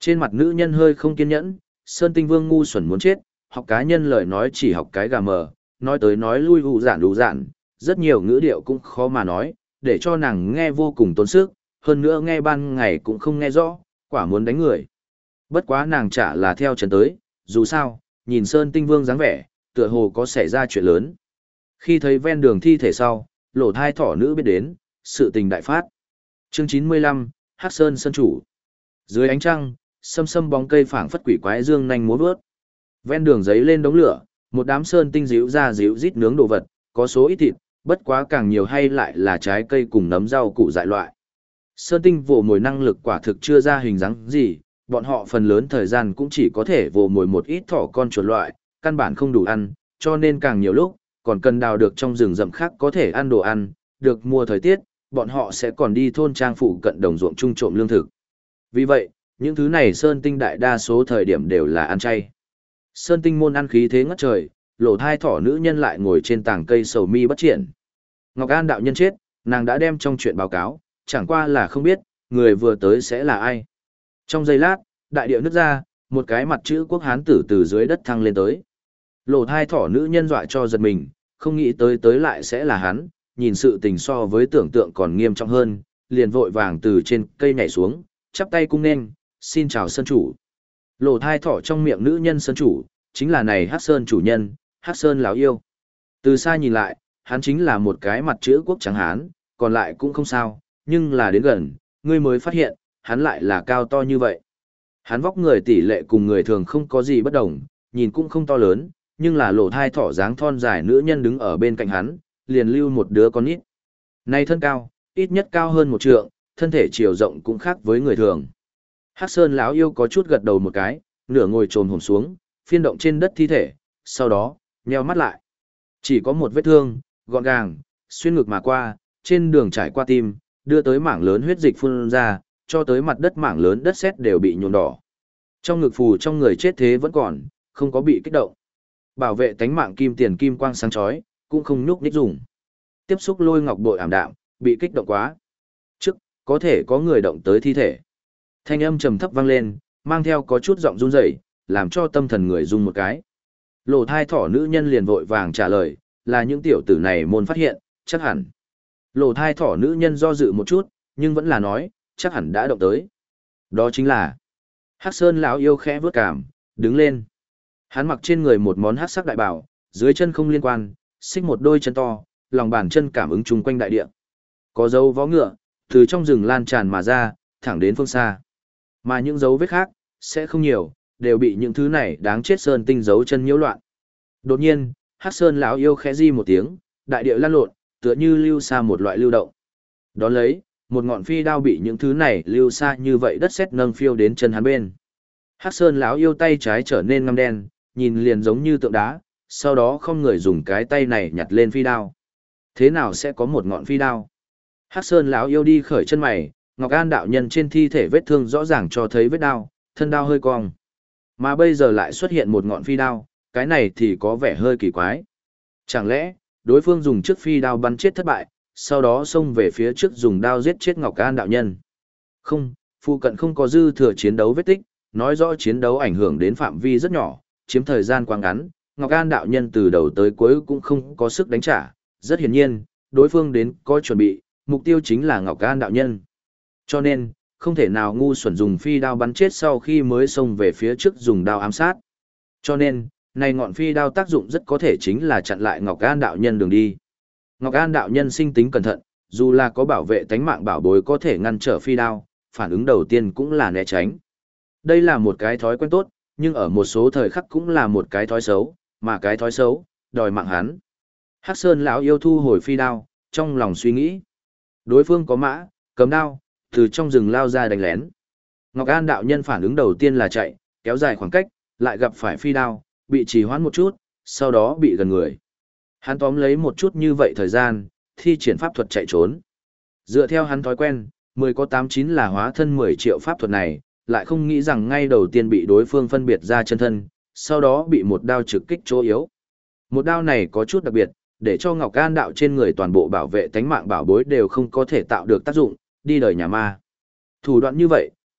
Trên mặt nữ nhân hơi không kiên nhẫn, Sơn Tinh Vương ngu xuẩn muốn chết, học cá nhân lời nói chỉ học cái gà mờ, nói tới nói lui đủ dạn, rất nhiều ngữ điệu cũng khó mà nói, để cho nàng nghe vô cùng tốn sức, hơn nữa nghe ban ngày cũng không nghe rõ, quả muốn đánh người. Bất quá nàng chả là theo trần tới, dù sao, nhìn Sơn Tinh Vương dáng vẻ, tựa hồ có xảy ra chuyện lớn. Khi thấy ven đường thi thể sau, lỗ thai thỏ nữ biết đến, sự tình đại phát. Chương 95, Hắc Sơn Sơn Chủ. Dưới ánh trăng, sâm bóng cây phảng phất quỷ quái dương nhanh múa vớt. Ven đường giấy lên đống lửa, một đám sơn tinh díu ra díu rít nướng đồ vật, có số ít thịt, bất quá càng nhiều hay lại là trái cây cùng nấm rau củ dại loại. Sơn tinh vồ mồi năng lực quả thực chưa ra hình dáng gì, bọn họ phần lớn thời gian cũng chỉ có thể vồ mồi một ít thỏ con chuột loại, căn bản không đủ ăn, cho nên càng nhiều lúc, còn cần đào được trong rừng rậm khác có thể ăn đồ ăn, được mùa thời tiết, bọn họ sẽ còn đi thôn trang phụ cận đồng ruộng chung trộm lương thực. Vì vậy, những thứ này sơn tinh đại đa số thời điểm đều là ăn chay. Sơn tinh môn ăn khí thế ngất trời, lỗ thai thỏ nữ nhân lại ngồi trên tảng cây sầu mi bất triển. Ngọc An đạo nhân chết, nàng đã đem trong chuyện báo cáo, chẳng qua là không biết, người vừa tới sẽ là ai. Trong giây lát, đại địa nứt ra, một cái mặt chữ quốc hán tử từ dưới đất thăng lên tới. Lỗ thai thỏ nữ nhân dọa cho giật mình, không nghĩ tới lại sẽ là hắn, nhìn sự tình so với tưởng tượng còn nghiêm trọng hơn, liền vội vàng từ trên cây nhảy xuống, chắp tay cung nên, xin chào sơn chủ. Lỗ thai thỏ trong miệng nữ nhân sơn chủ, chính là này Hắc Sơn chủ nhân, Hắc Sơn lão yêu. Từ xa nhìn lại, hắn chính là một cái mặt chữ quốc trắng hán, còn lại cũng không sao, nhưng là đến gần, ngươi mới phát hiện, hắn lại là cao to như vậy. Hắn vóc người tỷ lệ cùng người thường không có gì bất đồng, nhìn cũng không to lớn, nhưng là lỗ thai thỏ dáng thon dài nữ nhân đứng ở bên cạnh hắn, liền lưu một đứa con nít. Này thân cao, ít nhất cao hơn một trượng, thân thể chiều rộng cũng khác với người thường. Hắc Sơn lão yêu có chút gật đầu một cái, nửa ngồi trồm hổm xuống, phiên động trên đất thi thể, sau đó, nheo mắt lại. Chỉ có một vết thương, gọn gàng, xuyên ngực mà qua, trên đường trải qua tim, đưa tới mảng lớn huyết dịch phun ra, cho tới mặt đất mảng lớn đất sét đều bị nhuộm đỏ. Trong ngực phù trong người chết thế vẫn còn, không có bị kích động. Bảo vệ tánh mạng kim tiền kim quang sáng chói, cũng không nhúc nhích dùng. Tiếp xúc lôi ngọc bội ảm đạm, bị kích động quá. Trước, có thể có người động tới thi thể. Thanh âm trầm thấp vang lên, mang theo có chút giọng run rẩy, làm cho tâm thần người rung một cái. Lỗ thai thỏ nữ nhân liền vội vàng trả lời, là những tiểu tử này môn phát hiện, chắc hẳn. Lỗ thai thỏ nữ nhân do dự một chút, nhưng vẫn là nói, chắc hẳn đã động tới. Đó chính là Hắc Sơn lão yêu khẽ vớt cảm, đứng lên. Hắn mặc trên người một món hắc sắc đại bảo, dưới chân không liên quan, xích một đôi chân to, lòng bàn chân cảm ứng chung quanh đại địa. Có dấu vó ngựa, từ trong rừng lan tràn mà ra, thẳng đến phương xa. Mà những dấu vết khác, sẽ không nhiều, đều bị những thứ này đáng chết sơn tinh dấu chân nhiễu loạn. Đột nhiên, Hắc Sơn lão yêu khẽ di một tiếng, đại địa lăn lộn, tựa như lưu xa một loại lưu động. Đón lấy, một ngọn phi đao bị những thứ này lưu xa như vậy đất sét nâng phiêu đến chân hắn bên. Hắc Sơn lão yêu tay trái trở nên ngăm đen, nhìn liền giống như tượng đá, sau đó không người dùng cái tay này nhặt lên phi đao. Thế nào sẽ có một ngọn phi đao? Hắc Sơn lão yêu đi khởi chân mày, Ngọc An đạo nhân trên thi thể vết thương rõ ràng cho thấy vết đao, thân đao hơi cong. Mà bây giờ lại xuất hiện một ngọn phi đao, cái này thì có vẻ hơi kỳ quái. Chẳng lẽ, đối phương dùng chiếc phi đao bắn chết thất bại, sau đó xông về phía trước dùng đao giết chết Ngọc An đạo nhân? Không, phụ cận không có dư thừa chiến đấu vết tích, nói rõ chiến đấu ảnh hưởng đến phạm vi rất nhỏ, chiếm thời gian quá ngắn, Ngọc An đạo nhân từ đầu tới cuối cũng không có sức đánh trả, rất hiển nhiên, đối phương đến có chuẩn bị, mục tiêu chính là Ngọc An đạo nhân. Cho nên, không thể nào ngu xuẩn dùng phi đao bắn chết sau khi mới xông về phía trước dùng đao ám sát. Cho nên, này ngọn phi đao tác dụng rất có thể chính là chặn lại Ngọc An đạo nhân đường đi. Ngọc An đạo nhân sinh tính cẩn thận, dù là có bảo vệ tánh mạng bảo bối có thể ngăn trở phi đao, phản ứng đầu tiên cũng là né tránh. Đây là một cái thói quen tốt, nhưng ở một số thời khắc cũng là một cái thói xấu, mà cái thói xấu, đòi mạng hắn. Hắc Sơn lão yêu thu hồi phi đao, trong lòng suy nghĩ. Đối phương có mã, cầm đao, từ trong rừng lao ra đánh lén. Ngọc An đạo nhân phản ứng đầu tiên là chạy, kéo dài khoảng cách, lại gặp phải phi đao, bị trì hoãn một chút, sau đó bị gần người. Hắn tóm lấy một chút như vậy thời gian, thi triển pháp thuật chạy trốn. Dựa theo hắn thói quen, 10 có 89 là hóa thân 10 triệu pháp thuật này, lại không nghĩ rằng ngay đầu tiên bị đối phương phân biệt ra chân thân, sau đó bị một đao trực kích chỗ yếu. Một đao này có chút đặc biệt, để cho Ngọc An đạo trên người toàn bộ bảo vệ tánh mạng bảo bối đều không có thể tạo được tác dụng, đi đời nhà ma. Thủ đoạn như vậy,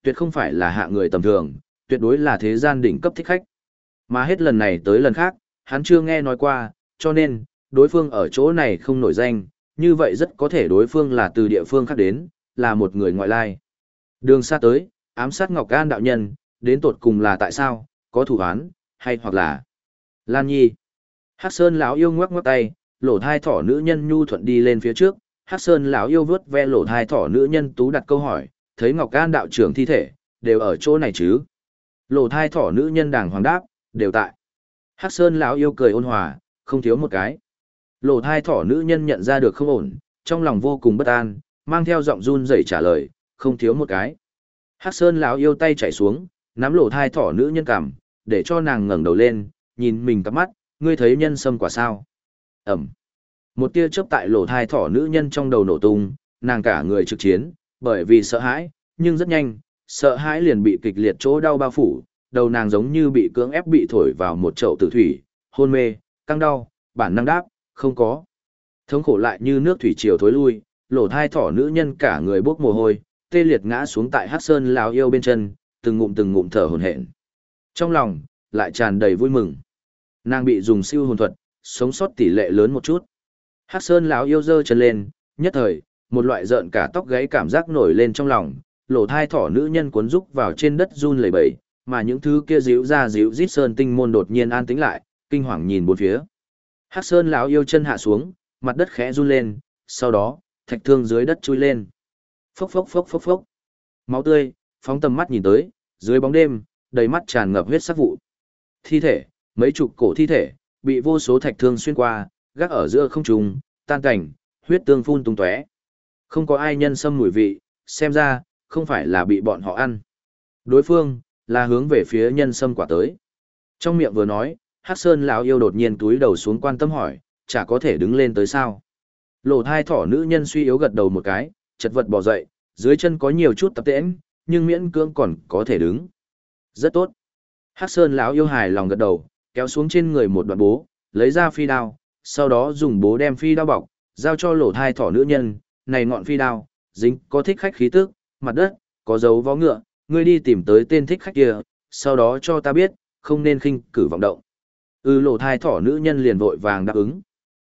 tuyệt không phải là hạ người tầm thường, tuyệt đối là thế gian đỉnh cấp thích khách. Mà hết lần này tới lần khác, hắn chưa nghe nói qua, cho nên, đối phương ở chỗ này không nổi danh, như vậy rất có thể đối phương là từ địa phương khác đến, là một người ngoại lai. Đường xa tới, ám sát Ngọc An đạo nhân, đến tột cùng là tại sao, có thủ án, hay hoặc là Lan Nhi. Hắc Sơn lão yêu ngoắc ngoắc tay, lỗ thai thỏ nữ nhân nhu thuận đi lên phía trước, Hắc Sơn lão yêu vớt ve lỗ thai thỏ nữ nhân tú đặt câu hỏi, thấy Ngọc An đạo trưởng thi thể, đều ở chỗ này chứ? Lỗ thai thỏ nữ nhân đàng hoàng đáp, đều tại. Hắc Sơn lão yêu cười ôn hòa, không thiếu một cái. Lỗ thai thỏ nữ nhân nhận ra được không ổn, trong lòng vô cùng bất an, mang theo giọng run rẩy trả lời, không thiếu một cái. Hắc Sơn lão yêu tay chảy xuống, nắm lỗ thai thỏ nữ nhân cằm, để cho nàng ngẩng đầu lên, nhìn mình cắp mắt, ngươi thấy nhân sâm quả sao? Ẩm. Một tia chớp tại lỗ thai thỏ nữ nhân trong đầu nổ tung, nàng cả người trực chiến, bởi vì sợ hãi, nhưng rất nhanh, sợ hãi liền bị kịch liệt chỗ đau bao phủ, đầu nàng giống như bị cưỡng ép bị thổi vào một chậu tử thủy, hôn mê, căng đau, bản năng đáp, không có. Thống khổ lại như nước thủy triều thối lui, lỗ thai thỏ nữ nhân cả người bốc mồ hôi, tê liệt ngã xuống tại Hắc Sơn lão yêu bên chân, từng ngụm thở hổn hển. Trong lòng lại tràn đầy vui mừng. Nàng bị dùng siêu hồn thuật, sống sót tỷ lệ lớn một chút. Hắc Sơn lão yêu giơ chân lên, nhất thời, một loại rợn cả tóc gáy cảm giác nổi lên trong lòng, lỗ thai thỏ nữ nhân cuốn rúc vào trên đất run lẩy bẩy, mà những thứ kia díu ra díu rít sơn tinh môn đột nhiên an tĩnh lại, kinh hoàng nhìn bốn phía. Hắc Sơn lão yêu chân hạ xuống, mặt đất khẽ run lên, sau đó, thạch thương dưới đất chui lên. Phốc phốc phốc phốc phốc. Máu tươi, phóng tầm mắt nhìn tới, dưới bóng đêm, đầy mắt tràn ngập huyết sắc vụ. Thi thể, mấy chục cổ thi thể, bị vô số thạch thương xuyên qua, gác ở giữa không trung, tan cảnh, huyết tương phun tung tóe. Không có ai nhân sâm mùi vị, xem ra, không phải là bị bọn họ ăn. Đối phương, là hướng về phía nhân sâm quả tới. Trong miệng vừa nói, Hắc Sơn lão yêu đột nhiên túi đầu xuống quan tâm hỏi, chả có thể đứng lên tới sao. Lỗ thai thỏ nữ nhân suy yếu gật đầu một cái, chật vật bò dậy, dưới chân có nhiều chút tập tễnh, nhưng miễn cưỡng còn có thể đứng. Rất tốt. Hắc Sơn lão yêu hài lòng gật đầu, kéo xuống trên người một đoạn bố, lấy ra phi đao, sau đó dùng bố đem phi đao bọc, giao cho lỗ thai thỏ nữ nhân, này ngọn phi đao, dính có thích khách khí tức, mặt đất, có dấu vó ngựa, ngươi đi tìm tới tên thích khách kia, sau đó cho ta biết, không nên khinh cử vọng động. Lỗ thai thỏ nữ nhân liền vội vàng đáp ứng.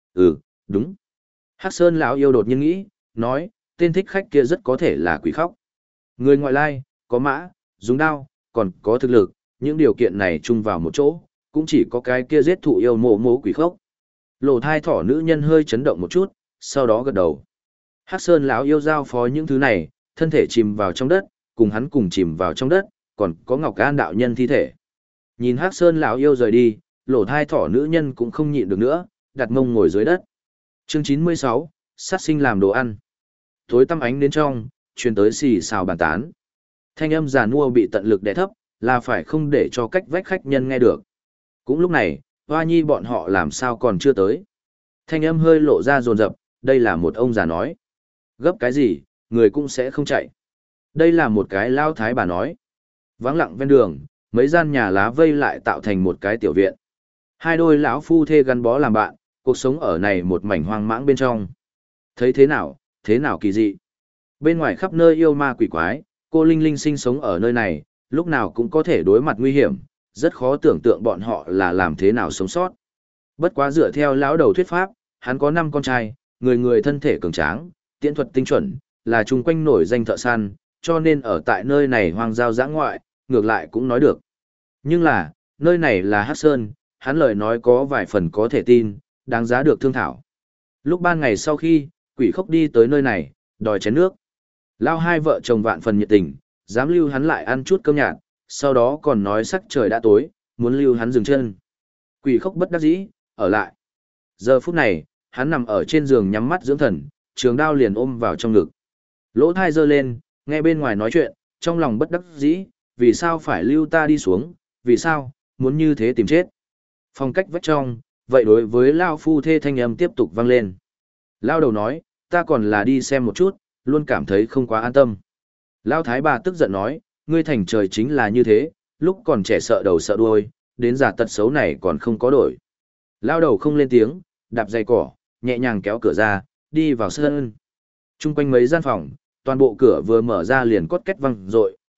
Đúng. Hắc Sơn lão yêu đột nhiên nghĩ, nói, tên thích khách kia rất có thể là quỷ khóc. Người ngoại lai, có mã, dùng đao, còn có thực lực, những điều kiện này chung vào một chỗ, cũng chỉ có cái kia giết thụ yêu mộ quỷ khóc. Lỗ thai thỏ nữ nhân hơi chấn động một chút, sau đó gật đầu. Hắc Sơn lão yêu giao phó những thứ này, thân thể chìm vào trong đất, cùng hắn cùng chìm vào trong đất, còn có Ngọc An đạo nhân thi thể. Nhìn Hắc Sơn lão yêu rời đi, lỗ thai thỏ nữ nhân cũng không nhịn được nữa, đặt mông ngồi dưới đất. Chương 96, sát sinh làm đồ ăn. Tối tăm ánh đến trong, truyền tới xì xào bàn tán. Thanh âm già nua bị tận lực đè thấp, là phải không để cho cách vách khách nhân nghe được. Cũng lúc này, Hoa Nhi bọn họ làm sao còn chưa tới. Thanh âm hơi lộ ra dồn dập, đây là một ông già nói. Gấp cái gì, người cũng sẽ không chạy. Đây là một cái lao thái bà nói. Vắng lặng ven đường, mấy gian nhà lá vây lại tạo thành một cái tiểu viện. Hai đôi lão phu thê gắn bó làm bạn, cuộc sống ở này một mảnh hoang mãng bên trong. Thấy thế nào kỳ dị. Bên ngoài khắp nơi yêu ma quỷ quái, cô Linh Linh sinh sống ở nơi này, lúc nào cũng có thể đối mặt nguy hiểm, rất khó tưởng tượng bọn họ là làm thế nào sống sót. Bất quá dựa theo lão đầu thuyết pháp, hắn có 5 con trai, người người thân thể cường tráng, tiễn thuật tinh chuẩn, là chung quanh nổi danh thợ săn, cho nên ở tại nơi này hoang giao dã ngoại, ngược lại cũng nói được. Nhưng là, nơi này là Hắc Sơn, hắn lời nói có vài phần có thể tin, đáng giá được thương thảo. Lúc ban ngày sau khi, quỷ khốc đi tới nơi này, đòi chén nước. Lao hai vợ chồng vạn phần nhiệt tình, dám lưu hắn lại ăn chút cơm nhạt, sau đó còn nói sắc trời đã tối, muốn lưu hắn dừng chân. Quỷ khốc bất đắc dĩ, ở lại. Giờ phút này, hắn nằm ở trên giường nhắm mắt dưỡng thần, trường đao liền ôm vào trong ngực. Lỗ thai giơ lên, nghe bên ngoài nói chuyện, trong lòng bất đắc dĩ, vì sao phải lưu ta đi xuống, vì sao, muốn như thế tìm chết. Phong cách vách trong, vậy đối với Lao phu thê thanh âm tiếp tục vang lên. Lao đầu nói, ta còn là đi xem một chút, luôn cảm thấy không quá an tâm. Lao thái bà tức giận nói, ngươi thành trời chính là như thế, lúc còn trẻ sợ đầu sợ đuôi, đến giả tật xấu này còn không có đổi. Lao đầu không lên tiếng, đạp dây cỏ, nhẹ nhàng kéo cửa ra, đi vào sân. Trung quanh mấy gian phòng, toàn bộ cửa vừa mở ra liền cốt két văng rội,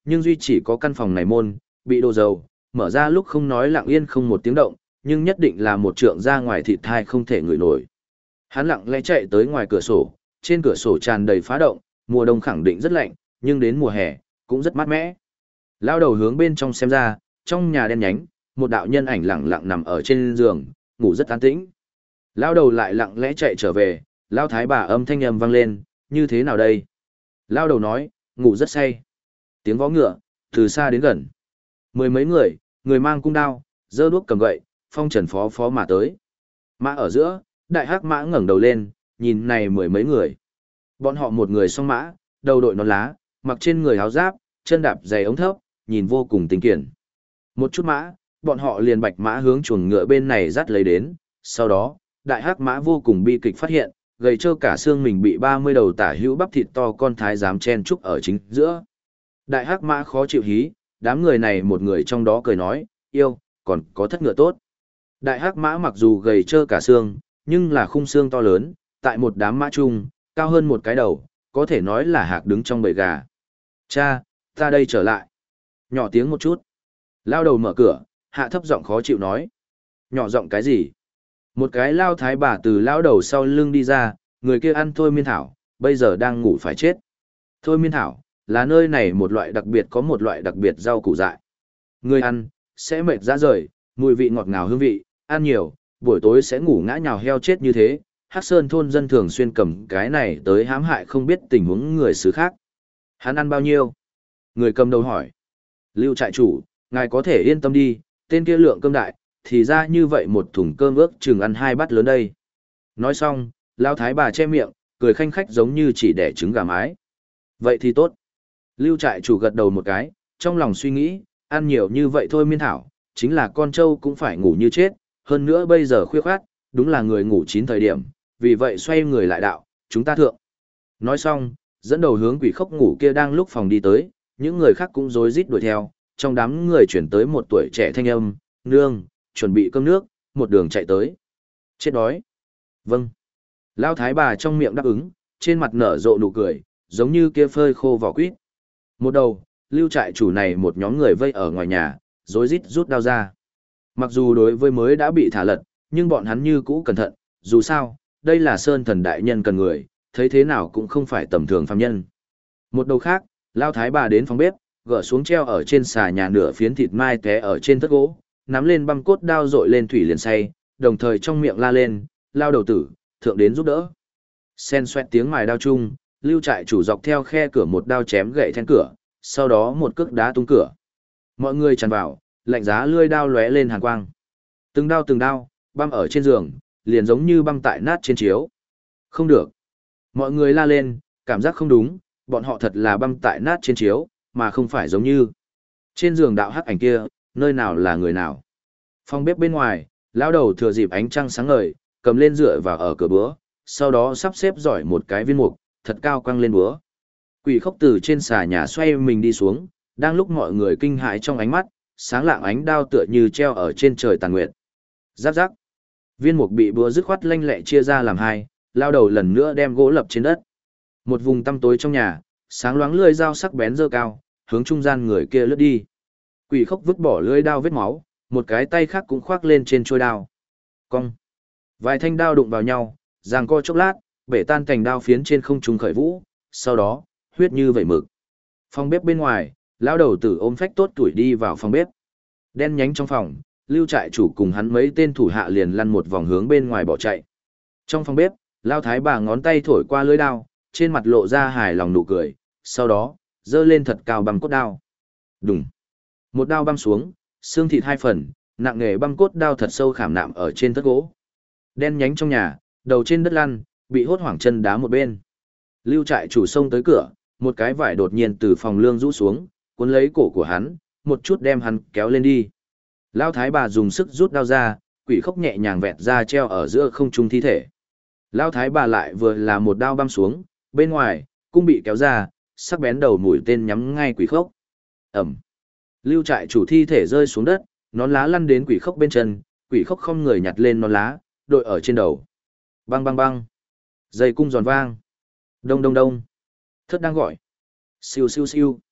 nhưng duy chỉ có căn phòng này môn, bị đồ dầu, mở ra lúc không nói lặng yên không một tiếng động, nhưng nhất định là một trượng ra ngoài thịt thai không thể ngửi nổi. Hắn lặng lẽ chạy tới ngoài cửa sổ, trên cửa sổ tràn đầy phá động, mùa đông khẳng định rất lạnh, nhưng đến mùa hè, cũng rất mát mẻ. Lao đầu hướng bên trong xem ra, trong nhà đen nhánh, một đạo nhân ảnh lặng lặng nằm ở trên giường, ngủ rất an tĩnh. Lao đầu lại lặng lẽ chạy trở về, Lao thái bà âm thanh ầm vang lên, như thế nào đây? Lao đầu nói, ngủ rất say. Tiếng vó ngựa, từ xa đến gần. Mười mấy người, người mang cung đao, giơ đuốc cầm gậy, phong trần phó phó mà tới. Mã ở giữa, đại hắc mã ngẩng đầu lên, nhìn này mười mấy người. Bọn họ một người song mã, đầu đội nón lá, mặc trên người áo giáp, chân đạp giày ống thấp, nhìn vô cùng tinh kiển. Một chút mã, bọn họ liền bạch mã hướng chuồng ngựa bên này dắt lấy đến, sau đó, đại hắc mã vô cùng bi kịch phát hiện, gầy trơ cả xương mình bị 30 đầu tả hữu bắp thịt to con thái giám chen trúc ở chính giữa. Đại hắc mã khó chịu hí, đám người này một người trong đó cười nói, yêu, còn có thất ngựa tốt. Đại hắc mã mặc dù gầy trơ cả xương, nhưng là khung xương to lớn, tại một đám mã chung, cao hơn một cái đầu, có thể nói là hạc đứng trong bầy gà. Cha, ta đây trở lại. Nhỏ tiếng một chút. Lao đầu mở cửa, hạ thấp giọng khó chịu nói. Nhỏ giọng cái gì? Một cái lao thái bà từ lao đầu sau lưng đi ra, người kia ăn thôi miên thảo, bây giờ đang ngủ phải chết. Thôi miên thảo, là nơi này một loại đặc biệt có một loại đặc biệt rau củ dại. Người ăn, sẽ mệt ra rời, mùi vị ngọt ngào hương vị, ăn nhiều, buổi tối sẽ ngủ ngã nhào heo chết như thế. Hắc Sơn thôn dân thường xuyên cầm cái này tới hãm hại không biết tình huống người xứ khác. Hắn ăn bao nhiêu? Người cầm đầu hỏi. Lưu trại chủ, ngài có thể yên tâm đi, tên kia lượng cơm đại, thì ra như vậy một thùng cơm ước chừng ăn 2 bát lớn đây. Nói xong, lao thái bà che miệng, cười khanh khách giống như chỉ đẻ trứng gà mái. Vậy thì tốt. Lưu trại chủ gật đầu một cái, trong lòng suy nghĩ, ăn nhiều như vậy thôi miên thảo, chính là con trâu cũng phải ngủ như chết, hơn nữa bây giờ khuya khoát, đúng là người ngủ chín thời điểm, vì vậy xoay người lại đạo, chúng ta thượng. Nói xong, dẫn đầu hướng quỷ khốc ngủ kia đang lúc phòng đi tới, những người khác cũng rối rít đuổi theo, trong đám người chuyển tới một tuổi trẻ thanh âm, nương, chuẩn bị cơm nước, một đường chạy tới. Chết đói. Vâng. Lao thái bà trong miệng đáp ứng, trên mặt nở rộ nụ cười, giống như kia phơi khô vỏ quýt. Một đầu, lưu trại chủ này một nhóm người vây ở ngoài nhà, rối rít rút đao ra. Mặc dù đối với mới đã bị thả lật, nhưng bọn hắn như cũ cẩn thận, dù sao, đây là sơn thần đại nhân cần người, thấy thế nào cũng không phải tầm thường phàm nhân. Một đầu khác, lao thái bà đến phòng bếp, gỡ xuống treo ở trên xà nhà nửa phiến thịt mai té ở trên thất gỗ, nắm lên băm cốt đao dội lên thủy liền say, đồng thời trong miệng la lên, lao đầu tử, thượng đến giúp đỡ. Sen xoẹt tiếng mài đao chung, lưu trại chủ dọc theo khe cửa một đao chém gậy then cửa, sau đó một cước đá tung cửa. Mọi người tràn vào, lạnh giá lươi đao lóe lên hàn quang. Từng đao, băm ở trên giường, liền giống như băm tại nát trên chiếu. Không được. Mọi người la lên, cảm giác không đúng, bọn họ thật là băm tại nát trên chiếu, mà không phải giống như. Trên giường đạo hắc ảnh kia, nơi nào là người nào. Phòng bếp bên ngoài, lão đầu thừa dịp ánh trăng sáng ngời, cầm lên dựa vào ở cửa búa, sau đó sắp xếp giỏi một cái viên mục, thật cao quăng lên búa. Quỷ khốc từ trên xà nhà xoay mình đi xuống, đang lúc mọi người kinh hãi trong ánh mắt, sáng lạng ánh đao tựa như treo ở trên trời tàn nguyệt. Rắc rắc. Viên mục bị búa dứt khoát lanh lẹ chia ra làm hai, lao đầu lần nữa đem gỗ lập trên đất. Một vùng tăm tối trong nhà, sáng loáng lưỡi dao sắc bén dơ cao, hướng trung gian người kia lướt đi. Quỷ khốc vứt bỏ lưỡi đao vết máu, một cái tay khác cũng khoác lên trên trôi đao. Cong. Vài thanh đao đụng vào nhau, giằng co chốc lát, bể tan cành đao phiến trên không trung khởi vũ, sau đó, huyết như vẩy mực. Phòng bếp bên ngoài, lão đầu tử ôm phách tốt tuổi đi vào phòng bếp. Đen nhánh trong phòng, lưu trại chủ cùng hắn mấy tên thủ hạ liền lăn một vòng hướng bên ngoài bỏ chạy. Trong phòng bếp, lao thái bà ngón tay thổi qua lưỡi đao, trên mặt lộ ra hài lòng nụ cười, sau đó, giơ lên thật cao băm cốt đao. Đùng. Một đao băm xuống, xương thịt hai phần, nặng nghề băm cốt đao thật sâu khảm nạm ở trên tất gỗ. Đen nhánh trong nhà, đầu trên đất lăn, bị hốt hoảng chân đá một bên. Lưu trại chủ xông tới cửa, một cái vải đột nhiên từ phòng lương rũ xuống, cuốn lấy cổ của hắn, một chút đem hắn kéo lên đi. Lão thái bà dùng sức rút đao ra, quỷ khốc nhẹ nhàng vẹt ra treo ở giữa không trung thi thể. Lão thái bà lại vừa là một đao băm xuống, bên ngoài, cung bị kéo ra, sắc bén đầu mũi tên nhắm ngay quỷ khốc. Ẩm. Lưu trại chủ thi thể rơi xuống đất, nón lá lăn đến quỷ khốc bên chân, quỷ khốc không người nhặt lên nón lá, đội ở trên đầu. Bang bang bang. Dây cung giòn vang. Đông đông đông. Thất đang gọi. Siêu siêu siêu.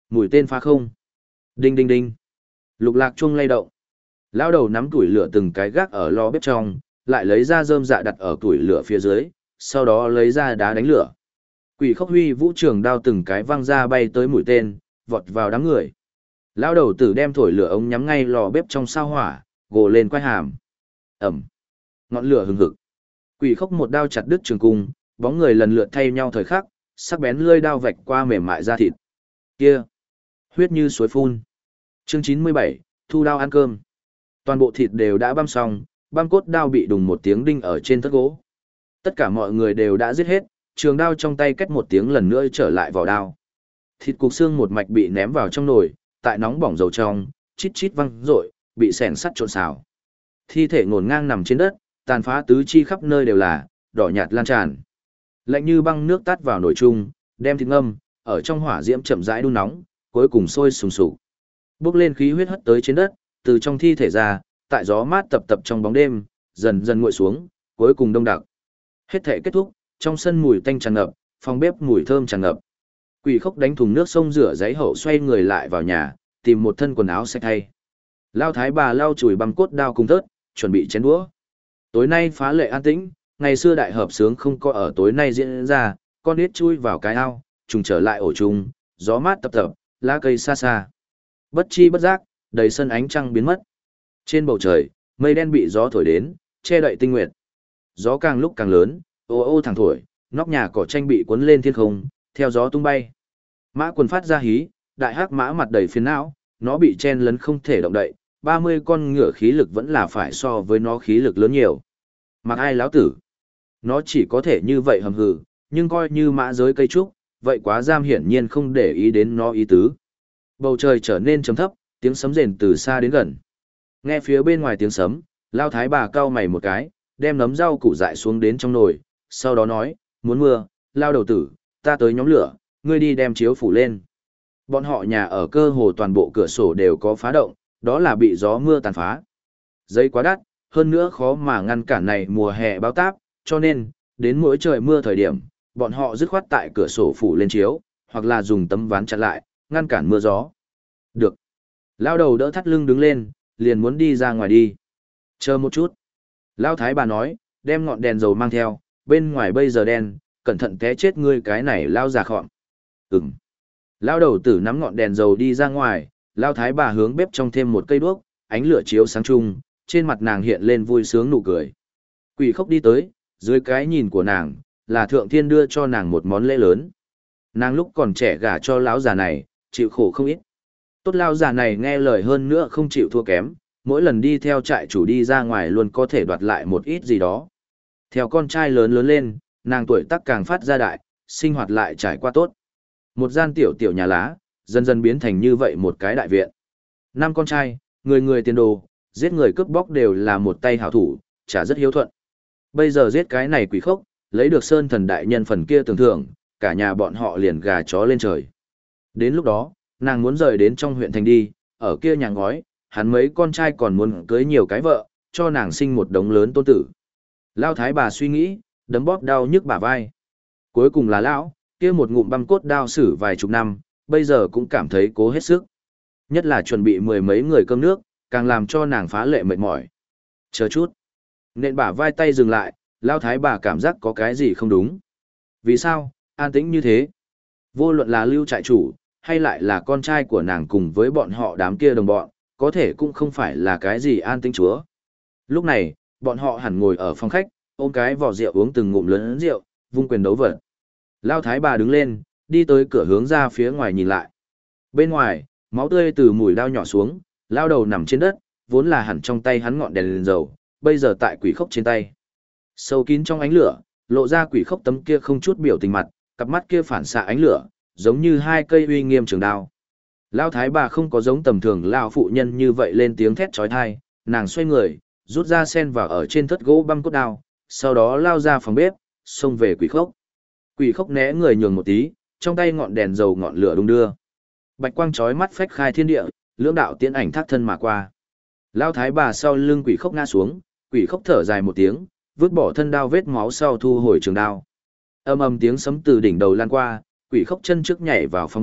Mũi tên phá không. Đinh đinh đinh. Lục lạc chuông lay động. Lao đầu nắm củi lửa từng cái gác ở lò bếp trong, lại lấy ra rơm dạ đặt ở củi lửa phía dưới, sau đó lấy ra đá đánh lửa. Quỷ khốc huy vũ trường đao từng cái văng ra bay tới mũi tên, vọt vào đám người. Lao đầu tử đem thổi lửa ống nhắm ngay lò bếp trong sao hỏa, gồ lên quay hàm. Ẩm. Ngọn lửa hừng hực. Quỷ khốc một đao chặt đứt trường cung, bóng người lần lượt thay nhau thời khắc, sắc bén lưỡi đao vạch qua mềm mại da thịt. Kia, huyết như suối phun. Chương 97, thu đao ăn cơm. Toàn bộ thịt đều đã băm xong, băm cốt đao bị đùng một tiếng đinh ở trên thớt gỗ. Tất cả mọi người đều đã giết hết, trường đao trong tay cách một tiếng lần nữa trở lại vỏ đao. Thịt cục xương một mạch bị ném vào trong nồi, tại nóng bỏng dầu trong, chít chít văng rội, bị xẻng sắt trộn xào. Thi thể ngổn ngang nằm trên đất, tàn phá tứ chi khắp nơi đều là, đỏ nhạt lan tràn. Lạnh như băng nước tát vào nồi chung, đem thịt ngâm, ở trong hỏa diễm chậm rãi đun nóng, cuối cùng sôi sùng sục. Bốc lên khí huyết hất tới trên đất, từ trong thi thể ra, tại gió mát tập tập trong bóng đêm, dần dần nguội xuống, cuối cùng đông đặc. Hết thể kết thúc, trong sân mùi tanh tràn ngập, phòng bếp mùi thơm tràn ngập. Quỷ khốc đánh thùng nước sông rửa giấy hậu xoay người lại vào nhà, tìm một thân quần áo sạch thay. Lao thái bà lau chùi băm cốt đao cùng tớt, chuẩn bị chén đũa. Tối nay phá lệ an tĩnh, ngày xưa đại hợp sướng không có ở tối nay diễn ra, con nít chui vào cái ao, trùng trở lại ổ trùng, gió mát tập tập, lá cây xa xa. Bất chi bất giác, đầy sân ánh trăng biến mất. Trên bầu trời, mây đen bị gió thổi đến, che đậy tinh nguyệt. Gió càng lúc càng lớn, ô ô thẳng thổi, nóc nhà cỏ tranh bị cuốn lên thiên không, theo gió tung bay. Mã quần phát ra hí, đại hắc mã mặt đầy phiền não, nó bị chen lấn không thể động đậy, 30 con ngựa khí lực vẫn là phải so với nó khí lực lớn nhiều. Mặc ai láo tử. Nó chỉ có thể như vậy hầm hừ, nhưng coi như mã giới cây trúc, vậy quá giam hiển nhiên không để ý đến nó ý tứ. Bầu trời trở nên trầm thấp, tiếng sấm rền từ xa đến gần. Nghe phía bên ngoài tiếng sấm, Lao thái bà cau mày một cái, đem nấm rau củ dại xuống đến trong nồi, sau đó nói, muốn mưa, Lao đầu tử, ta tới nhóm lửa, ngươi đi đem chiếu phủ lên. Bọn họ nhà ở cơ hồ toàn bộ cửa sổ đều có phá động, đó là bị gió mưa tàn phá. Giấy quá đắt, hơn nữa khó mà ngăn cản này mùa hè báo táp, cho nên, đến mỗi trời mưa thời điểm, bọn họ dứt khoát tại cửa sổ phủ lên chiếu, hoặc là dùng tấm ván chặn lại, ngăn cản mưa gió. Được. Lao đầu đỡ thắt lưng đứng lên, liền muốn đi ra ngoài đi. Chờ một chút. Lao thái bà nói, đem ngọn đèn dầu mang theo, bên ngoài bây giờ đen, cẩn thận té chết ngươi cái này lao già khọm. Ừm. Lao đầu tử nắm ngọn đèn dầu đi ra ngoài, Lao thái bà hướng bếp trong thêm một cây đuốc, ánh lửa chiếu sáng chung, trên mặt nàng hiện lên vui sướng nụ cười. Quỷ khốc đi tới, dưới cái nhìn của nàng, là thượng thiên đưa cho nàng một món lễ lớn. Nàng lúc còn trẻ gả cho lão già này, chịu khổ không ít. Tốt lão già này nghe lời hơn nữa không chịu thua kém, mỗi lần đi theo trại chủ đi ra ngoài luôn có thể đoạt lại một ít gì đó. Theo con trai lớn lớn lên, nàng tuổi tác càng phát ra đại, sinh hoạt lại trải qua tốt. Một gian tiểu tiểu nhà lá, dần dần biến thành như vậy một cái đại viện. 5 con trai, người người tiền đồ, giết người cướp bóc đều là một tay hảo thủ, chả rất hiếu thuận. Bây giờ giết cái này quỷ khốc, lấy được sơn thần đại nhân phần kia tưởng thưởng, cả nhà bọn họ liền gà chó lên trời. Đến lúc đó, nàng muốn rời đến trong huyện thành đi, ở kia nhà ngói, hắn mấy con trai còn muốn cưới nhiều cái vợ, cho nàng sinh một đống lớn tôn tử. Lao thái bà suy nghĩ, đấm bóp đau nhức bả vai. Cuối cùng là lão, kia một ngụm băm cốt đao xử vài chục năm, bây giờ cũng cảm thấy cố hết sức. Nhất là chuẩn bị 10 mấy người cơm nước, càng làm cho nàng phá lệ mệt mỏi. Chờ chút. Nện bả vai tay dừng lại, Lao thái bà cảm giác có cái gì không đúng. Vì sao, an tĩnh như thế? Vô luận là Lưu trại chủ, hay lại là con trai của nàng cùng với bọn họ đám kia đồng bọn, có thể cũng không phải là cái gì an tĩnh chúa. Lúc này, bọn họ hẳn ngồi ở phòng khách, ôm cái vỏ rượu uống từng ngụm lớn rượu, vung quyền đấu vật. Lao thái bà đứng lên, đi tới cửa hướng ra phía ngoài nhìn lại. Bên ngoài, máu tươi từ mũi đao nhỏ xuống, lao đầu nằm trên đất, vốn là hẳn trong tay hắn ngọn đèn lên dầu, bây giờ tại quỷ khốc trên tay. Sâu kín trong ánh lửa, lộ ra quỷ khốc tấm kia không chút biểu tình mặt, cặp mắt kia phản xạ ánh lửa, giống như hai cây uy nghiêm trường đao. Lao thái bà không có giống tầm thường lao phụ nhân như vậy lên tiếng thét chói tai, nàng xoay người, rút ra sen vào ở trên thất gỗ băm cốt đao, sau đó lao ra phòng bếp, xông về quỷ khốc. Quỷ khốc né người nhường một tí, trong tay ngọn đèn dầu ngọn lửa đung đưa. Bạch quang chói mắt phách khai thiên địa, lưỡng đạo tiễn ảnh thác thân mà qua. Lao thái bà sau lưng quỷ khốc ngã xuống, quỷ khốc thở dài một tiếng, vứt bỏ thân đao vết máu sau thu hồi trường đao. Âm âm tiếng sấm từ đỉnh đầu lan qua, quỷ khốc chân trước nhảy vào phòng bếp,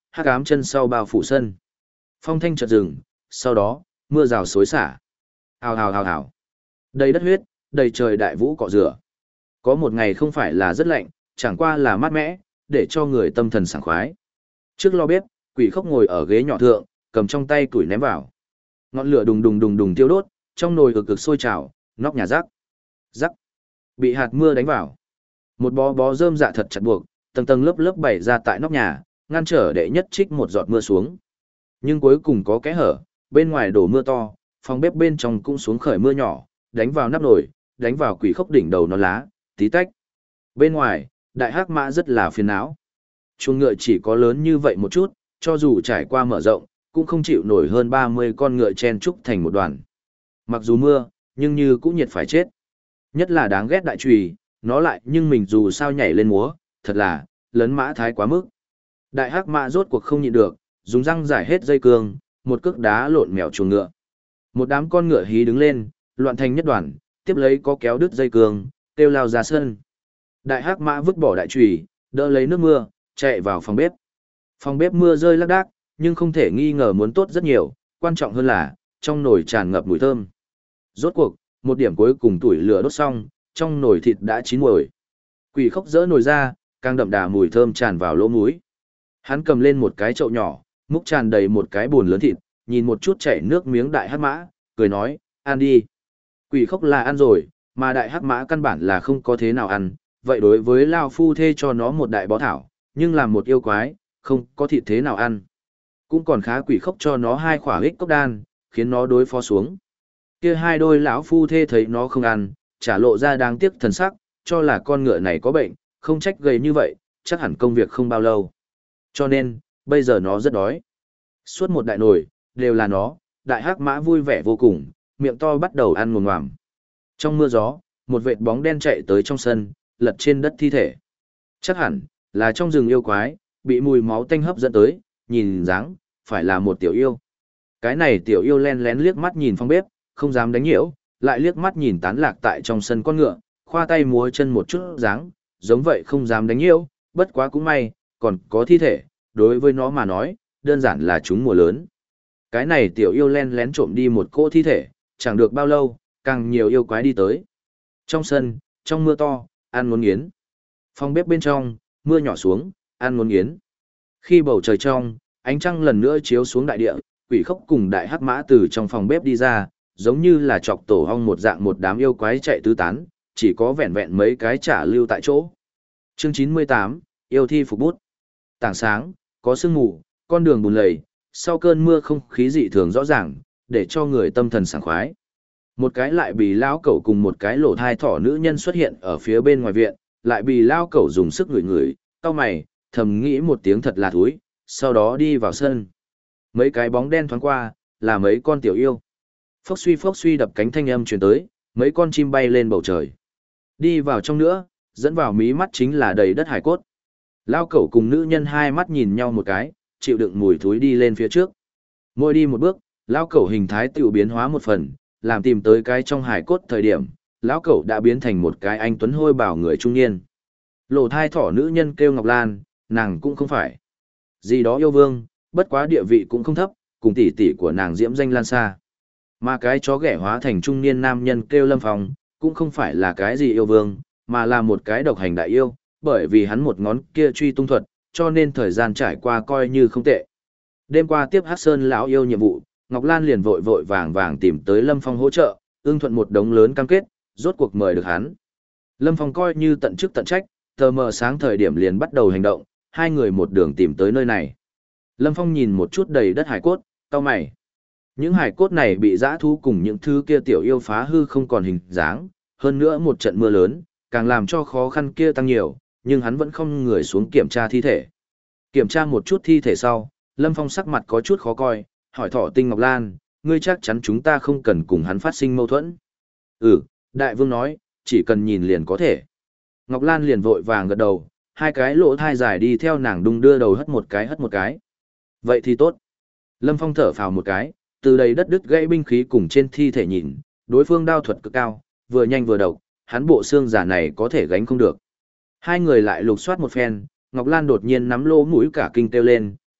hắc ám chân sau bao phủ sân. Phong thanh chợt dừng, sau đó, mưa rào xối xả. Hào hào hào hào. Đầy đất huyết, đầy trời đại vũ cọ rửa. Có một ngày không phải là rất lạnh, chẳng qua là mát mẻ, để cho người tâm thần sảng khoái. Trước lò bếp, Quỷ Khốc ngồi ở ghế nhỏ thượng, cầm trong tay củi ném vào. Ngọn lửa đùng đùng đùng đùng tiêu đốt, trong nồi ực ực sôi trào, nóc nhà rắc. Rắc. Bị hạt mưa đánh vào. Một bó bó rơm dạ thật chặt buộc, tầng tầng lớp lớp bày ra tại nóc nhà, ngăn trở đệ nhất trích một giọt mưa xuống. Nhưng cuối cùng có kẽ hở, bên ngoài đổ mưa to, phòng bếp bên trong cũng xuống khởi mưa nhỏ, đánh vào nắp nồi, đánh vào Quỷ Khốc đỉnh đầu nó lá, tí tách. Bên ngoài, đại hắc mã rất là phiền não. Chuồng ngựa chỉ có lớn như vậy một chút, cho dù trải qua mở rộng, cũng không chịu nổi hơn 30 con ngựa chen trúc thành một đoàn. Mặc dù mưa, nhưng như cũng nhiệt phải chết. Nhất là đáng ghét đại trùy, nó lại nhưng mình dù sao nhảy lên múa, thật là, lấn mã thái quá mức. Đại hắc mã rốt cuộc không nhịn được, dùng răng giải hết dây cương, một cước đá lộn mèo chuồng ngựa. Một đám con ngựa hí đứng lên, loạn thành nhất đoàn, tiếp lấy có kéo đứt dây cương, kêu lao ra sân. Đại hắc mã vứt bỏ đại trùy, đỡ lấy nước mưa, chạy vào phòng bếp. Phòng bếp mưa rơi lác đác, nhưng không thể nghi ngờ muốn tốt rất nhiều, quan trọng hơn là, trong nồi tràn ngập mùi thơm. Rốt cuộc, một điểm cuối cùng tuổi lửa đốt xong, trong nồi thịt đã chín muồi. Quỷ Khốc dỡ nồi ra, càng đậm đà mùi thơm tràn vào lỗ mũi. Hắn cầm lên một cái chậu nhỏ, múc tràn đầy một cái bồn lớn thịt, nhìn một chút chảy nước miếng đại hắc mã, cười nói, ăn đi. Quỷ Khốc là ăn rồi, mà đại hắc mã căn bản là không có thế nào ăn, vậy đối với Lao Phu Thê cho nó một đại bó thảo, nhưng làm một yêu quái, không có thịt thế nào ăn. Cũng còn khá Quỷ Khốc cho nó 2 khỏa hích cốc đan, khiến nó đối phó xuống. Kia 2 đôi lão phu thê thấy nó không ăn, trả lộ ra đáng tiếc thần sắc, cho là con ngựa này có bệnh, không trách gầy như vậy, chắc hẳn công việc không bao lâu. Cho nên, bây giờ nó rất đói. Suốt một đại nồi, đều là nó, đại hắc mã vui vẻ vô cùng, miệng to bắt đầu ăn ngồm ngoàm. Trong mưa gió, một vệt bóng đen chạy tới trong sân, lật trên đất thi thể. Chắc hẳn, là trong rừng yêu quái, bị mùi máu tanh hấp dẫn tới, nhìn dáng, phải là một tiểu yêu. Cái này tiểu yêu len lén liếc mắt nhìn phòng bếp, không dám đánh nhiễu, lại liếc mắt nhìn tán lạc tại trong sân con ngựa, khoa tay múa chân một chút dáng, giống vậy không dám đánh nhiễu, bất quá cũng may, còn có thi thể, đối với nó mà nói, đơn giản là chúng mùa lớn. Cái này tiểu yêu len lén trộm đi một cỗ thi thể, chẳng được bao lâu, càng nhiều yêu quái đi tới. Trong sân, trong mưa to, ăn muốn nghiến. Phòng bếp bên trong, mưa nhỏ xuống, ăn muốn nghiến. Khi bầu trời trong, ánh trăng lần nữa chiếu xuống đại địa, Quỷ Khốc cùng đại hắc mã từ trong phòng bếp đi ra, giống như là chọc tổ hong một dạng một đám yêu quái chạy tứ tán, chỉ có vẹn vẹn mấy cái trả lưu tại chỗ. Chương 98, yêu thi phục bút. Tảng sáng, có sương mù, con đường bùn lầy, sau cơn mưa không khí dị thường rõ ràng, để cho người tâm thần sảng khoái. Một cái lại bị lão cẩu cùng một cái lỗ thai thỏ nữ nhân xuất hiện ở phía bên ngoài viện, lại bị lão cẩu dùng sức ngửi ngửi, cau mày, thầm nghĩ một tiếng thật là thúi, sau đó đi vào sân. Mấy cái bóng đen thoáng qua, là mấy con tiểu yêu. Phốc suy đập cánh thanh âm truyền tới, mấy con chim bay lên bầu trời. Đi vào trong nữa, dẫn vào mí mắt chính là đầy đất hải cốt. Lao cẩu cùng nữ nhân hai mắt nhìn nhau một cái, chịu đựng mùi thúi đi lên phía trước. Mỗi đi một bước, lao cẩu hình thái tiểu biến hóa một phần, làm tìm tới cái trong hải cốt thời điểm, lão cẩu đã biến thành một cái anh tuấn hôi bảo người trung niên. Lỗ thai thỏ nữ nhân kêu Ngọc Lan, nàng cũng không phải gì đó yêu vương, bất quá địa vị cũng không thấp, cùng tỷ tỷ của nàng diễm danh lan xa. Mà cái chó ghẻ hóa thành trung niên nam nhân kêu Lâm Phong, cũng không phải là cái gì yêu vương, mà là một cái độc hành đại yêu, bởi vì hắn một ngón kia truy tung thuật, cho nên thời gian trải qua coi như không tệ. Đêm qua tiếp Hắc Sơn lão yêu nhiệm vụ, Ngọc Lan liền vội vội vàng vàng tìm tới Lâm Phong hỗ trợ, ưng thuận một đống lớn cam kết, rốt cuộc mời được hắn. Lâm Phong coi như tận chức tận trách, tờ mờ sáng thời điểm liền bắt đầu hành động, hai người một đường tìm tới nơi này. Lâm Phong nhìn một chút đầy đất hải cốt, cau mày. Những hải cốt này bị dã thú cùng những thứ kia tiểu yêu phá hư không còn hình dáng, hơn nữa một trận mưa lớn, càng làm cho khó khăn kia tăng nhiều, nhưng hắn vẫn không người xuống kiểm tra thi thể. Kiểm tra một chút thi thể sau, Lâm Phong sắc mặt có chút khó coi, hỏi Thỏ Tinh Ngọc Lan, ngươi chắc chắn chúng ta không cần cùng hắn phát sinh mâu thuẫn. Ừ, đại vương nói, chỉ cần nhìn liền có thể. Ngọc Lan liền vội vàng gật đầu, hai cái lỗ thai dài đi theo nàng đung đưa đầu hất một cái. Vậy thì tốt. Lâm Phong thở phào một cái, từ đầy đất đứt gãy binh khí cùng trên thi thể nhìn, đối phương đao thuật cực cao, vừa nhanh vừa độc, hắn bộ xương giả này có thể gánh không được. Hai người lại lục soát một phen, Ngọc Lan đột nhiên nắm lỗ mũi cả kinh kêu lên,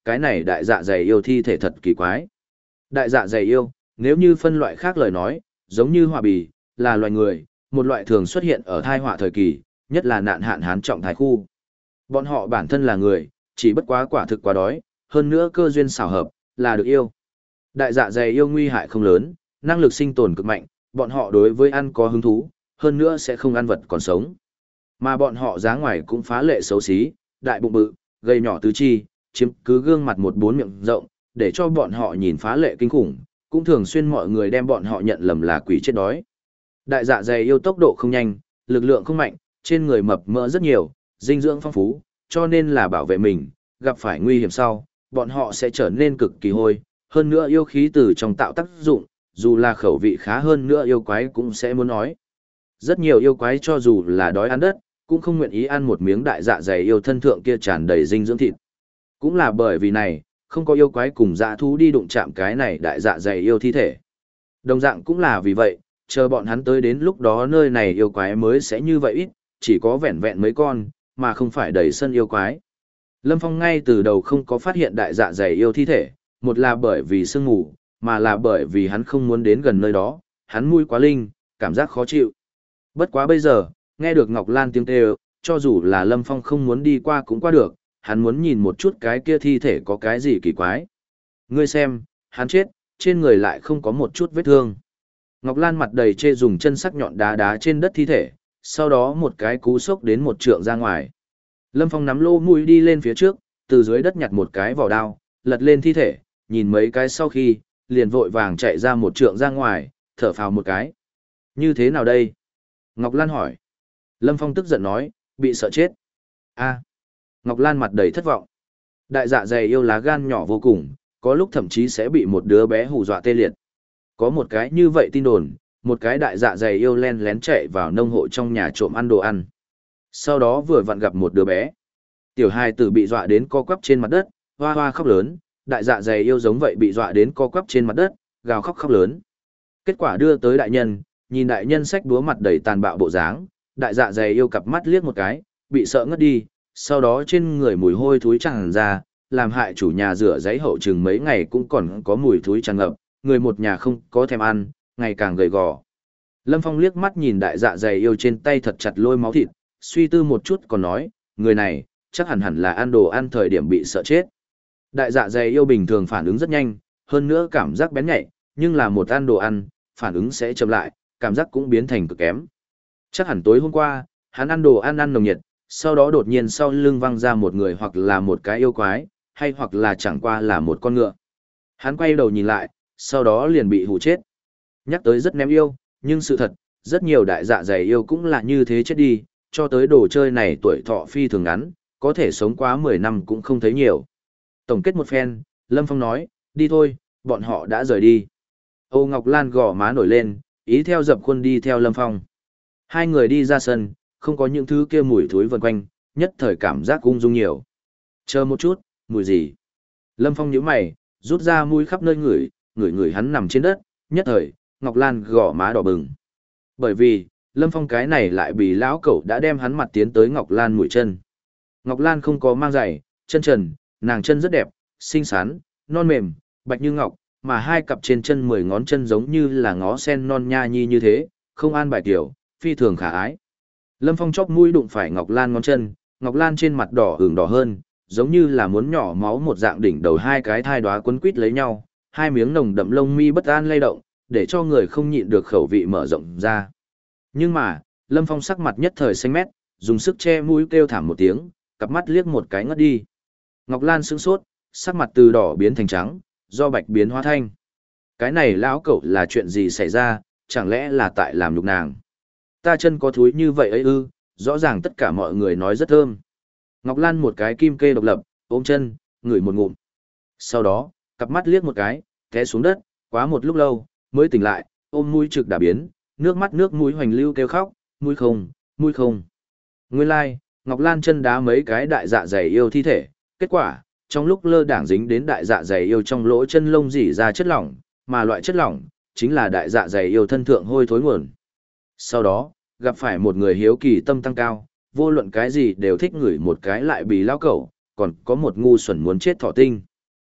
cái này đại dạ dày yêu thi thể thật kỳ quái. Đại dạ dày yêu, nếu như phân loại khác lời nói, giống như hỏa bì, là loài người, một loại thường xuất hiện ở thai họa thời kỳ, nhất là nạn hạn hán trọng thái khu. Bọn họ bản thân là người, chỉ bất quá quả thực quá đói, hơn nữa cơ duyên xảo hợp, là được yêu. Đại dạ dày yêu nguy hại không lớn, năng lực sinh tồn cực mạnh, bọn họ đối với ăn có hứng thú, hơn nữa sẽ không ăn vật còn sống. Mà bọn họ dáng ngoài cũng phá lệ xấu xí, đại bụng bự, gầy nhỏ tứ chi, chiếm cứ gương mặt một bốn miệng rộng, để cho bọn họ nhìn phá lệ kinh khủng, cũng thường xuyên mọi người đem bọn họ nhận lầm là quỷ chết đói. Đại dạ dày yêu tốc độ không nhanh, lực lượng không mạnh, trên người mập mỡ rất nhiều, dinh dưỡng phong phú, cho nên là bảo vệ mình, gặp phải nguy hiểm sau, bọn họ sẽ trở nên cực kỳ hôi, hơn nữa yêu khí từ trong tạo tác dụng, dù là khẩu vị khá hơn nữa yêu quái cũng sẽ muốn nói. Rất nhiều yêu quái cho dù là đói ăn đất, cũng không nguyện ý ăn một miếng đại dạ dày yêu thân thượng kia tràn đầy dinh dưỡng thịt. Cũng là bởi vì này, không có yêu quái cùng dã thú đi đụng chạm cái này đại dạ dày yêu thi thể. Đồng dạng cũng là vì vậy, chờ bọn hắn tới đến lúc đó nơi này yêu quái mới sẽ như vậy ít, chỉ có vẹn vẹn mấy con, mà không phải đầy sân yêu quái. Lâm Phong ngay từ đầu không có phát hiện đại dạ dày yêu thi thể, một là bởi vì sương mù, mà là bởi vì hắn không muốn đến gần nơi đó, hắn mũi quá linh, cảm giác khó chịu. Bất quá bây giờ, nghe được Ngọc Lan tiếng kêu, cho dù là Lâm Phong không muốn đi qua cũng qua được, hắn muốn nhìn một chút cái kia thi thể có cái gì kỳ quái. Ngươi xem, hắn chết, trên người lại không có một chút vết thương. Ngọc Lan mặt đầy chê dùng chân sắc nhọn đá đá trên đất thi thể, sau đó một cái cú sốc đến một trượng ra ngoài. Lâm Phong nắm lô mũi đi lên phía trước, từ dưới đất nhặt một cái vỏ đao, lật lên thi thể, nhìn mấy cái sau khi, liền vội vàng chạy ra một trượng ra ngoài, thở phào một cái. Như thế nào đây? Ngọc Lan hỏi. Lâm Phong tức giận nói, bị sợ chết. A. Ngọc Lan mặt đầy thất vọng. Đại dạ dày yêu lá gan nhỏ vô cùng, có lúc thậm chí sẽ bị một đứa bé hù dọa tê liệt. Có một cái như vậy tin đồn, một cái đại dạ dày yêu len lén chạy vào nông hộ trong nhà trộm ăn đồ ăn. Sau đó vừa vặn gặp một đứa bé. Tiểu hài tử bị dọa đến co quắp trên mặt đất, hoa hoa khóc lớn, đại dạ dày yêu giống vậy bị dọa đến co quắp trên mặt đất, gào khóc khóc lớn. Kết quả đưa tới đại nhân, nhìn đại nhân xách búa mặt đầy tàn bạo bộ dáng, đại dạ dày yêu cặp mắt liếc một cái, bị sợ ngất đi, sau đó trên người mùi hôi thối tràn ra, làm hại chủ nhà rửa giấy hậu chừng mấy ngày cũng còn có mùi thối tràn ngập, người một nhà không có thèm ăn, ngày càng gầy gò. Lâm Phong liếc mắt nhìn đại dạ dày yêu trên tay thật chặt lôi máu thịt, suy tư một chút còn nói, người này, chắc hẳn hẳn là ăn đồ ăn thời điểm bị sợ chết. Đại dạ dày yêu bình thường phản ứng rất nhanh, hơn nữa cảm giác bén nhạy, nhưng là một ăn đồ ăn, phản ứng sẽ chậm lại, cảm giác cũng biến thành cực kém. Chắc hẳn tối hôm qua, hắn ăn đồ ăn nồng nhiệt, sau đó đột nhiên sau lưng văng ra một người hoặc là một cái yêu quái, hay hoặc là chẳng qua là một con ngựa. Hắn quay đầu nhìn lại, sau đó liền bị hù chết. Nhắc tới rất ném yêu, nhưng sự thật, rất nhiều đại dạ dày yêu cũng là như thế chết đi, cho tới đồ chơi này tuổi thọ phi thường ngắn, có thể sống quá 10 năm cũng không thấy nhiều. Tổng kết một phen, Lâm Phong nói, đi thôi, bọn họ đã rời đi. Âu Ngọc Lan gò má nổi lên, ý theo dập khuôn đi theo Lâm Phong. Hai người đi ra sân, không có những thứ kia mùi thối vần quanh, nhất thời cảm giác ung dung nhiều. Chờ một chút, mùi gì? Lâm Phong nhíu mày, rút ra mũi khắp nơi ngửi, ngửi hắn nằm trên đất, nhất thời, Ngọc Lan gò má đỏ bừng. Bởi vì, Lâm Phong cái này lại bị lão cẩu đã đem hắn mặt tiến tới Ngọc Lan mũi chân. Ngọc Lan không có mang giày, chân trần, nàng chân rất đẹp, xinh xắn, non mềm, bạch như ngọc, mà hai cặp trên chân 10 ngón chân giống như là ngó sen non nha nhi như thế, không an bài tiểu, phi thường khả ái. Lâm Phong chóp mũi đụng phải Ngọc Lan ngón chân, Ngọc Lan trên mặt đỏ ửng đỏ hơn, giống như là muốn nhỏ máu một dạng đỉnh đầu hai cái thai đóa quấn quít lấy nhau, hai miếng nồng đậm lông mi bất an lay động, để cho người không nhịn được khẩu vị mở rộng ra. Nhưng mà, Lâm Phong sắc mặt nhất thời xanh mét, dùng sức che mũi kêu thảm một tiếng, cặp mắt liếc một cái ngất đi. Ngọc Lan sững sốt, sắc mặt từ đỏ biến thành trắng, do bạch biến hóa thanh. Cái này lão cẩu là chuyện gì xảy ra, chẳng lẽ là tại làm nhục nàng? Ta chân có thúi như vậy ấy ư, rõ ràng tất cả mọi người nói rất thơm. Ngọc Lan một cái kim kê độc lập, ôm chân, ngửi một ngụm. Sau đó, cặp mắt liếc một cái, té xuống đất, quá một lúc lâu, mới tỉnh lại, ôm mũi trực đà biến, nước mũi hoành lưu kêu khóc, mũi không, mũi không. Nguyên lai, Ngọc Lan chân đá mấy cái đại dạ dày yêu thi thể, kết quả, trong lúc lơ đảng dính đến đại dạ dày yêu trong lỗ chân lông rỉ ra chất lỏng, mà loại chất lỏng, chính là đại dạ dày yêu thân thượng hôi thối nguồn. Sau đó, gặp phải một người hiếu kỳ tâm tăng cao, vô luận cái gì đều thích ngửi một cái lại bị lao cẩu, còn có một ngu xuẩn muốn chết thỏ tinh.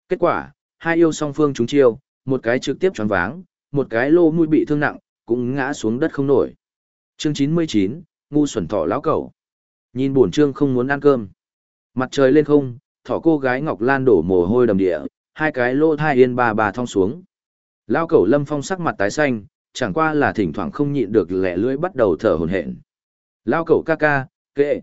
Kết quả, hai yêu song phương trúng chiêu, một cái trực tiếp choáng váng, một cái lô mũi bị thương nặng, cũng ngã xuống đất không nổi. Chương 99, ngu xuẩn thỏ lão cẩu. Nhìn bổn trương không muốn ăn cơm. Mặt trời lên không, thỏ cô gái Ngọc Lan đổ mồ hôi đầm địa, hai cái lô thai yên bà thong xuống. Lão cẩu Lâm Phong sắc mặt tái xanh, chẳng qua là thỉnh thoảng không nhịn được lẻ lưỡi bắt đầu thở hổn hển. Lão cẩu ca ca, kệ,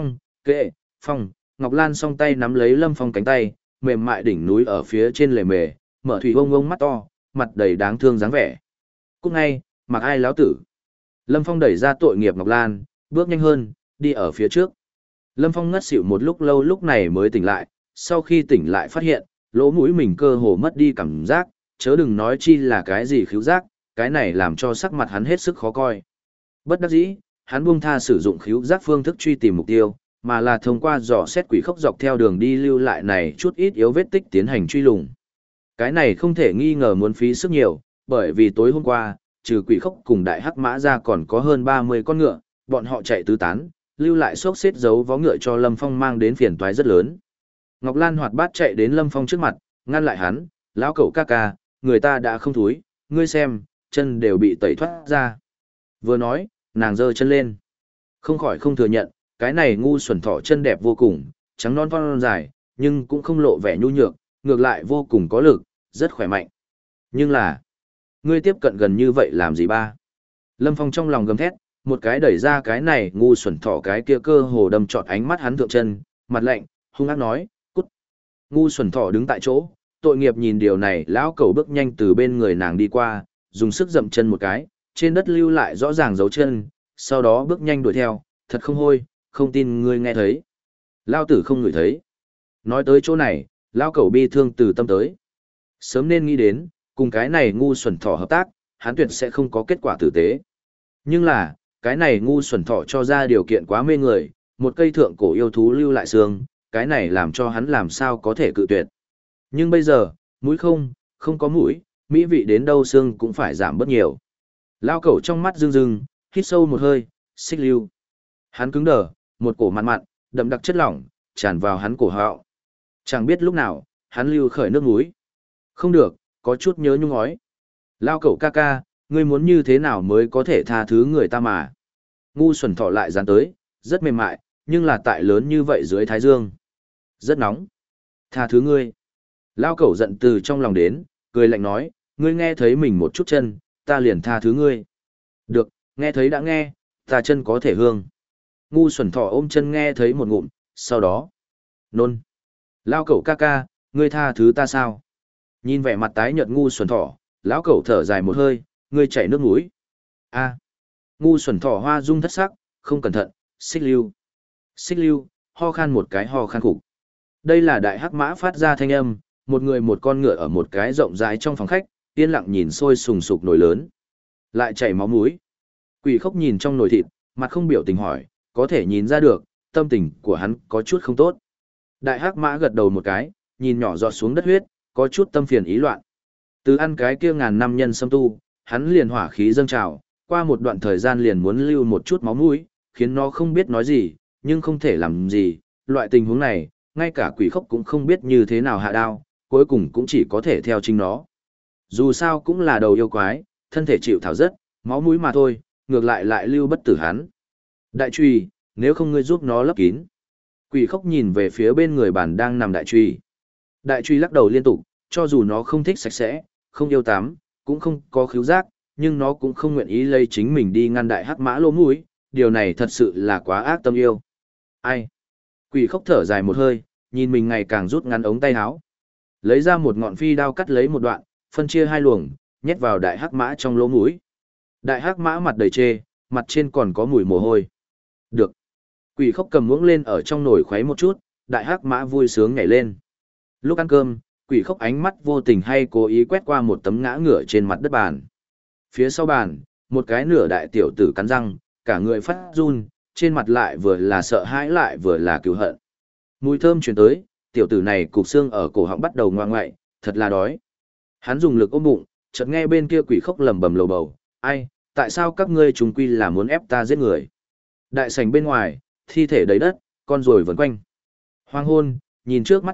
phong, Ngọc Lan song tay nắm lấy Lâm Phong cánh tay, mềm mại đỉnh núi ở phía trên lề mề, mở thủy ông ông mắt to, mặt đầy đáng thương dáng vẻ. Cúc ngay, mặc ai lão tử. Lâm Phong đẩy ra tội nghiệp Ngọc Lan, bước nhanh hơn, đi ở phía trước. Lâm Phong ngất xỉu một lúc lâu lúc này mới tỉnh lại, sau khi tỉnh lại phát hiện, lỗ mũi mình cơ hồ mất đi cảm giác, chớ đừng nói chi là cái gì khứu giác, cái này làm cho sắc mặt hắn hết sức khó coi. Bất đắc dĩ, hắn buông tha sử dụng khứu giác phương thức truy tìm mục tiêu, mà là thông qua dò xét quỷ khốc dọc theo đường đi lưu lại này chút ít yếu vết tích tiến hành truy lùng. Cái này không thể nghi ngờ muốn phí sức nhiều, bởi vì tối hôm qua, trừ quỷ khốc cùng đại hắc mã ra còn có hơn 30 con ngựa, bọn họ chạy tứ tán, lưu lại xốc xếp dấu vó ngựa cho Lâm Phong mang đến phiền toái rất lớn. Ngọc Lan hoạt bát chạy đến Lâm Phong trước mặt, ngăn lại hắn, lão cẩu ca ca, người ta đã không thúi, ngươi xem, chân đều bị tẩy thoát ra. Vừa nói, nàng giơ chân lên. Không khỏi không thừa nhận, cái này ngu xuẩn thỏ chân đẹp vô cùng, trắng non thon dài, nhưng cũng không lộ vẻ nhu nhược, ngược lại vô cùng có lực, rất khỏe mạnh. Nhưng là, ngươi tiếp cận gần như vậy làm gì ba? Lâm Phong trong lòng gầm thét, một cái đẩy ra cái này ngu xuẩn thỏ cái kia cơ hồ đâm trọt ánh mắt hắn thượng chân, mặt lạnh, hung ác nói, cút. Ngu xuẩn thỏ đứng tại chỗ, tội nghiệp nhìn điều này, lão cẩu bước nhanh từ bên người nàng đi qua, dùng sức dậm chân một cái, trên đất lưu lại rõ ràng dấu chân, sau đó bước nhanh đuổi theo, thật không hôi, không tin ngươi nghe thấy. Lao tử không ngửi thấy. Nói tới chỗ này, lão cẩu bi thương từ tâm tới. Sớm nên nghĩ đến, cùng cái này ngu xuẩn thỏ hợp tác, hắn tuyệt sẽ không có kết quả tử tế. Nhưng là, cái này ngu xuẩn thỏ cho ra điều kiện quá mê người, một cây thượng cổ yêu thú lưu lại xương, cái này làm cho hắn làm sao có thể cự tuyệt. Nhưng bây giờ, mũi không có mũi, mỹ vị đến đâu xương cũng phải giảm bớt nhiều. Lao cẩu trong mắt rưng rưng, hít sâu một hơi, xích lưu. Hắn cứng đờ, một cổ mặn mặn, đậm đặc chất lỏng, tràn vào hắn cổ họng. Chẳng biết lúc nào, hắn lưu khởi nước mũi. Không được, có chút nhớ nhung ói. Lao cẩu ca ca, ngươi muốn như thế nào mới có thể tha thứ người ta mà. Ngu xuẩn thỏ lại dán tới, rất mềm mại, nhưng là tại lớn như vậy dưới thái dương. Rất nóng. Tha thứ ngươi. Lao cẩu giận từ trong lòng đến, cười lạnh nói, ngươi nghe thấy mình một chút chân, ta liền tha thứ ngươi. Được, nghe thấy đã nghe, ta chân có thể hương. Ngu xuẩn thỏ ôm chân nghe thấy một ngụm, sau đó. Nôn. Lao cẩu ca ca, ngươi tha thứ ta sao? Nhìn vẻ mặt tái nhợt ngu xuẩn thỏ, lão cẩu thở dài một hơi, ngươi chảy nước mũi. A. Ngu xuẩn thỏ hoa dung thất sắc, không cẩn thận, xích lưu. Xích lưu, ho khan một cái ho khan khục. Đây là đại hắc mã phát ra thanh âm, một người một con ngựa ở một cái rộng rãi trong phòng khách, yên lặng nhìn sôi sùng sục nồi lớn. Lại chảy máu mũi. Quỷ khốc nhìn trong nồi thịt, mặt không biểu tình hỏi, có thể nhìn ra được, tâm tình của hắn có chút không tốt. Đại hắc mã gật đầu một cái, nhìn nhỏ giọt xuống đất huyết, có chút tâm phiền ý loạn. Từ ăn cái kia ngàn năm nhân sâm tu, hắn liền hỏa khí dâng trào, qua một đoạn thời gian liền muốn lưu một chút máu mũi, khiến nó không biết nói gì, nhưng không thể làm gì. Loại tình huống này, ngay cả quỷ khốc cũng không biết như thế nào hạ đao, cuối cùng cũng chỉ có thể theo chính nó. Dù sao cũng là đầu yêu quái, thân thể chịu thảo rất, máu mũi mà thôi, ngược lại lưu bất tử hắn. Đại truy, nếu không ngươi giúp nó lấp kín. Quỷ khốc nhìn về phía bên người bàn đang nằm đại truy. Đại truy lắc đầu liên tục, cho dù nó không thích sạch sẽ, không yêu tắm, cũng không có khứu giác, nhưng nó cũng không nguyện ý lấy chính mình đi ngăn đại hắc mã lỗ mũi, điều này thật sự là quá ác tâm yêu. Ai? Quỷ khốc thở dài một hơi, nhìn mình ngày càng rút ngắn ống tay áo. Lấy ra một ngọn phi đao cắt lấy một đoạn, phân chia hai luồng, nhét vào đại hắc mã trong lỗ mũi. Đại hắc mã mặt đầy chê, mặt trên còn có mùi mồ hôi. Được. Quỷ khốc cầm muỗng lên ở trong nồi khuấy một chút, đại hắc mã vui sướng nhảy lên. Lúc ăn cơm, quỷ khốc ánh mắt vô tình hay cố ý quét qua một tấm ngã ngửa trên mặt đất bàn. Phía sau bàn, một cái nửa đại tiểu tử cắn răng, cả người phát run, trên mặt lại vừa là sợ hãi lại vừa là cừu hận. Mùi thơm truyền tới, tiểu tử này cục xương ở cổ họng bắt đầu ngoan ngoại, thật là đói. Hắn dùng lực ôm bụng, chợt nghe bên kia quỷ khốc lầm bầm lầu bầu, ai, tại sao các ngươi trùng quy là muốn ép ta giết người? Đại sảnh bên ngoài, thi thể đầy đất, con ruồi vần quanh. Hoang hôn, nhìn trước mắt trại,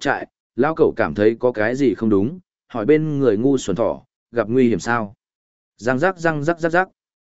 lão cẩu cảm thấy có cái gì không đúng, hỏi bên người ngu xuẩn thỏ, gặp nguy hiểm sao? Răng rắc răng rắc rắc rắc.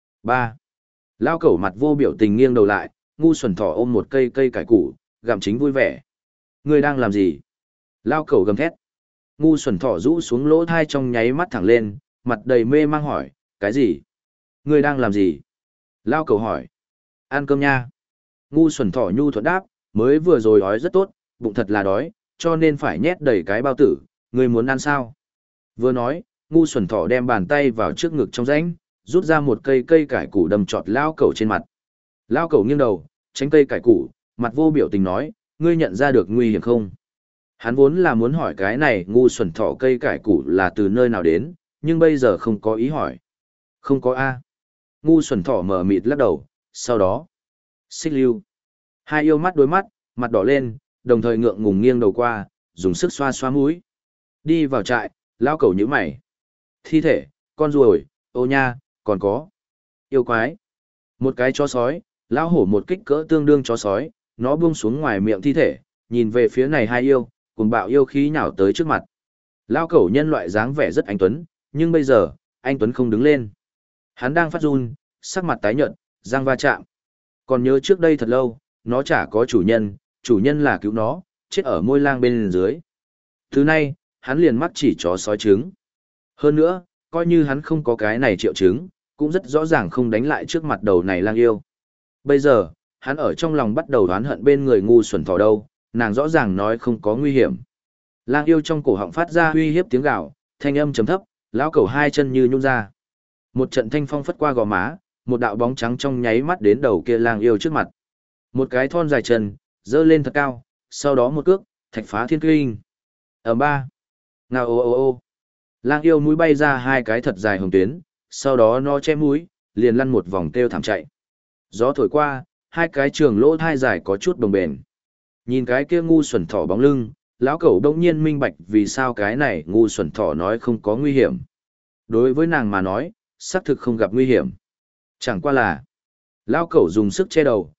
3. Lão cẩu mặt vô biểu tình nghiêng đầu lại, ngu xuẩn thỏ ôm một cây cây cải củ, gặm chính vui vẻ. Ngươi đang làm gì? Lão cẩu gầm thét. Ngu xuẩn thỏ rũ xuống lỗ thai trong nháy mắt thẳng lên, mặt đầy mê mang hỏi, cái gì? Ngươi đang làm gì? Lão cẩu hỏi. Ăn cơm nha. Ngu xuẩn thỏ nhu thuận đáp, mới vừa rồi đói rất tốt, bụng thật là đói, cho nên phải nhét đầy cái bao tử, ngươi muốn ăn sao? Vừa nói, ngu xuẩn thỏ đem bàn tay vào trước ngực trong rãnh, rút ra một cây cây cải củ đâm trọt lao cẩu trên mặt. Lao cẩu nghiêng đầu, tránh cây cải củ, mặt vô biểu tình nói, ngươi nhận ra được nguy hiểm không? Hắn vốn là muốn hỏi cái này ngu xuẩn thỏ cây cải củ là từ nơi nào đến, nhưng bây giờ không có ý hỏi. Không có A. Ngu xuẩn thỏ mở mịt lắc đầu, sau đó. Xích lưu. Hai yêu mắt đối mắt, mặt đỏ lên, đồng thời ngượng ngùng nghiêng đầu qua, dùng sức xoa xoa mũi. Đi vào trại, lao cẩu nhíu mày. Thi thể, con ruồi, ô nha, còn có. Yêu quái. Một cái chó sói, lão hổ một kích cỡ tương đương chó sói, nó buông xuống ngoài miệng thi thể, nhìn về phía này hai yêu, cùng bạo yêu khí nhào tới trước mặt. Lao cẩu nhân loại dáng vẻ rất anh tuấn, nhưng bây giờ, anh tuấn không đứng lên. Hắn đang phát run, sắc mặt tái nhợt, răng va chạm. Còn nhớ trước đây thật lâu, nó chả có chủ nhân là cứu nó, chết ở môi lang bên dưới. Thứ nay, hắn liền mắc chỉ chó sói trứng. Hơn nữa, coi như hắn không có cái này triệu chứng, cũng rất rõ ràng không đánh lại trước mặt đầu này lang yêu. Bây giờ, hắn ở trong lòng bắt đầu đoán hận bên người ngu xuẩn thỏ đâu, nàng rõ ràng nói không có nguy hiểm. Lang yêu trong cổ họng phát ra uy hiếp tiếng gào, thanh âm trầm thấp, lão cẩu hai chân như nhún ra. Một trận thanh phong phất qua gò má, một đạo bóng trắng trong nháy mắt đến đầu kia lang yêu trước mặt. Một cái thon dài chân, dơ lên thật cao, sau đó một cước, thạch phá thiên kinh. Ở ba. Ngao ô ô ô. Lang yêu mũi bay ra hai cái thật dài hồng tuyến, sau đó nó che mũi, liền lăn một vòng kêu thảm chạy. Gió thổi qua, hai cái trường lỗ thai dài có chút bồng bềnh. Nhìn cái kia ngu xuẩn thỏ bóng lưng, lão cẩu đông nhiên minh bạch vì sao cái này ngu xuẩn thỏ nói không có nguy hiểm. Đối với nàng mà nói, xác thực không gặp nguy hiểm. Chẳng qua là, lão cẩu dùng sức che đầu,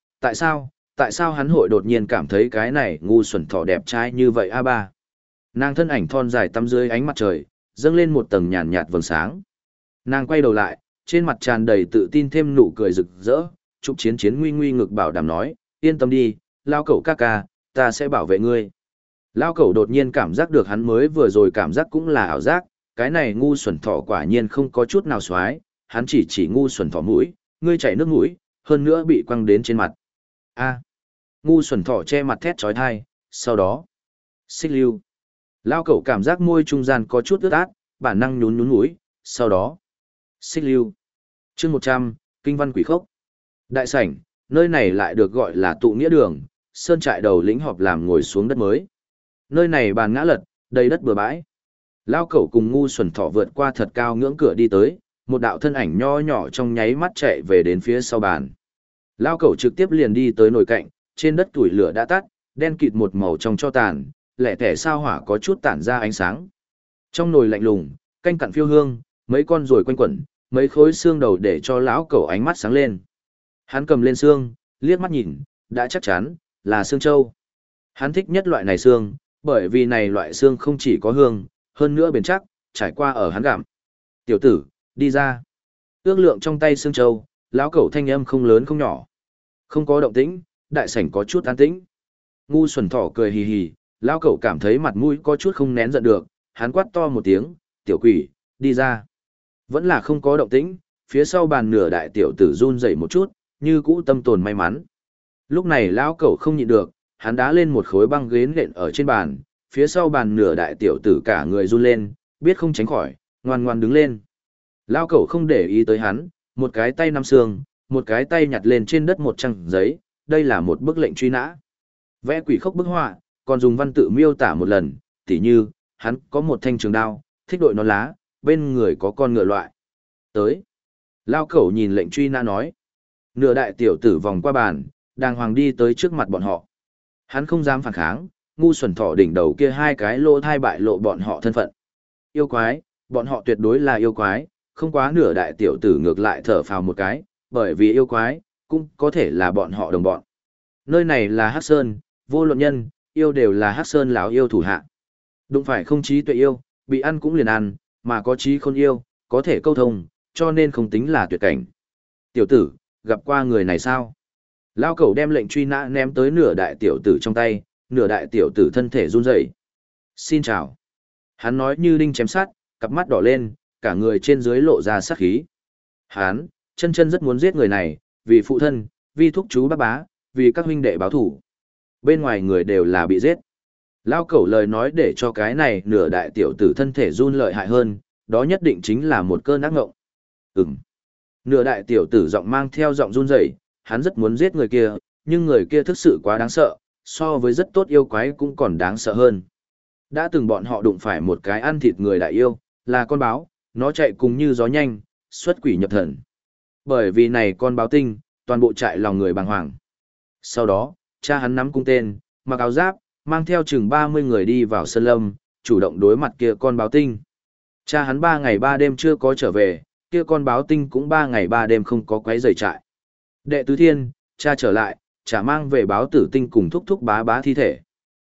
tại sao hắn hội đột nhiên cảm thấy cái này ngu xuẩn thỏ đẹp trai như vậy a ba. Nàng thân ảnh thon dài tắm dưới ánh mặt trời, dâng lên một tầng nhàn nhạt vầng sáng. Nàng quay đầu lại, trên mặt tràn đầy tự tin thêm nụ cười rực rỡ, Trục Chiến Chiến nguy nguy ngực bảo đảm nói, yên tâm đi, lao cẩu ca ca, ta sẽ bảo vệ ngươi. Lao cẩu đột nhiên cảm giác được hắn mới vừa rồi cảm giác cũng là ảo giác, cái này ngu xuẩn thỏ quả nhiên không có chút nào xoái, hắn chỉ ngu xuẩn thỏ mũi, ngươi chảy nước mũi, hơn nữa bị quăng đến trên mặt. A. Ngu xuẩn thỏ che mặt thét chói tai, sau đó. Xích lưu. Lao cẩu cảm giác môi trung gian có chút ướt át, bản năng nhún nhún mũi, sau đó. Xích lưu. Chương 100, Kinh văn quỷ khốc. Đại sảnh, nơi này lại được gọi là tụ nghĩa đường, sơn trại đầu lĩnh họp làm ngồi xuống đất mới. Nơi này bàn ngã lật, đầy đất bừa bãi. Lao cẩu cùng ngu xuẩn thỏ vượt qua thật cao ngưỡng cửa đi tới, một đạo thân ảnh nho nhỏ trong nháy mắt chạy về đến phía sau bàn. Lao cẩu trực tiếp liền đi tới nồi cạnh, trên đất tuổi lửa đã tắt, đen kịt một màu trong cho tàn, lẻ tẻ sao hỏa có chút tản ra ánh sáng. Trong nồi lạnh lùng, canh cặn phiêu hương, mấy con ruồi quanh quẩn, mấy khối xương đầu để cho lão cẩu ánh mắt sáng lên. Hắn cầm lên xương, liếc mắt nhìn, đã chắc chắn là xương trâu. Hắn thích nhất loại này xương, bởi vì này loại xương không chỉ có hương, hơn nữa bền chắc, trải qua ở hắn gặm. Tiểu tử, đi ra. Ước lượng trong tay xương trâu, lão cẩu thanh âm không lớn không nhỏ. Không có động tĩnh, đại sảnh có chút an tĩnh. Ngu xuẩn thỏ cười hì hì, lão cẩu cảm thấy mặt mũi có chút không nén giận được, hắn quát to một tiếng, tiểu quỷ, đi ra. Vẫn là không có động tĩnh, phía sau bàn nửa đại tiểu tử run rẩy một chút, như cũ tâm tồn may mắn. Lúc này lão cẩu không nhịn được, hắn đá lên một khối băng ghế nện ở trên bàn, phía sau bàn nửa đại tiểu tử cả người run lên, biết không tránh khỏi, ngoan ngoan đứng lên. Lão cẩu không để ý tới hắn, một cái tay nắm xương, một cái tay nhặt lên trên đất một trang giấy, đây là một bức lệnh truy nã. Vẽ quỷ khốc bức họa, còn dùng văn tự miêu tả một lần, tỉ như, hắn có một thanh trường đao, thích đội nón lá, bên người có con ngựa loại. Tới. Lao cẩu nhìn lệnh truy nã nói. Nửa đại tiểu tử vòng qua bàn, đàng hoàng đi tới trước mặt bọn họ. Hắn không dám phản kháng, ngu xuẩn thỏ đỉnh đầu kia hai cái lỗ thai bại lộ bọn họ thân phận. Yêu quái, bọn họ tuyệt đối là yêu quái, không quá nửa đại tiểu tử ngược lại thở phào một cái, bởi vì yêu quái, cũng có thể là bọn họ đồng bọn. Nơi này là Hắc Sơn, vô luận nhân, yêu đều là Hắc Sơn lão yêu thủ hạ. Đụng phải không trí tuệ yêu, bị ăn cũng liền ăn, mà có trí khôn yêu, có thể câu thông, cho nên không tính là tuyệt cảnh. Tiểu tử, gặp qua người này sao? Lao cẩu đem lệnh truy nã ném tới nửa đại tiểu tử trong tay, nửa đại tiểu tử thân thể run rẩy. Xin chào. Hắn nói như đinh chém sát, cặp mắt đỏ lên, cả người trên dưới lộ ra sát khí. Hắn, chân chân rất muốn giết người này, vì phụ thân, vì thúc chú bác bá, vì các huynh đệ báo thủ. Bên ngoài người đều là bị giết. Lao cẩu lời nói để cho cái này nửa đại tiểu tử thân thể run lợi hại hơn, đó nhất định chính là một cơn ác ngộng. Ừm. Nửa đại tiểu tử giọng mang theo giọng run rẩy, hắn rất muốn giết người kia, nhưng người kia thực sự quá đáng sợ, so với rất tốt yêu quái cũng còn đáng sợ hơn. Đã từng bọn họ đụng phải một cái ăn thịt người đại yêu, là con báo, nó chạy cùng như gió nhanh, xuất quỷ nhập thần. Bởi vì này con báo tinh, toàn bộ trại lòng người bàng hoàng. Sau đó, cha hắn nắm cung tên, mặc áo giáp, mang theo chừng 30 người đi vào sơn lâm, chủ động đối mặt kia con báo tinh. Cha hắn 3 ngày 3 đêm chưa có trở về, kia con báo tinh cũng 3 ngày 3 đêm không có quấy rầy trại. Đệ tứ thiên, cha trở lại, chả mang về báo tử tinh cùng thúc thúc bá bá thi thể.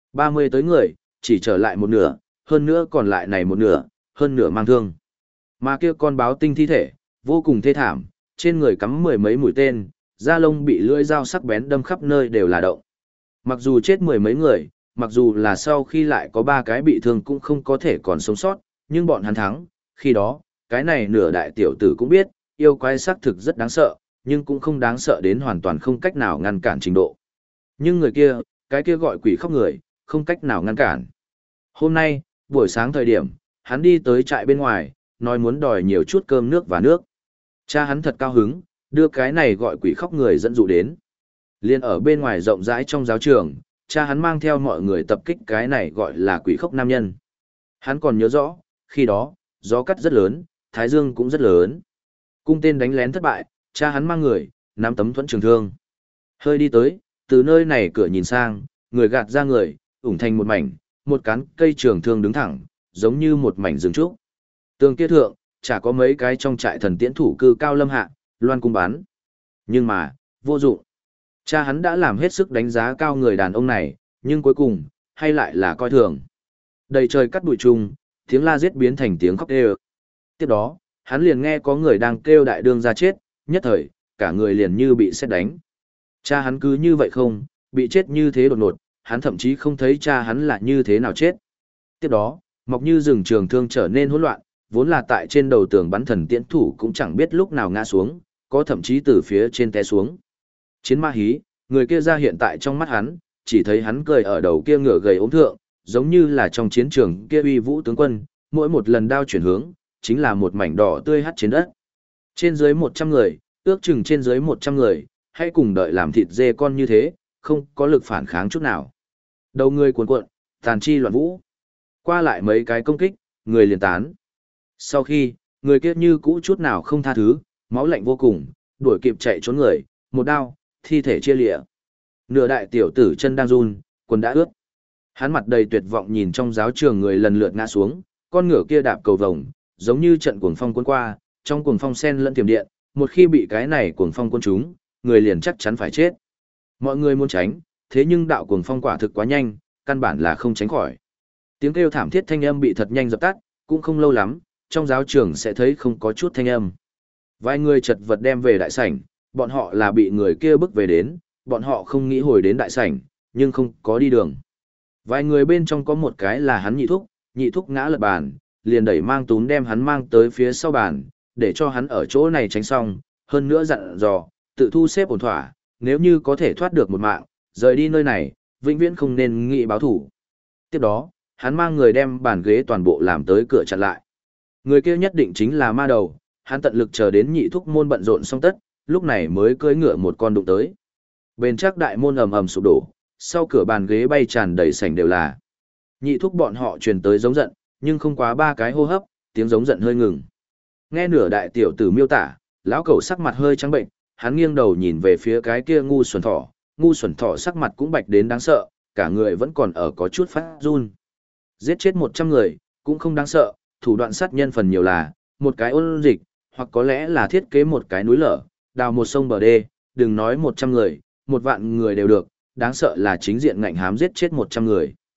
30 tới người, chỉ trở lại một nửa, hơn nữa còn lại này một nửa, hơn nửa mang thương. Mà kia con báo tinh thi thể, vô cùng thê thảm, trên người cắm mười mấy mũi tên, da lông bị lưỡi dao sắc bén đâm khắp nơi đều là động. Mặc dù chết mười mấy người, mặc dù là sau khi lại có 3 cái bị thương cũng không có thể còn sống sót, nhưng bọn hắn thắng, khi đó, cái này nửa đại tiểu tử cũng biết, yêu quái xác thực rất đáng sợ, nhưng cũng không đáng sợ đến hoàn toàn không cách nào ngăn cản trình độ. Nhưng người kia, cái kia gọi quỷ khóc người, không cách nào ngăn cản. Hôm nay, buổi sáng thời điểm, hắn đi tới trại bên ngoài, nói muốn đòi nhiều chút cơm nước và nước. Cha hắn thật cao hứng, đưa cái này gọi quỷ khóc người dẫn dụ đến. Liên ở bên ngoài rộng rãi trong giáo trường, cha hắn mang theo mọi người tập kích cái này gọi là quỷ khóc nam nhân. Hắn còn nhớ rõ, khi đó, gió cắt rất lớn, thái dương cũng rất lớn. Cung tên đánh lén thất bại, cha hắn mang người, nắm tấm thuẫn trường thương. Hơi đi tới, từ nơi này cửa nhìn sang, người gạt ra người, ủng thành một mảnh, một cán cây trường thương đứng thẳng, giống như một mảnh rừng trúc. Tường kia thượng, chả có mấy cái trong trại thần tiễn thủ cư cao lâm hạ, loan cung bắn. Nhưng mà, vô dụng. Cha hắn đã làm hết sức đánh giá cao người đàn ông này, nhưng cuối cùng, hay lại là coi thường. Đầy trời cắt bụi trùng, tiếng la giết biến thành tiếng khóc đê. Tiếp đó, hắn liền nghe có người đang kêu đại đương ra chết, nhất thời, cả người liền như bị sét đánh. Cha hắn cứ như vậy không, bị chết như thế đột ngột, hắn thậm chí không thấy cha hắn là như thế nào chết. Tiếp đó, mọc như rừng trường thương trở nên hỗn loạn, vốn là tại trên đầu tường bắn thần tiễn thủ cũng chẳng biết lúc nào ngã xuống, có thậm chí từ phía trên té xuống. Chiến ma hí, người kia ra hiện tại trong mắt hắn, chỉ thấy hắn cười ở đầu kia ngựa gầy ốm thượng, giống như là trong chiến trường kia uy vũ tướng quân, mỗi một lần đao chuyển hướng, chính là một mảnh đỏ tươi hắt trên đất. Trên dưới 100 người, ước chừng trên dưới 100 người, hãy cùng đợi làm thịt dê con như thế, không có lực phản kháng chút nào. Đầu người cuồn cuộn, tàn chi loạn vũ. Qua lại mấy cái công kích, người liền tán. Sau khi, người kia như cũ chút nào không tha thứ, máu lạnh vô cùng, đuổi kịp chạy trốn người, một đao, thi thể chia lịa. Nửa đại tiểu tử chân đang run, quần đã ướt. Hắn mặt đầy tuyệt vọng nhìn trong giáo trường người lần lượt ngã xuống, con ngựa kia đạp cầu vồng, giống như trận cuồng phong cuốn qua, trong cuồng phong sen lẫn tiềm điện, một khi bị cái này cuồng phong cuốn trúng, người liền chắc chắn phải chết. Mọi người muốn tránh, thế nhưng đạo cuồng phong quả thực quá nhanh, căn bản là không tránh khỏi. Tiếng kêu thảm thiết thanh âm bị thật nhanh dập tắt, cũng không lâu lắm, trong giáo trường sẽ thấy không có chút thanh âm. Vài người chật vật đem về đại sảnh, bọn họ là bị người kia bức về đến, bọn họ không nghĩ hồi đến đại sảnh, nhưng không có đi đường. Vài người bên trong có một cái là hắn nhị thúc ngã lật bàn, liền đẩy mang túm đem hắn mang tới phía sau bàn, để cho hắn ở chỗ này tránh xong, hơn nữa dặn dò, tự thu xếp ổn thỏa, nếu như có thể thoát được một mạng, rời đi nơi này, vĩnh viễn không nên nghĩ báo thủ. Tiếp đó, hắn mang người đem bàn ghế toàn bộ làm tới cửa chặn lại. Người kia nhất định chính là ma đầu, hắn tận lực chờ đến nhị thúc môn bận rộn xong tất, lúc này mới cưỡi ngựa một con đụng tới. Bên chắc đại môn ầm ầm sụp đổ, sau cửa bàn ghế bay tràn đầy sảnh đều là. Nhị thúc bọn họ truyền tới giống giận, nhưng không quá 3 cái hô hấp, tiếng giống giận hơi ngừng. Nghe nửa đại tiểu tử miêu tả, lão cẩu sắc mặt hơi trắng bệnh, hắn nghiêng đầu nhìn về phía cái kia ngu xuẩn thỏ sắc mặt cũng bạch đến đáng sợ, cả người vẫn còn ở có chút phát run. Giết chết 100 người, cũng không đáng sợ, thủ đoạn sát nhân phần nhiều là, một cái ôn dịch, hoặc có lẽ là thiết kế một cái núi lở, đào một sông bờ đê, đừng nói 100 người, 1 vạn người đều được, đáng sợ là chính diện ngạnh hám giết chết 100 người.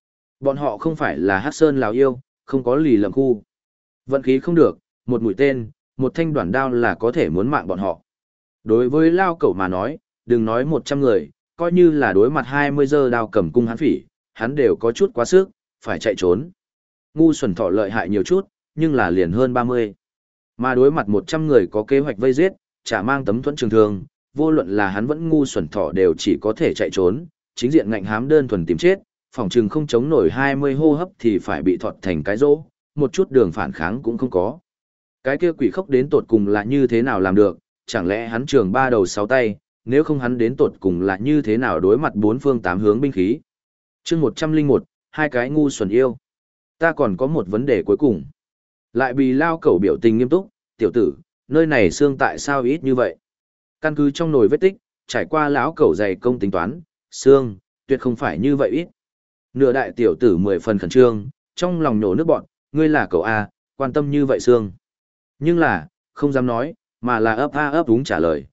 Bọn họ không phải là Hắc Sơn Lào yêu, không có lì lầm khu. Vận khí không được, một mũi tên, một thanh đoạn đao là có thể muốn mạng bọn họ. Đối với Lao Cẩu mà nói, đừng nói 100 người, coi như là đối mặt 20 giờ đao cầm cung hắn phỉ, hắn đều có chút quá sức, phải chạy trốn. Ngu xuẩn thỏ lợi hại nhiều chút, nhưng là liền hơn 30. Mà đối mặt 100 người có kế hoạch vây giết, chả mang tấm thuẫn trường thương, vô luận là hắn vẫn ngu xuẩn thỏ đều chỉ có thể chạy trốn, chính diện ngạnh hám đơn thuần tìm chết, phòng trừng không chống nổi 20 hô hấp thì phải bị thọt thành cái rỗ, một chút đường phản kháng cũng không có. Cái kia quỷ khốc đến tột cùng là như thế nào làm được, chẳng lẽ hắn trường 3 đầu 6 tay, nếu không hắn đến tột cùng là như thế nào đối mặt 4 phương 8 hướng binh khí. Chương 101, hai cái ngu xuẩn yêu. Ta còn có một vấn đề cuối cùng. Lại bị Lao Cẩu biểu tình nghiêm túc, tiểu tử, nơi này xương tại sao ít như vậy? Căn cứ trong nồi vết tích, trải qua lão Cẩu dày công tính toán, xương, tuyệt không phải như vậy ít. Nửa đại tiểu tử 10 phần khẩn trương, trong lòng nổ nước bọn, ngươi là cậu A, quan tâm như vậy xương. Nhưng là, không dám nói, mà là ấp a ấp đúng trả lời,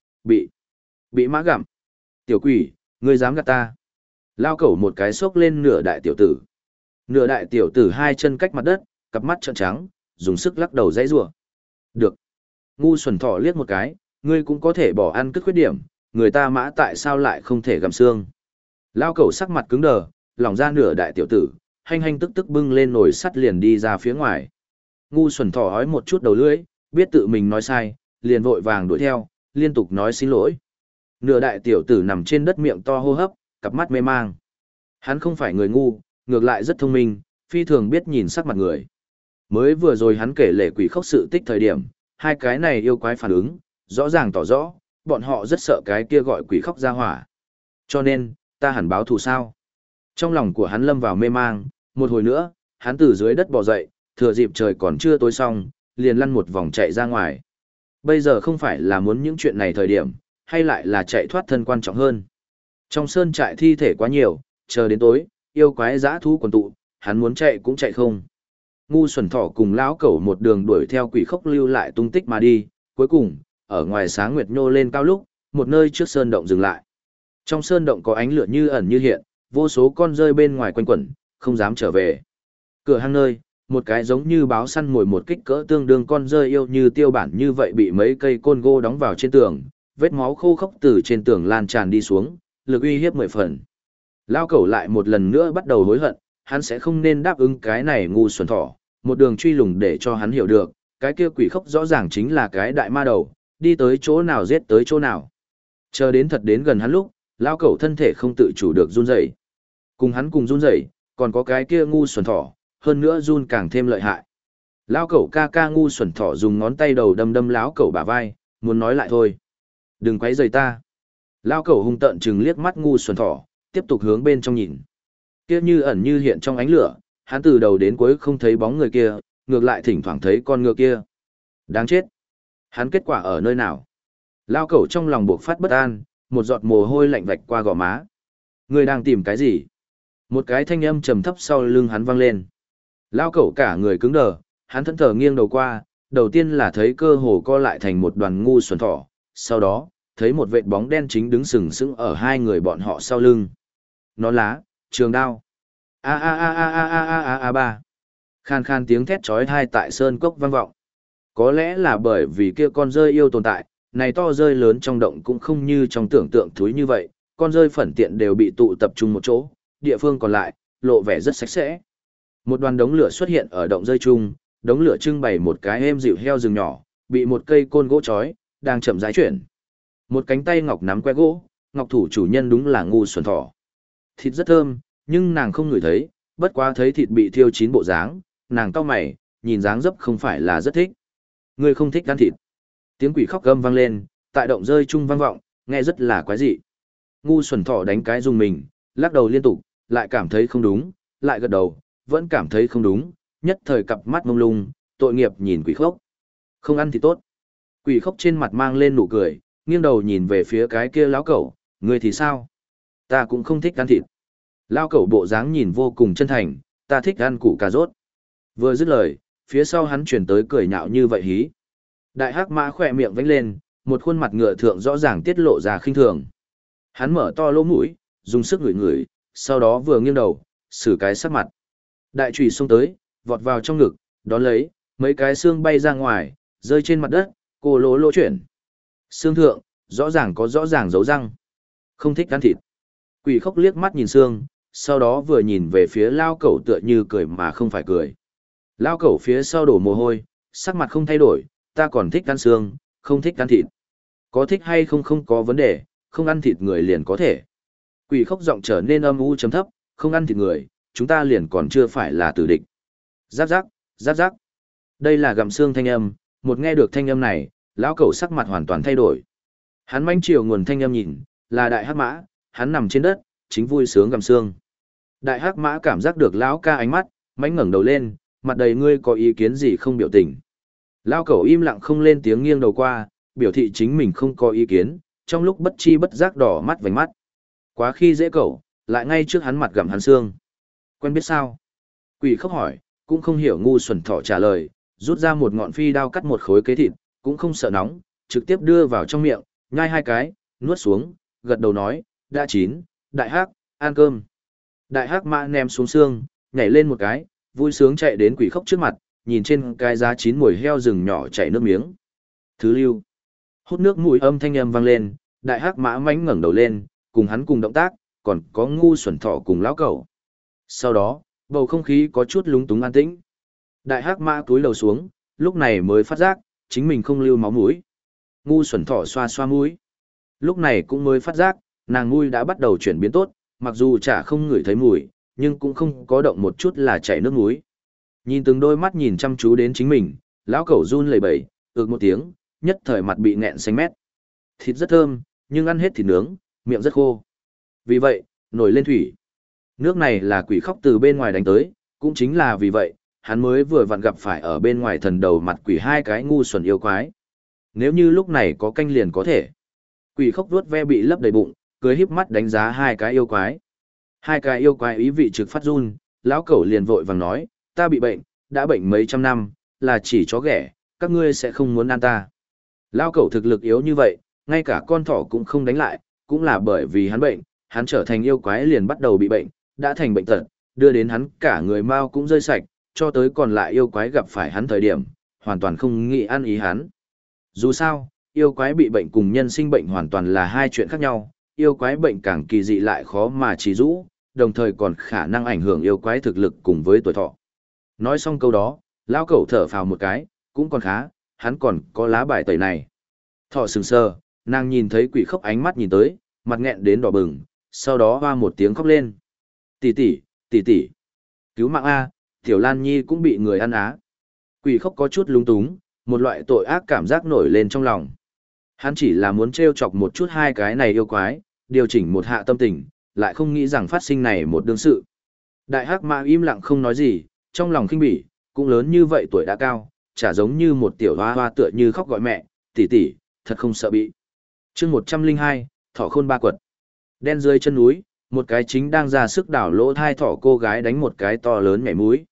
bị mã gặm. Tiểu quỷ, ngươi dám gạt ta. Lao Cẩu một cái xốc lên nửa đại tiểu tử. Nửa đại tiểu tử hai chân cách mặt đất, cặp mắt trợn trắng, dùng sức lắc đầu dãy rủa. Được. Ngu xuẩn thỏ liếc một cái, ngươi cũng có thể bỏ ăn cất khuyết điểm, người ta mã tại sao lại không thể gặm xương. Lao Cẩu sắc mặt cứng đờ, lỏng ra nửa đại tiểu tử, hanh hanh tức tức bưng lên nồi sắt liền đi ra phía ngoài. Ngu xuẩn thỏ hói một chút đầu lưỡi, biết tự mình nói sai, liền vội vàng đuổi theo, liên tục nói xin lỗi. Nửa đại tiểu tử nằm trên đất miệng to hô hấp, cặp mắt mê mang. Hắn không phải người ngu, ngược lại rất thông minh, phi thường biết nhìn sắc mặt người. Mới vừa rồi hắn kể lể quỷ khốc sự tích thời điểm, hai cái này yêu quái phản ứng, rõ ràng tỏ rõ, bọn họ rất sợ cái kia gọi quỷ khóc ra hỏa. Cho nên, ta hẳn báo thù sao? Trong lòng của hắn lâm vào mê mang, một hồi nữa, hắn từ dưới đất bò dậy, thừa dịp trời còn chưa tối xong, liền lăn một vòng chạy ra ngoài. Bây giờ không phải là muốn những chuyện này thời điểm, hay lại là chạy thoát thân quan trọng hơn. Trong sơn trại thi thể quá nhiều, chờ đến tối, yêu quái dã thú quần tụ, hắn muốn chạy cũng chạy không. Ngu xuẩn thỏ cùng lão Cẩu một đường đuổi theo quỷ khốc lưu lại tung tích mà đi, cuối cùng, ở ngoài sáng nguyệt nhô lên cao lúc, một nơi trước sơn động dừng lại. Trong sơn động có ánh lửa như ẩn như hiện, vô số con rơi bên ngoài quanh quẩn, không dám trở về. Cửa hang nơi, một cái giống như báo săn mồi một kích cỡ tương đương con rơi yêu như tiêu bản như vậy bị mấy cây côn gô đóng vào trên tường, vết máu khô khốc từ trên tường lan tràn đi xuống, lực uy hiếp 10 phần. Lao Cẩu lại một lần nữa bắt đầu hối hận, hắn sẽ không nên đáp ứng cái này ngu xuẩn thỏ, một đường truy lùng để cho hắn hiểu được, cái kia quỷ khốc rõ ràng chính là cái đại ma đầu, đi tới chỗ nào giết tới chỗ nào. Chờ đến thật đến gần hắn lúc, Lao Cẩu thân thể không tự chủ được run rẩy. Cùng hắn cùng run rẩy, còn có cái kia ngu xuẩn thỏ, hơn nữa run càng thêm lợi hại. Lao Cẩu ca ca ngu xuẩn thỏ dùng ngón tay đầu đâm đâm lão Cẩu bả vai, muốn nói lại thôi. Đừng quấy rầy ta. Lao Cẩu hung tợn trừng liếc mắt ngu xuẩn thỏ, tiếp tục hướng bên trong nhìn. Kia như ẩn như hiện trong ánh lửa, hắn từ đầu đến cuối không thấy bóng người kia, ngược lại thỉnh thoảng thấy con ngựa kia. Đáng chết. Hắn kết quả ở nơi nào? Lao Cẩu trong lòng buộc phát bất an, một giọt mồ hôi lạnh vạch qua gò má. Người đang tìm cái gì? Một cái thanh âm trầm thấp sau lưng hắn vang lên. Lao Cẩu cả người cứng đờ, hắn thẫn thờ nghiêng đầu qua, đầu tiên là thấy cơ hồ co lại thành một đoàn ngu xuẩn thỏ, sau đó, thấy một vệt bóng đen chính đứng sừng sững ở hai người bọn họ sau lưng. Nón lá, trường đao. A a a a a a a a a ba. Khan khan tiếng thét chói tai tại sơn cốc vang vọng. Có lẽ là bởi vì kia con rơi yêu tồn tại, này to rơi lớn trong động cũng không như trong tưởng tượng thúi như vậy, con rơi phẩn tiện đều bị tụ tập trung một chỗ, địa phương còn lại, lộ vẻ rất sạch sẽ. Một đoàn đống lửa xuất hiện ở động rơi chung, đống lửa trưng bày một cái êm dịu heo rừng nhỏ, bị một cây côn gỗ chói, đang chậm rãi chuyển. Một cánh tay ngọc nắm que gỗ, ngọc thủ chủ nhân đúng là ngu xuẩn thỏ. Thịt rất thơm, nhưng nàng không ngửi thấy, bất quá thấy thịt bị thiêu chín bộ dáng, nàng cau mày, nhìn dáng dấp không phải là rất thích. Ngươi không thích ăn thịt. Tiếng quỷ khóc gầm vang lên, tại động rơi chung vang vọng, nghe rất là quái dị. Ngu xuẩn thỏ đánh cái dùng mình, lắc đầu liên tục, lại cảm thấy không đúng, lại gật đầu, vẫn cảm thấy không đúng, nhất thời cặp mắt mông lung, tội nghiệp nhìn quỷ khóc. Không ăn thì tốt. Quỷ khóc trên mặt mang lên nụ cười, nghiêng đầu nhìn về phía cái kia lão cẩu, ngươi thì sao? Ta cũng không thích ăn thịt. Lão cẩu bộ dáng nhìn vô cùng chân thành, ta thích ăn củ cà rốt. Vừa dứt lời, phía sau hắn chuyển tới cười nhạo như vậy hí. Đại hắc mã khỏe miệng vánh lên, một khuôn mặt ngựa thượng rõ ràng tiết lộ ra khinh thường. Hắn mở to lỗ mũi, dùng sức ngửi ngửi, sau đó vừa nghiêng đầu, xử cái sắc mặt. Đại chùy xông tới, vọt vào trong ngực, đón lấy, mấy cái xương bay ra ngoài, rơi trên mặt đất, cô lỗ lỗ chuyển. Xương thượng, rõ ràng có rõ ràng dấu răng. Không thích ăn thịt. Quỷ khóc liếc mắt nhìn xương, sau đó vừa nhìn về phía lao cẩu tựa như cười mà không phải cười. Lao cẩu phía sau đổ mồ hôi, sắc mặt không thay đổi, ta còn thích ăn xương, không thích ăn thịt. Có thích hay không không có vấn đề, không ăn thịt người liền có thể. Quỷ khóc giọng trở nên âm u chấm thấp, không ăn thịt người, chúng ta liền còn chưa phải là tử địch. Giáp giáp, giáp giáp. Đây là gặm xương thanh âm, một nghe được thanh âm này, lão cẩu sắc mặt hoàn toàn thay đổi. Hắn manh chiều nguồn thanh âm nhìn, là đại hắc mã, hắn nằm trên đất, chính vui sướng gặm xương. Đại hắc mã cảm giác được lão ca ánh mắt, mánh ngẩng đầu lên, mặt đầy ngươi có ý kiến gì không biểu tình. Lão cẩu im lặng không lên tiếng nghiêng đầu qua, biểu thị chính mình không có ý kiến, trong lúc bất chi bất giác đỏ mắt vành mắt. Quá khi dễ cẩu, lại ngay trước hắn mặt gặm hắn xương. Quen biết sao? Quỷ khóc hỏi, cũng không hiểu ngu xuẩn thỏ trả lời, rút ra một ngọn phi đao cắt một khối kế thịt, cũng không sợ nóng, trực tiếp đưa vào trong miệng, nhai hai cái, nuốt xuống, gật đầu nói, đã chín, đại hắc, ăn cơm. Đại hắc mã ném xuống xương, nhảy lên một cái, vui sướng chạy đến quỷ khóc trước mặt, nhìn trên cái giá chín mùi heo rừng nhỏ chảy nước miếng. Thứ lưu. Hút nước mũi âm thanh âm vang lên, đại hắc mã mánh ngẩng đầu lên, cùng hắn cùng động tác, còn có ngu xuẩn thỏ cùng lão cẩu. Sau đó, bầu không khí có chút lúng túng an tĩnh. Đại hắc mã túi lầu xuống, lúc này mới phát giác, chính mình không lưu máu mũi. Ngu xuẩn thỏ xoa xoa mũi. Lúc này cũng mới phát giác, nàng mũi đã bắt đầu chuyển biến tốt, mặc dù chả không ngửi thấy mùi, nhưng cũng không có động một chút là chảy nước mũi. Nhìn từng đôi mắt nhìn chăm chú đến chính mình, lão cẩu run lẩy bẩy, ực một tiếng, nhất thời mặt bị nghẹn xanh mét. Thịt rất thơm, nhưng ăn hết thịt nướng, miệng rất khô. Vì vậy, nổi lên thủy. Nước này là quỷ khóc từ bên ngoài đánh tới, cũng chính là vì vậy, hắn mới vừa vặn gặp phải ở bên ngoài thần đầu mặt quỷ hai cái ngu xuẩn yêu quái. Nếu như lúc này có canh liền có thể. Quỷ khóc vuốt ve bị lấp đầy bụng, cười híp mắt đánh giá hai cái yêu quái. Hai cái yêu quái ý vị trực phát run, lão cẩu liền vội vàng nói, ta bị bệnh, đã bệnh mấy trăm năm, là chỉ chó ghẻ, các ngươi sẽ không muốn ăn ta. Lão cẩu thực lực yếu như vậy, ngay cả con thỏ cũng không đánh lại, cũng là bởi vì hắn bệnh, hắn trở thành yêu quái liền bắt đầu bị bệnh, đã thành bệnh tật, đưa đến hắn cả người mau cũng rơi sạch, cho tới còn lại yêu quái gặp phải hắn thời điểm, hoàn toàn không nghĩ ăn ý hắn. Dù sao, yêu quái bị bệnh cùng nhân sinh bệnh hoàn toàn là hai chuyện khác nhau, yêu quái bệnh càng kỳ dị lại khó mà chỉ rũ, đồng thời còn khả năng ảnh hưởng yêu quái thực lực cùng với tuổi thọ. Nói xong câu đó, lão cẩu thở phào một cái, cũng còn khá, hắn còn có lá bài tẩy này. Thọ sừng sờ, nàng nhìn thấy quỷ khóc ánh mắt nhìn tới, mặt nghẹn đến đỏ bừng, sau đó hoa một tiếng khóc lên. Tỷ tỷ, tỷ tỷ, cứu mạng A, Tiểu Lan Nhi cũng bị người ăn á. Quỷ khóc có chút lung túng, một loại tội ác cảm giác nổi lên trong lòng. Hắn chỉ là muốn trêu chọc một chút hai cái này yêu quái, điều chỉnh một hạ tâm tình, lại không nghĩ rằng phát sinh này một đương sự. Đại hắc mã im lặng không nói gì, trong lòng khinh bỉ, cũng lớn như vậy tuổi đã cao, chả giống như một tiểu hoa hoa tựa như khóc gọi mẹ, tỷ tỷ, thật không sợ bị. Chương 102, thỏ khôn ba quật. Đen dưới chân núi, một cái chính đang ra sức đảo lỗ thai thỏ cô gái đánh một cái to lớn nhảy múi.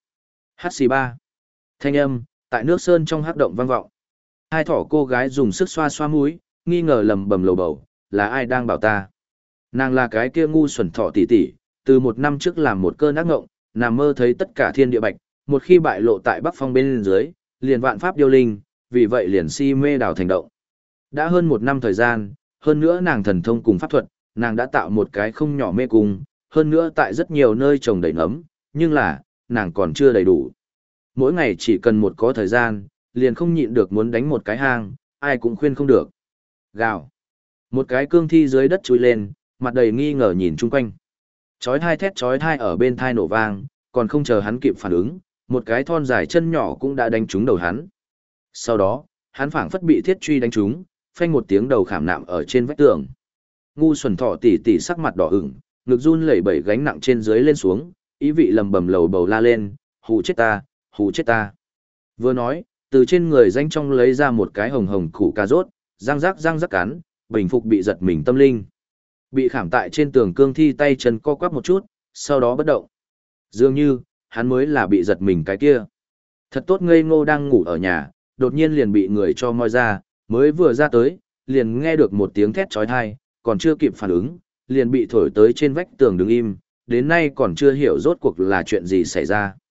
HC3. Thanh âm, tại nước sơn trong hắc động vang vọng. Hai thỏ cô gái dùng sức xoa xoa mũi, nghi ngờ lầm bầm lầu bầu, là ai đang bảo ta. Nàng là cái kia ngu xuẩn thỏ tỷ tỷ, từ một năm trước làm một cơn ác ngộng, nằm mơ thấy tất cả thiên địa bạch, một khi bại lộ tại Bắc Phong bên dưới, liền vạn pháp điêu linh, vì vậy liền si mê đào thành động. Đã hơn một năm thời gian, hơn nữa nàng thần thông cùng pháp thuật, nàng đã tạo một cái không nhỏ mê cung, hơn nữa tại rất nhiều nơi trồng đầy nấm, nhưng là, nàng còn chưa đầy đủ. Mỗi ngày chỉ cần một có thời gian, liền không nhịn được muốn đánh một cái hang, ai cũng khuyên không được. Gào. Một cái cương thi dưới đất chui lên, mặt đầy nghi ngờ nhìn chung quanh. Chói thai thét chói thai ở bên thai nổ vang, còn không chờ hắn kịp phản ứng, một cái thon dài chân nhỏ cũng đã đánh trúng đầu hắn. Sau đó, hắn phảng phất bị thiết truy đánh trúng, phanh một tiếng đầu khảm nạm ở trên vách tường. Ngu xuẩn thỏ tỉ tỉ sắc mặt đỏ ửng, ngực run lẩy bẩy gánh nặng trên dưới lên xuống, ý vị lầm bầm lầu bầu la lên, hù chết ta, hù chết ta. Vừa nói, từ trên người danh trong lấy ra một cái hồng hồng củ cà rốt, răng rắc cắn, bình phục bị giật mình tâm linh. Bị khảm tại trên tường cương thi tay chân co quắp một chút, sau đó bất động. Dường như, hắn mới là bị giật mình cái kia. Thật tốt ngây ngô đang ngủ ở nhà, đột nhiên liền bị người cho moi ra, mới vừa ra tới, liền nghe được một tiếng thét chói tai, còn chưa kịp phản ứng, liền bị thổi tới trên vách tường đứng im, đến nay còn chưa hiểu rốt cuộc là chuyện gì xảy ra.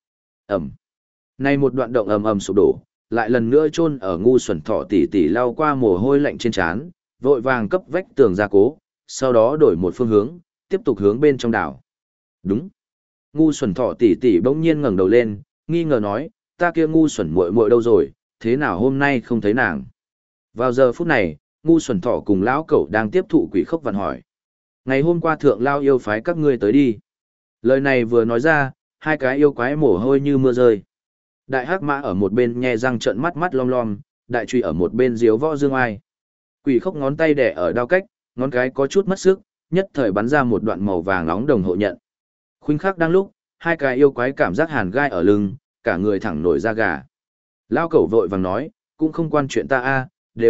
Ẩm. Nay một đoạn động ầm ầm sụp đổ, lại lần nữa chôn ở ngu xuẩn thỏ tỉ tỉ lau qua mồ hôi lạnh trên trán, vội vàng cấp vách tường gia cố, sau đó đổi một phương hướng, tiếp tục hướng bên trong đảo. Đúng. Ngu xuẩn thỏ tỉ tỉ bỗng nhiên ngẩng đầu lên, nghi ngờ nói, ta kia ngu xuẩn muội muội đâu rồi, thế nào hôm nay không thấy nàng? Vào giờ phút này, ngu xuẩn thỏ cùng lão cẩu đang tiếp thụ quỷ khốc vặn hỏi. Ngày hôm qua thượng lao yêu phái các ngươi tới đi. Lời này vừa nói ra, hai cái yêu quái mồ hôi như mưa rơi. Đại hắc mã ở một bên nhe răng trợn mắt mắt lom lom, đại truy ở một bên diếu võ dương ai. Quỷ khốc ngón tay đẻ ở đao cách, ngón cái có chút mất sức, nhất thời bắn ra một đoạn màu vàng nóng đồng hộ nhận. Khuynh khắc đang lúc, hai cái yêu quái cảm giác hàn gai ở lưng, cả người thẳng nổi da gà. Lao cẩu vội vàng nói, cũng không quan chuyện ta a, đều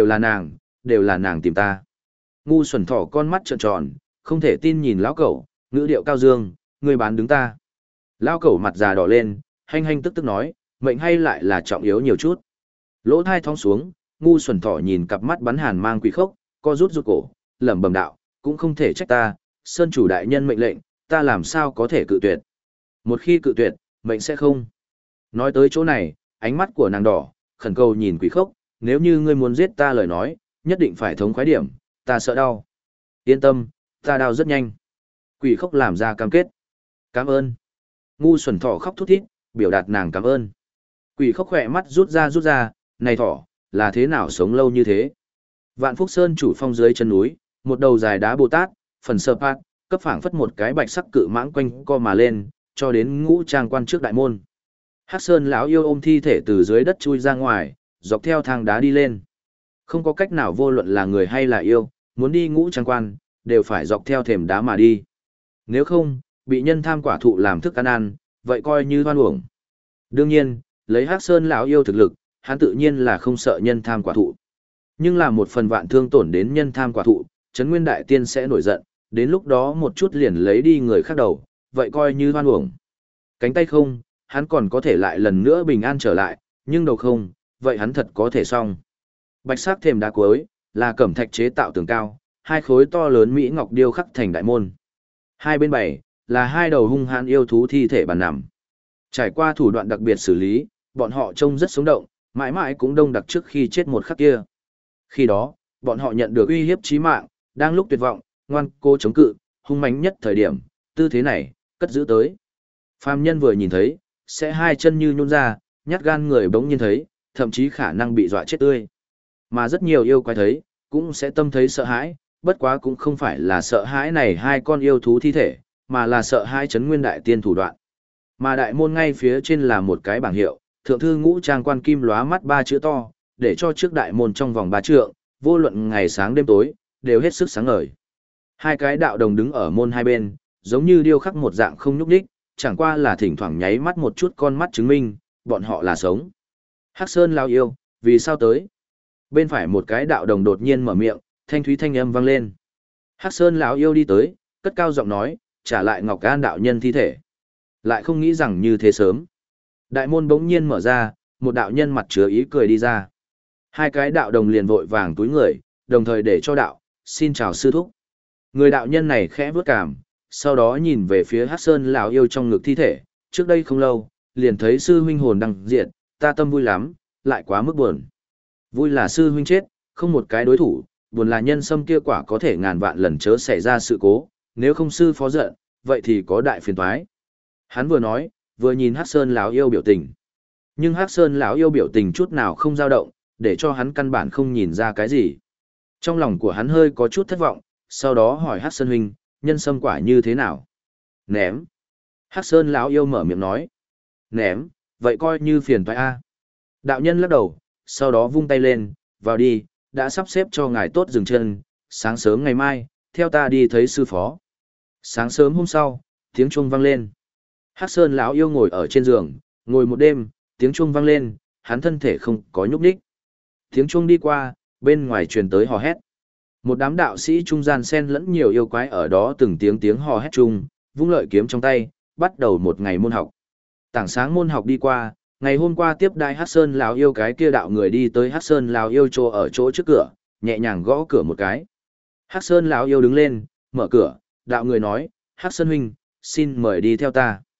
là nàng tìm ta. Ngu xuẩn thỏ con mắt trợn tròn, không thể tin nhìn lão cẩu, ngữ điệu cao dương, ngươi bán đứng ta. Lão cẩu mặt già đỏ lên, hanh hanh tức tức nói, mệnh hay lại là trọng yếu nhiều chút. Lỗ thai thong xuống, ngu xuẩn thỏ nhìn cặp mắt bắn hàn mang quỷ khốc, co rút cổ, lẩm bẩm đạo, cũng không thể trách ta, sơn chủ đại nhân mệnh lệnh, ta làm sao có thể cự tuyệt. Một khi cự tuyệt, mệnh sẽ không. Nói tới chỗ này, ánh mắt của nàng đỏ, khẩn cầu nhìn quỷ khốc, nếu như ngươi muốn giết ta lời nói, nhất định phải thống khoái điểm, ta sợ đau. Yên tâm, ta đau rất nhanh. Quỷ khốc làm ra cam kết. Cảm ơn. Ngu xuẩn thỏ khóc thút thít, biểu đạt nàng cảm ơn. Quỷ khốc khỏe mắt rút ra, này thỏ, là thế nào sống lâu như thế? Vạn Phúc Sơn chủ phong dưới chân núi, một đầu dài đá Bồ Tát, phần sơ phát, cấp phảng phất một cái bạch sắc cự mãng quanh co mà lên, cho đến ngũ trang quan trước đại môn. Hắc Sơn lão yêu ôm thi thể từ dưới đất chui ra ngoài, dọc theo thang đá đi lên. Không có cách nào vô luận là người hay là yêu, muốn đi ngũ trang quan, đều phải dọc theo thềm đá mà đi. Nếu không, bị nhân tham quả thụ làm thức ăn, vậy coi như hoan uổng. Đương nhiên, lấy Hắc Sơn lão yêu thực lực, hắn tự nhiên là không sợ nhân tham quả thụ. Nhưng là một phần vạn thương tổn đến nhân tham quả thụ, Trấn Nguyên Đại Tiên sẽ nổi giận, đến lúc đó một chút liền lấy đi người khác đầu, vậy coi như hoan uổng. Cánh tay không, hắn còn có thể lại lần nữa bình an trở lại, nhưng đầu không, vậy hắn thật có thể xong. Bạch sắc thềm đá cuối, là cẩm thạch chế tạo tường cao, hai khối to lớn mỹ ngọc điêu khắc thành đại môn. Hai bên bảy, là hai đầu hung hãn yêu thú thi thể bàn nằm. Trải qua thủ đoạn đặc biệt xử lý, bọn họ trông rất sống động, mãi mãi cũng đông đặc trước khi chết một khắc kia. Khi đó, bọn họ nhận được uy hiếp chí mạng, đang lúc tuyệt vọng, ngoan cố chống cự, hung mãnh nhất thời điểm, tư thế này, cất giữ tới. Phàm nhân vừa nhìn thấy, sẽ hai chân như nhún ra, nhát gan người bỗng nhiên thấy, thậm chí khả năng bị dọa chết tươi. Mà rất nhiều yêu quái thấy, cũng sẽ tâm thấy sợ hãi, bất quá cũng không phải là sợ hãi này hai con yêu thú thi thể, mà là sợ hãi Trấn Nguyên Đại Tiên thủ đoạn. Mà đại môn ngay phía trên là một cái bảng hiệu, thượng thư ngũ trang quan kim lóa mắt ba chữ to, để cho trước đại môn trong vòng 3 trượng, vô luận ngày sáng đêm tối, đều hết sức sáng ngời. Hai cái đạo đồng đứng ở môn hai bên, giống như điêu khắc một dạng không nhúc nhích, chẳng qua là thỉnh thoảng nháy mắt một chút con mắt chứng minh, bọn họ là sống. Hắc Sơn lao yêu, vì sao tới? Bên phải một cái đạo đồng đột nhiên mở miệng, thanh thúy thanh âm vang lên. Hắc Sơn lão yêu đi tới, cất cao giọng nói, trả lại Ngọc An đạo nhân thi thể. Lại không nghĩ rằng như thế sớm. Đại môn bỗng nhiên mở ra, một đạo nhân mặt chứa ý cười đi ra. Hai cái đạo đồng liền vội vàng túi người, đồng thời để cho đạo, xin chào sư thúc. Người đạo nhân này khẽ vướt cảm, sau đó nhìn về phía Hắc Sơn lão yêu trong ngực thi thể, trước đây không lâu, liền thấy sư huynh hồn đăng diệt, ta tâm vui lắm, lại quá mức buồn. Vui là sư huynh chết, không một cái đối thủ, buồn là nhân sâm kia quả có thể ngàn vạn lần chớ xảy ra sự cố, nếu không sư phó giận, vậy thì có đại phiền toái. Hắn vừa nói, vừa nhìn Hắc Sơn lão yêu biểu tình. Nhưng Hắc Sơn lão yêu biểu tình chút nào không dao động, để cho hắn căn bản không nhìn ra cái gì. Trong lòng của hắn hơi có chút thất vọng, sau đó hỏi Hắc Sơn huynh, nhân sâm quả như thế nào? Ném. Hắc Sơn lão yêu mở miệng nói. Ném, vậy coi như phiền toái a. Đạo nhân lắc đầu, sau đó vung tay lên, vào đi, đã sắp xếp cho ngài tốt dừng chân, sáng sớm ngày mai, theo ta đi thấy sư phó. Sáng sớm hôm sau, tiếng chuông vang lên. Hắc Sơn lão yêu ngồi ở trên giường, ngồi một đêm, tiếng chuông vang lên, hắn thân thể không có nhúc nhích. Tiếng chuông đi qua, bên ngoài truyền tới hò hét. Một đám đạo sĩ trung gian xen lẫn nhiều yêu quái ở đó từng tiếng hò hét chung, vung lợi kiếm trong tay, bắt đầu một ngày môn học. Tảng sáng môn học đi qua, ngày hôm qua tiếp đai Hắc Sơn lão yêu cái kia đạo người đi tới Hắc Sơn lão yêu chỗ ở chỗ trước cửa, nhẹ nhàng gõ cửa một cái. Hắc Sơn lão yêu đứng lên, mở cửa, đạo người nói, Hắc Sơn huynh, xin mời đi theo ta.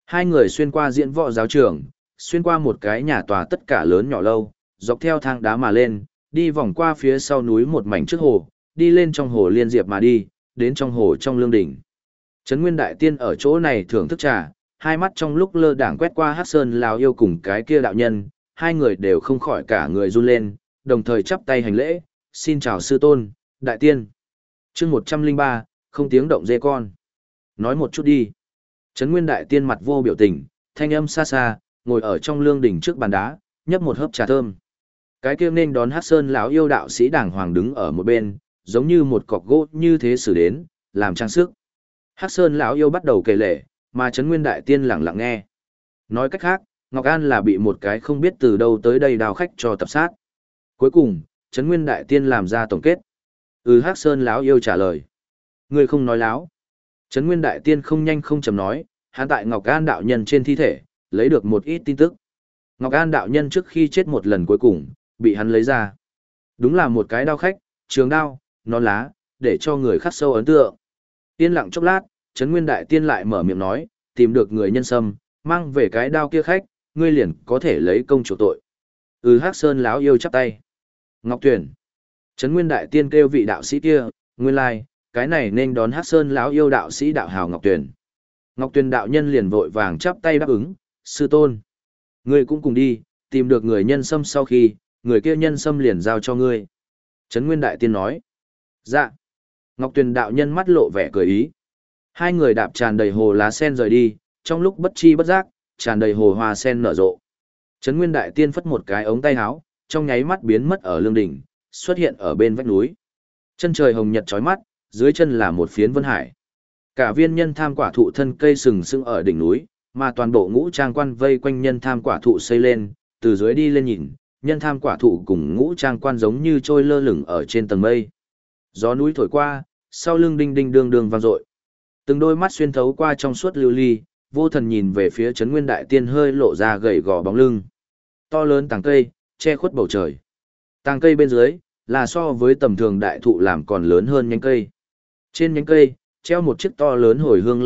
Hai người xuyên qua diễn võ giáo trường, xuyên qua một cái nhà tòa tất cả lớn nhỏ lâu, dọc theo thang đá mà lên, đi vòng qua phía sau núi một mảnh trước hồ, đi lên trong hồ liên diệp mà đi, đến trong hồ trong lương đỉnh. Trấn Nguyên Đại Tiên ở chỗ này thưởng thức trà, hai mắt trong lúc lơ đãng quét qua Hắc Sơn lão yêu cùng cái kia đạo nhân, hai người đều không khỏi cả người run lên, đồng thời chắp tay hành lễ, xin chào sư tôn, đại tiên. Chương 103, không tiếng động dê con. Nói một chút đi. Trấn Nguyên Đại Tiên mặt vô biểu tình, thanh âm xa xa, ngồi ở trong lương đỉnh trước bàn đá, nhấp một hớp trà thơm. Cái kia nên đón Hắc Sơn lão yêu đạo sĩ đàng hoàng đứng ở một bên, giống như một cọc gỗ như thế xử đến, làm trang sức. Hắc Sơn lão yêu bắt đầu kể lể, mà Trấn Nguyên Đại Tiên lặng lặng nghe. Nói cách khác, Ngọc An là bị một cái không biết từ đâu tới đây đào khách cho tập sát. Cuối cùng, Trấn Nguyên Đại Tiên làm ra tổng kết. Hắc Sơn lão yêu trả lời. Người không nói láo. Trấn Nguyên Đại Tiên không nhanh không chậm nói, hắn tại Ngọc An đạo nhân trên thi thể, lấy được một ít tin tức. Ngọc An đạo nhân trước khi chết một lần cuối cùng, bị hắn lấy ra. Đúng là một cái đao khách, trường đao, nón lá, để cho người khắc sâu ấn tượng. Yên lặng chốc lát, Trấn Nguyên Đại Tiên lại mở miệng nói, tìm được người nhân sâm, mang về cái đao kia khách, ngươi liền có thể lấy công chủ tội. Hắc Sơn lão yêu chắp tay. Ngọc Tuyền. Trấn Nguyên Đại Tiên kêu vị đạo sĩ kia, nguyên lai, cái này nên đón Hắc Sơn lão yêu đạo sĩ đạo hào Ngọc Tuyền. Ngọc Tuyền đạo nhân liền vội vàng chắp tay đáp ứng, sư tôn. Ngươi cũng cùng đi, tìm được người nhân sâm sau khi, người kia nhân sâm liền giao cho ngươi. Trấn Nguyên Đại Tiên nói. Dạ. Ngọc Tuyền đạo nhân mắt lộ vẻ cười ý. Hai người đạp tràn đầy hồ lá sen rời đi, trong lúc bất chi bất giác, tràn đầy hồ hoa sen nở rộ. Trấn Nguyên Đại Tiên phất một cái ống tay áo, trong nháy mắt biến mất ở lương đỉnh, xuất hiện ở bên vách núi. Chân trời hồng nhật chói mắt, dưới chân là một phiến vân hải. Cả viên nhân tham quả thụ thân cây sừng sững ở đỉnh núi, mà toàn bộ ngũ trang quan vây quanh nhân tham quả thụ xây lên, từ dưới đi lên nhìn, nhân tham quả thụ cùng ngũ trang quan giống như trôi lơ lửng ở trên tầng mây. Gió núi thổi qua, sau lưng đinh đinh đương đương vang dội. Từng đôi mắt xuyên thấu qua trong suốt lưu ly, vô thần nhìn về phía Trấn Nguyên Đại Tiên hơi lộ ra gầy gò bóng lưng. To lớn tàng cây, che khuất bầu trời. Tàng cây bên dưới, là so với tầm thường đại thụ làm còn lớn hơn nhánh cây. Trên nhánh cây, treo một chiếc to lớn hồi hương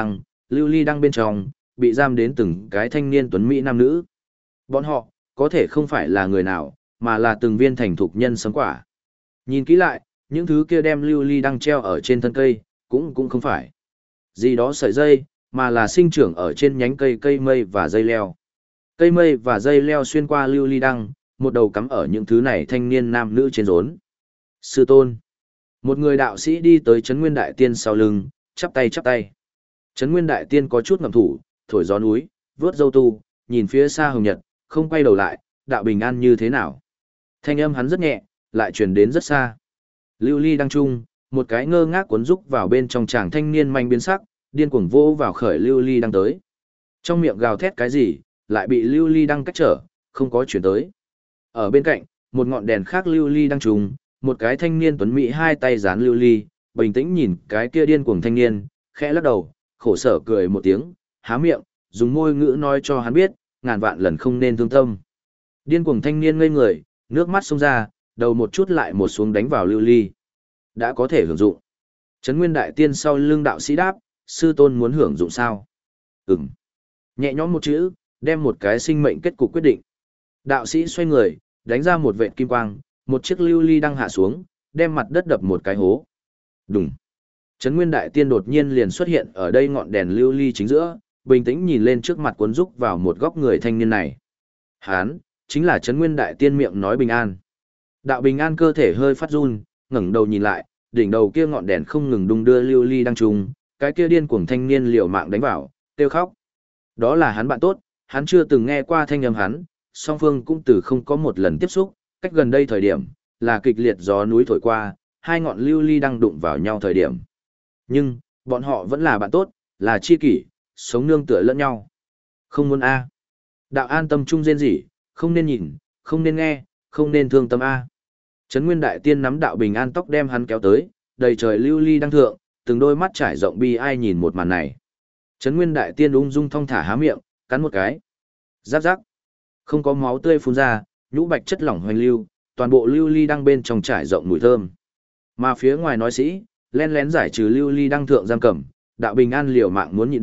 lưu ly đăng bên trong, bị giam đến từng cái thanh niên tuấn mỹ nam nữ. Bọn họ, có thể không phải là người nào, mà là từng viên thành thục nhân sấm quả. Nhìn kỹ lại, những thứ kia đem lưu ly đăng treo ở trên thân cây, cũng không phải gì đó sợi dây, mà là sinh trưởng ở trên nhánh cây mây và dây leo. Cây mây và dây leo xuyên qua lưu ly đăng, một đầu cắm ở những thứ này thanh niên nam nữ trên rốn. Sư tôn. Một người đạo sĩ đi tới Trấn Nguyên Đại Tiên sau lưng, chắp tay. Trấn Nguyên Đại Tiên có chút ngậm thủ, thổi gió núi, vướt râu tu, nhìn phía xa hồng nhật, không quay đầu lại, đạo bình an như thế nào. Thanh âm hắn rất nhẹ, lại truyền đến rất xa. Lưu ly đăng trung, một cái ngơ ngác cuốn rúc vào bên trong chàng thanh niên manh biến sắc, điên cuồng vô vào khởi lưu ly đăng tới. Trong miệng gào thét cái gì, lại bị lưu ly đăng cách trở, không có chuyển tới. Ở bên cạnh, một ngọn đèn khác lưu ly đăng trùng, một cái thanh niên tuấn mỹ hai tay dán lưu ly, bình tĩnh nhìn cái kia điên cuồng thanh niên, khẽ lắc đầu, khổ sở cười một tiếng, há miệng, dùng môi ngữ nói cho hắn biết, ngàn vạn lần không nên thương tâm. Điên cuồng thanh niên ngây người, nước mắt xông ra, đầu một chút lại một xuống đánh vào lưu ly. Đã có thể hưởng dụng. Trấn Nguyên Đại Tiên sau lưng đạo sĩ đáp, sư tôn muốn hưởng dụng sao? Ừm. Nhẹ nhõm một chữ, đem một cái sinh mệnh kết cục quyết định. Đạo sĩ xoay người, đánh ra một vệt kim quang, một chiếc lưu ly đang hạ xuống, đem mặt đất đập một cái hố. Đùng. Trấn Nguyên Đại Tiên đột nhiên liền xuất hiện ở đây ngọn đèn lưu ly chính giữa, bình tĩnh nhìn lên trước mặt cuốn rúc vào một góc người thanh niên này. Hán, chính là Trấn Nguyên Đại Tiên miệng nói bình an. Đạo bình an cơ thể hơi phát run, ngẩng đầu nhìn lại, đỉnh đầu kia ngọn đèn không ngừng đung đưa lưu ly đang trùng, cái kia điên cuồng thanh niên liều mạng đánh vào, kêu khóc. Đó là hắn bạn tốt, hắn chưa từng nghe qua thanh âm hắn, song phương cũng từ không có một lần tiếp xúc, cách gần đây thời điểm, là kịch liệt gió núi thổi qua, hai ngọn lưu ly đang đụng vào nhau thời điểm. Nhưng, bọn họ vẫn là bạn tốt, là chi kỷ, sống nương tựa lẫn nhau. Không muốn a. Đạo an tâm trung rên rỉ, không nên nhìn, không nên nghe, không nên thương tâm a. Trấn Nguyên Đại Tiên nắm đạo bình an tóc đem hắn kéo tới, đầy trời lưu ly đang thượng, từng đôi mắt trải rộng bi ai nhìn một màn này. Trấn Nguyên Đại Tiên ung dung thong thả há miệng, cắn một cái. Rắc rắc. Không có máu tươi phun ra, nhũ bạch chất lỏng hoành lưu, toàn bộ lưu ly đang bên trong trải rộng mùi thơm. Mà phía ngoài nói sĩ, lén lén giải trừ lưu ly đang thượng giam cầm, đạo bình an liều mạng muốn nhịn được,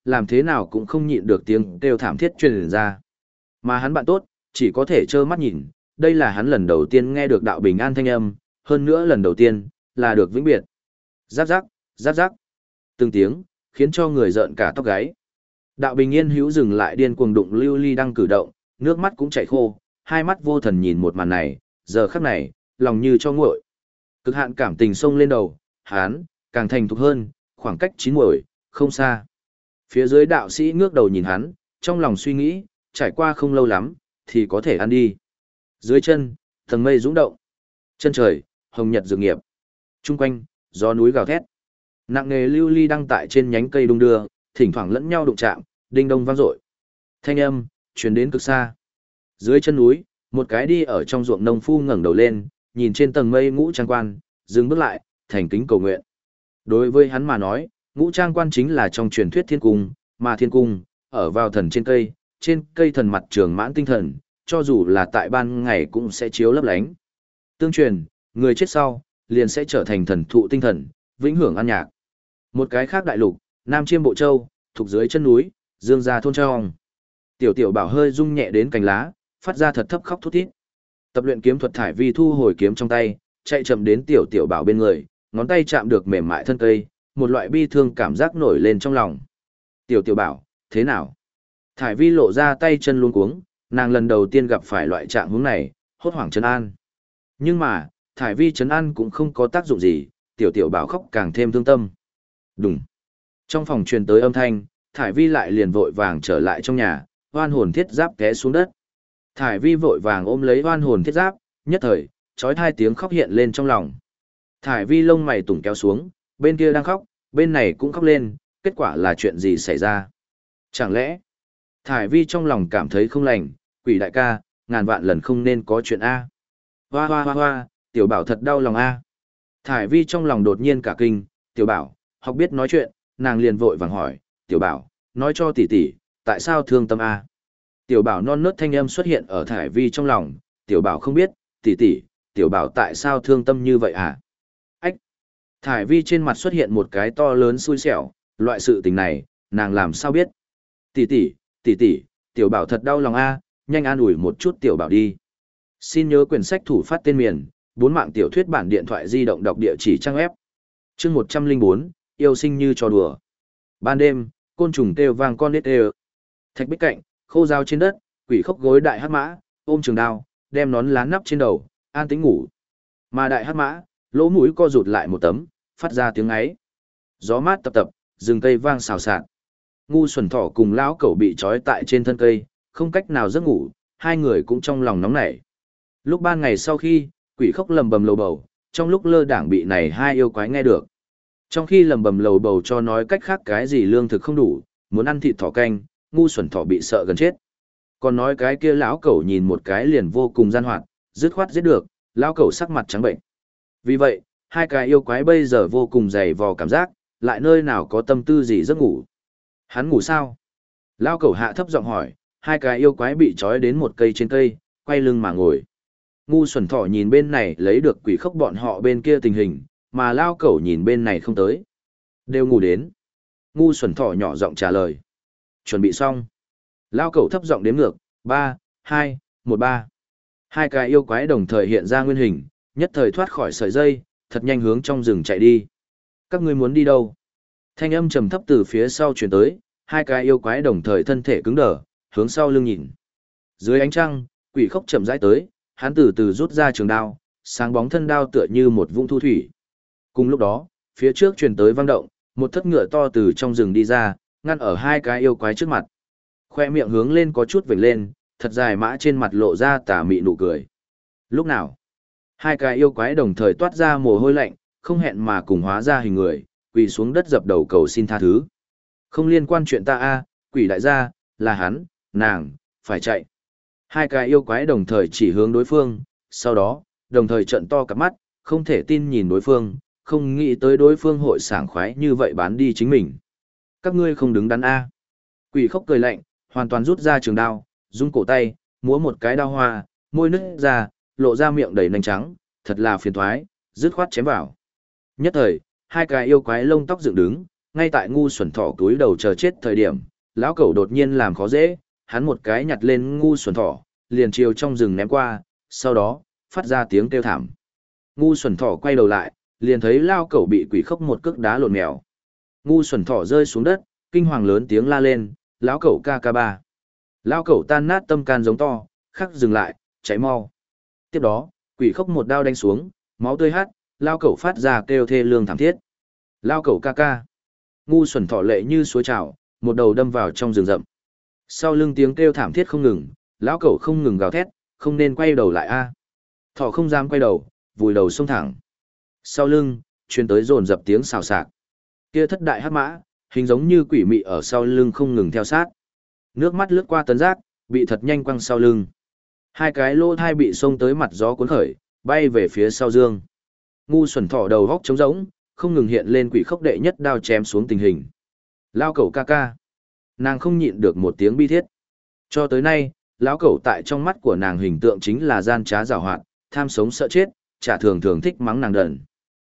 làm thế nào cũng không nhịn được tiếng kêu thảm thiết truyền ra. Mà hắn bạn tốt, chỉ có thể trơ mắt nhìn, đây là hắn lần đầu tiên nghe được đạo bình an thanh âm, hơn nữa lần đầu tiên, là được vĩnh biệt. Giáp giáp, giáp giáp. Từng tiếng, khiến cho người rợn cả tóc gáy. Đạo bình yên hữu dừng lại điên cuồng đụng lưu ly đang cử động, nước mắt cũng chảy khô, hai mắt vô thần nhìn một màn này, giờ khắc này, lòng như cho nguội. Cực hạn cảm tình sông lên đầu, hắn, càng thành thục hơn, khoảng cách chín muồi, không xa. Phía dưới đạo sĩ ngước đầu nhìn hắn, trong lòng suy nghĩ, trải qua không lâu lắm, thì có thể ăn đi. Dưới chân, tầng mây rung động. Chân trời, hồng nhật dược nghiệp. Trung quanh, gió núi gào thét. Nặng nề lưu ly đăng tại trên nhánh cây đung đưa, thỉnh thoảng lẫn nhau đụng chạm, đinh đông vang dội. Thanh âm truyền đến cực xa. Dưới chân núi, một cái đi ở trong ruộng nông phu ngẩng đầu lên, nhìn trên tầng mây ngũ trang quan, dừng bước lại, thành kính cầu nguyện. Đối với hắn mà nói, ngũ trang quan chính là trong truyền thuyết thiên cung, mà thiên cung ở vào thần trên cây thần mặt trường mãn tinh thần, cho dù là tại ban ngày cũng sẽ chiếu lấp lánh. Tương truyền, người chết sau, liền sẽ trở thành thần thụ tinh thần, vĩnh hưởng an nhạc. Một cái khác đại lục, Nam Chiêm Bộ Châu, thuộc dưới chân núi, Dương gia thôn trong. Tiểu tiểu bảo hơi rung nhẹ đến cành lá, phát ra thật thấp khóc thút thít. Tập luyện kiếm thuật thải vi thu hồi kiếm trong tay, chạy chậm đến tiểu tiểu bảo bên người, ngón tay chạm được mềm mại thân cây, một loại bi thương cảm giác nổi lên trong lòng. Tiểu tiểu bảo, thế nào? Thải vi lộ ra tay chân luống cuống, nàng lần đầu tiên gặp phải loại trạng huống này, hốt hoảng trấn an. Nhưng mà, thải vi trấn an cũng không có tác dụng gì, tiểu tiểu bảo khóc càng thêm thương tâm. Đùng. Trong phòng truyền tới âm thanh, thải vi lại liền vội vàng trở lại trong nhà, oan hồn thiết giáp té xuống đất. Thải vi vội vàng ôm lấy oan hồn thiết giáp, nhất thời, trói thai tiếng khóc hiện lên trong lòng. Thải vi lông mày tủng kéo xuống, bên kia đang khóc, bên này cũng khóc lên, kết quả là chuyện gì xảy ra? Chẳng lẽ, thải vi trong lòng cảm thấy không lành, quỷ đại ca, ngàn vạn lần không nên có chuyện A. Hoa hoa hoa hoa, tiểu bảo thật đau lòng A. Thải vi trong lòng đột nhiên cả kinh, tiểu bảo, học biết nói chuyện, nàng liền vội vàng hỏi, tiểu bảo, nói cho tỷ tỷ, tại sao thương tâm A. Tiểu bảo non nớt thanh âm xuất hiện ở thải vi trong lòng, tiểu bảo không biết, tỷ tỷ, tiểu bảo tại sao thương tâm như vậy hả? Ách! Thải vi trên mặt xuất hiện một cái to lớn xui xẻo, loại sự tình này, nàng làm sao biết? Tỷ tỷ, tỷ tỷ, tiểu bảo thật đau lòng a, nhanh an ủi một chút tiểu bảo đi. Xin nhớ quyển sách thủ phát tên miền, 4 mạng tiểu thuyết bản điện thoại di động đọc địa chỉ trang web. Chương 104, yêu sinh như trò đùa. Ban đêm, côn trùng kêu vang con nít đều. Thạch bích cạnh, khô dao trên đất, quỷ khốc gối đại hắc mã, ôm trường đao, đem nón lá nắp trên đầu, an tĩnh ngủ. Mà đại hắc mã, lỗ mũi co rụt lại một tấm, phát ra tiếng ấy. Gió mát tập tập, rừng cây vang xào xạc. Ngu Xuẩn Thỏ cùng lão cẩu bị trói tại trên thân cây, không cách nào giấc ngủ, hai người cũng trong lòng nóng nảy. Lúc ban ngày sau khi, quỷ khốc lầm bầm lầu bầu, trong lúc lơ đảng bị này hai yêu quái nghe được. Trong khi lầm bầm lầu bầu cho nói cách khác cái gì lương thực không đủ, muốn ăn thịt thỏ canh, Ngu Xuẩn Thỏ bị sợ gần chết. Còn nói cái kia lão cẩu nhìn một cái liền vô cùng gian hoạt, dứt khoát giết được, lão cẩu sắc mặt trắng bệnh. Vì vậy, hai cái yêu quái bây giờ vô cùng dày vò cảm giác, lại nơi nào có tâm tư gì giấc ngủ. Hắn ngủ sao? Lão cẩu hạ thấp giọng hỏi, hai cái yêu quái bị trói đến một cây trên cây, quay lưng mà ngồi. Ngu Xuẩn Thỏ nhìn bên này lấy được quỷ khốc bọn họ bên kia tình hình, mà lão cẩu nhìn bên này không tới. Đều ngủ đến. Ngu Xuẩn Thỏ nhỏ giọng trả lời. Chuẩn bị xong. Lão cẩu thấp giọng đếm ngược, 3, 2, 1 3. Hai cái yêu quái đồng thời hiện ra nguyên hình, nhất thời thoát khỏi sợi dây, thật nhanh hướng trong rừng chạy đi. Các ngươi muốn đi đâu? Thanh âm trầm thấp từ phía sau truyền tới, hai cái yêu quái đồng thời thân thể cứng đờ, hướng sau lưng nhìn. Dưới ánh trăng, quỷ khốc chậm rãi tới, hắn từ từ rút ra trường đao, sáng bóng thân đao tựa như một vũng thu thủy. Cùng lúc đó, phía trước truyền tới vang động, một thất ngựa to từ trong rừng đi ra, ngăn ở hai cái yêu quái trước mặt. Khoe miệng hướng lên có chút vểnh lên, thật dài mã trên mặt lộ ra tà mị nụ cười. Lúc nào? Hai cái yêu quái đồng thời toát ra mồ hôi lạnh, không hẹn mà cùng hóa ra hình người, quỳ xuống đất dập đầu cầu xin tha thứ. Không liên quan chuyện ta a, quỷ đại gia, là hắn, nàng, phải chạy. Hai cái yêu quái đồng thời chỉ hướng đối phương, sau đó, đồng thời trợn to cặp mắt, không thể tin nhìn đối phương, không nghĩ tới đối phương hội sảng khoái như vậy bán đi chính mình. Các ngươi không đứng đắn a. Quỷ khốc cười lạnh, hoàn toàn rút ra trường đao, rung cổ tay, múa một cái đao hoa, môi nứt ra, lộ ra miệng đầy nanh trắng, thật là phiền toái, dứt khoát chém vào. Nhất thời, hai cái yêu quái lông tóc dựng đứng, Ngay tại ngu xuẩn thỏ túi đầu chờ chết thời điểm, lão cẩu đột nhiên làm khó dễ, hắn một cái nhặt lên ngu xuẩn thỏ, liền chiều trong rừng ném qua, sau đó, phát ra tiếng kêu thảm. Ngu xuẩn thỏ quay đầu lại, liền thấy lao cẩu bị quỷ khốc một cước đá lộn mèo. Ngu xuẩn thỏ rơi xuống đất, kinh hoàng lớn tiếng la lên, lão cẩu ca ca ba. Lão cẩu tan nát tâm can giống to, khắc dừng lại, cháy mau. Tiếp đó, quỷ khốc một đao đánh xuống, máu tươi hắt, lao cẩu phát ra kêu thê lương thảm thiết. Lao cẩu ca ca. Ngu xuẩn thỏ lệ như suối trào, một đầu đâm vào trong rừng rậm. Sau lưng tiếng kêu thảm thiết không ngừng, lão cẩu không ngừng gào thét, không nên quay đầu lại a. Thỏ không dám quay đầu, vùi đầu xông thẳng. Sau lưng, truyền tới dồn dập tiếng xào xạc. Kia thất đại hắc mã, hình giống như quỷ mị ở sau lưng không ngừng theo sát. Nước mắt lướt qua tấn giác, bị thật nhanh quăng sau lưng. Hai cái lỗ thai bị xông tới mặt gió cuốn khởi, bay về phía sau dương. Ngu xuẩn thỏ đầu góc trống rỗng, không ngừng hiện lên quỷ khốc đệ nhất đao chém xuống tình hình. Lao cẩu ca ca. Nàng không nhịn được một tiếng bi thiết. Cho tới nay, lão cẩu tại trong mắt của nàng hình tượng chính là gian trá giàu hoạt, tham sống sợ chết, chả thường thường thích mắng nàng đần.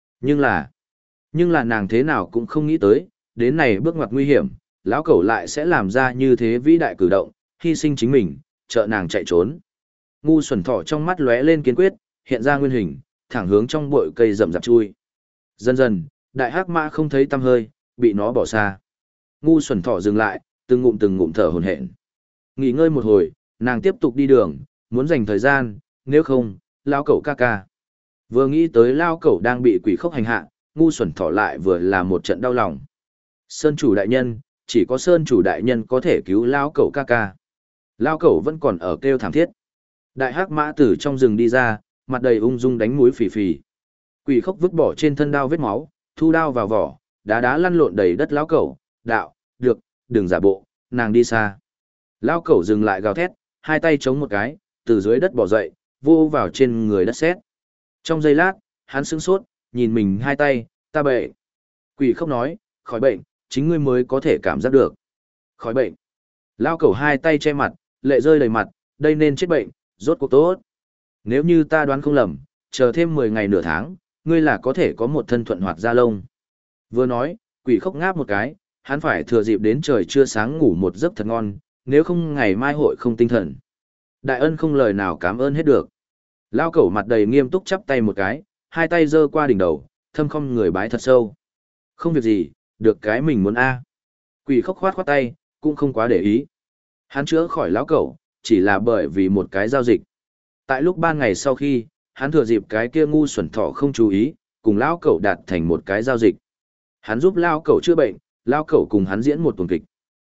Nhưng là nàng thế nào cũng không nghĩ tới, đến này bước ngoặt nguy hiểm, lão cẩu lại sẽ làm ra như thế vĩ đại cử động, hy sinh chính mình, trợ nàng chạy trốn. Ngu xuẩn thỏ trong mắt lóe lên kiên quyết, hiện ra nguyên hình, thẳng hướng trong bụi cây rậm rạp chui. Dần dần, đại hắc mã không thấy tăm hơi, bị nó bỏ xa. Ngu xuẩn thỏ dừng lại, từng ngụm thở hổn hển. Nghỉ ngơi một hồi, nàng tiếp tục đi đường, muốn dành thời gian, nếu không, lao cẩu ca ca. Vừa nghĩ tới lao cẩu đang bị quỷ khốc hành hạ, ngu xuẩn thỏ lại vừa là một trận đau lòng. Sơn chủ đại nhân, chỉ có sơn chủ đại nhân có thể cứu lao cẩu ca ca. Lao cẩu vẫn còn ở kêu thảm thiết. Đại hắc mã từ trong rừng đi ra, mặt đầy ung dung đánh mũi phì phì. Quỷ khốc vứt bỏ trên thân đao vết máu, thu đao vào vỏ, đá lăn lộn đầy đất lão cẩu, đạo, được, đừng giả bộ, nàng đi xa. Lão cẩu dừng lại gào thét, hai tay chống một cái, từ dưới đất bò dậy, vô vào trên người đất sét. Trong giây lát, hắn sững sốt, nhìn mình hai tay, ta bệnh. Quỷ khốc nói, khỏi bệnh, chính ngươi mới có thể cảm giác được. Khỏi bệnh. Lão cẩu hai tay che mặt, lệ rơi đầy mặt, đây nên chết bệnh, rốt cuộc tốt. Nếu như ta đoán không lầm, chờ thêm 10 ngày nửa tháng, ngươi là có thể có một thân thuận hoạt da lông. Vừa nói, quỷ khốc ngáp một cái, hắn phải thừa dịp đến trời chưa sáng ngủ một giấc thật ngon, nếu không ngày mai hội không tinh thần. Đại ân không lời nào cảm ơn hết được. Lao cẩu mặt đầy nghiêm túc chắp tay một cái, hai tay giơ qua đỉnh đầu, thâm không người bái thật sâu. Không việc gì, được cái mình muốn a. Quỷ khốc khoát khoát tay, cũng không quá để ý. Hắn chữa khỏi lão cẩu, chỉ là bởi vì một cái giao dịch. Tại lúc 3 ngày sau khi, hắn thừa dịp cái kia ngu xuẩn thỏ không chú ý, cùng lão cẩu đạt thành một cái giao dịch. Hắn giúp lão cẩu chữa bệnh, lão cẩu cùng hắn diễn một tuần kịch.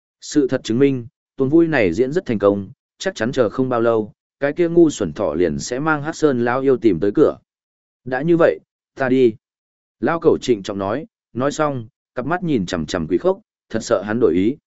Sự thật chứng minh, tuần vui này diễn rất thành công, chắc chắn chờ không bao lâu, cái kia ngu xuẩn thỏ liền sẽ mang Hắc Sơn lão yêu tìm tới cửa. Đã như vậy, ta đi. Lão cẩu trịnh trọng nói xong, cặp mắt nhìn chằm chằm quỷ khốc, thật sợ hắn đổi ý.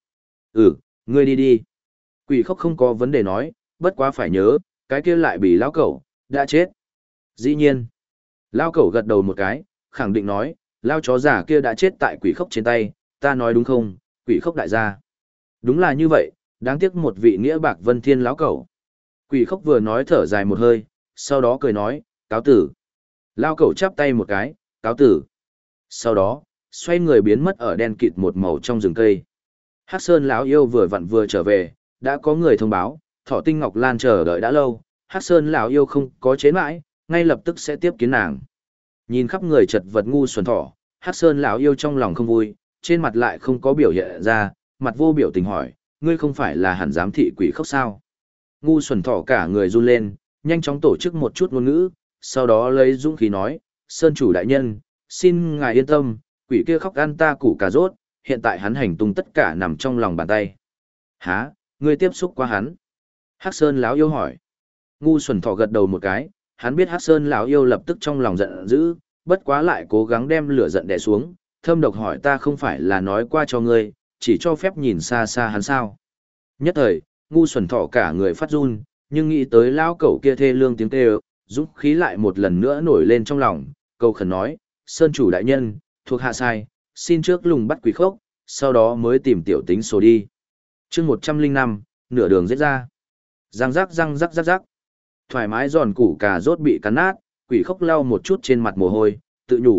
Ngươi đi đi. Quỷ khốc không có vấn đề nói, bất quá phải nhớ, cái kia lại bị lão cẩu đã chết. Dĩ nhiên. Lão cẩu gật đầu một cái, khẳng định nói, lão chó giả kia đã chết tại quỷ khốc trên tay, ta nói đúng không, quỷ khốc đại gia. Đúng là như vậy, đáng tiếc một vị nghĩa bạc vân thiên lão cẩu. Quỷ khốc vừa nói thở dài một hơi, sau đó cười nói, cáo tử. Lão cẩu chắp tay một cái, cáo tử. Sau đó, xoay người biến mất ở đen kịt một màu trong rừng cây. Hắc Sơn lão yêu vừa vặn vừa trở về, đã có người thông báo, Thỏ Tinh Ngọc Lan chờ đợi đã lâu, Hắc Sơn lão yêu không có chế mãi, ngay lập tức sẽ tiếp kiến nàng. Nhìn khắp người chật vật ngu xuẩn thỏ, Hắc Sơn lão yêu trong lòng không vui, trên mặt lại không có biểu hiện ra, mặt vô biểu tình hỏi, ngươi không phải là hẳn giám thị quỷ khốc sao? Ngu xuẩn thỏ cả người run lên, nhanh chóng tổ chức một chút ngôn ngữ, sau đó lấy dũng khí nói, Sơn chủ đại nhân, xin ngài yên tâm, quỷ kia khóc ăn ta củ cà rốt, hiện tại hắn hành tung tất cả nằm trong lòng bàn tay. Hả, ngươi tiếp xúc qua hắn? Hắc Sơn lão yêu hỏi. Ngu xuẩn thỏ gật đầu một cái, hắn biết Hắc Sơn lão yêu lập tức trong lòng giận dữ, bất quá lại cố gắng đem lửa giận đè xuống, thâm độc hỏi ta không phải là nói qua cho ngươi, chỉ cho phép nhìn xa xa hắn sao? Nhất thời, ngu xuẩn thỏ cả người phát run, nhưng nghĩ tới lão cẩu kia thê lương tiếng kêu, dũng khí lại một lần nữa nổi lên trong lòng, câu khẩn nói, Sơn chủ đại nhân, thuộc hạ sai, xin trước lùng bắt quỷ khốc, sau đó mới tìm tiểu tính số đi. Chương 105, nửa đường giết ra. Răng rắc. Thoải mái giòn củ cà rốt bị cắn nát, quỷ khốc lau một chút trên mặt mồ hôi, tự nhủ,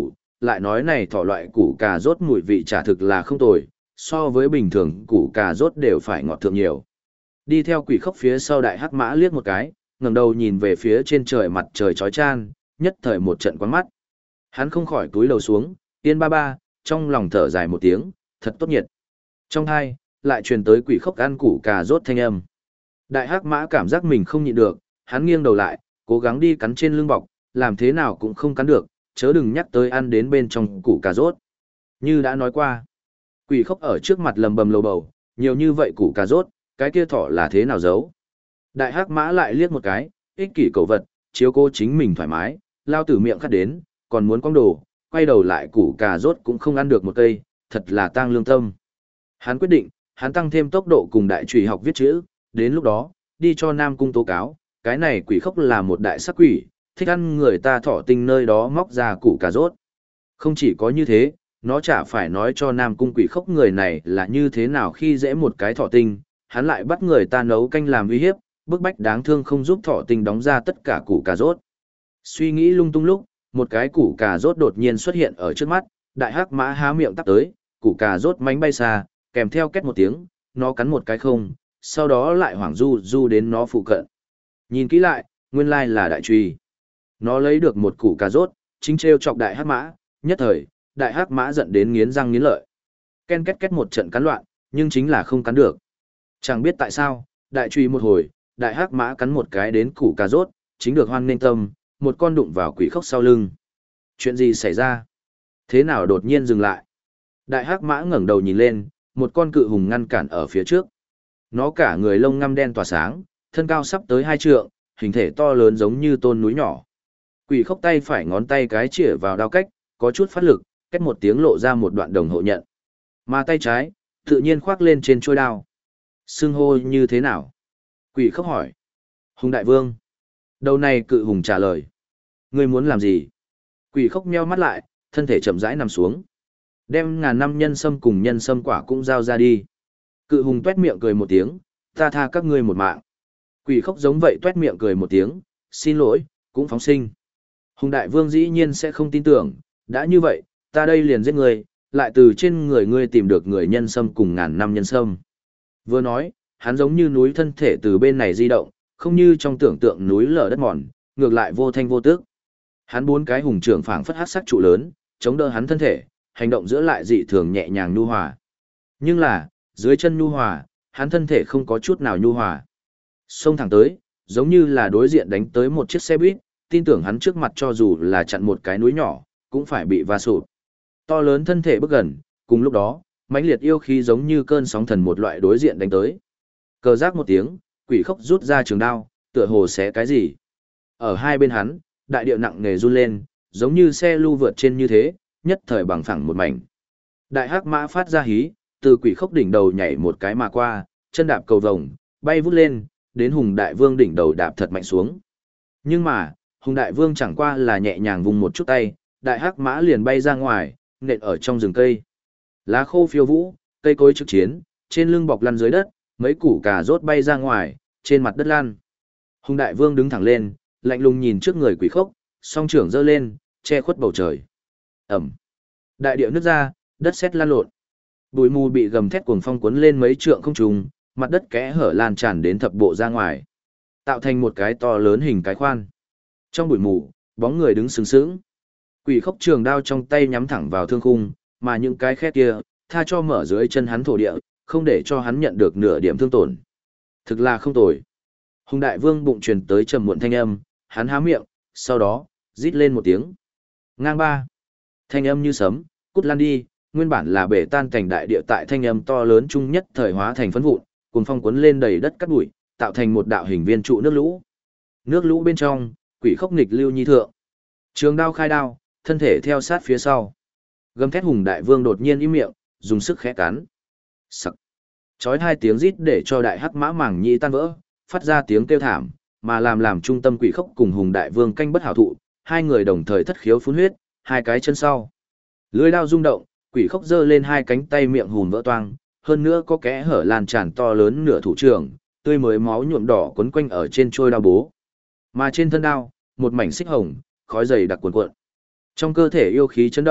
lại nói này thỏ loại củ cà rốt mùi vị chả thực là không tồi, so với bình thường củ cà rốt đều phải ngọt thượng nhiều. Đi theo quỷ khốc phía sau đại hắc mã liếc một cái, ngẩng đầu nhìn về phía trên trời mặt trời chói chan, nhất thời một trận quán mắt. Hắn không khỏi túi lầu xuống, yên ba ba, trong lòng thở dài một tiếng, thật tốt nhiệt. Trong hai, lại truyền tới quỷ khốc ăn củ cà rốt thanh âm. Đại hắc mã cảm giác mình không nhịn được, hắn nghiêng đầu lại, cố gắng đi cắn trên lưng bọc, làm thế nào cũng không cắn được, chớ đừng nhắc tới ăn đến bên trong củ cà rốt. Như đã nói qua, quỷ khốc ở trước mặt lầm bầm lầu bầu, nhiều như vậy củ cà rốt, cái kia thỏ là thế nào giấu. Đại hắc mã lại liếc một cái, ích kỷ cầu vật, chiếu cô chính mình thoải mái, lao tử miệng khát đến, còn muốn quăng đồ, quay đầu lại củ cà rốt cũng không ăn được một cây, thật là tang lương tâm. Hắn quyết định, hắn tăng thêm tốc độ cùng đại trùy học viết chữ, đến lúc đó, đi cho Nam Cung tố cáo, cái này quỷ khốc là một đại sắc quỷ, thích ăn người ta thỏ tinh nơi đó móc ra củ cà rốt. Không chỉ có như thế, nó chả phải nói cho Nam Cung quỷ khốc người này là như thế nào khi dễ một cái thỏ tinh, hắn lại bắt người ta nấu canh làm uy hiếp, bức bách đáng thương không giúp thỏ tinh đóng ra tất cả củ cà rốt. Suy nghĩ lung tung lúc, một cái củ cà rốt đột nhiên xuất hiện ở trước mắt, đại hắc mã há miệng tắp tới, củ cà rốt mánh bay xa, kèm theo két một tiếng, nó cắn một cái không, sau đó lại hoảng du du đến nó phụ cận. Nhìn kỹ lại, nguyên lai là đại truy. Nó lấy được một củ cà rốt, chính treo chọc đại hắc mã, nhất thời, đại hắc mã giận đến nghiến răng nghiến lợi. Ken két két một trận cắn loạn, nhưng chính là không cắn được. Chẳng biết tại sao, đại truy một hồi, đại hắc mã cắn một cái đến củ cà rốt, chính được hoan nên tâm, một con đụng vào quỷ khốc sau lưng. Chuyện gì xảy ra? Thế nào đột nhiên dừng lại? Đại hắc mã ngẩng đầu nhìn lên, một con cự hùng ngăn cản ở phía trước. Nó cả người lông ngăm đen tỏa sáng, thân cao sắp tới 2 trượng, hình thể to lớn giống như tôn núi nhỏ. Quỷ khốc tay phải ngón tay cái chĩa vào đao cách, có chút phát lực, cách một tiếng lộ ra một đoạn đồng hộ nhận. Mà tay trái, tự nhiên khoác lên trên chuôi đao. Xưng hô như thế nào? Quỷ khốc hỏi. Hùng đại vương. Đầu này cự hùng trả lời. Ngươi muốn làm gì? Quỷ khốc nheo mắt lại, thân thể chậm rãi nằm xuống. Đem ngàn năm nhân sâm cùng nhân sâm quả cũng giao ra đi. Cự hùng tuét miệng cười một tiếng, ta tha các ngươi một mạng. Quỷ khốc giống vậy tuét miệng cười một tiếng, xin lỗi, cũng phóng sinh. Hùng đại vương dĩ nhiên sẽ không tin tưởng, đã như vậy, ta đây liền giết ngươi, lại từ trên người ngươi tìm được người nhân sâm cùng ngàn năm nhân sâm. Vừa nói, hắn giống như núi thân thể từ bên này di động, không như trong tưởng tượng núi lở đất mòn, ngược lại vô thanh vô tức. Hắn 4 cái hùng trưởng phảng phất hắc sắc trụ lớn, chống đỡ hắn thân thể, hành động giữa lại dị thường nhẹ nhàng nhu hòa. Nhưng là, dưới chân nhu hòa, hắn thân thể không có chút nào nhu hòa. Xông thẳng tới, giống như là đối diện đánh tới một chiếc xe buýt, tin tưởng hắn trước mặt cho dù là chặn một cái núi nhỏ, cũng phải bị va sụp. To lớn thân thể bước gần, cùng lúc đó, mãnh liệt yêu khí giống như cơn sóng thần một loại đối diện đánh tới. Cờ giác một tiếng, quỷ khốc rút ra trường đao, tựa hồ xé cái gì. Ở hai bên hắn, đại điệu nặng nề run lên, giống như xe lưu vượt trên như thế, nhất thời bằng phẳng một mảnh. Đại hắc mã phát ra hí, từ quỷ khốc đỉnh đầu nhảy một cái mà qua, chân đạp cầu vồng, bay vút lên, đến hùng đại vương đỉnh đầu đạp thật mạnh xuống. Nhưng mà, hùng đại vương chẳng qua là nhẹ nhàng vùng một chút tay, đại hắc mã liền bay ra ngoài, nện ở trong rừng cây. Lá khô phiêu vũ, cây cối trực chiến, trên lưng bọc lăn dưới đất, mấy củ cà rốt bay ra ngoài, trên mặt đất lăn. Hùng đại vương đứng thẳng lên, lạnh lùng nhìn trước người quỷ khốc, song trưởng giơ lên, che khuất bầu trời. Ẩm. Đại địa nứt ra, đất sét lan lộn. Bụi mù bị gầm thét cuồng phong cuốn lên mấy trượng không trùng, mặt đất kẽ hở lan tràn đến thập bộ ra ngoài, tạo thành một cái to lớn hình cái khoan. Trong bụi mù, bóng người đứng sừng sững. Quỷ khốc trường đao trong tay nhắm thẳng vào thương khung, mà những cái khe kia, tha cho mở dưới chân hắn thổ địa, không để cho hắn nhận được nửa điểm thương tổn. Thực là không tồi. Hùng đại vương bụng truyền tới trầm muộn thanh âm, hắn há miệng, sau đó, rít lên một tiếng. Ngang ba. Thanh âm như sấm, cút lan đi, nguyên bản là bể tan thành đại địa tại thanh âm to lớn chung nhất thời hóa thành phấn vụn, cuồng phong cuốn lên đầy đất cát bụi, tạo thành một đạo hình viên trụ nước lũ. Nước lũ bên trong, quỷ khốc nghịch lưu nhi thượng. Trường đao khai đao, thân thể theo sát phía sau. Gầm thét hùng đại vương đột nhiên im miệng, dùng sức khẽ cắn. Sặc. Chói hai tiếng rít để cho đại hắc mã màng nhĩ tan vỡ, phát ra tiếng kêu thảm, mà làm trung tâm quỷ khốc cùng hùng đại vương canh bất hảo thụ, hai người đồng thời thất khiếu phun huyết, hai cái chân sau. Lưỡi đao rung động, quỷ khốc giơ lên hai cánh tay miệng hùn vỡ toang, hơn nữa có kẽ hở lan tràn to lớn nửa thủ trưởng, tươi mới máu nhuộm đỏ quấn quanh ở trên trôi đao bố. Mà trên thân đao, một mảnh xích hồng, khói dày đặc cuồn cuộn. Trong cơ thể yêu khí chấn động,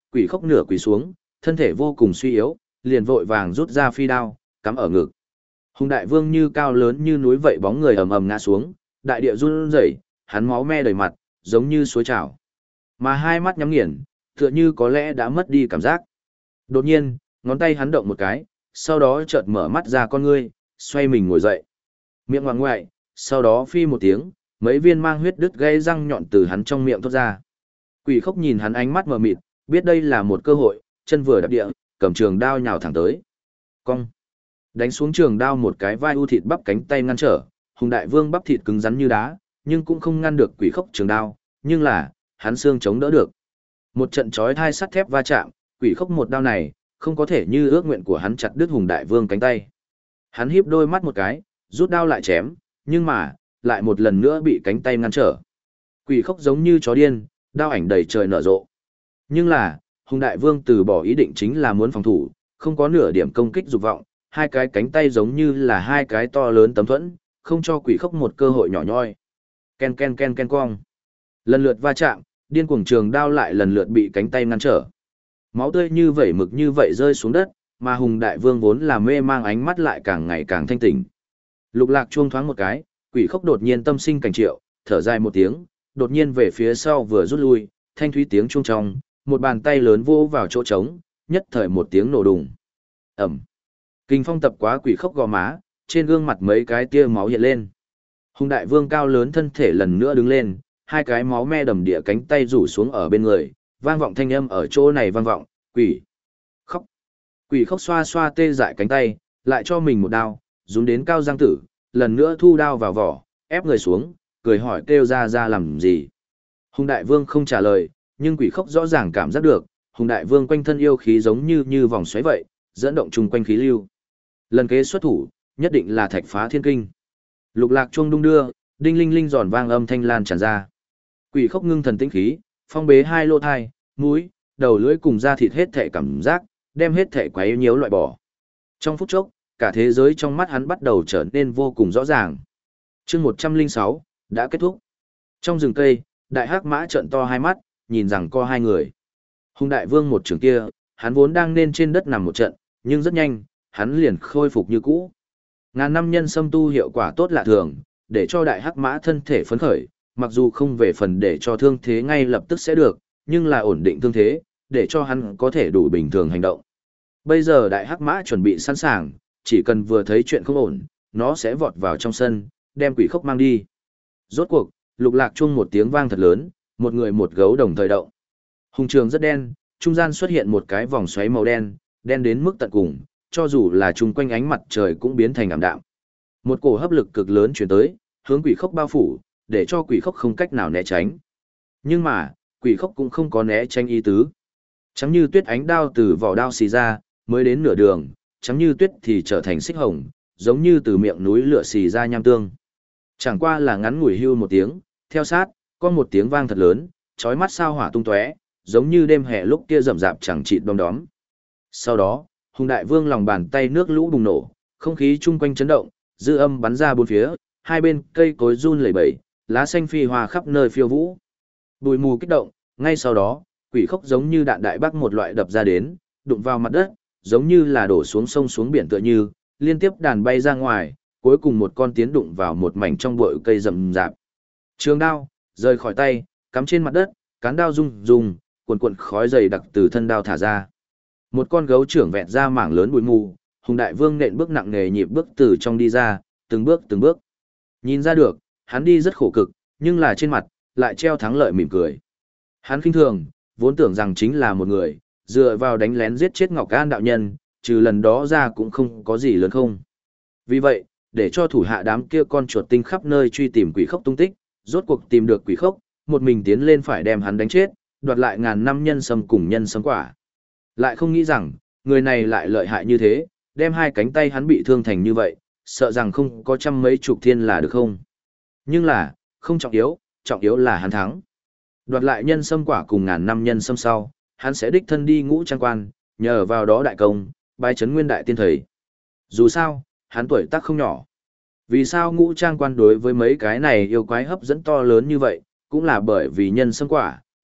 quỷ khốc nửa quỳ xuống, thân thể vô cùng suy yếu, liền vội vàng rút ra phi đao, cắm ở ngực. Hùng đại vương như cao lớn như núi vậy bóng người ầm ầm ngã xuống, đại địa run rẩy, hắn máu me đầy mặt, giống như suối trào. Mà hai mắt nhắm nghiền, tựa như có lẽ đã mất đi cảm giác. Đột nhiên, ngón tay hắn động một cái, sau đó chợt mở mắt ra con ngươi, xoay mình ngồi dậy. Miệng ngoạc ngoại, sau đó phi một tiếng, mấy viên mang huyết đứt gây răng nhọn từ hắn trong miệng thoát ra. Quỷ khốc nhìn hắn ánh mắt mờ mịt, biết đây là một cơ hội, chân vừa đạp địa, cầm trường đao nhào thẳng tới. Cong. Đánh xuống trường đao một cái vai u thịt bắp cánh tay ngăn trở, Hùng đại vương bắp thịt cứng rắn như đá, nhưng cũng không ngăn được quỷ khốc trường đao, nhưng là, hắn xương chống đỡ được. Một trận chói thai sắt thép va chạm, quỷ khốc một đao này, không có thể như ước nguyện của hắn chặt đứt Hùng đại vương cánh tay. Hắn híp đôi mắt một cái, rút đao lại chém, nhưng mà, lại một lần nữa bị cánh tay ngăn trở. Quỷ khốc giống như chó điên, đao ảnh đầy trời nở rộ. Nhưng là, Hùng đại vương từ bỏ ý định chính là muốn phòng thủ, không có nửa điểm công kích dục vọng, hai cái cánh tay giống như là hai cái to lớn tấm thuẫn, không cho quỷ khốc một cơ hội nhỏ nhoi. Ken ken ken ken cong. Lần lượt va chạm, điên cuồng trường đao lại lần lượt bị cánh tay ngăn trở. Máu tươi như vẩy mực như vậy rơi xuống đất, mà Hùng đại vương vốn là mê mang ánh mắt lại càng ngày càng thanh tỉnh. Lục lạc chuông thoáng một cái, quỷ khốc đột nhiên tâm sinh cảnh triệu, thở dài một tiếng, đột nhiên về phía sau vừa rút lui, thanh thúy tiếng chuông trong, một bàn tay lớn vô vào chỗ trống, nhất thời một tiếng nổ đùng. Ẩm. Kinh phong tập quá quỷ khốc gò má, trên gương mặt mấy cái tia máu hiện lên. Hùng đại vương cao lớn thân thể lần nữa đứng lên, hai cái máu me đầm địa cánh tay rủ xuống ở bên người, vang vọng thanh âm ở chỗ này vang vọng, quỷ khóc. Quỷ khóc xoa xoa tê dại cánh tay, lại cho mình một đao, rúm đến cao giang tử, lần nữa thu đao vào vỏ, ép người xuống, cười hỏi kêu ra làm gì. Hùng đại vương không trả lời, nhưng quỷ khóc rõ ràng cảm giác được, Hùng đại vương quanh thân yêu khí giống như vòng xoáy vậy, dẫn động chung quanh khí lưu. Lần kế xuất thủ, nhất định là thạch phá thiên kinh. Lục lạc chuông đung đưa, đinh linh linh giòn vang âm thanh lan tràn ra. Quỷ khóc ngưng thần tĩnh khí, phong bế hai lỗ thai, mũi, đầu lưỡi cùng da thịt hết thể cảm giác, đem hết thể quấy nhiễu loại bỏ. Trong phút chốc, cả thế giới trong mắt hắn bắt đầu trở nên vô cùng rõ ràng. Chương 106 đã kết thúc. Trong rừng cây, đại hắc mã trợn to hai mắt, nhìn rằng co hai người. Hùng đại vương một trường kia, hắn vốn đang nên trên đất nằm một trận, nhưng rất nhanh, hắn liền khôi phục như cũ. Ngàn năm nhân sâm tu hiệu quả tốt lạ thường, để cho đại hắc mã thân thể phấn khởi, mặc dù không về phần để cho thương thế ngay lập tức sẽ được, nhưng là ổn định thương thế, để cho hắn có thể đủ bình thường hành động. Bây giờ đại hắc mã chuẩn bị sẵn sàng, chỉ cần vừa thấy chuyện không ổn, nó sẽ vọt vào trong sân, đem quỷ khốc mang đi. Rốt cuộc, lục lạc chuông một tiếng vang thật lớn, một người một gấu đồng thời động. Hùng trường rất đen, trung gian xuất hiện một cái vòng xoáy màu đen, đen đến mức tận cùng, cho dù là chung quanh ánh mặt trời cũng biến thành ảm đạm. Một cổ hấp lực cực lớn truyền tới, hướng quỷ khốc bao phủ, để cho quỷ khốc không cách nào né tránh. Nhưng mà, quỷ khốc cũng không có né tránh ý tứ. Trắng như tuyết ánh đao từ vỏ đao xì ra, mới đến nửa đường, trắng như tuyết thì trở thành xích hồng, giống như từ miệng núi lửa xì ra nham tương. Chẳng qua là ngắn ngủi hưu một tiếng, theo sát, có một tiếng vang thật lớn, chói mắt sao hỏa tung tóe, giống như đêm hè lúc kia rậm rạp chẳng chịt đom đóm. Sau đó, Hùng đại vương lòng bàn tay nước lũ bùng nổ, không khí chung quanh chấn động, dư âm bắn ra bốn phía, hai bên cây cối run lẩy bẩy, lá xanh phi hoa khắp nơi phiêu vũ. Bụi mù kích động, ngay sau đó, quỷ khốc giống như đạn đại bác một loại đập ra đến, đụng vào mặt đất, giống như là đổ xuống sông xuống biển tựa như, liên tiếp đàn bay ra ngoài, cuối cùng một con tiến đụng vào một mảnh trong bụi cây rậm rạp. Trường đao rời khỏi tay, cắm trên mặt đất, cán đao rung rung, cuồn cuộn khói dày đặc từ thân đao thả ra. Một con gấu trưởng vẹt ra mảng lớn bụi mù, Hùng đại vương nện bước nặng nề nhịp bước từ trong đi ra, từng bước. Nhìn ra được, hắn đi rất khổ cực, nhưng là trên mặt lại treo thắng lợi mỉm cười. Hắn khinh thường, vốn tưởng rằng chính là một người, dựa vào đánh lén giết chết Ngọc An đạo nhân, trừ lần đó ra cũng không có gì lớn không. Vì vậy, để cho thủ hạ đám kia con chuột tinh khắp nơi truy tìm quỷ khốc tung tích, rốt cuộc tìm được quỷ khốc, một mình tiến lên phải đem hắn đánh chết, đoạt lại ngàn năm nhân sâm cùng nhân sâm quả. Lại không nghĩ rằng, người này lại lợi hại như thế, đem hai cánh tay hắn bị thương thành như vậy, sợ rằng không có trăm mấy chục thiên là được không. Nhưng là, không trọng yếu là hắn thắng. Đoạt lại nhân sâm quả cùng ngàn năm nhân sâm sau, hắn sẽ đích thân đi ngũ trang quan, nhờ vào đó đại công, bái chấn nguyên đại tiên thầy. Dù sao, hắn tuổi tác không nhỏ. Vì sao ngũ trang quan đối với mấy cái này yêu quái hấp dẫn to lớn như vậy, cũng là bởi vì nhân sâm quả,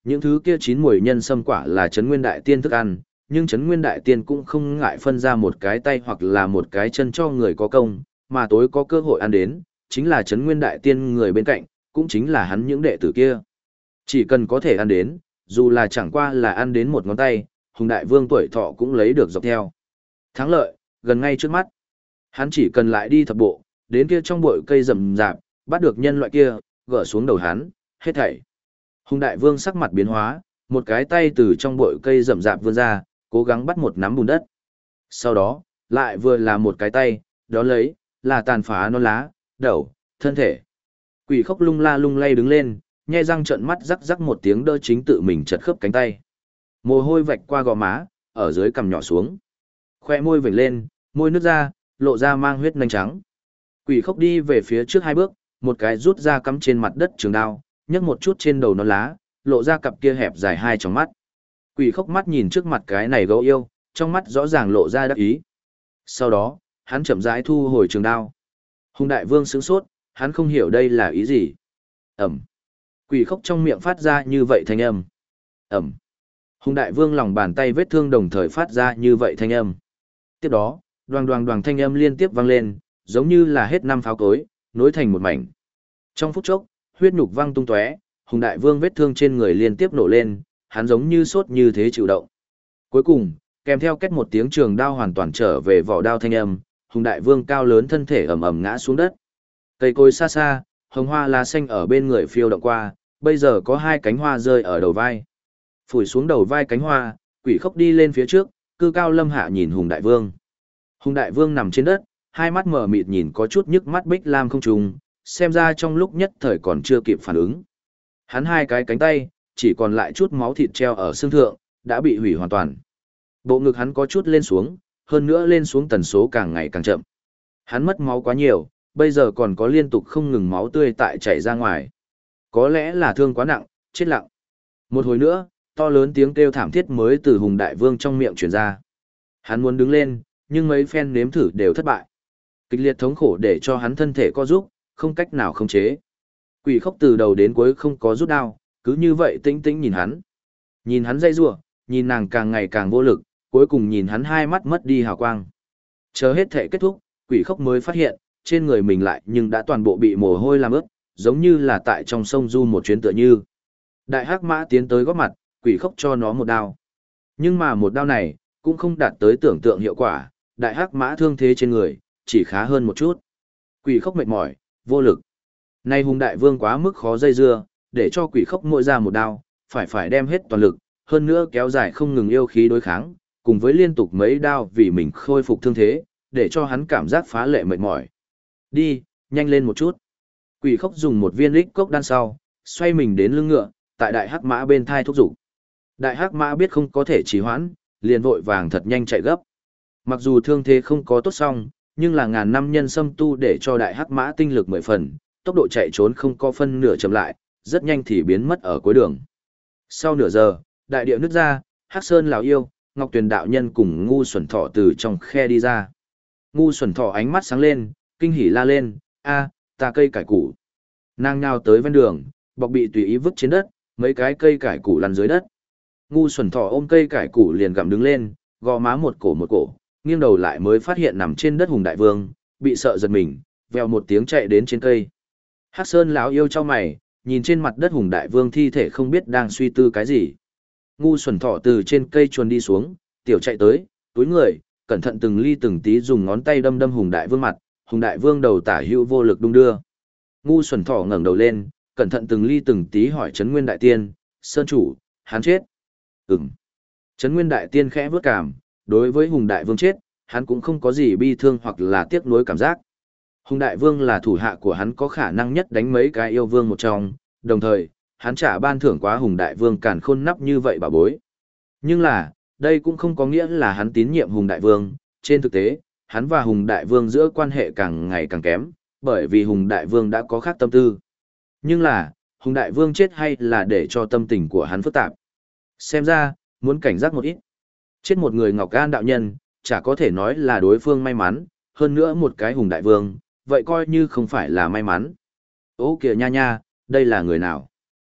Những thứ kia chín mùi nhân sâm quả là Trấn Nguyên Đại Tiên thức ăn, nhưng Trấn Nguyên Đại Tiên cũng không ngại phân ra một cái tay hoặc là một cái chân cho người có công, mà tối có cơ hội ăn đến, chính là Trấn Nguyên Đại Tiên người bên cạnh, cũng chính là hắn những đệ tử kia. Chỉ cần có thể ăn đến, dù là chẳng qua là ăn đến một ngón tay, Hùng Đại Vương tuổi thọ cũng lấy được dọc theo. Thắng lợi, gần ngay trước mắt. Hắn chỉ cần lại đi thập bộ, đến kia trong bụi cây rậm rạp, bắt được nhân loại kia, gỡ xuống đầu hắn, hết thảy. Hùng Đại Vương sắc mặt biến hóa, một cái tay từ trong bụi cây rậm rạp vươn ra, cố gắng bắt một nắm bùn đất. Sau đó, lại vừa là một cái tay, đó lấy, là tàn phá non lá, đầu, thân thể. Quỷ Khốc lung la lung lay đứng lên, nhe răng trợn mắt rắc rắc một tiếng đỡ chính tự mình chật khớp cánh tay. Mồ hôi vạch qua gò má, ở dưới cằm nhỏ xuống. Khoe môi vểnh lên, môi nứt ra, lộ ra mang huyết nanh trắng. Quỷ Khốc đi về phía trước hai bước, một cái rút ra cắm trên mặt đất trường đao, nhấc một chút trên đầu non lá, lộ ra cặp kia hẹp dài hai tròng mắt. Quỷ Khốc mắt nhìn trước mặt cái này gấu yêu, trong mắt rõ ràng lộ ra đắc ý. Sau đó, hắn chậm rãi thu hồi trường đao. Hùng Đại Vương sững sốt, hắn không hiểu đây là ý gì. Ẩm. Quỷ Khốc trong miệng phát ra như vậy thanh âm. Ẩm. Hùng Đại Vương lòng bàn tay vết thương đồng thời phát ra như vậy thanh âm. Tiếp đó, đoàng đoàng đoàng thanh âm liên tiếp vang lên, giống như là hết năm pháo cối, nối thành một mảnh. Trong phút chốc, huyết nhục văng tung tóe, Hùng Đại Vương vết thương trên người liên tiếp nổ lên, hắn giống như sốt như thế chịu động. Cuối cùng, kèm theo két một tiếng trường đao hoàn toàn trở về vỏ đao thanh âm, Hùng Đại Vương cao lớn thân thể ầm ầm ngã xuống đất. Cây cối xa xa, hồng hoa lá xanh ở bên người phiêu động qua, bây giờ có hai cánh hoa rơi ở đầu vai. Phủi xuống đầu vai cánh hoa, Quỷ Khốc đi lên phía trước, cư cao lâm hạ nhìn Hùng Đại Vương. Hùng Đại Vương nằm trên đất, hai mắt mở mịt nhìn có chút nhức mắt Bích Lam không trùng, xem ra trong lúc nhất thời còn chưa kịp phản ứng. Hắn hai cái cánh tay, chỉ còn lại chút máu thịt treo ở xương thượng, đã bị hủy hoàn toàn. Bộ ngực hắn có chút lên xuống, hơn nữa lên xuống tần số càng ngày càng chậm. Hắn mất máu quá nhiều, bây giờ còn có liên tục không ngừng máu tươi tại chảy ra ngoài. Có lẽ là thương quá nặng, chết lặng. Một hồi nữa, to lớn tiếng kêu thảm thiết mới từ Hùng Đại Vương trong miệng truyền ra. Hắn muốn đứng lên, nhưng mấy phen nếm thử đều thất bại. Kịch liệt thống khổ để cho hắn thân thể co rúm, không cách nào khống chế. Quỷ Khốc từ đầu đến cuối không có rút đao, cứ như vậy tĩnh tĩnh nhìn hắn. Nhìn hắn dây rủa, nhìn nàng càng ngày càng vô lực, cuối cùng nhìn hắn hai mắt mất đi hào quang. Chờ hết thể kết thúc, Quỷ Khốc mới phát hiện, trên người mình lại nhưng đã toàn bộ bị mồ hôi làm ướt, giống như là tại trong sông du một chuyến tựa như. Đại Hắc Mã tiến tới góp mặt, Quỷ Khốc cho nó một đao. Nhưng mà một đao này, cũng không đạt tới tưởng tượng hiệu quả, Đại Hắc Mã thương thế trên người, chỉ khá hơn một chút. Quỷ Khốc mệt mỏi, vô lực. Nay Hùng Đại Vương quá mức khó dây dưa, để cho Quỷ Khốc mỗi ra một đao, phải đem hết toàn lực, hơn nữa kéo dài không ngừng yêu khí đối kháng, cùng với liên tục mấy đao vì mình khôi phục thương thế, để cho hắn cảm giác phá lệ mệt mỏi. Đi, nhanh lên một chút. Quỷ Khốc dùng một viên lích cốc đan sau, xoay mình đến lưng ngựa, tại Đại Hắc Mã bên thai thúc giục. Đại Hắc Mã biết không có thể trì hoãn, liền vội vàng thật nhanh chạy gấp. Mặc dù thương thế không có tốt xong, nhưng là ngàn năm nhân sâm tu để cho Đại Hắc Mã tinh lực 10 phần, tốc độ chạy trốn không có phân nửa chậm lại, rất nhanh thì biến mất ở cuối đường. Sau nửa giờ, đại địa nứt ra, Hắc Sơn lão yêu, Ngọc Tuyền đạo nhân cùng Ngu Xuẩn Thọ từ trong khe đi ra. Ngu Xuẩn Thọ ánh mắt sáng lên, kinh hỉ la lên, a, ta cây cải củ. Nàng nhào tới ven đường, bọc bị tùy ý vứt trên đất, mấy cái cây cải củ lăn dưới đất. Ngu Xuẩn Thọ ôm cây cải củ liền gặm đứng lên, gò má một cổ, nghiêng đầu lại mới phát hiện nằm trên đất Hùng Đại Vương, bị sợ giật mình, vèo một tiếng chạy đến trên cây. Hắc Sơn lão yêu chau mày, nhìn trên mặt đất Hùng Đại Vương thi thể không biết đang suy tư cái gì. Ngu Xuẩn Thọ từ trên cây chuồn đi xuống, tiểu chạy tới, túi người, cẩn thận từng ly từng tí dùng ngón tay đâm đâm Hùng Đại Vương mặt, Hùng Đại Vương đầu tả hữu vô lực đung đưa. Ngu Xuẩn Thọ ngẩng đầu lên, cẩn thận từng ly từng tí hỏi Trấn Nguyên Đại Tiên, Sơn chủ, hắn chết. Trấn Nguyên Đại Tiên khẽ vướt cảm, đối với Hùng Đại Vương chết, hắn cũng không có gì bi thương hoặc là tiếc nuối cảm giác. Hùng Đại Vương là thủ hạ của hắn có khả năng nhất đánh mấy cái yêu vương một trong, đồng thời, hắn trả ban thưởng quá Hùng Đại Vương càn khôn nắp như vậy bà bối. Nhưng là, đây cũng không có nghĩa là hắn tín nhiệm Hùng Đại Vương, trên thực tế, hắn và Hùng Đại Vương giữa quan hệ càng ngày càng kém, bởi vì Hùng Đại Vương đã có khác tâm tư. Nhưng là, Hùng Đại Vương chết hay là để cho tâm tình của hắn phức tạp. Xem ra, muốn cảnh giác một ít. Chết một người Ngọc An đạo nhân, chả có thể nói là đối phương may mắn, hơn nữa một cái Hùng Đại Vương, vậy coi như không phải là may mắn. Ô kìa nha nha, đây là người nào?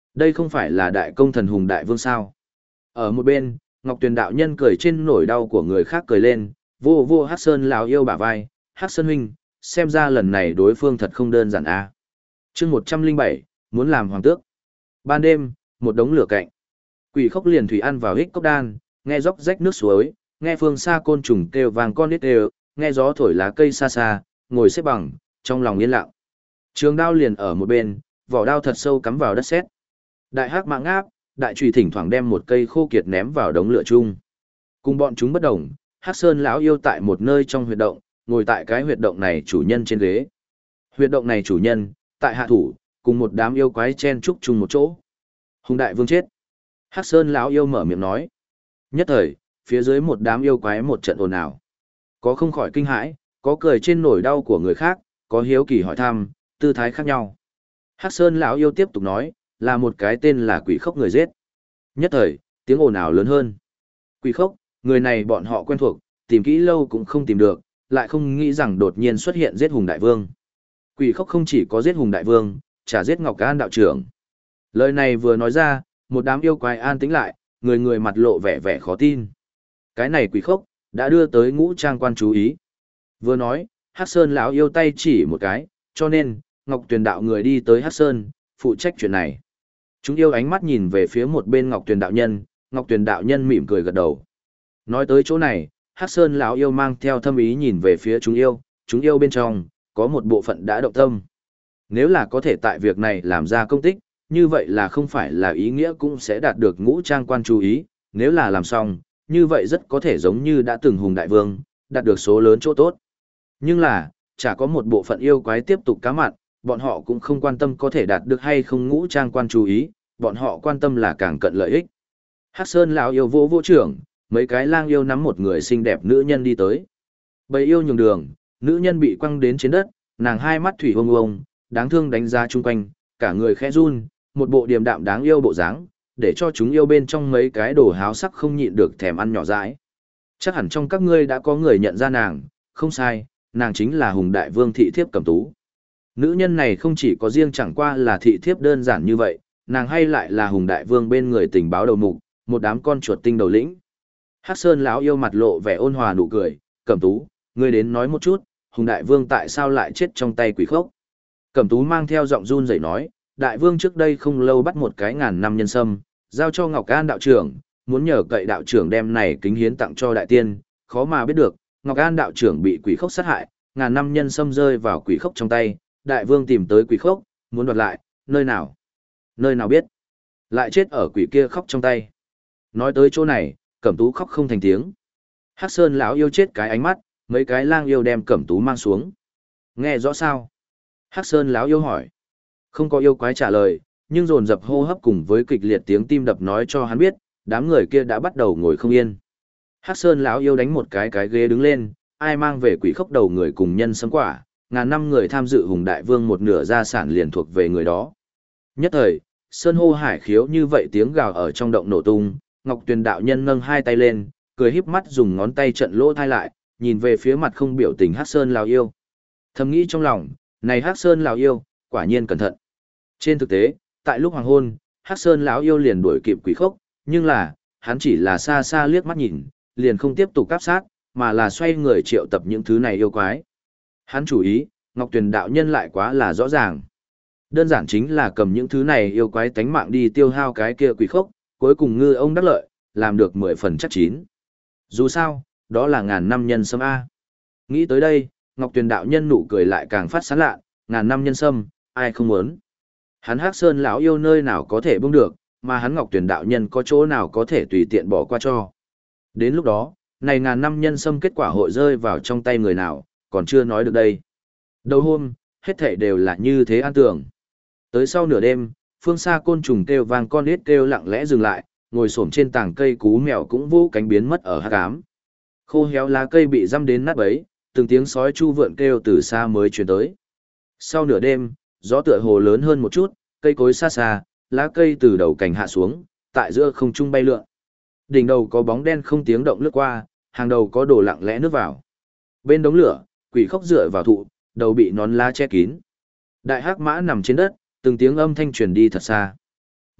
Đây không phải là đại công thần hùng đại vương sao? Ở một bên, Ngọc Tuyền đạo nhân cười trên nỗi đau của người khác cười lên, vô vô Hắc Sơn lão yêu bả vai, Hắc Sơn huynh, xem ra lần này đối phương thật không đơn giản a. Chương 107, muốn làm hoàng tước. Ban đêm, một đống lửa cạnh. Quỷ Khốc liền thủy ăn vào hích cốc đan, nghe róc rách nước suối, nghe phương xa côn trùng kêu vàng con nít đều, nghe gió thổi lá cây xa xa, ngồi xếp bằng, trong lòng yên lặng. Trường đao liền ở một bên, vỏ đao thật sâu cắm vào đất sét. Đại hắc mạng ngáp, đại trùy thỉnh thoảng đem một cây khô kiệt ném vào đống lửa chung. Cùng bọn chúng bất đồng, Hắc Sơn lão yêu tại một nơi trong huyệt động, ngồi tại cái huyệt động này chủ nhân trên ghế. Huyệt động này chủ nhân, tại hạ thủ, cùng một đám yêu quái chen chúc chung một chỗ. Hùng đại vương chết. Hắc Sơn lão yêu mở miệng nói. Nhất thời, phía dưới một đám yêu quái một trận ồn ào. Có không khỏi kinh hãi, có cười trên nỗi đau của người khác, có hiếu kỳ hỏi thăm, tư thái khác nhau. Hắc Sơn lão yêu tiếp tục nói, là một cái tên là Quỷ Khốc người giết. Nhất thời, tiếng ồn ào lớn hơn. Quỷ Khốc, người này bọn họ quen thuộc, tìm kỹ lâu cũng không tìm được, lại không nghĩ rằng đột nhiên xuất hiện giết Hùng đại vương. Quỷ Khốc không chỉ có giết Hùng đại vương, chả giết Ngọc An đạo trưởng. Lời này vừa nói ra, một đám yêu quái an tĩnh lại, người người mặt lộ vẻ vẻ khó tin. Cái này Quỷ Khốc đã đưa tới Ngũ Trang quan chú ý. Vừa nói, Hắc Sơn lão yêu tay chỉ một cái, cho nên Ngọc Tuyền đạo người đi tới Hắc Sơn, phụ trách chuyện này. Chúng yêu ánh mắt nhìn về phía một bên Ngọc Tuyền đạo nhân, Ngọc Tuyền đạo nhân mỉm cười gật đầu. Nói tới chỗ này, Hắc Sơn lão yêu mang theo thâm ý nhìn về phía chúng yêu bên trong có một bộ phận đã động tâm. Nếu là có thể tại việc này làm ra công tích, như vậy là không phải là ý nghĩa cũng sẽ đạt được Ngũ Trang quan chú ý, nếu là làm xong, như vậy rất có thể giống như đã từng Hùng đại vương, đạt được số lớn chỗ tốt. Nhưng là, chả có một bộ phận yêu quái tiếp tục cá mặn, bọn họ cũng không quan tâm có thể đạt được hay không Ngũ Trang quan chú ý, bọn họ quan tâm là càng cận lợi ích. Hắc Sơn lão yêu vô trưởng, mấy cái lang yêu nắm một người xinh đẹp nữ nhân đi tới. Bầy yêu nhường đường, nữ nhân bị quăng đến trên đất, nàng hai mắt thủy ông ông, đáng thương đánh giá chung quanh, cả người khẽ run, một bộ điềm đạm đáng yêu bộ dáng, để cho chúng yêu bên trong mấy cái đồ háo sắc không nhịn được thèm ăn nhỏ dãi. Chắc hẳn trong các ngươi đã có người nhận ra nàng, không sai, nàng chính là Hùng đại vương thị thiếp Cẩm Tú. Nữ nhân này không chỉ có riêng chẳng qua là thị thiếp đơn giản như vậy, nàng hay lại là Hùng đại vương bên người tình báo đầu mục, một đám con chuột tinh đầu lĩnh. Hắc Sơn lão yêu mặt lộ vẻ ôn hòa nụ cười, Cẩm Tú, ngươi đến nói một chút, Hùng đại vương tại sao lại chết trong tay Quỷ Khốc? Cẩm Tú mang theo giọng run rẩy nói, đại vương trước đây không lâu bắt một cái 1000 năm nhân sâm, giao cho Ngọc An đạo trưởng, muốn nhờ cậy đạo trưởng đem này kính hiến tặng cho đại tiên, khó mà biết được, Ngọc An đạo trưởng bị Quỷ Khốc sát hại, 1000 năm nhân sâm rơi vào Quỷ Khốc trong tay, đại vương tìm tới Quỷ Khốc, muốn đoạt lại, nơi nào? Nơi nào biết? Lại chết ở quỷ kia khóc trong tay. Nói tới chỗ này, Cẩm Tú khóc không thành tiếng. Hắc Sơn lão yêu chết cái ánh mắt, mấy cái lang yêu đem Cẩm Tú mang xuống. Nghe rõ sao? Hắc Sơn lão yêu hỏi. Không có yêu quái trả lời, nhưng dồn dập hô hấp cùng với kịch liệt tiếng tim đập nói cho hắn biết, đám người kia đã bắt đầu ngồi không yên. Hắc Sơn lão yêu đánh một cái ghế đứng lên, ai mang về Quỷ Khốc đầu người cùng nhân sấm quả, 1000 năm người tham dự Hùng đại vương một nửa gia sản liền thuộc về người đó. Nhất thời, sơn hô hải khiếu như vậy tiếng gào ở trong động nổ tung, Ngọc Tuyền đạo nhân nâng hai tay lên, cười híp mắt dùng ngón tay trận lỗ thai lại, nhìn về phía mặt không biểu tình Hắc Sơn lão yêu. Thầm nghĩ trong lòng, này Hắc Sơn lão yêu, quả nhiên cẩn thận. Trên thực tế, tại lúc hoàng hôn, Hắc Sơn lão yêu liền đuổi kịp Quỷ Khốc, nhưng là, hắn chỉ là xa xa liếc mắt nhìn, liền không tiếp tục áp sát, mà là xoay người triệu tập những thứ này yêu quái. Hắn chủ ý, Ngọc Tuyền đạo nhân lại quá là rõ ràng. Đơn giản chính là cầm những thứ này yêu quái tánh mạng đi tiêu hao cái kia Quỷ Khốc, cuối cùng ngư ông đắc lợi, làm được 10 phần chắc chín. Dù sao, đó là 1000 năm nhân sâm A. Nghĩ tới đây, Ngọc Tuyền đạo nhân nụ cười lại càng phát sán lạ, 1000 năm nhân sâm, ai không muốn. Hắn Hắc Sơn lão yêu nơi nào có thể buông được, mà hắn Ngọc Tuyền đạo nhân có chỗ nào có thể tùy tiện bỏ qua cho. Đến lúc đó, này 1000 năm nhân sâm kết quả hội rơi vào trong tay người nào, còn chưa nói được đây. Đầu hôm, hết thảy đều là như thế an tưởng. Tới sau nửa đêm, phương xa côn trùng kêu vang con ít kêu lặng lẽ dừng lại, ngồi xổm trên tảng cây cú mèo cũng vô cánh biến mất ở hắc ám. Khô héo lá cây bị răm đến nát bấy, từng tiếng sói chu vượn kêu từ xa mới truyền tới. Sau nửa đêm, gió tựa hồ lớn hơn một chút, cây cối xa xa, lá cây từ đầu cành hạ xuống, tại giữa không trung bay lượn. Đỉnh đầu có bóng đen không tiếng động lướt qua, hàng đầu có đổ lặng lẽ nước vào. Bên đống lửa, Quỷ Khốc dựa vào thụ, đầu bị nón lá che kín. Đại hắc mã nằm trên đất, từng tiếng âm thanh truyền đi thật xa.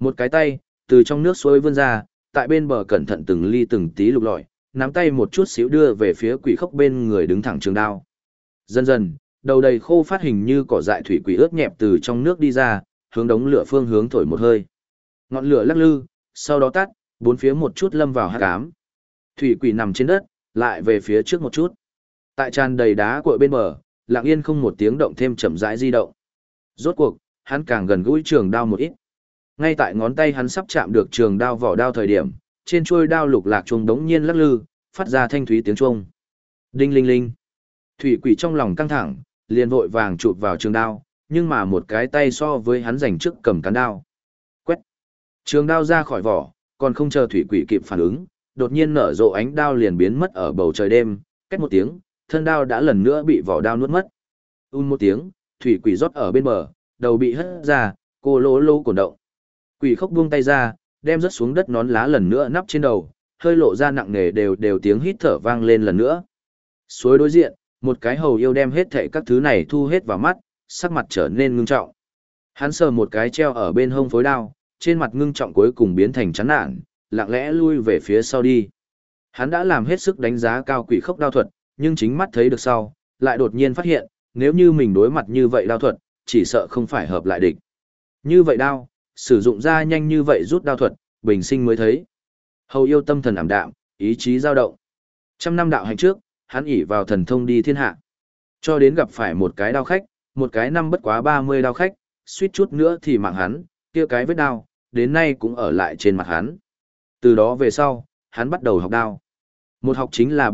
Một cái tay, từ trong nước suối vươn ra, tại bên bờ cẩn thận từng ly từng tí lục lọi, nắm tay một chút xíu đưa về phía quỷ khốc bên người đứng thẳng trường đao. Dần dần, đầu đầy khô phát hình như cỏ dại thủy quỷ ướt nhẹp từ trong nước đi ra, hướng đống lửa phương hướng thổi một hơi. Ngọn lửa lắc lư, sau đó tắt, bốn phía một chút lâm vào hắc ám. Thủy quỷ nằm trên đất, lại về phía trước một chút. Tại tràn đầy đá cội bên bờ, lặng yên không một tiếng động thêm chậm rãi di động. Rốt cuộc, hắn càng gần gũi trường đao một ít. Ngay tại ngón tay hắn sắp chạm được trường đao vỏ đao thời điểm, trên chuôi đao lục lạc chuông đống nhiên lắc lư, phát ra thanh thúy tiếng chuông. Đinh linh linh. Thủy quỷ trong lòng căng thẳng, liền vội vàng chụp vào trường đao, nhưng mà một cái tay so với hắn giành trước cầm cán đao. Quét. Trường đao ra khỏi vỏ, còn không chờ thủy quỷ kịp phản ứng, đột nhiên nở rộ ánh đao liền biến mất ở bầu trời đêm, két một tiếng, thân đao đã lần nữa bị vỏ đao nuốt mất. Một tiếng, thủy quỷ rót ở bên bờ, đầu bị hất ra, cô lỗ lô cổn động. Quỷ khốc buông tay ra, đem rớt xuống đất nón lá lần nữa nắp trên đầu, hơi lộ ra nặng nề đều đều tiếng hít thở vang lên lần nữa. Suối đối diện, một cái hầu yêu đem hết thảy các thứ này thu hết vào mắt, sắc mặt trở nên ngưng trọng. Hắn sờ một cái treo ở bên hông phối đao, trên mặt ngưng trọng cuối cùng biến thành chán nản, lặng lẽ lui về phía sau đi. Hắn đã làm hết sức đánh giá cao quỷ khốc đao thuật, nhưng chính mắt thấy được sau, lại đột nhiên phát hiện, nếu như mình đối mặt như vậy đao thuật, chỉ sợ không phải hợp lại địch. Như vậy đao, sử dụng ra nhanh như vậy rút đao thuật, bình sinh mới thấy. Hầu yêu tâm thần ảm đạm, ý chí dao động. Trăm năm đạo hành trước, hắn ỷ vào thần thông đi thiên hạ. Cho đến gặp phải một cái đao khách, một cái năm bất quá 30 đao khách, suýt chút nữa thì mạng hắn, kia cái vết đao, đến nay cũng ở lại trên mặt hắn. Từ đó về sau, hắn bắt đầu học đao. Một học chính là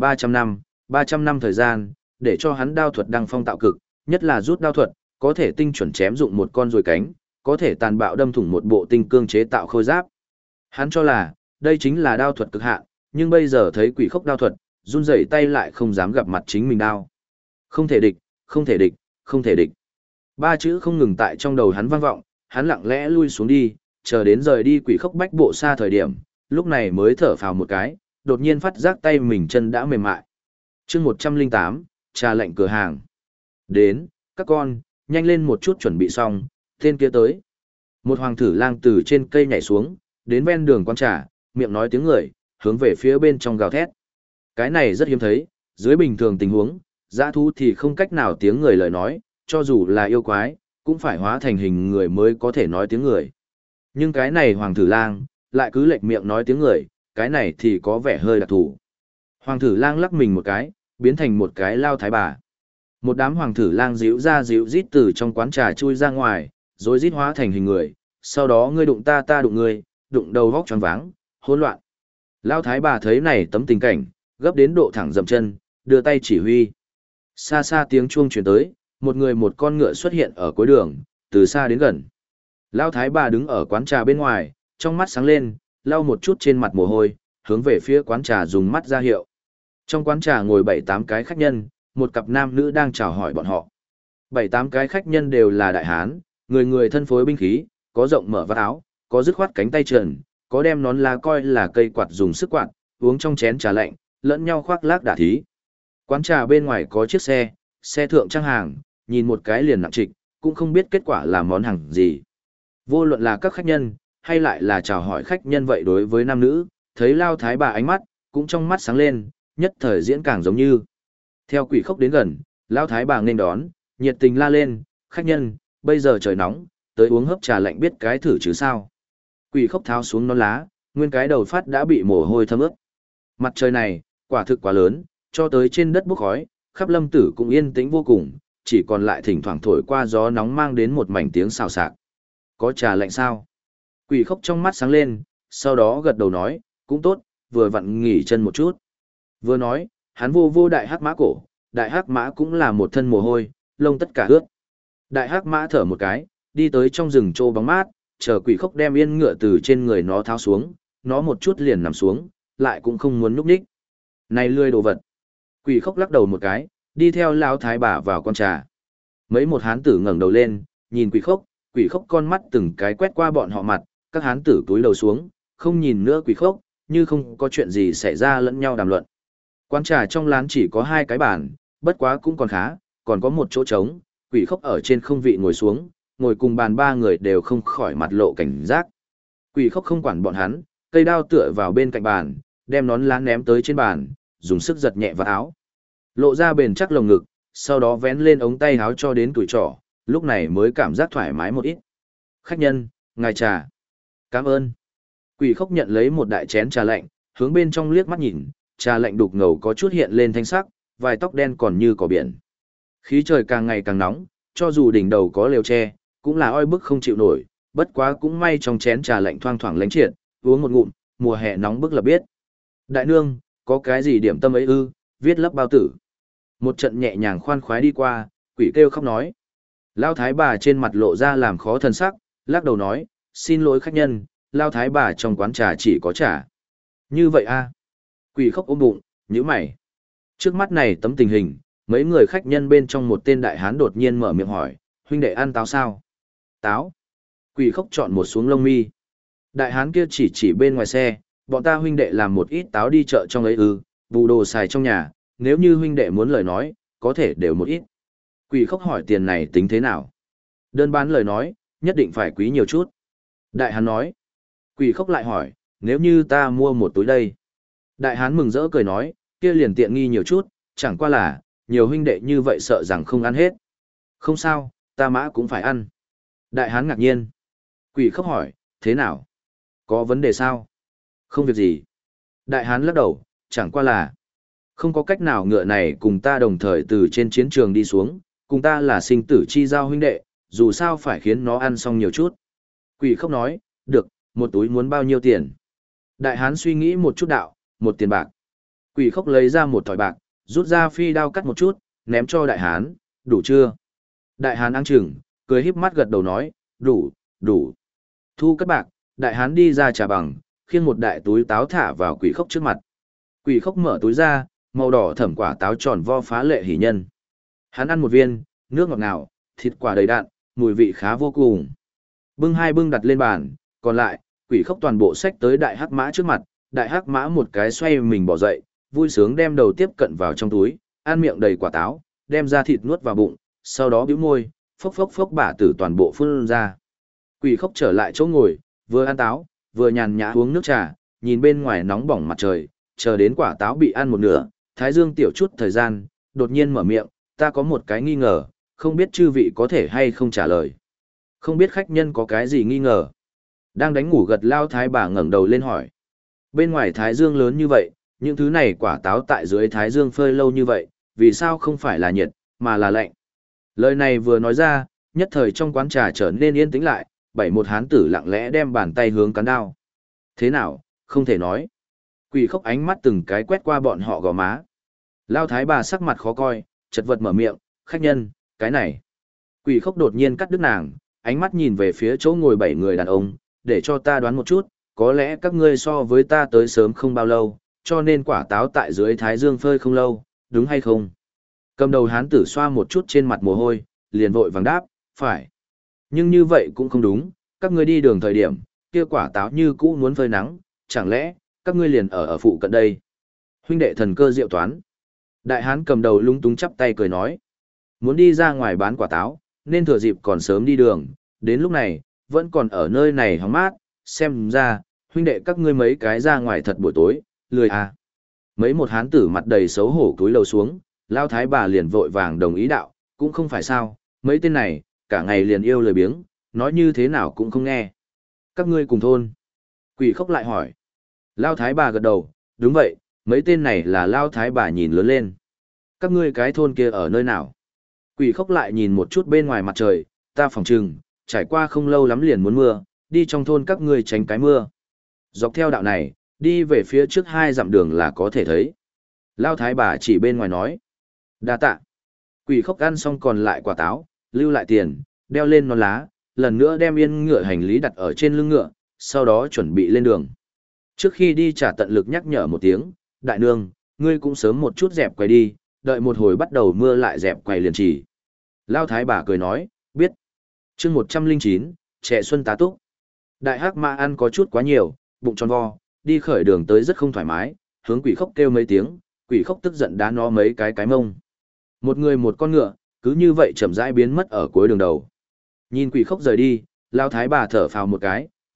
300 năm thời gian, để cho hắn đao thuật đăng phong tạo cực, nhất là rút đao thuật, có thể tinh chuẩn chém dụng một con ruồi cánh, có thể tàn bạo đâm thủng một bộ tinh cương chế tạo khôi giáp. Hắn cho là, đây chính là đao thuật cực hạn, nhưng bây giờ thấy quỷ khốc đao thuật, run rẩy tay lại không dám gặp mặt chính mình đao. Không thể địch, không thể địch, không thể địch. Ba chữ không ngừng tại trong đầu hắn vang vọng, hắn lặng lẽ lui xuống đi, chờ đến rời đi quỷ khốc bách bộ xa thời điểm, lúc này mới thở phào một cái, đột nhiên phát giác tay mình chân đã mềm mại. Chương 108, trà lệnh cửa hàng. Đến, các con, nhanh lên một chút chuẩn bị xong, tên kia tới. Một hoàng thử lang từ trên cây nhảy xuống, đến ven đường quán trà, miệng nói tiếng người, hướng về phía bên trong gào thét. Cái này rất hiếm thấy, dưới bình thường tình huống, dã thú thì không cách nào tiếng người lời nói, cho dù là yêu quái, cũng phải hóa thành hình người mới có thể nói tiếng người. Nhưng cái này hoàng thử lang, lại cứ lệch miệng nói tiếng người, cái này thì có vẻ hơi đặc thù. Hoàng thử lang lắc mình một cái, biến thành một cái lao thái bà. Một đám hoàng thử lang díu ra díu rít từ trong quán trà chui ra ngoài, rồi rít hóa thành hình người, sau đó ngươi đụng ta ta đụng ngươi, đụng đầu vóc choáng váng, hỗn loạn. Lao thái bà thấy này tấm tình cảnh, gấp đến độ thẳng dậm chân, đưa tay chỉ huy. Xa xa tiếng chuông truyền tới, một người một con ngựa xuất hiện ở cuối đường, từ xa đến gần. Lao thái bà đứng ở quán trà bên ngoài, trong mắt sáng lên, lau một chút trên mặt mồ hôi, hướng về phía quán trà dùng mắt ra hiệu. Trong quán trà ngồi 7-8 cái khách nhân, một cặp nam nữ đang chào hỏi bọn họ. 7-8 cái khách nhân đều là đại hán, người người thân phối binh khí, có rộng mở vạt áo, có dứt khoát cánh tay trần, có đem nón lá coi là cây quạt dùng sức quạt, uống trong chén trà lạnh, lẫn nhau khoác lác đả thí. Quán trà bên ngoài có chiếc xe, xe thượng trang hàng, nhìn một cái liền nặng trịch, cũng không biết kết quả là món hàng gì. Vô luận là các khách nhân, hay lại là chào hỏi khách nhân vậy đối với nam nữ, thấy lao thái bà ánh mắt, cũng trong mắt sáng lên, nhất thời diễn càng giống như. Theo quỷ khốc đến gần, lao thái bà nên đón, nhiệt tình la lên, khách nhân, bây giờ trời nóng, tới uống hớp trà lạnh biết cái thử chứ sao. Quỷ khốc tháo xuống nón lá, nguyên cái đầu phát đã bị mồ hôi thấm ướt. Mặt trời này, quả thực quá lớn, cho tới trên đất bốc khói, khắp lâm tử cũng yên tĩnh vô cùng, chỉ còn lại thỉnh thoảng thổi qua gió nóng mang đến một mảnh tiếng xào xạc. Có trà lạnh sao? Quỷ khốc trong mắt sáng lên, sau đó gật đầu nói, cũng tốt, vừa vặn nghỉ chân một chút. Vừa nói, hắn vô vô đại hắc mã cổ, đại hắc mã cũng là một thân mồ hôi, lông tất cả ướt. Đại hắc mã thở một cái, đi tới trong rừng trô bóng mát, chờ quỷ khốc đem yên ngựa từ trên người nó tháo xuống, nó một chút liền nằm xuống, lại cũng không muốn núp ních. Này lươi đồ vật. Quỷ khốc lắc đầu một cái, đi theo lão thái bà vào con trà. Mấy một hán tử ngẩng đầu lên, nhìn quỷ khốc con mắt từng cái quét qua bọn họ mặt, các hán tử túi đầu xuống, không nhìn nữa quỷ khốc, như không có chuyện gì xảy ra lẫn nhau đàm luận. Quán trà trong lán chỉ có 2 cái bàn, bất quá cũng còn khá, còn có một chỗ trống, quỷ khốc ở trên không vị ngồi xuống, ngồi cùng bàn 3 người đều không khỏi mặt lộ cảnh giác. Quỷ khốc không quản bọn hắn, cây đao tựa vào bên cạnh bàn, đem nón lá ném tới trên bàn, dùng sức giật nhẹ vào áo. Lộ ra bền chắc lồng ngực, sau đó vén lên ống tay áo cho đến tuổi trỏ, lúc này mới cảm giác thoải mái một ít. Khách nhân, ngài trà. Cảm ơn. Quỷ khốc nhận lấy một đại chén trà lạnh, hướng bên trong liếc mắt nhìn, trà lạnh đục ngầu có chút hiện lên thanh sắc, vài tóc đen còn như cỏ biển. Khí trời càng ngày càng nóng, cho dù đỉnh đầu có lều tre, cũng là oi bức không chịu nổi, bất quá cũng may trong chén trà lạnh thoang thoảng lánh triệt, uống một ngụm, mùa hè nóng bức là biết. Đại nương, có cái gì điểm tâm ấy ư, viết lấp bao tử. Một trận nhẹ nhàng khoan khoái đi qua, quỷ kêu khóc nói. Lao thái bà trên mặt lộ ra làm khó thân sắc, lắc đầu nói, xin lỗi khách nhân, Lao thái bà trong quán trà chỉ có trà. Như vậy a? Quỷ khóc ôm bụng, nhíu mày. Trước mắt này tấm tình hình, mấy người khách nhân bên trong một tên đại hán đột nhiên mở miệng hỏi, huynh đệ ăn táo sao? Táo. Quỷ khóc chọn một xuống lông mi. Đại hán kia chỉ bên ngoài xe, bọn ta huynh đệ làm một ít táo đi chợ trong ấy ư, bù đồ xài trong nhà, nếu như huynh đệ muốn lời nói, có thể đều một ít. Quỷ khóc hỏi tiền này tính thế nào? Đơn bán lời nói, nhất định phải quý nhiều chút. Đại hán nói. Quỷ khóc lại hỏi, nếu như ta mua một túi đây? Đại hán mừng rỡ cười nói, kia liền tiện nghi nhiều chút, chẳng qua là, nhiều huynh đệ như vậy sợ rằng không ăn hết. Không sao, ta mã cũng phải ăn. Đại hán ngạc nhiên. Quỷ khóc hỏi, thế nào? Có vấn đề sao? Không việc gì. Đại hán lắc đầu, chẳng qua là, không có cách nào ngựa này cùng ta đồng thời từ trên chiến trường đi xuống, cùng ta là sinh tử chi giao huynh đệ, dù sao phải khiến nó ăn xong nhiều chút. Quỷ khóc nói, được, một túi muốn bao nhiêu tiền? Đại hán suy nghĩ một chút đạo, một tiền bạc. Quỷ khóc lấy ra một thỏi bạc, rút ra phi đao cắt một chút, ném cho đại hán, đủ chưa? Đại hán ăn chừng, cười híp mắt gật đầu nói, đủ, đủ. Thu cất bạc, đại hán đi ra trà bằng, khiêng một đại túi táo thả vào quỷ khóc trước mặt. Quỷ khóc mở túi ra, màu đỏ thẫm quả táo tròn vo phá lệ hỉ nhân. Hắn ăn một viên, nước ngọt ngào, thịt quả đầy đặn, mùi vị khá vô cùng. Bưng hai bưng đặt lên bàn, còn lại, quỷ khóc toàn bộ xách tới đại hắc mã trước mặt, đại hắc mã một cái xoay mình bỏ dậy, vui sướng đem đầu tiếp cận vào trong túi, ăn miệng đầy quả táo, đem ra thịt nuốt vào bụng, sau đó bĩu môi, phốc phốc phốc bả tử toàn bộ phun ra. Quỷ khóc trở lại chỗ ngồi, vừa ăn táo, vừa nhàn nhã uống nước trà, nhìn bên ngoài nóng bỏng mặt trời, chờ đến quả táo bị ăn một nửa, thái dương tiểu chút thời gian, đột nhiên mở miệng, ta có một cái nghi ngờ, không biết chư vị có thể hay không trả lời. Không biết khách nhân có cái gì nghi ngờ. Đang đánh ngủ gật lao thái bà ngẩng đầu lên hỏi. Bên ngoài thái dương lớn như vậy, những thứ này quả táo tại dưới thái dương phơi lâu như vậy, vì sao không phải là nhiệt, mà là lạnh. Lời này vừa nói ra, nhất thời trong quán trà trở nên yên tĩnh lại, bảy một hán tử lặng lẽ đem bàn tay hướng cán đao. Thế nào, không thể nói. Quỷ khóc ánh mắt từng cái quét qua bọn họ gò má. Lao thái bà sắc mặt khó coi, chật vật mở miệng, khách nhân, cái này. Quỷ khóc đột nhiên cắt đứt nàng, ánh mắt nhìn về phía chỗ ngồi bảy người đàn ông, để cho ta đoán một chút, có lẽ các ngươi so với ta tới sớm không bao lâu, cho nên quả táo tại dưới thái dương phơi không lâu, đúng hay không? Cầm đầu hán tử xoa một chút trên mặt mồ hôi, liền vội vàng đáp, phải. Nhưng như vậy cũng không đúng, các ngươi đi đường thời điểm, kia quả táo như cũ muốn phơi nắng, chẳng lẽ, các ngươi liền ở phụ cận đây? Huynh đệ thần cơ diệu toán. Đại hán cầm đầu lúng túng chắp tay cười nói, muốn đi ra ngoài bán quả táo, nên thừa dịp còn sớm đi đường, đến lúc này, vẫn còn ở nơi này hóng mát, xem ra, huynh đệ các ngươi mấy cái ra ngoài thật buổi tối, lười à. Mấy một hán tử mặt đầy xấu hổ cúi lầu xuống, lao thái bà liền vội vàng đồng ý đạo, cũng không phải sao, mấy tên này, cả ngày liền yêu lười biếng, nói như thế nào cũng không nghe. Các ngươi cùng thôn. Quỷ khóc lại hỏi. Lao thái bà gật đầu, đúng vậy, mấy tên này là lao thái bà nhìn lớn lên. Các ngươi cái thôn kia ở nơi nào? Quỷ khóc lại nhìn một chút bên ngoài mặt trời, ta phỏng chừng, trải qua không lâu lắm liền muốn mưa, đi trong thôn các ngươi tránh cái mưa. Dọc theo đạo này, đi về phía trước 2 dặm đường là có thể thấy. Lao thái bà chỉ bên ngoài nói. Đa tạ. Quỷ khóc ăn xong còn lại quả táo, lưu lại tiền, đeo lên nón lá, lần nữa đem yên ngựa hành lý đặt ở trên lưng ngựa, sau đó chuẩn bị lên đường. Trước khi đi trả tận lực nhắc nhở một tiếng, đại nương, ngươi cũng sớm một chút dẹp quầy đi, đợi một hồi bắt đầu mưa lại dẹp quầy liền chỉ. Lao thái bà cười nói, biết. chương 109, trẻ xuân tá túc. Đại hắc mã ăn có chút quá nhiều, bụng tròn vo, đi khởi đường tới rất không thoải mái, hướng quỷ khóc kêu mấy tiếng, quỷ khóc tức giận đá nó mấy cái mông. Một người một con ngựa, cứ như vậy chậm rãi biến mất ở cuối đường đầu. Nhìn quỷ khóc rời đi, Lao thái bà thở phào một cái,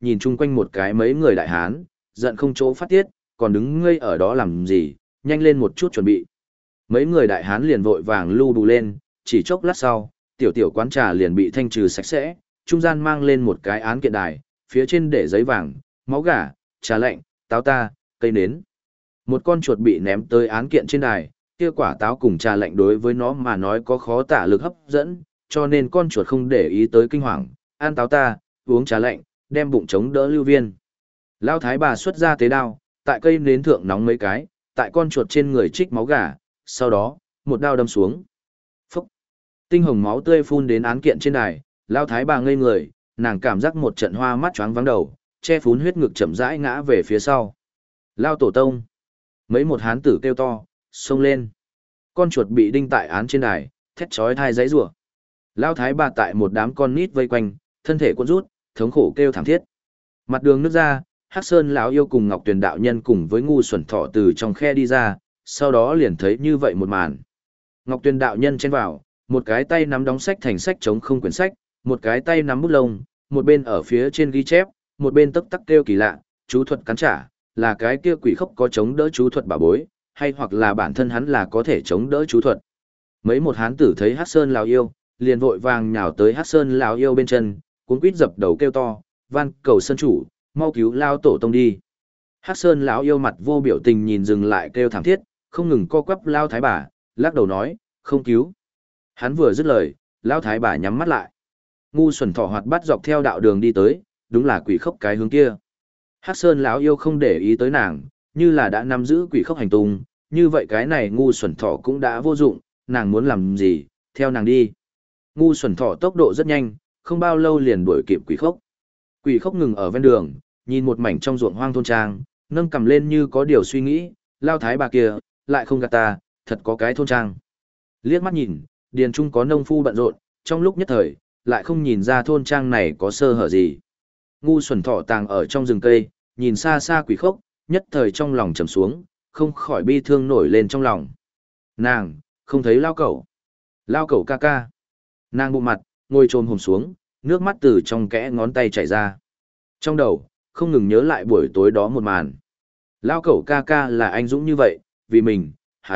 nhìn chung quanh một cái mấy người đại hán, giận không chỗ phát tiết, còn đứng ngây ở đó làm gì, nhanh lên một chút chuẩn bị. Mấy người đại hán liền vội vàng lưu bù lên, chỉ chốc lát sau, tiểu tiểu quán trà liền bị thanh trừ sạch sẽ, trung gian mang lên một cái án kiện đài, phía trên để giấy vàng, máu gà, trà lạnh, táo ta, cây nến. Một con chuột bị ném tới án kiện trên đài, kia quả táo cùng trà lạnh đối với nó mà nói có khó tả lực hấp dẫn, cho nên con chuột không để ý tới kinh hoàng, ăn táo ta, uống trà lạnh, đem bụng chống đỡ lưu viên. Lão thái bà xuất ra tế đao, tại cây nến thượng nóng mấy cái, tại con chuột trên người trích máu gà, sau đó, một đao đâm xuống. Phúc! Tinh hồng máu tươi phun đến án kiện trên đài, lão thái bà ngây người, nàng cảm giác một trận hoa mắt choáng váng đầu, che phún huyết ngực chậm rãi ngã về phía sau. Lao tổ tông! Mấy một hán tử kêu to, xông lên. Con chuột bị đinh tại án trên đài, thét chói tai giãy giụa. Lão thái bà tại một đám con nít vây quanh, thân thể cuộn rút, thống khổ kêu thảm thiết. Mặt đường nứt ra, Hắc Sơn lão yêu cùng Ngọc Tuyền đạo nhân cùng với ngu xuẩn thọ từ trong khe đi ra, sau đó liền thấy như vậy một màn. Ngọc Tuyền đạo nhân chen vào, một cái tay nắm đóng sách thành sách chống không quyển sách, một cái tay nắm bút lông, một bên ở phía trên ghi chép, một bên tấp tắc kêu kỳ lạ, chú thuật cắn trả, là cái kia quỷ khốc có chống đỡ chú thuật bảo bối, hay hoặc là bản thân hắn là có thể chống đỡ chú thuật. Mấy một hán tử thấy Hắc Sơn lão yêu, liền vội vàng nhào tới Hắc Sơn lão yêu bên chân, cuống quýt dập đầu kêu to, van cầu sơn chủ, mau cứu lao tổ tông đi. Hắc Sơn lão yêu mặt vô biểu tình nhìn dừng lại kêu thảm thiết, không ngừng co quắp lao thái bà, lắc đầu nói, không cứu. Hắn vừa dứt lời, lao thái bà nhắm mắt lại. Ngu xuẩn thỏ hoạt bắt dọc theo đạo đường đi tới, đúng là quỷ khốc cái hướng kia. Hắc Sơn lão yêu không để ý tới nàng, như là đã nắm giữ quỷ khốc hành tung, như vậy cái này ngu xuẩn thỏ cũng đã vô dụng, nàng muốn làm gì, theo nàng đi. Ngu xuẩn thỏ tốc độ rất nhanh, không bao lâu liền đuổi kịp quỷ khốc. Quỷ khốc ngừng ở ven đường, nhìn một mảnh trong ruộng hoang thôn trang, nâng cầm lên như có điều suy nghĩ, lao thái bà kia, lại không gạt ta, thật có cái thôn trang. Liếc mắt nhìn, điền trung có nông phu bận rộn, trong lúc nhất thời, lại không nhìn ra thôn trang này có sơ hở gì. Ngu xuẩn thỏ tàng ở trong rừng cây, nhìn xa xa quỷ khốc, nhất thời trong lòng trầm xuống, không khỏi bi thương nổi lên trong lòng. Nàng, không thấy lao cẩu. Lao cẩu ca ca. Nàng bụng mặt, ngồi trồm hồn xuống, nước mắt từ trong kẽ ngón tay chảy ra. Trong đầu, không ngừng nhớ lại buổi tối đó một màn. Lao cẩu ca ca là anh dũng như vậy, vì mình,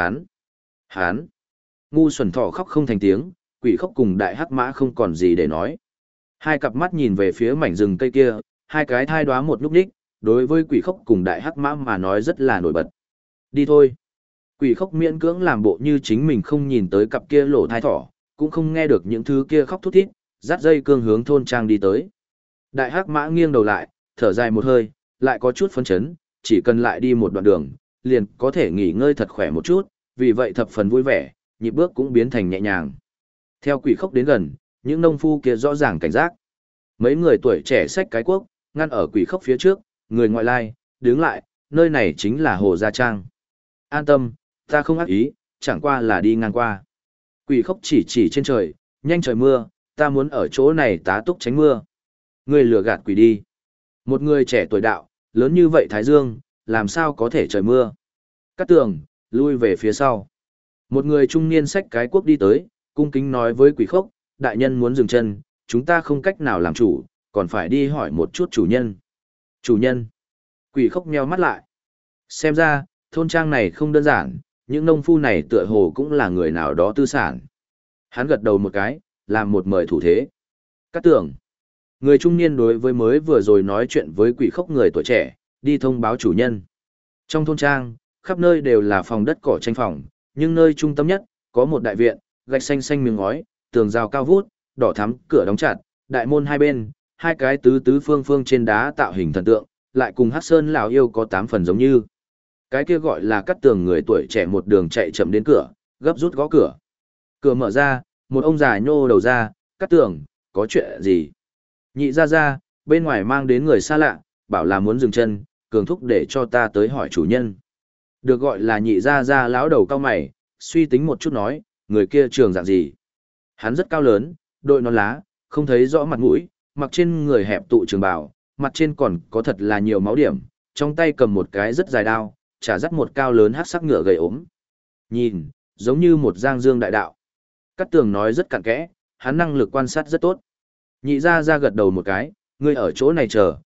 hán. Ngu xuẩn thỏ khóc không thành tiếng, quỷ khóc cùng đại hắc mã không còn gì để nói. Hai cặp mắt nhìn về phía mảnh rừng cây kia, hai cái thai đoá một lúc đích, đối với quỷ khóc cùng đại hắc mã mà nói rất là nổi bật. Đi thôi. Quỷ khóc miễn cưỡng làm bộ như chính mình không nhìn tới cặp kia lỗ thai thỏ, cũng không nghe được những thứ kia khóc thút thít, dắt dây cương hướng thôn trang đi tới. Đại hắc mã nghiêng đầu lại, thở dài một hơi, lại có chút phấn chấn, chỉ cần lại đi một đoạn đường, liền có thể nghỉ ngơi thật khỏe một chút, vì vậy thập phần vui vẻ, nhịp bước cũng biến thành nhẹ nhàng. Theo quỷ khóc đến gần, những nông phu kia rõ ràng cảnh giác. Mấy người tuổi trẻ xách cái cuốc, ngăn ở quỷ khóc phía trước, người ngoại lai, đứng lại, nơi này chính là Hồ Gia Trang. An tâm, ta không ác ý, chẳng qua là đi ngang qua. Quỷ khóc chỉ trên trời, nhanh trời mưa, ta muốn ở chỗ này tá túc tránh mưa. Người lừa gạt quỷ đi. Một người trẻ tuổi đạo, lớn như vậy Thái Dương, làm sao có thể trời mưa. Cát tường, lui về phía sau. Một người trung niên xách cái cuốc đi tới, cung kính nói với quỷ khóc, đại nhân muốn dừng chân, chúng ta không cách nào làm chủ, còn phải đi hỏi một chút chủ nhân. Chủ nhân. Quỷ khóc nheo mắt lại. Xem ra, thôn trang này không đơn giản, những nông phu này tựa hồ cũng là người nào đó tư sản. Hắn gật đầu một cái, làm một mời thủ thế. Cát tường. Người trung niên đối với mới vừa rồi nói chuyện với quỷ khóc người tuổi trẻ, đi thông báo chủ nhân. Trong thôn trang, khắp nơi đều là phòng đất cỏ tranh phòng, nhưng nơi trung tâm nhất, có một đại viện, gạch xanh xanh miếng ngói, tường rào cao vút, đỏ thắm, cửa đóng chặt, đại môn hai bên, hai cái tứ tứ phương phương trên đá tạo hình thần tượng, lại cùng Hắc Sơn lão yêu có 8 phần giống như. Cái kia gọi là Cát tường người tuổi trẻ một đường chạy chậm đến cửa, gấp rút gõ cửa. Cửa mở ra, một ông già nhô đầu ra, Cát tường, có chuyện gì? Nhị ra, bên ngoài mang đến người xa lạ, bảo là muốn dừng chân, cường thúc để cho ta tới hỏi chủ nhân. Được gọi là nhị ra lão đầu cao mày, suy tính một chút nói, người kia trường dạng gì? Hắn rất cao lớn, đội nón lá, không thấy rõ mặt mũi, mặc trên người hẹp tụ trường bào, mặt trên còn có thật là nhiều máu điểm, trong tay cầm một cái rất dài đao, chả dắt một cao lớn hắc sắc ngựa gầy ốm. Nhìn, giống như một giang dương đại đạo. Cát tường nói rất cặn kẽ, hắn năng lực quan sát rất tốt. Nhị ra gật đầu một cái, ngươi ở chỗ này chờ,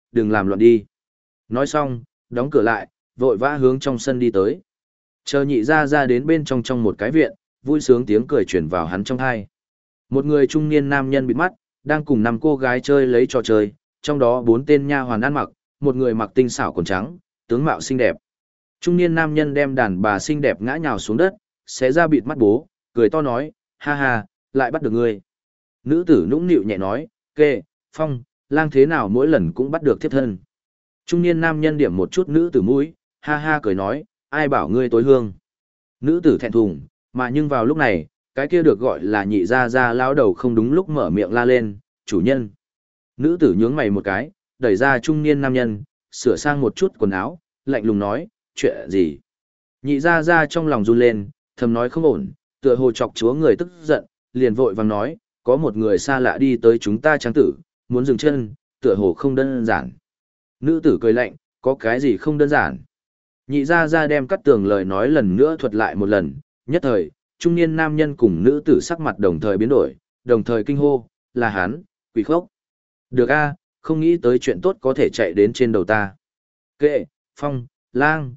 đừng làm loạn đi. Nói xong, đóng cửa lại, vội vã hướng trong sân đi tới. Chờ nhị ra ra đến bên trong một cái viện, vui sướng tiếng cười truyền vào hắn trong tai. Một người trung niên nam nhân bịt mắt, đang cùng 5 cô gái chơi lấy trò chơi, trong đó 4 tên nha hoàn ăn mặc, một người mặc tinh xảo quần trắng, tướng mạo xinh đẹp. Trung niên nam nhân đem đàn bà xinh đẹp ngã nhào xuống đất, xé ra bịt mắt bố, cười to nói, ha ha, lại bắt được ngươi. Nữ tử nũng nịu nhẹ nói, kệ, Phong, Lang thế nào mỗi lần cũng bắt được thiếp thân. Trung niên nam nhân điểm một chút nữ tử mũi, ha ha cười nói, ai bảo ngươi tối hương. Nữ tử thẹn thùng, mà nhưng vào lúc này, cái kia được gọi là nhị gia gia lão đầu không đúng lúc mở miệng la lên, chủ nhân. Nữ tử nhướng mày một cái, đẩy ra trung niên nam nhân, sửa sang một chút quần áo, lạnh lùng nói, chuyện gì? Nhị gia gia trong lòng run lên, thầm nói không ổn, tựa hồ chọc chúa người tức giận, liền vội vàng nói, có một người xa lạ đi tới chúng ta trắng tử, muốn dừng chân, tựa hồ không đơn giản. Nữ tử cười lạnh, có cái gì không đơn giản? Nhị gia gia đem cắt tường lời nói lần nữa thuật lại một lần, nhất thời, trung niên nam nhân cùng nữ tử sắc mặt đồng thời biến đổi, đồng thời kinh hô, là hắn, quỷ khốc. Được a, không nghĩ tới chuyện tốt có thể chạy đến trên đầu ta. Kệ, Phong, Lang,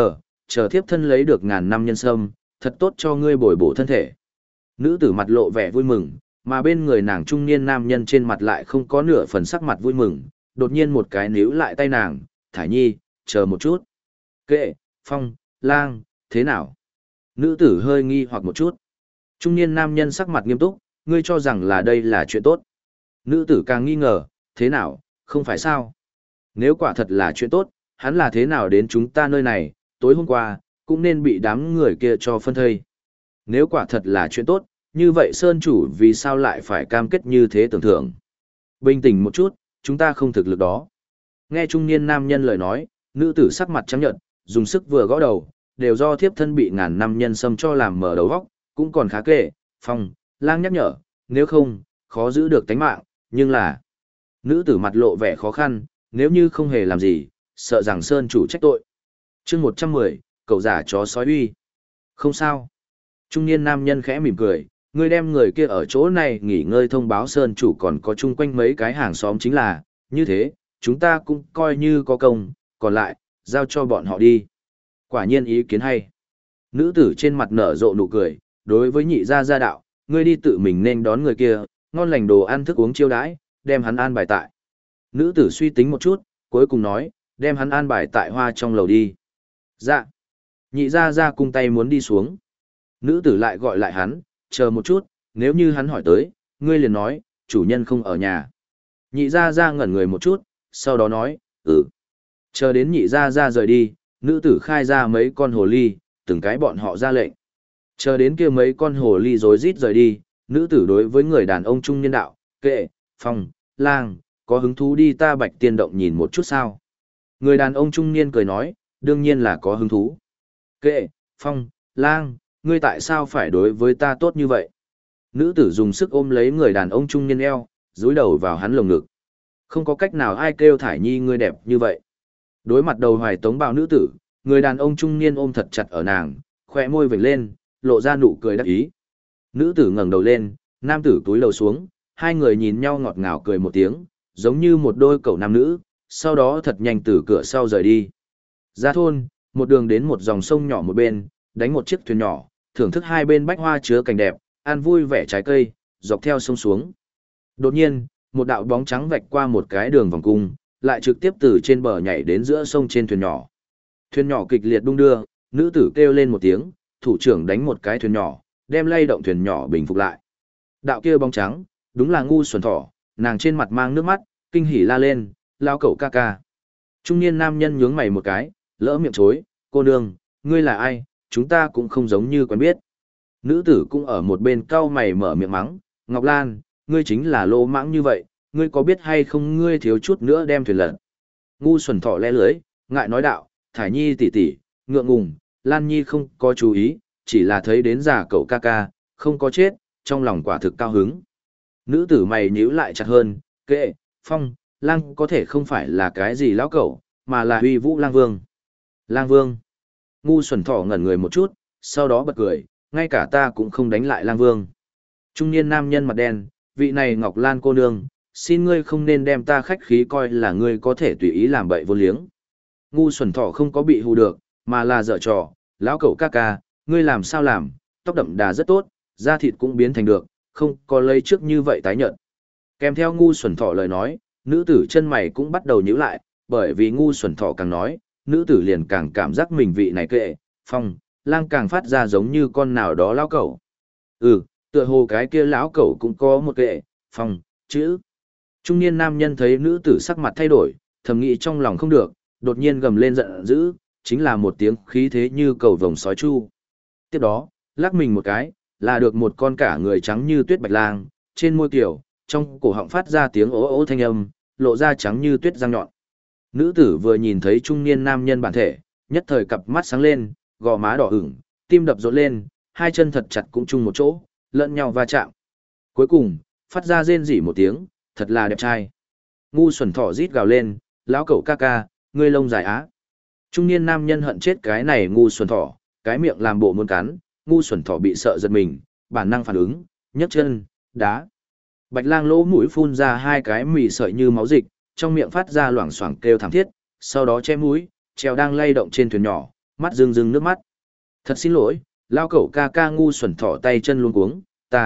chờ thiếp thân lấy được ngàn năm nhân sâm, thật tốt cho ngươi bồi bổ thân thể. Nữ tử mặt lộ vẻ vui mừng, mà bên người nàng trung niên nam nhân trên mặt lại không có nửa phần sắc mặt vui mừng, đột nhiên một cái níu lại tay nàng, Thải Nhi, chờ một chút. Kệ, Phong, Lang, thế nào? Nữ tử hơi nghi hoặc một chút. Trung niên nam nhân sắc mặt nghiêm túc, ngươi cho rằng là đây là chuyện tốt. Nữ tử càng nghi ngờ, thế nào, không phải sao? Nếu quả thật là chuyện tốt, hắn là thế nào đến chúng ta nơi này, tối hôm qua, cũng nên bị đám người kia cho phân thây. Nếu quả thật là chuyện tốt, như vậy Sơn chủ vì sao lại phải cam kết như thế tưởng thưởng? Bình tĩnh một chút, chúng ta không thực lực đó. Nghe trung niên nam nhân lời nói, nữ tử sắc mặt trắng nhợt, dùng sức vừa gõ đầu, đều do thiếp thân bị ngàn năm nhân sâm cho làm mở đầu góc, cũng còn khá kể, Phong, Lang nhắc nhở, nếu không, khó giữ được tánh mạng, nhưng là... Nữ tử mặt lộ vẻ khó khăn, nếu như không hề làm gì, sợ rằng Sơn chủ trách tội. chương 110, cậu giả chó sói uy. Không sao. Trung niên nam nhân khẽ mỉm cười, ngươi đem người kia ở chỗ này nghỉ ngơi thông báo Sơn chủ còn có chung quanh mấy cái hàng xóm chính là, như thế, chúng ta cũng coi như có công, còn lại, giao cho bọn họ đi. Quả nhiên ý kiến hay. Nữ tử trên mặt nở rộ nụ cười, đối với nhị gia gia đạo, ngươi đi tự mình nên đón người kia, ngon lành đồ ăn thức uống chiêu đãi, đem hắn an bài tại. Nữ tử suy tính một chút, cuối cùng nói, đem hắn an bài tại hoa trong lầu đi. Dạ. Nhị gia gia cung tay muốn đi xuống. Nữ tử lại gọi lại hắn, chờ một chút, nếu như hắn hỏi tới, ngươi liền nói, chủ nhân không ở nhà. Nhị gia gia ngẩn người một chút, sau đó nói, Chờ đến nhị gia gia rời đi, nữ tử khai ra mấy con hồ ly, từng cái bọn họ ra lệnh. Chờ đến kia mấy con hồ ly rối rít rời đi, nữ tử đối với người đàn ông trung niên đạo, Kệ, Phong, Lang, có hứng thú đi ta Bạch Tiên Động nhìn một chút sao? Người đàn ông trung niên cười nói, đương nhiên là có hứng thú. Kệ, Phong, Lang, ngươi tại sao phải đối với ta tốt như vậy? Nữ tử dùng sức ôm lấy người đàn ông trung niên eo, dúi đầu vào hắn lồng ngực. Không có cách nào ai kêu Thải Nhi ngươi đẹp như vậy. Đối mặt đầu hoài tống bào nữ tử, người đàn ông trung niên ôm thật chặt ở nàng, khỏe môi vểnh lên, lộ ra nụ cười đắc ý. Nữ tử ngẩng đầu lên, nam tử túi lầu xuống, hai người nhìn nhau ngọt ngào cười một tiếng, giống như một đôi cậu nam nữ, sau đó thật nhanh từ cửa sau rời đi. Ra thôn, một đường đến một dòng sông nhỏ một bên, đánh một chiếc thuyền nhỏ, thưởng thức hai bên bách hoa chứa cảnh đẹp, ăn vui vẻ trái cây, dọc theo sông xuống. Đột nhiên, một đạo bóng trắng vạch qua một cái đường vòng cung, lại trực tiếp từ trên bờ nhảy đến giữa sông trên thuyền nhỏ. Thuyền nhỏ kịch liệt đung đưa, nữ tử kêu lên một tiếng, thủ trưởng đánh một cái thuyền nhỏ, đem lay động thuyền nhỏ bình phục lại. Đạo kia bóng trắng, đúng là ngu xuẩn thỏ, nàng trên mặt mang nước mắt, kinh hỉ la lên, lao cẩu ca ca. Trung niên nam nhân nhướng mày một cái, lỡ miệng chối, cô nương, ngươi là ai, chúng ta cũng không giống như quen biết. Nữ tử cũng ở một bên cau mày mở miệng mắng, Ngọc Lan, ngươi chính là lô mãng như vậy, ngươi có biết hay không ngươi thiếu chút nữa đem thuyền lật. Ngu xuẩn thỏ le lưới, ngại nói đạo, Thải Nhi tỷ tỷ, ngượng ngùng, Lan Nhi không có chú ý, chỉ là thấy đến già cậu ca ca, không có chết, trong lòng quả thực cao hứng. Nữ tử mày nhíu lại chặt hơn, Kệ, Phong, Lang có thể không phải là cái gì lão cậu, mà là Huy Vũ Lang Vương. Lang Vương. Ngu xuẩn thỏ ngẩn người một chút, sau đó bật cười, ngay cả ta cũng không đánh lại Lang Vương. Trung niên nam nhân mặt đen, vị này Ngọc Lan cô nương, xin ngươi không nên đem ta khách khí coi là ngươi có thể tùy ý làm bậy vô liếng. Ngu xuẩn thỏ không có bị hù được, mà là dở trò, lão cẩu ca ca, ngươi làm sao làm, tóc đậm đà rất tốt, da thịt cũng biến thành được, không có lấy trước như vậy tái nhợt. Kèm theo ngu xuẩn thỏ lời nói, nữ tử chân mày cũng bắt đầu nhíu lại, bởi vì ngu xuẩn thỏ càng nói, nữ tử liền càng cảm giác mình vị này kệ, phong, lang càng phát ra giống như con nào đó lão cẩu. Tựa hồ cái kia lão cẩu cũng có một kệ, phong, chữ. Trung niên nam nhân thấy nữ tử sắc mặt thay đổi, thầm nghĩ trong lòng không được, đột nhiên gầm lên giận dữ, chính là một tiếng khí thế như cầu vồng sói chu. Tiếp đó, lắc mình một cái, là được một con cả người trắng như tuyết bạch lang, trên môi kiểu, trong cổ họng phát ra tiếng ố ố thanh âm, lộ ra trắng như tuyết răng nhọn. Nữ tử vừa nhìn thấy trung niên nam nhân bản thể, nhất thời cặp mắt sáng lên, gò má đỏ ửng, tim đập rộn lên, hai chân thật chặt cũng chung một chỗ, lẫn nhau va chạm. Cuối cùng, phát ra rên rỉ một tiếng, thật là đẹp trai. Ngu xuẩn thỏ rít gào lên, lão cẩu ca ca, ngươi lông dài á. Trung niên nam nhân hận chết cái này ngu xuẩn thỏ, cái miệng làm bộ muốn cắn, ngu xuẩn thỏ bị sợ giật mình, bản năng phản ứng, nhấc chân, đá. Bạch lang lỗ mũi phun ra hai cái mì sợi như máu dịch, trong miệng phát ra loảng xoảng kêu thảm thiết, sau đó che mũi, treo đang lay động trên thuyền nhỏ, mắt rưng rưng nước mắt. Thật xin lỗi, lao cẩu ca ca ngu xuẩn thỏ tay chân luống cuống,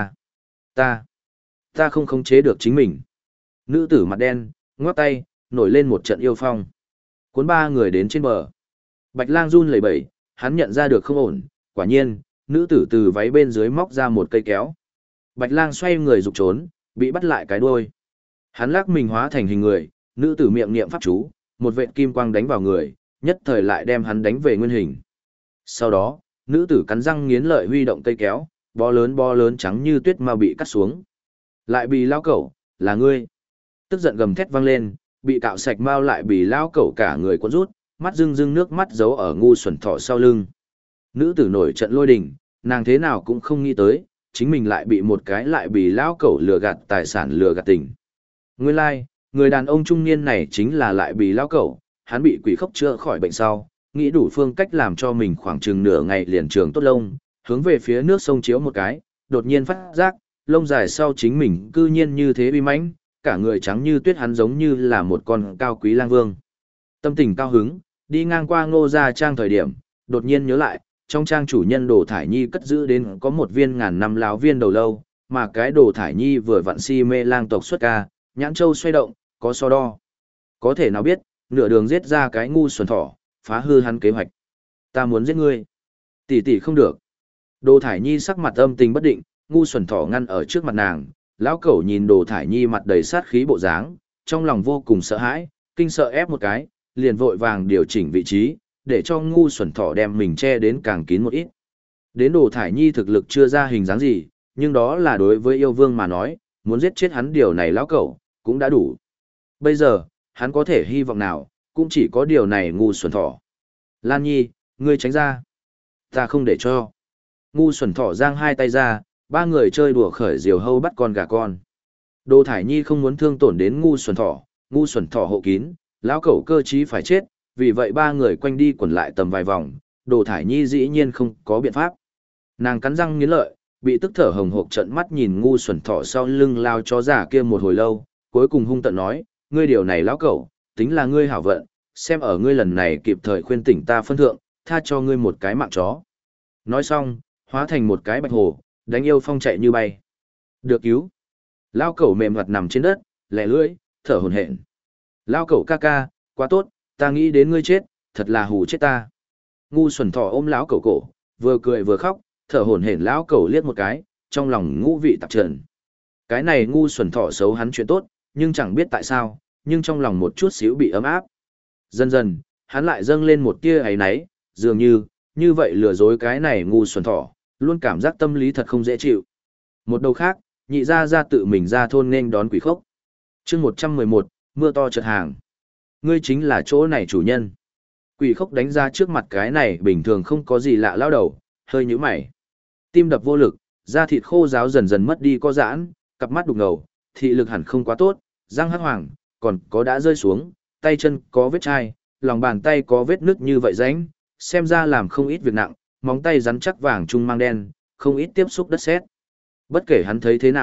ta không khống chế được chính mình. Nữ tử mặt đen, ngoắc tay, nổi lên một trận yêu phong. Cuốn ba người đến trên bờ. Bạch lang run lẩy bẩy, hắn nhận ra được không ổn, quả nhiên, nữ tử từ váy bên dưới móc ra một cây kéo. Bạch lang xoay người rục trốn, bị bắt lại cái đuôi. Hắn lắc mình hóa thành hình người, nữ tử miệng niệm pháp chú, một vệt kim quang đánh vào người, nhất thời lại đem hắn đánh về nguyên hình. Sau đó, nữ tử cắn răng nghiến lợi huy động cây kéo, bó lớn trắng như tuyết mà bị cắt xuống. Lại bị lao cẩu, là ngươi. Tức giận gầm thét vang lên, bị cạo sạch mau lại bị lao cẩu cả người cuốn rút, mắt rưng rưng nước mắt giấu ở ngu xuẩn thỏ sau lưng. Nữ tử nổi trận lôi đình, nàng thế nào cũng không nghĩ tới, chính mình lại bị một cái lại bị lao cẩu lừa gạt tài sản lừa gạt tình. Nguyên lai, người đàn ông trung niên này chính là lại bị lao cẩu, hắn bị quỷ khốc chữa khỏi bệnh sau, nghĩ đủ phương cách làm cho mình khoảng chừng nửa ngày liền trường tốt lông, hướng về phía nước sông chiếu một cái, đột nhiên phát giác, lông dài sau chính mình cư nhiên như thế uy mãnh, cả người trắng như tuyết hắn giống như là một con cao quý lang vương. Tâm tình cao hứng, đi ngang qua Ngô gia trang thời điểm, đột nhiên nhớ lại, trong trang chủ nhân Đồ Thải Nhi cất giữ đến có một viên ngàn năm láo viên đầu lâu, mà cái Đồ Thải Nhi vừa vặn si mê lang tộc xuất ca, nhãn châu xoay động, có so đo. Có thể nào biết, nửa đường giết ra cái ngu xuẩn thỏ, phá hư hắn kế hoạch. Ta muốn giết ngươi. Tỷ tỷ không được. Đồ Thải Nhi sắc mặt âm tình bất định, ngu xuẩn thỏ ngăn ở trước mặt nàng, lão cẩu nhìn Đồ Thải Nhi mặt đầy sát khí bộ dáng, trong lòng vô cùng sợ hãi, kinh sợ ép một cái, liền vội vàng điều chỉnh vị trí, để cho ngu xuẩn thỏ đem mình che đến càng kín một ít. Đến Đồ Thải Nhi thực lực chưa ra hình dáng gì, nhưng đó là đối với yêu vương mà nói, muốn giết chết hắn điều này lão cẩu, cũng đã đủ. Bây giờ, hắn có thể hy vọng nào, cũng chỉ có điều này ngu xuẩn thỏ. Lan Nhi, ngươi tránh ra. Ta không để cho. Ngu xuẩn thỏ giang hai tay ra, ba người chơi đùa khởi diều hâu bắt con gà con. Đồ Thải Nhi không muốn thương tổn đến ngu xuẩn thỏ hộ kín, lão cẩu cơ trí phải chết, vì vậy ba người quanh đi quẩn lại tầm vài vòng, Đồ Thải Nhi dĩ nhiên không có biện pháp. Nàng cắn răng nghiến lợi, bị tức thở hồng hộc trợn mắt nhìn ngu xuẩn thỏ sau lưng lao chó giả kia một hồi lâu, cuối cùng hung tợn nói, ngươi điều này lão cẩu, tính là ngươi hảo vận, xem ở ngươi lần này kịp thời khuyên tỉnh ta phân thượng, tha cho ngươi một cái mạng chó. Nói xong, hóa thành một cái bạch hồ, đánh yêu phong chạy như bay. Được cứu. Lao cẩu mềm mặt nằm trên đất, lẻ lưỡi, thở hổn hển. Lao cẩu ca ca, quá tốt, ta nghĩ đến ngươi chết, thật là hù chết ta. Ngu xuẩn thỏ ôm lão cẩu cổ, vừa cười vừa khóc, thở hổn hển lão cẩu liếc một cái, trong lòng ngũ vị tạp trần. Cái này ngu xuẩn thỏ xấu hắn chuyện tốt, nhưng chẳng biết tại sao, nhưng trong lòng một chút xíu bị ấm áp. Dần dần, hắn lại dâng lên một tia ấy náy, dường như vậy lừa dối cái này ngu xuẩn thỏ, luôn cảm giác tâm lý thật không dễ chịu. Một đầu khác, nhị ra tự mình ra thôn nên đón quỷ khốc. chương 111, mưa to chợt hàng. Ngươi chính là chỗ này chủ nhân. Quỷ khốc đánh ra trước mặt cái này bình thường không có gì lạ lao đầu, hơi nhíu mày. Tim đập vô lực, da thịt khô ráo dần dần mất đi co giãn, cặp mắt đục ngầu, thị lực hẳn không quá tốt, răng hắc hoàng, còn có đã rơi xuống, tay chân có vết chai, lòng bàn tay có vết nứt như vậy rãnh, xem ra làm không ít việc nặng, móng tay rắn chắc vàng trung mang đen, không ít tiếp xúc đất sét. Bất kể hắn thấy thế nào,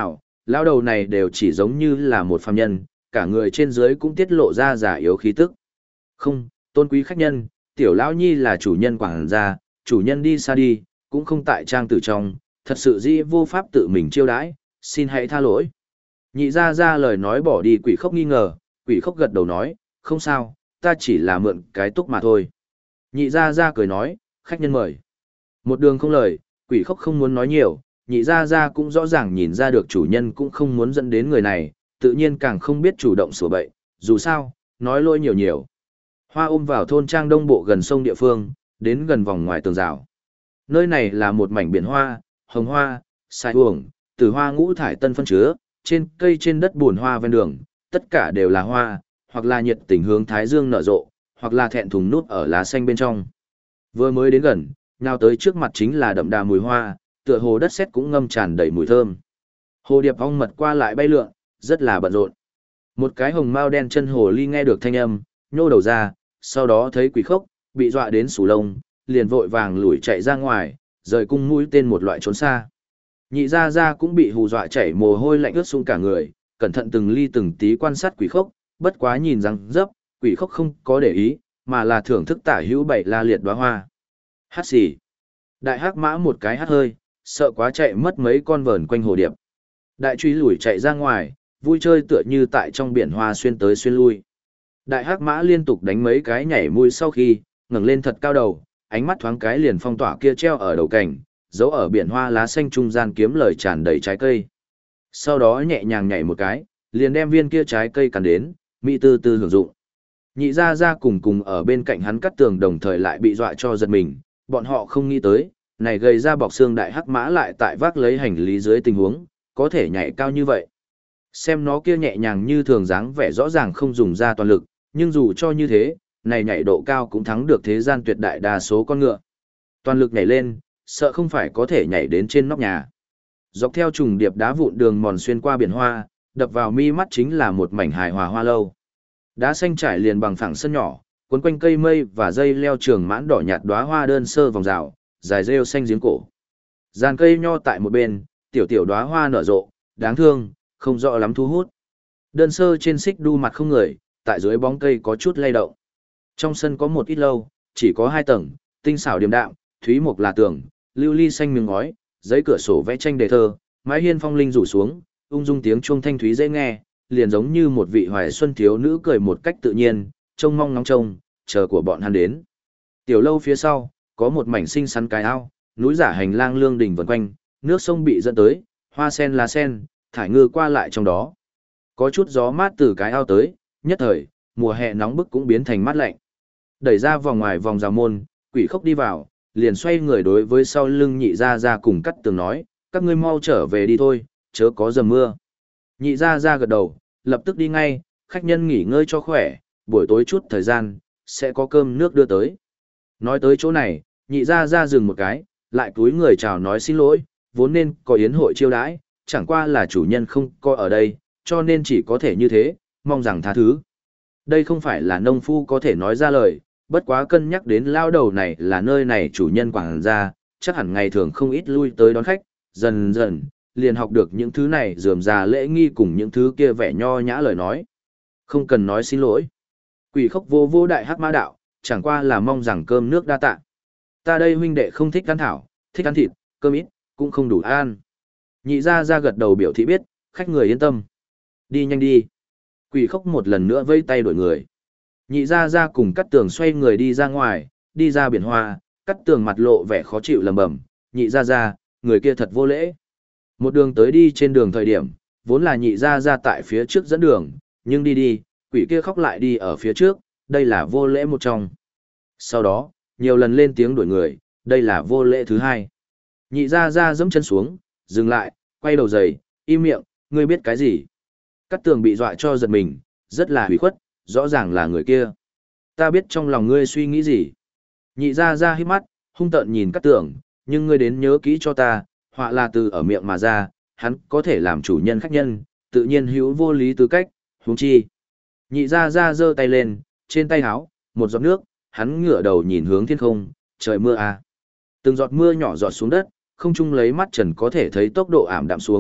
lão đầu này đều chỉ giống như là một phàm nhân, cả người trên dưới cũng tiết lộ ra giả yếu khí tức. Không, tôn quý khách nhân, tiểu lão nhi là chủ nhân quảng gia, chủ nhân đi xa đi, cũng không tại trang tử trong, thật sự dĩ vô pháp tự mình chiêu đãi, xin hãy tha lỗi. Nhị ra ra lời nói bỏ đi Quỷ Khốc nghi ngờ, Quỷ Khốc gật đầu nói, không sao, ta chỉ là mượn cái túc mà thôi. Nhị ra ra cười nói, khách nhân mời. Một đường không lời, Quỷ Khốc không muốn nói nhiều, nhị ra ra cũng rõ ràng nhìn ra được chủ nhân cũng không muốn dẫn đến người này, tự nhiên càng không biết chủ động sửa bậy, dù sao, nói lôi nhiều nhiều. Hoa ôm vào thôn trang đông bộ gần sông địa phương, đến gần vòng ngoài tường rào. Nơi này là một mảnh biển hoa, hồng hoa, sai uổng, từ hoa ngũ thải tân phân chứa, trên cây trên đất buồn hoa ven đường, tất cả đều là hoa, hoặc là nhiệt tình hướng thái dương nở rộ, hoặc là thẹn thùng nút ở lá xanh bên trong. Vừa mới đến gần, nhào tới trước mặt chính là đậm đà mùi hoa, tựa hồ đất sét cũng ngâm tràn đầy mùi thơm. Hồ điệp ong mật qua lại bay lượn, rất là bận rộn. Một cái hồng mao đen chân hồ ly nghe được thanh âm, nhô đầu ra, sau đó thấy Quỷ Khốc, bị dọa đến sù lông, liền vội vàng lủi chạy ra ngoài, rời cung mũi tên một loại trốn xa. Nhị gia gia cũng bị hù dọa chảy mồ hôi lạnh ướt sũng cả người, cẩn thận từng ly từng tí quan sát Quỷ Khốc, bất quá nhìn rằng dấp, Quỷ Khốc không có để ý, mà là thưởng thức tả hữu bảy la liệt đóa hoa. Hát xì. Đại hắc mã một cái hát hơi, sợ quá chạy mất mấy con vờn quanh hồ điệp. Đại truy lủi chạy ra ngoài, vui chơi tựa như tại trong biển hoa xuyên tới xuyên lui. Đại hắc mã liên tục đánh mấy cái nhảy mũi sau khi ngẩng lên thật cao đầu, ánh mắt thoáng cái liền phong tỏa kia treo ở đầu cảnh, giấu ở biển hoa lá xanh trung gian kiếm lời tràn đầy trái cây. Sau đó nhẹ nhàng nhảy một cái, liền đem viên kia trái cây cắn đến, mỹ tư tư hưởng dụng. Nhị gia gia cùng ở bên cạnh hắn cắt tường đồng thời lại bị dọa cho giật mình, bọn họ không nghĩ tới, này gầy ra bọc xương đại hắc mã lại tại vác lấy hành lý dưới tình huống, có thể nhảy cao như vậy. Xem nó kia nhẹ nhàng như thường dáng vẻ rõ ràng không dùng ra toàn lực, nhưng dù cho như thế, này nhảy độ cao cũng thắng được thế gian tuyệt đại đa số con ngựa. Toàn lực nhảy lên, sợ không phải có thể nhảy đến trên nóc nhà. Dọc theo trùng điệp đá vụn đường mòn xuyên qua biển hoa, đập vào mi mắt chính là một mảnh hài hòa hoa lâu. Đá xanh trải liền bằng phẳng sân nhỏ, cuốn quanh cây mây và dây leo trường mãn đỏ nhạt đóa hoa đơn sơ vòng rào, dài rêu xanh giếng cổ. Giàn cây nho tại một bên, tiểu tiểu đóa hoa nở rộ, đáng thương, không rõ lắm thu hút. Đơn sơ trên xích đu mặt không người, tại dưới bóng cây có chút lay động. Trong sân có một ít lâu, chỉ có 2 tầng, tinh xảo điềm đạm, thúy mộc là tường, lưu ly xanh miếng ngói, giấy cửa sổ vẽ tranh đề thơ, mái hiên phong linh rủ xuống, ung dung tiếng chuông thanh thúy dễ nghe, liền giống như một vị hoài xuân thiếu nữ cười một cách tự nhiên, trông mong ngóng trông, chờ của bọn hắn đến. Tiểu lâu phía sau, có một mảnh xinh xắn cái ao, núi giả hành lang lương đình vần quanh, nước sông bị dẫn tới, hoa sen lá sen, thải ngư qua lại trong đó. Có chút gió mát từ cái ao tới, nhất thời, mùa hè nóng bức cũng biến thành mát lạnh. Đẩy ra vòng ngoài vòng rào môn, Quỷ Khốc đi vào, liền xoay người đối với sau lưng nhị gia gia cùng cắt tường nói, các ngươi mau trở về đi thôi, chớ có dầm mưa. Nhị gia gia gật đầu, lập tức đi ngay, khách nhân nghỉ ngơi cho khỏe, buổi tối chút thời gian, sẽ có cơm nước đưa tới. Nói tới chỗ này, nhị gia gia dừng một cái, lại cúi người chào nói xin lỗi, vốn nên có yến hội chiêu đãi, chẳng qua là chủ nhân không có ở đây, cho nên chỉ có thể như thế, mong rằng tha thứ. Đây không phải là nông phu có thể nói ra lời, bất quá cân nhắc đến lao đầu này là nơi này chủ nhân quảng gia, chắc hẳn ngày thường không ít lui tới đón khách, dần dần, liền học được những thứ này rườm rà lễ nghi cùng những thứ kia vẻ nho nhã lời nói. Không cần nói xin lỗi. Quỷ Khốc vô vô đại hắc mã đạo, chẳng qua là mong rằng cơm nước đa tạ. Ta đây huynh đệ không thích ăn thảo, thích ăn thịt, cơm ít, cũng không đủ ăn. Nhị gia gia gật đầu biểu thị biết, khách người yên tâm. Đi nhanh đi. Quỷ Khốc một lần nữa vây tay đuổi người. Nhị gia gia cùng cắt tường xoay người đi ra ngoài, đi ra biển hoa, cắt tường mặt lộ vẻ khó chịu lầm bầm. Nhị gia gia, người kia thật vô lễ. Một đường tới đi trên đường thời điểm, vốn là nhị gia gia tại phía trước dẫn đường, nhưng đi đi, quỷ kia khóc lại đi ở phía trước, đây là vô lễ một trong. Sau đó, nhiều lần lên tiếng đuổi người, đây là vô lễ thứ 2. Nhị gia gia giẫm chân xuống, dừng lại, quay đầu giày, im miệng, ngươi biết cái gì? Cắt tường bị dọa cho giật mình, rất là hủy khuất, rõ ràng là người kia. Ta biết trong lòng ngươi suy nghĩ gì. Nhị gia gia hít mắt, hung tợn nhìn Cắt tường, nhưng ngươi đến nhớ kỹ cho ta, họa là từ ở miệng mà ra, hắn có thể làm chủ nhân khách nhân, tự nhiên hữu vô lý tư cách, huống chi. Nhị gia gia giơ tay lên, trên tay áo, một giọt nước, hắn ngửa đầu nhìn hướng thiên không, trời mưa à. Từng giọt mưa nhỏ giọt xuống đất, không trung lấy mắt trần có thể thấy tốc độ ảm đạm xuống,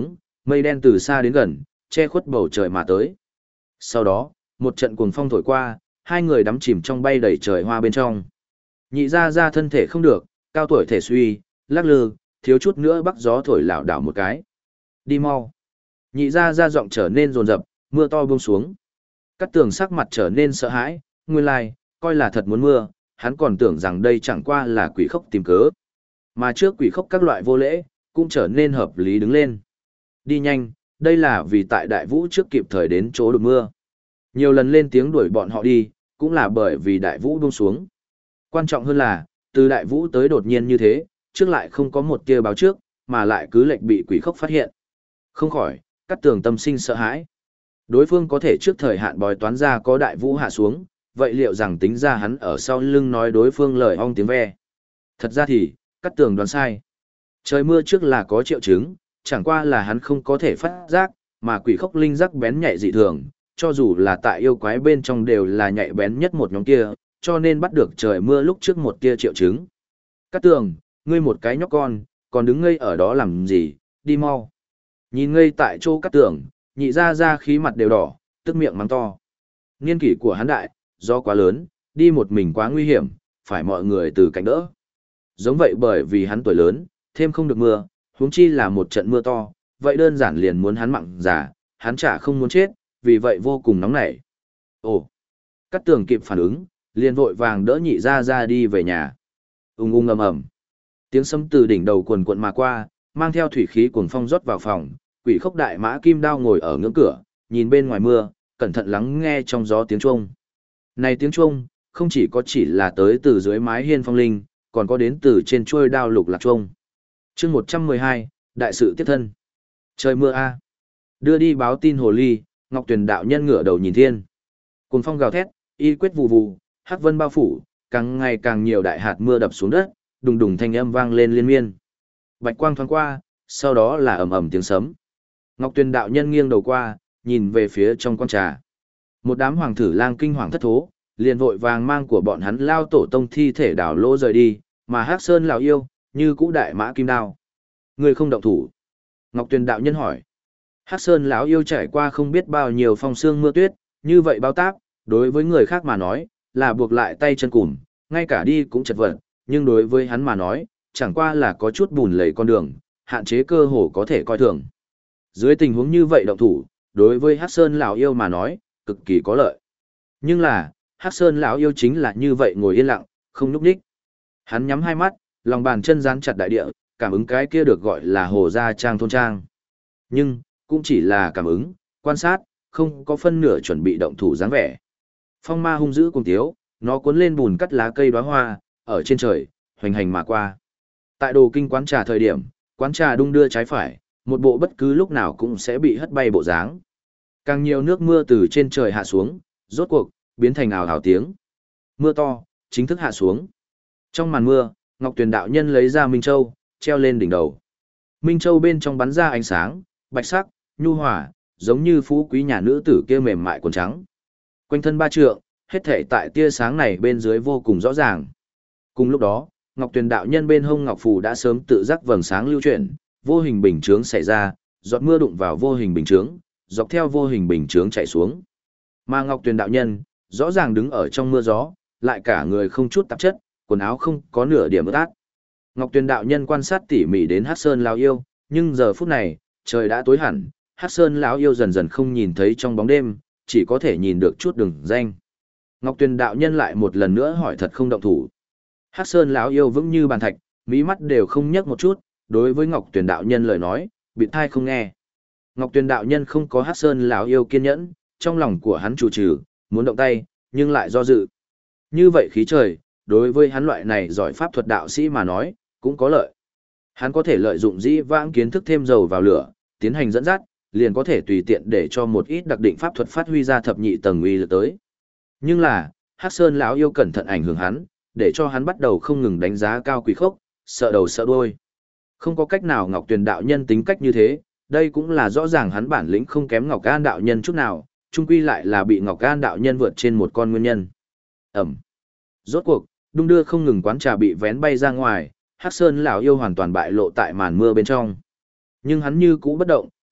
mây đen từ xa đến gần, che khuất bầu trời mà tới. Sau đó, một trận cuồng phong thổi qua, hai người đắm chìm trong bay đầy trời hoa bên trong. Nhị ra ra thân thể không được, cao tuổi thể suy, lắc lư, thiếu chút nữa bắc gió thổi lảo đảo một cái. Đi mau. Nhị ra ra giọng trở nên rồn rập, mưa to buông xuống. Cát tường sắc mặt trở nên sợ hãi, nguyên lai, coi là thật muốn mưa, hắn còn tưởng rằng đây chẳng qua là quỷ khốc tìm cớ. Mà trước quỷ khốc các loại vô lễ, cũng trở nên hợp lý đứng lên. Đi nhanh, đây là vì tại đại vũ trước kịp thời đến chỗ đột mưa. Nhiều lần lên tiếng đuổi bọn họ đi, cũng là bởi vì đại vũ buông xuống. Quan trọng hơn là, từ đại vũ tới đột nhiên như thế, trước lại không có một tia báo trước, mà lại cứ lệnh bị quỷ khốc phát hiện. Không khỏi, Cát tường tâm sinh sợ hãi. Đối phương có thể trước thời hạn bói toán ra có đại vũ hạ xuống, vậy liệu rằng tính ra hắn ở sau lưng nói đối phương lời ong tiếng ve. Thật ra thì, Cát tường đoán sai. Trời mưa trước là có triệu chứng, chẳng qua là hắn không có thể phát giác, mà quỷ khốc linh giác bén nhạy dị thường, cho dù là tại yêu quái bên trong đều là nhạy bén nhất một nhóm kia, cho nên bắt được trời mưa lúc trước một tia triệu chứng. Cát tường, ngươi một cái nhóc con, còn đứng ngây ở đó làm gì, đi mau. Nhìn ngây tại chỗ Cát tường, nhị ra ra khí mặt đều đỏ, tức miệng mắng to. Niên kỷ của hắn đại, do quá lớn, đi một mình quá nguy hiểm, phải mọi người từ cạnh đỡ. Giống vậy bởi vì hắn tuổi lớn, thêm không được mưa, huống chi là một trận mưa to, vậy đơn giản liền muốn hắn mặn giả, hắn chả không muốn chết, vì vậy vô cùng nóng nảy. Ồ, Cát tường kịp phản ứng, liền vội vàng đỡ nhị ra ra đi về nhà. Ung ầm ầm. Tiếng sấm từ đỉnh đầu quần quận mà qua, mang theo thủy khí cuồng phong rót vào phòng, quỷ khốc đại mã kim đao ngồi ở ngưỡng cửa, nhìn bên ngoài mưa, cẩn thận lắng nghe trong gió tiếng chuông. Này tiếng chuông, không chỉ là tới từ dưới mái hiên phong linh, còn có đến từ trên chuôi đao lục lạc chuông. Chương 112, đại sự tiếp thân. Trời mưa a. Đưa đi báo tin hồ ly, Ngọc Tuyền đạo nhân ngửa đầu nhìn thiên. Cuồng phong gào thét, y quyết vù vù, hắc vân bao phủ, càng ngày càng nhiều đại hạt mưa đập xuống đất, đùng đùng thanh âm vang lên liên miên. Bạch quang thoáng qua, sau đó là ầm ầm tiếng sấm. Ngọc Tuyền đạo nhân nghiêng đầu qua, nhìn về phía trong quan trà. Một đám hoàng thử lang kinh hoàng thất thố, liền vội vàng mang của bọn hắn lao tổ tông thi thể đảo lỗ rời đi, mà Hắc Sơn lão yêu, như cũ đại mã kim đao. Người không động thủ. Ngọc Tuyền đạo nhân hỏi. Hắc Sơn lão yêu trải qua không biết bao nhiêu phong sương mưa tuyết, như vậy bao táp, đối với người khác mà nói, là buộc lại tay chân cùm, ngay cả đi cũng chật vật, nhưng đối với hắn mà nói, chẳng qua là có chút bùn lầy con đường, hạn chế cơ hồ có thể coi thường. Dưới tình huống như vậy động thủ, đối với Hắc Sơn lão yêu mà nói, cực kỳ có lợi. Nhưng là, Hắc Sơn lão yêu chính là như vậy ngồi yên lặng, không nhúc nhích. Hắn nhắm hai mắt, lòng bàn chân dán chặt đại địa, cảm ứng cái kia được gọi là hồ gia trang thôn trang. Nhưng, cũng chỉ là cảm ứng, quan sát, không có phân nửa chuẩn bị động thủ dáng vẻ. Phong ma hung dữ cùng tiếu, nó cuốn lên bùn cắt lá cây đóa hoa, ở trên trời, hoành hành mà qua. Tại đồ kinh quán trà thời điểm, quán trà đung đưa trái phải, một bộ bất cứ lúc nào cũng sẽ bị hất bay bộ dáng. Càng nhiều nước mưa từ trên trời hạ xuống, rốt cuộc, biến thành ào ào tiếng. Mưa to, chính thức hạ xuống. Trong màn mưa, Ngọc Tuyền đạo nhân lấy ra Minh Châu, treo lên đỉnh đầu. Minh Châu bên trong bắn ra ánh sáng, bạch sắc, nhu hòa, giống như phú quý nhà nữ tử kia mềm mại quần trắng. Quanh thân ba trượng, hết thảy tại tia sáng này bên dưới vô cùng rõ ràng. Cùng lúc đó, Ngọc Tuyền đạo nhân bên hông ngọc phù đã sớm tự giác vầng sáng lưu chuyển, vô hình bình chướng xảy ra, giọt mưa đụng vào vô hình bình chướng, dọc theo vô hình bình chướng chảy xuống. Mà Ngọc Tuyền đạo nhân, rõ ràng đứng ở trong mưa gió, lại cả người không chút tạp chất, quần áo không có nửa điểm ướt át. Ngọc Tuyền đạo nhân quan sát tỉ mỉ đến Hắc Sơn lão yêu, nhưng giờ phút này, trời đã tối hẳn, Hắc Sơn lão yêu dần dần không nhìn thấy trong bóng đêm, chỉ có thể nhìn được chút đường danh. Ngọc Tuyền đạo nhân lại một lần nữa hỏi thật không động thủ. Hắc Sơn lão yêu vững như bàn thạch, mí mắt đều không nhấc một chút, đối với Ngọc Tuyền đạo nhân lời nói, bịt tai không nghe. Ngọc Tuyền đạo nhân không có Hắc Sơn lão yêu kiên nhẫn, trong lòng của hắn chủ trừ, muốn động tay, nhưng lại do dự. Như vậy khí trời, đối với hắn loại này giỏi pháp thuật đạo sĩ mà nói, cũng có lợi. Hắn có thể lợi dụng dĩ vãng kiến thức thêm dầu vào lửa, tiến hành dẫn dắt, liền có thể tùy tiện để cho một ít đặc định pháp thuật phát huy ra thập nhị tầng uy lực tới. Nhưng là, Hắc Sơn lão yêu cẩn thận ảnh hưởng hắn, để cho hắn bắt đầu không ngừng đánh giá cao quỷ khốc, sợ đầu sợ đuôi. Không có cách nào Ngọc Tuyền đạo nhân tính cách như thế, đây cũng là rõ ràng hắn bản lĩnh không kém Ngọc An đạo nhân chút nào, chung quy lại là bị Ngọc An đạo nhân vượt trên một con nguyên nhân. Ẩm. Rốt cuộc, đung đưa không ngừng quán trà bị vén bay ra ngoài, Hắc Sơn lão yêu hoàn toàn bại lộ tại màn mưa bên trong. Nhưng hắn như cũ bất động,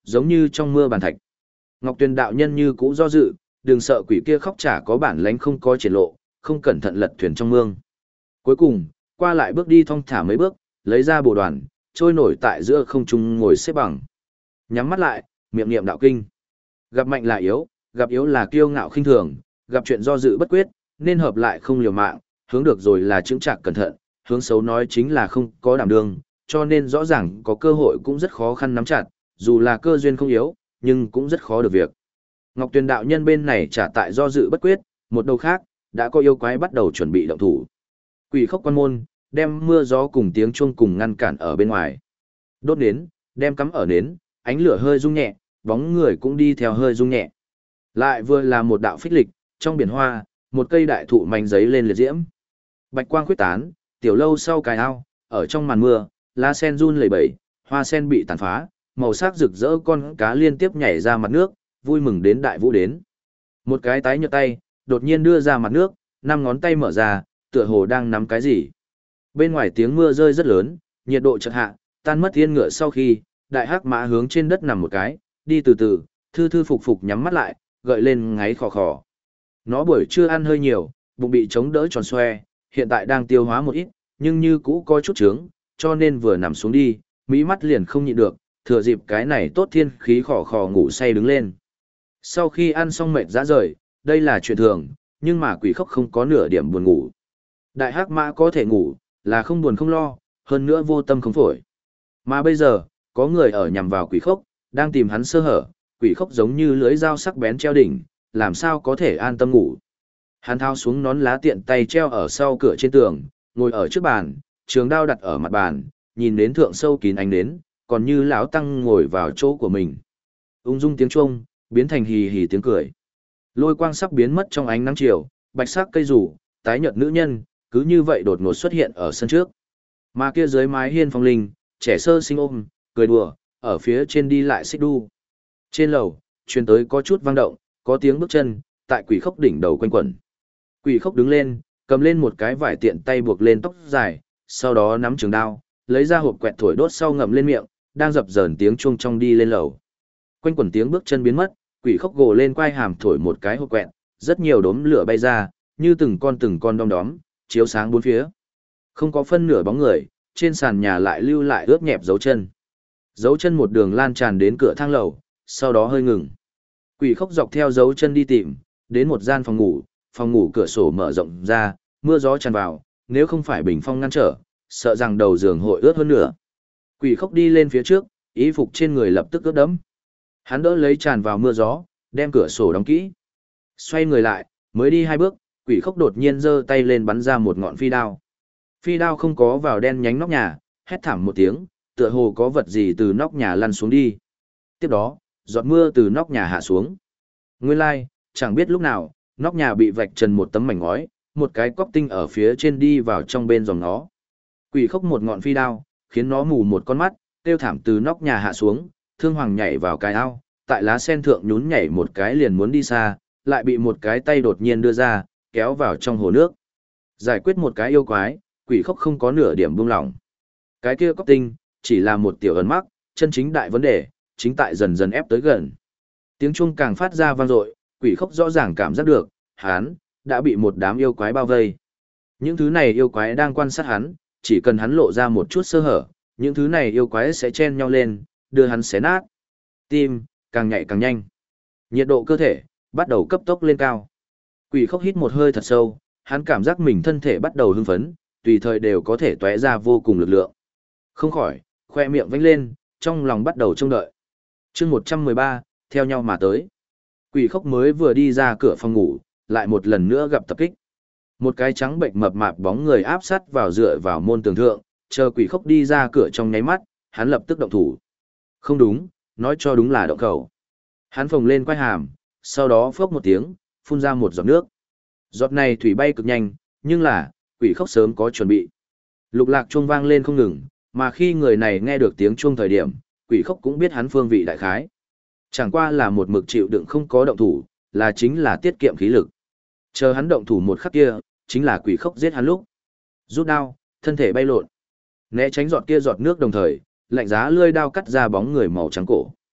giống như trong mưa bàn thạch. Ngọc Tuyền đạo nhân như cũ do dự, đừng sợ quỷ kia khóc chả có bản lánh không có triển lộ, không cẩn thận lật thuyền trong mương. Cuối cùng, qua lại bước đi thong thả mấy bước, lấy ra bồ đoàn, trôi nổi tại giữa không trung ngồi xếp bằng. Nhắm mắt lại, miệng niệm đạo kinh. Gặp mạnh là yếu, gặp yếu là kiêu ngạo khinh thường, gặp chuyện do dự bất quyết, nên hợp lại không liều mạng, hướng được rồi là chững chạc cẩn thận, hướng xấu nói chính là không có đảm đương, cho nên rõ ràng có cơ hội cũng rất khó khăn nắm chặt, dù là cơ duyên không yếu, nhưng cũng rất khó được việc. Ngọc Tuyền đạo nhân bên này trả tại do dự bất quyết, một đầu khác, đã có yêu quái bắt đầu chuẩn bị động thủ. Quỷ khốc quan môn, đem mưa gió cùng tiếng chuông cùng ngăn cản ở bên ngoài. Đốt nến, đem cắm ở nến, ánh lửa hơi rung nhẹ, bóng người cũng đi theo hơi rung nhẹ. Lại vừa là một đạo phích lịch, trong biển hoa, một cây đại thụ mảnh giấy lên liệt diễm. Bạch quang khuyết tán, tiểu lâu sau cài ao, ở trong màn mưa, lá sen run lẩy bẩy, hoa sen bị tàn phá, màu sắc rực rỡ con cá liên tiếp nhảy ra mặt nước, vui mừng đến đại vũ đến. Một cái tái nhợt tay, đột nhiên đưa ra mặt nước, 5 ngón tay mở ra, tựa hồ đang nắm cái gì. Bên ngoài tiếng mưa rơi rất lớn, nhiệt độ chợt hạ, tan mất yên ngựa sau khi, đại hắc mã hướng trên đất nằm một cái, đi từ từ, thư thư phục phục nhắm mắt lại, gợi lên ngáy khò khò. Nó buổi trưa ăn hơi nhiều, bụng bị chống đỡ tròn xoe, hiện tại đang tiêu hóa một ít, nhưng như cũ có chút trướng, cho nên vừa nằm xuống đi, mỹ mắt liền không nhịn được, thừa dịp cái này tốt thiên khí khò khò ngủ say đứng lên. Sau khi ăn xong mệt rã rời, đây là chuyện thường, nhưng mà quỷ khốc không có nửa điểm buồn ngủ. Đại hắc mã có thể ngủ, là không buồn không lo, hơn nữa vô tâm không phổi. Mà bây giờ, có người ở nhằm vào quỷ khốc, đang tìm hắn sơ hở, quỷ khốc giống như lưới dao sắc bén treo đỉnh, làm sao có thể an tâm ngủ. Hắn thao xuống nón lá tiện tay treo ở sau cửa trên tường, ngồi ở trước bàn, trường đao đặt ở mặt bàn, nhìn đến thượng sâu kín ánh nến, còn như lão tăng ngồi vào chỗ của mình. Ung dung tiếng chuông biến thành hì hì tiếng cười. Lôi quang sắp biến mất trong ánh nắng chiều, bạch sắc cây rủ, tái nhợt nữ nhân, cứ như vậy đột ngột xuất hiện ở sân trước. Mà kia dưới mái hiên phong linh, trẻ sơ sinh ôm, cười đùa, ở phía trên đi lại xích đu. Trên lầu, truyền tới có chút vang động, có tiếng bước chân, tại quỷ khốc đỉnh đầu quanh quẩn. Quỷ khốc đứng lên, cầm lên một cái vải tiện tay buộc lên tóc dài, sau đó nắm trường đao, lấy ra hộp quẹt thổi đốt sau ngậm lên miệng, đang dập dờn tiếng chuông trong đi lên lầu. Quanh quẩn tiếng bước chân biến mất, quỷ khốc gồ lên quai hàm thổi một cái hộp quẹt, rất nhiều đốm lửa bay ra, như từng con đom đóm, chiếu sáng bốn phía. Không có phân nửa bóng người, trên sàn nhà lại lưu lại ướt nhẹp dấu chân. Dấu chân một đường lan tràn đến cửa thang lầu, sau đó hơi ngừng. Quỷ khốc dọc theo dấu chân đi tìm, đến một gian phòng ngủ cửa sổ mở rộng ra, mưa gió tràn vào, nếu không phải bình phong ngăn trở, sợ rằng đầu giường hội ướt hơn nữa. Quỷ khốc đi lên phía trước, y phục trên người lập tức ướt đẫm. Hắn đỡ lấy tràn vào mưa gió, đem cửa sổ đóng kỹ. Xoay người lại, mới đi 2 bước, quỷ khốc đột nhiên giơ tay lên bắn ra một ngọn phi đao. Phi đao không có vào đen nhánh nóc nhà, hét thảm một tiếng, tựa hồ có vật gì từ nóc nhà lăn xuống đi. Tiếp đó, giọt mưa từ nóc nhà hạ xuống. Nguyên lai, chẳng biết lúc nào, nóc nhà bị vạch trần một tấm mảnh ngói, một cái cóc tinh ở phía trên đi vào trong bên dòng nó. Quỷ khốc một ngọn phi đao, khiến nó mù một con mắt, kêu thảm từ nóc nhà hạ xuống, thương hoàng nhảy vào cái ao, tại lá sen thượng nhún nhảy một cái liền muốn đi xa, lại bị một cái tay đột nhiên đưa ra, kéo vào trong hồ nước. Giải quyết một cái yêu quái, quỷ khốc không có nửa điểm buông lỏng. Cái kia cóc tinh, chỉ là một tiểu ẩn mắc, chân chính đại vấn đề, chính tại dần dần ép tới gần. Tiếng chuông càng phát ra vang dội, quỷ khốc rõ ràng cảm giác được, hắn đã bị một đám yêu quái bao vây. Những thứ này yêu quái đang quan sát hắn, chỉ cần hắn lộ ra một chút sơ hở, những thứ này yêu quái sẽ chen nhau lên, đưa hắn xé nát. Tim càng nhạy càng nhanh. Nhiệt độ cơ thể bắt đầu cấp tốc lên cao. Quỷ khốc hít một hơi thật sâu, hắn cảm giác mình thân thể bắt đầu hưng phấn, tùy thời đều có thể tóe ra vô cùng lực lượng. Không khỏi, khoe miệng vênh lên, trong lòng bắt đầu trông đợi. Chương 113, theo nhau mà tới. Quỷ khốc mới vừa đi ra cửa phòng ngủ, lại một lần nữa gặp tập kích. Một cái trắng bệnh mập mạp bóng người áp sát vào dựa vào môn tường thượng, chờ quỷ khốc đi ra cửa trong nháy mắt, hắn lập tức động thủ. Không đúng, nói cho đúng là động khẩu. Hắn phồng lên quai hàm, sau đó phốc một tiếng, phun ra một giọt nước. Giọt này thủy bay cực nhanh, nhưng là, quỷ khốc sớm có chuẩn bị. Lục lạc chuông vang lên không ngừng, mà khi người này nghe được tiếng chuông thời điểm, quỷ khốc cũng biết hắn phương vị đại khái. Chẳng qua là một mực chịu đựng không có động thủ, là chính là tiết kiệm khí lực. Chờ hắn động thủ một khắc kia, chính là quỷ khốc giết hắn lúc. Rút đao, thân thể bay lộn. Né tránh giọt kia giọt nước đồng thời, lạnh giá lưỡi đao cắt ra bóng người màu trắng cổ.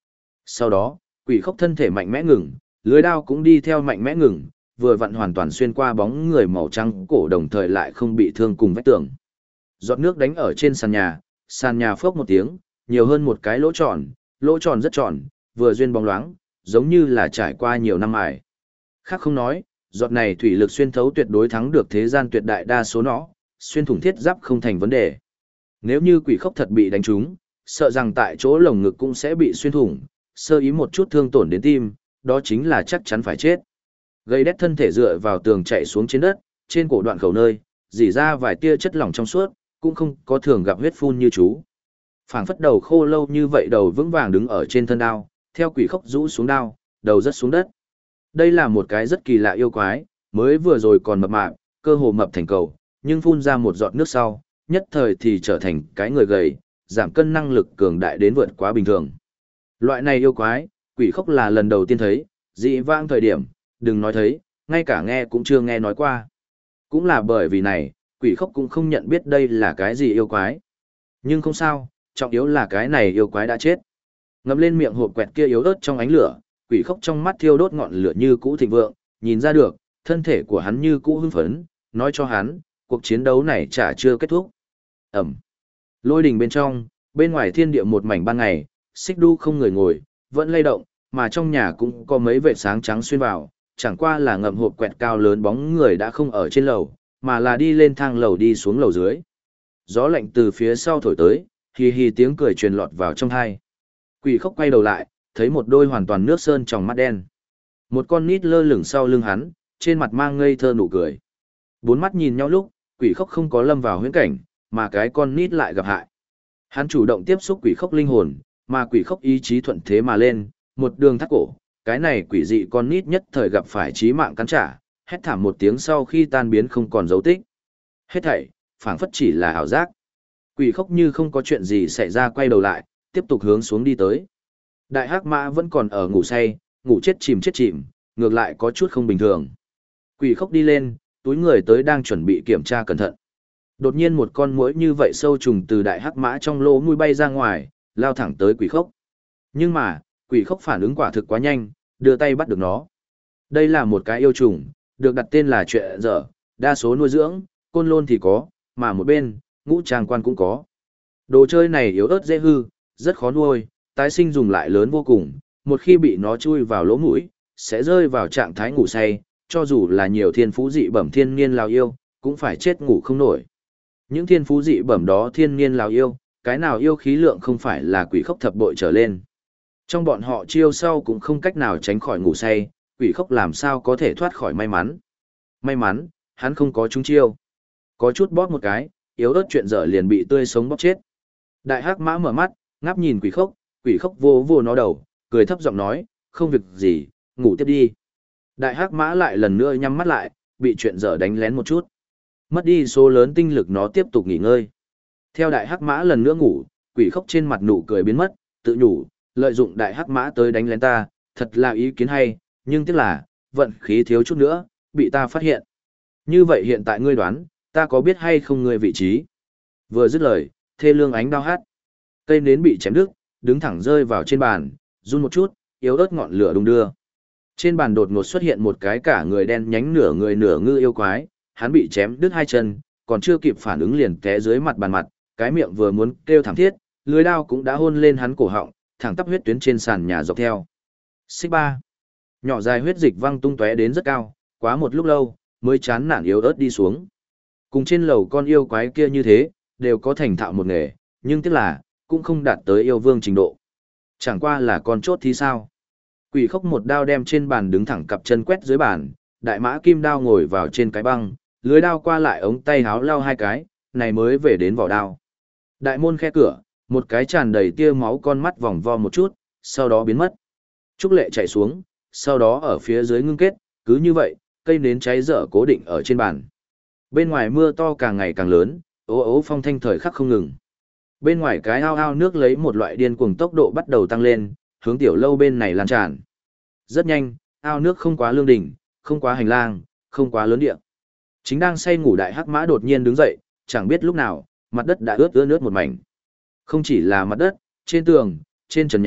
Sau đó, quỷ khốc thân thể mạnh mẽ ngừng, lưới đao cũng đi theo mạnh mẽ ngừng, vừa vặn hoàn toàn xuyên qua bóng người màu trắng cổ đồng thời lại không bị thương cùng vách tường. Giọt nước đánh ở trên sàn nhà phốc một tiếng, nhiều hơn một cái lỗ tròn rất tròn, vừa duyên bóng loáng, giống như là trải qua nhiều năm ải. Khác không nói, giọt này thủy lực xuyên thấu tuyệt đối thắng được thế gian tuyệt đại đa số nó, xuyên thủng thiết giáp không thành vấn đề. Nếu như quỷ khốc thật bị đánh trúng, sợ rằng tại chỗ lồng ngực cũng sẽ bị xuyên thủng, sơ ý một chút thương tổn đến tim, đó chính là chắc chắn phải chết. Gây đét thân thể dựa vào tường chạy xuống trên đất, trên cổ đoạn khẩu nơi, dỉ ra vài tia chất lỏng trong suốt, cũng không có thường gặp huyết phun như chú. Phảng phất đầu khô lâu như vậy đầu vững vàng đứng ở trên thân đao, theo quỷ khốc rũ xuống đao, đầu rất xuống đất. Đây là một cái rất kỳ lạ yêu quái, mới vừa rồi còn mập mạp, cơ hồ mập thành cầu, nhưng phun ra một giọt nước sau, nhất thời thì trở thành cái người gầy, giảm cân năng lực cường đại đến vượt quá bình thường. Loại này yêu quái, quỷ khốc là lần đầu tiên thấy, dị vãng thời điểm, đừng nói thấy, ngay cả nghe cũng chưa nghe nói qua. Cũng là bởi vì này, quỷ khốc cũng không nhận biết đây là cái gì yêu quái. Nhưng không sao, trọng yếu là cái này yêu quái đã chết. Ngậm lên miệng hộp quẹt kia yếu ớt trong ánh lửa, quỷ khốc trong mắt thiêu đốt ngọn lửa như cũ thịnh vượng, nhìn ra được, thân thể của hắn như cũ hưng phấn, nói cho hắn, cuộc chiến đấu này chả chưa kết thúc. Ẩm. Lôi đình bên trong, bên ngoài thiên địa một mảnh ban ngày, xích đu không người ngồi, vẫn lay động, mà trong nhà cũng có mấy vệt sáng trắng xuyên vào, chẳng qua là ngậm hộp quẹt cao lớn bóng người đã không ở trên lầu, mà là đi lên thang lầu đi xuống lầu dưới. Gió lạnh từ phía sau thổi tới, hì hì tiếng cười truyền lọt vào trong tai. Quỷ khốc quay đầu lại, thấy một đôi hoàn toàn nước sơn trong mắt đen. Một con nít lơ lửng sau lưng hắn, trên mặt mang ngây thơ nụ cười. Bốn mắt nhìn nhau lúc, quỷ khốc không có lâm vào huyễn cảnh, mà cái con nít lại gặp hại. Hắn chủ động tiếp xúc quỷ khốc linh hồn, mà quỷ khốc ý chí thuận thế mà lên, một đường thắt cổ, cái này quỷ dị con nít nhất thời gặp phải chí mạng cắn trả, hét thảm một tiếng sau khi tan biến không còn dấu tích. Hết thảy, phảng phất chỉ là ảo giác. Quỷ khốc như không có chuyện gì xảy ra quay đầu lại, tiếp tục hướng xuống đi tới. Đại hắc mã vẫn còn ở ngủ say, ngủ chết chìm, ngược lại có chút không bình thường. Quỷ khốc đi lên, túi người tới đang chuẩn bị kiểm tra cẩn thận. Đột nhiên một con muỗi như vậy sâu trùng từ đại hắc mã trong lỗ mũi bay ra ngoài, lao thẳng tới quỷ khốc. Nhưng mà, quỷ khốc phản ứng quả thực quá nhanh, đưa tay bắt được nó. Đây là một cái yêu trùng, được đặt tên là chuyện dở, đa số nuôi dưỡng, côn lôn thì có, mà một bên, ngũ tràng quan cũng có. Đồ chơi này yếu ớt dễ hư, rất khó nuôi, tái sinh dùng lại lớn vô cùng, một khi bị nó chui vào lỗ mũi, sẽ rơi vào trạng thái ngủ say, cho dù là nhiều thiên phú dị bẩm thiên niên lao yêu, cũng phải chết ngủ không nổi. Những thiên phú dị bẩm đó thiên niên lao yêu, cái nào yêu khí lượng không phải là quỷ khốc thập bội trở lên. Trong bọn họ chiêu sau cũng không cách nào tránh khỏi ngủ say, quỷ khốc làm sao có thể thoát khỏi may mắn. May mắn, hắn không có trúng chiêu. Có chút bóp một cái, yếu ớt chuyện dở liền bị tươi sống bóp chết. Đại hắc mã mở mắt, ngáp nhìn quỷ khốc vô vô nó đầu, cười thấp giọng nói, không việc gì, ngủ tiếp đi. Đại hắc mã lại lần nữa nhắm mắt lại, bị chuyện dở đánh lén một chút. Mất đi số lớn tinh lực nó tiếp tục nghỉ ngơi. Theo đại hắc mã lần nữa ngủ, quỷ khốc trên mặt nụ cười biến mất, tự nhủ, lợi dụng đại hắc mã tới đánh lén ta, thật là ý kiến hay, nhưng tiếc là, vận khí thiếu chút nữa, bị ta phát hiện. Như vậy hiện tại ngươi đoán, ta có biết hay không ngươi vị trí? Vừa dứt lời, thê lương ánh đao hát. Cây nến bị chém đứt, đứng thẳng rơi vào trên bàn, run một chút, yếu ớt ngọn lửa đung đưa. Trên bàn đột ngột xuất hiện một cái cả người đen nhánh nửa người nửa ngư yêu quái, hắn bị chém đứt hai chân, còn chưa kịp phản ứng liền té dưới mặt bàn mặt, cái miệng vừa muốn kêu thảm thiết, lưỡi đao cũng đã hôn lên hắn cổ họng, thẳng tắp huyết tuyến trên sàn nhà dọc theo. Xích ba. Nhỏ dài huyết dịch văng tung tóe đến rất cao, quá một lúc lâu, mới chán nản yếu ớt đi xuống. Cùng trên lầu con yêu quái kia như thế, đều có thành thạo một nghề, nhưng tiếc là, cũng không đạt tới yêu vương trình độ. Chẳng qua là con chốt thì sao. Quỷ khốc một đao đem trên bàn đứng thẳng cặp chân quét dưới bàn, đại mã kim đao ngồi vào trên cái băng, lưới đao qua lại ống tay háo lao hai cái, này mới về đến vỏ đao. Đại môn khe cửa, một cái tràn đầy tia máu con mắt vòng vo một chút, sau đó biến mất. Trúc lệ chạy xuống, sau đó ở phía dưới ngưng kết, cứ như vậy, cây nến cháy dở cố định ở trên bàn. Bên ngoài mưa to càng ngày càng lớn, ố ố phong thanh thời khắc không ngừng. Bên ngoài cái ao ao nước lấy một loại điên cuồng tốc độ bắt đầu tăng lên, hướng tiểu lâu bên này lan tràn. Rất nhanh, ao nước không quá lương đỉnh, không quá hành lang, không quá lớn địa. Chính đang say ngủ đại hắc mã đột nhiên đứng dậy, chẳng biết lúc nào, mặt đất đã ướt một mảnh. Không chỉ là mặt đất, trên tường, trên trần nhà,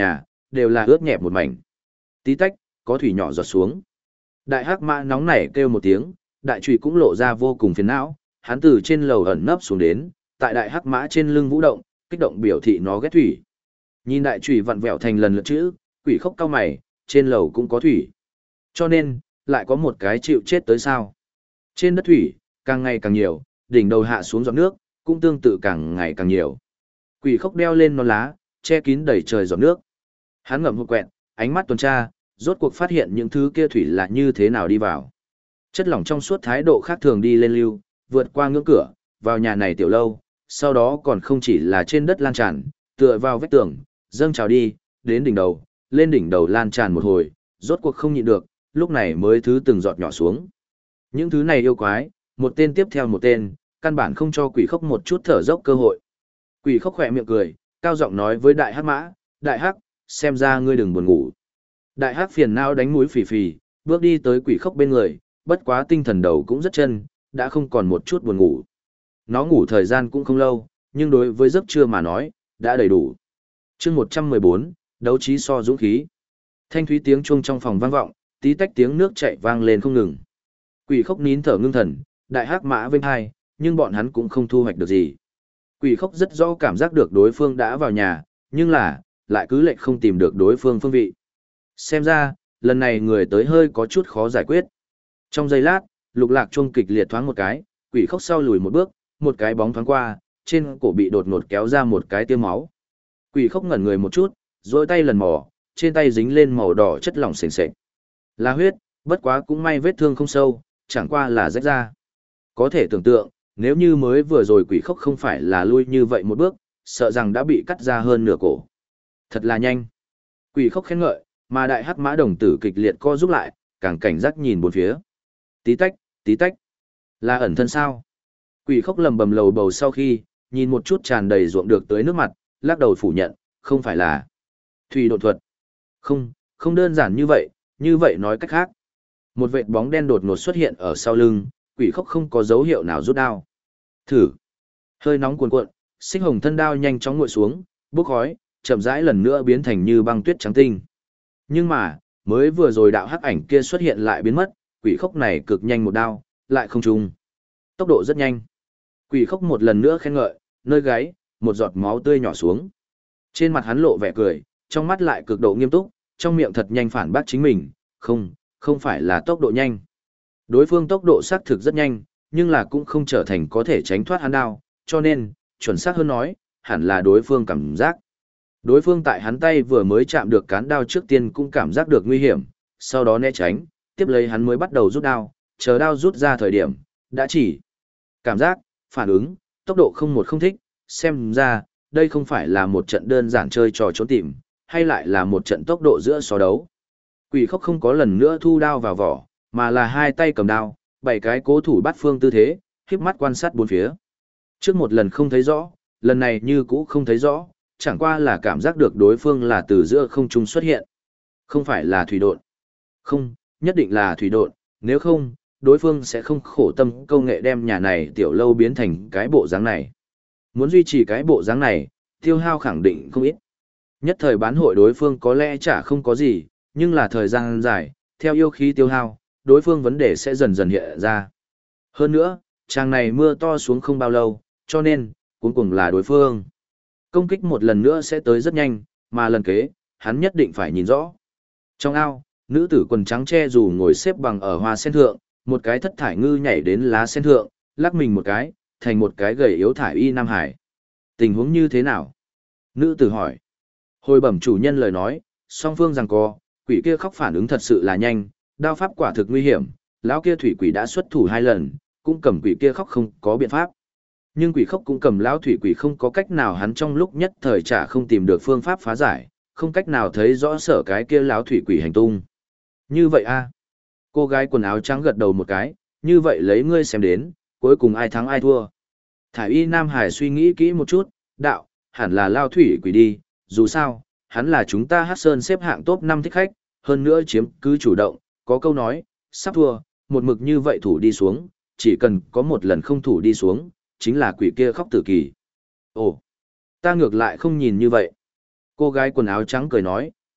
đều là ướt nhẹp một mảnh. Tí tách, có thủy nhỏ giọt xuống. Đại hắc mã nóng nảy kêu một tiếng, đại trùy cũng lộ ra vô cùng phiền não, hắn từ trên lầu ẩn nấp xuống đến, tại đại hắc mã trên lưng vũ động, kích động biểu thị nó ghét thủy. Nhìn đại trùy vặn vẹo thành lần lượt chữ, quỷ khốc cao mày, trên lầu cũng có thủy. Cho nên, lại có một cái chịu chết tới sao. Trên đất thủy, càng ngày càng nhiều, đỉnh đầu hạ xuống giọt nước, cũng tương tự càng ngày càng nhiều. Quỷ khốc đeo lên nón lá, che kín đầy trời giọt nước. Hắn ngậm hụt quẹt, ánh mắt tuần tra, rốt cuộc phát hiện những thứ kia thủy là như thế nào đi vào. Chất lỏng trong suốt thái độ khác thường đi lên lưu, vượt qua ngưỡng cửa, vào nhà này tiểu lâu, sau đó còn không chỉ là trên đất lan tràn, tựa vào vách tường, dâng trào đi, đến đỉnh đầu, lên đỉnh đầu lan tràn một hồi, rốt cuộc không nhịn được, lúc này mới thứ từng giọt nhỏ xuống. Những thứ này yêu quái, một tên tiếp theo một tên, căn bản không cho quỷ khốc một chút thở dốc cơ hội. Quỷ khốc khỏe miệng cười, cao giọng nói với đại hắc mã, đại hắc, xem ra ngươi đừng buồn ngủ. Đại hắc phiền não đánh mũi phì phì, bước đi tới quỷ khốc bên người, bất quá tinh thần đầu cũng rất chân, đã không còn một chút buồn ngủ. Nó ngủ thời gian cũng không lâu, nhưng đối với giấc trưa mà nói, đã đầy đủ. Chương 114, đấu trí so dũng khí. Thanh thúy tiếng chuông trong phòng vang vọng, tí tách tiếng nước chảy vang lên không ngừng. Quỷ khốc nín thở ngưng thần, đại hắc mã vênh hai, nhưng bọn hắn cũng không thu hoạch được gì. Quỷ khốc rất rõ cảm giác được đối phương đã vào nhà, nhưng lại cứ lệch không tìm được đối phương phương vị. Xem ra, lần này người tới hơi có chút khó giải quyết. Trong giây lát, lục lạc chuông kịch liệt thoáng một cái, quỷ khốc sau lùi một bước, một cái bóng thoáng qua, trên cổ bị đột ngột kéo ra một cái tia máu. Quỷ khốc ngẩn người một chút, rồi tay lần mò, trên tay dính lên màu đỏ chất lỏng sền sệt. Là huyết, bất quá cũng may vết thương không sâu, chẳng qua là rách ra. Có thể tưởng tượng, nếu như mới vừa rồi quỷ khốc không phải là lui như vậy một bước, sợ rằng đã bị cắt ra hơn nửa cổ. Thật là nhanh. Quỷ khốc khen ngợi, mà đại hắc mã đồng tử kịch liệt co rút lại, càng cảnh giác nhìn bốn phía. Tí tách, tí tách. Là ẩn thân sao? Quỷ khốc lầm bầm lầu bầu sau khi, nhìn một chút tràn đầy ruộng được tới nước mặt, lắc đầu phủ nhận, không phải là thủy độn thuật. Không, không đơn giản như vậy nói cách khác. Một vệt bóng đen đột ngột xuất hiện ở sau lưng, quỷ khốc không có dấu hiệu nào rút đao. Thử. Hơi nóng cuồn cuộn, xích hồng thân đao nhanh chóng nguội xuống, bốc khói, chậm rãi lần nữa biến thành như băng tuyết trắng tinh. Nhưng mà, mới vừa rồi đạo hắc ảnh kia xuất hiện lại biến mất, quỷ khốc này cực nhanh một đao, lại không trùng. Tốc độ rất nhanh. Quỷ khốc một lần nữa khen ngợi, nơi gáy, một giọt máu tươi nhỏ xuống. Trên mặt hắn lộ vẻ cười, trong mắt lại cực độ nghiêm túc, trong miệng thật nhanh phản bác chính mình, không phải là tốc độ nhanh. Đối phương tốc độ xác thực rất nhanh, nhưng là cũng không trở thành có thể tránh thoát hắn đao, cho nên, chuẩn xác hơn nói, hẳn là đối phương cảm giác. Đối phương tại hắn tay vừa mới chạm được cán đao trước tiên cũng cảm giác được nguy hiểm, sau đó né tránh, tiếp lấy hắn mới bắt đầu rút đao, chờ đao rút ra thời điểm, đã chỉ cảm giác, phản ứng, tốc độ không một không thích, xem ra, đây không phải là một trận đơn giản chơi trò trốn tìm, hay lại là một trận tốc độ giữa so đấu. Quỷ khốc không có lần nữa thu đao vào vỏ, mà là hai tay cầm đao, bảy cái cố thủ bắt phương tư thế, khiếp mắt quan sát bốn phía. Trước một lần không thấy rõ, lần này như cũ không thấy rõ, chẳng qua là cảm giác được đối phương là từ giữa không trung xuất hiện. Không phải là thủy độn. Không, nhất định là thủy độn, nếu không, đối phương sẽ không khổ tâm công nghệ đem nhà này tiểu lâu biến thành cái bộ dáng này. Muốn duy trì cái bộ dáng này, tiêu hao khẳng định không ít. Nhất thời bán hội đối phương có lẽ chả không có gì, nhưng là thời gian dài, theo yêu khí tiêu hao, đối phương vấn đề sẽ dần dần hiện ra. Hơn nữa, trang này mưa to xuống không bao lâu, cho nên, cuối cùng là đối phương. Công kích một lần nữa sẽ tới rất nhanh, mà lần kế, hắn nhất định phải nhìn rõ. Trong ao, nữ tử quần trắng che dù ngồi xếp bằng ở hoa sen thượng, một cái thất thải ngư nhảy đến lá sen thượng, lắc mình một cái, thành một cái gầy yếu thải y Nam Hải. Tình huống như thế nào? Nữ tử hỏi. Hồi bẩm chủ nhân lời nói, song phương giằng co, quỷ kia khóc phản ứng thật sự là nhanh, đao pháp quả thực nguy hiểm, lão kia thủy quỷ đã xuất thủ 2 lần, cũng cầm quỷ kia khóc không có biện pháp. Nhưng quỷ khóc cũng cầm lão thủy quỷ không có cách nào, hắn trong lúc nhất thời chả không tìm được phương pháp phá giải, không cách nào thấy rõ sở cái kia lão thủy quỷ hành tung. Như vậy a? Cô gái quần áo trắng gật đầu một cái, như vậy lấy ngươi xem đến, cuối cùng ai thắng ai thua. Thải y Nam Hải suy nghĩ kỹ một chút, đạo, hẳn là lao thủy quỷ đi, dù sao, hắn là chúng ta Hát Sơn xếp hạng top 5 thích khách, hơn nữa chiếm cứ chủ động, có câu nói, sắp thua, một mực như vậy thủ đi xuống, chỉ cần có một lần không thủ đi xuống, chính là quỷ kia khóc tử kỳ. Ồ, ta ngược lại không nhìn như vậy. Cô gái quần áo trắng cười nói,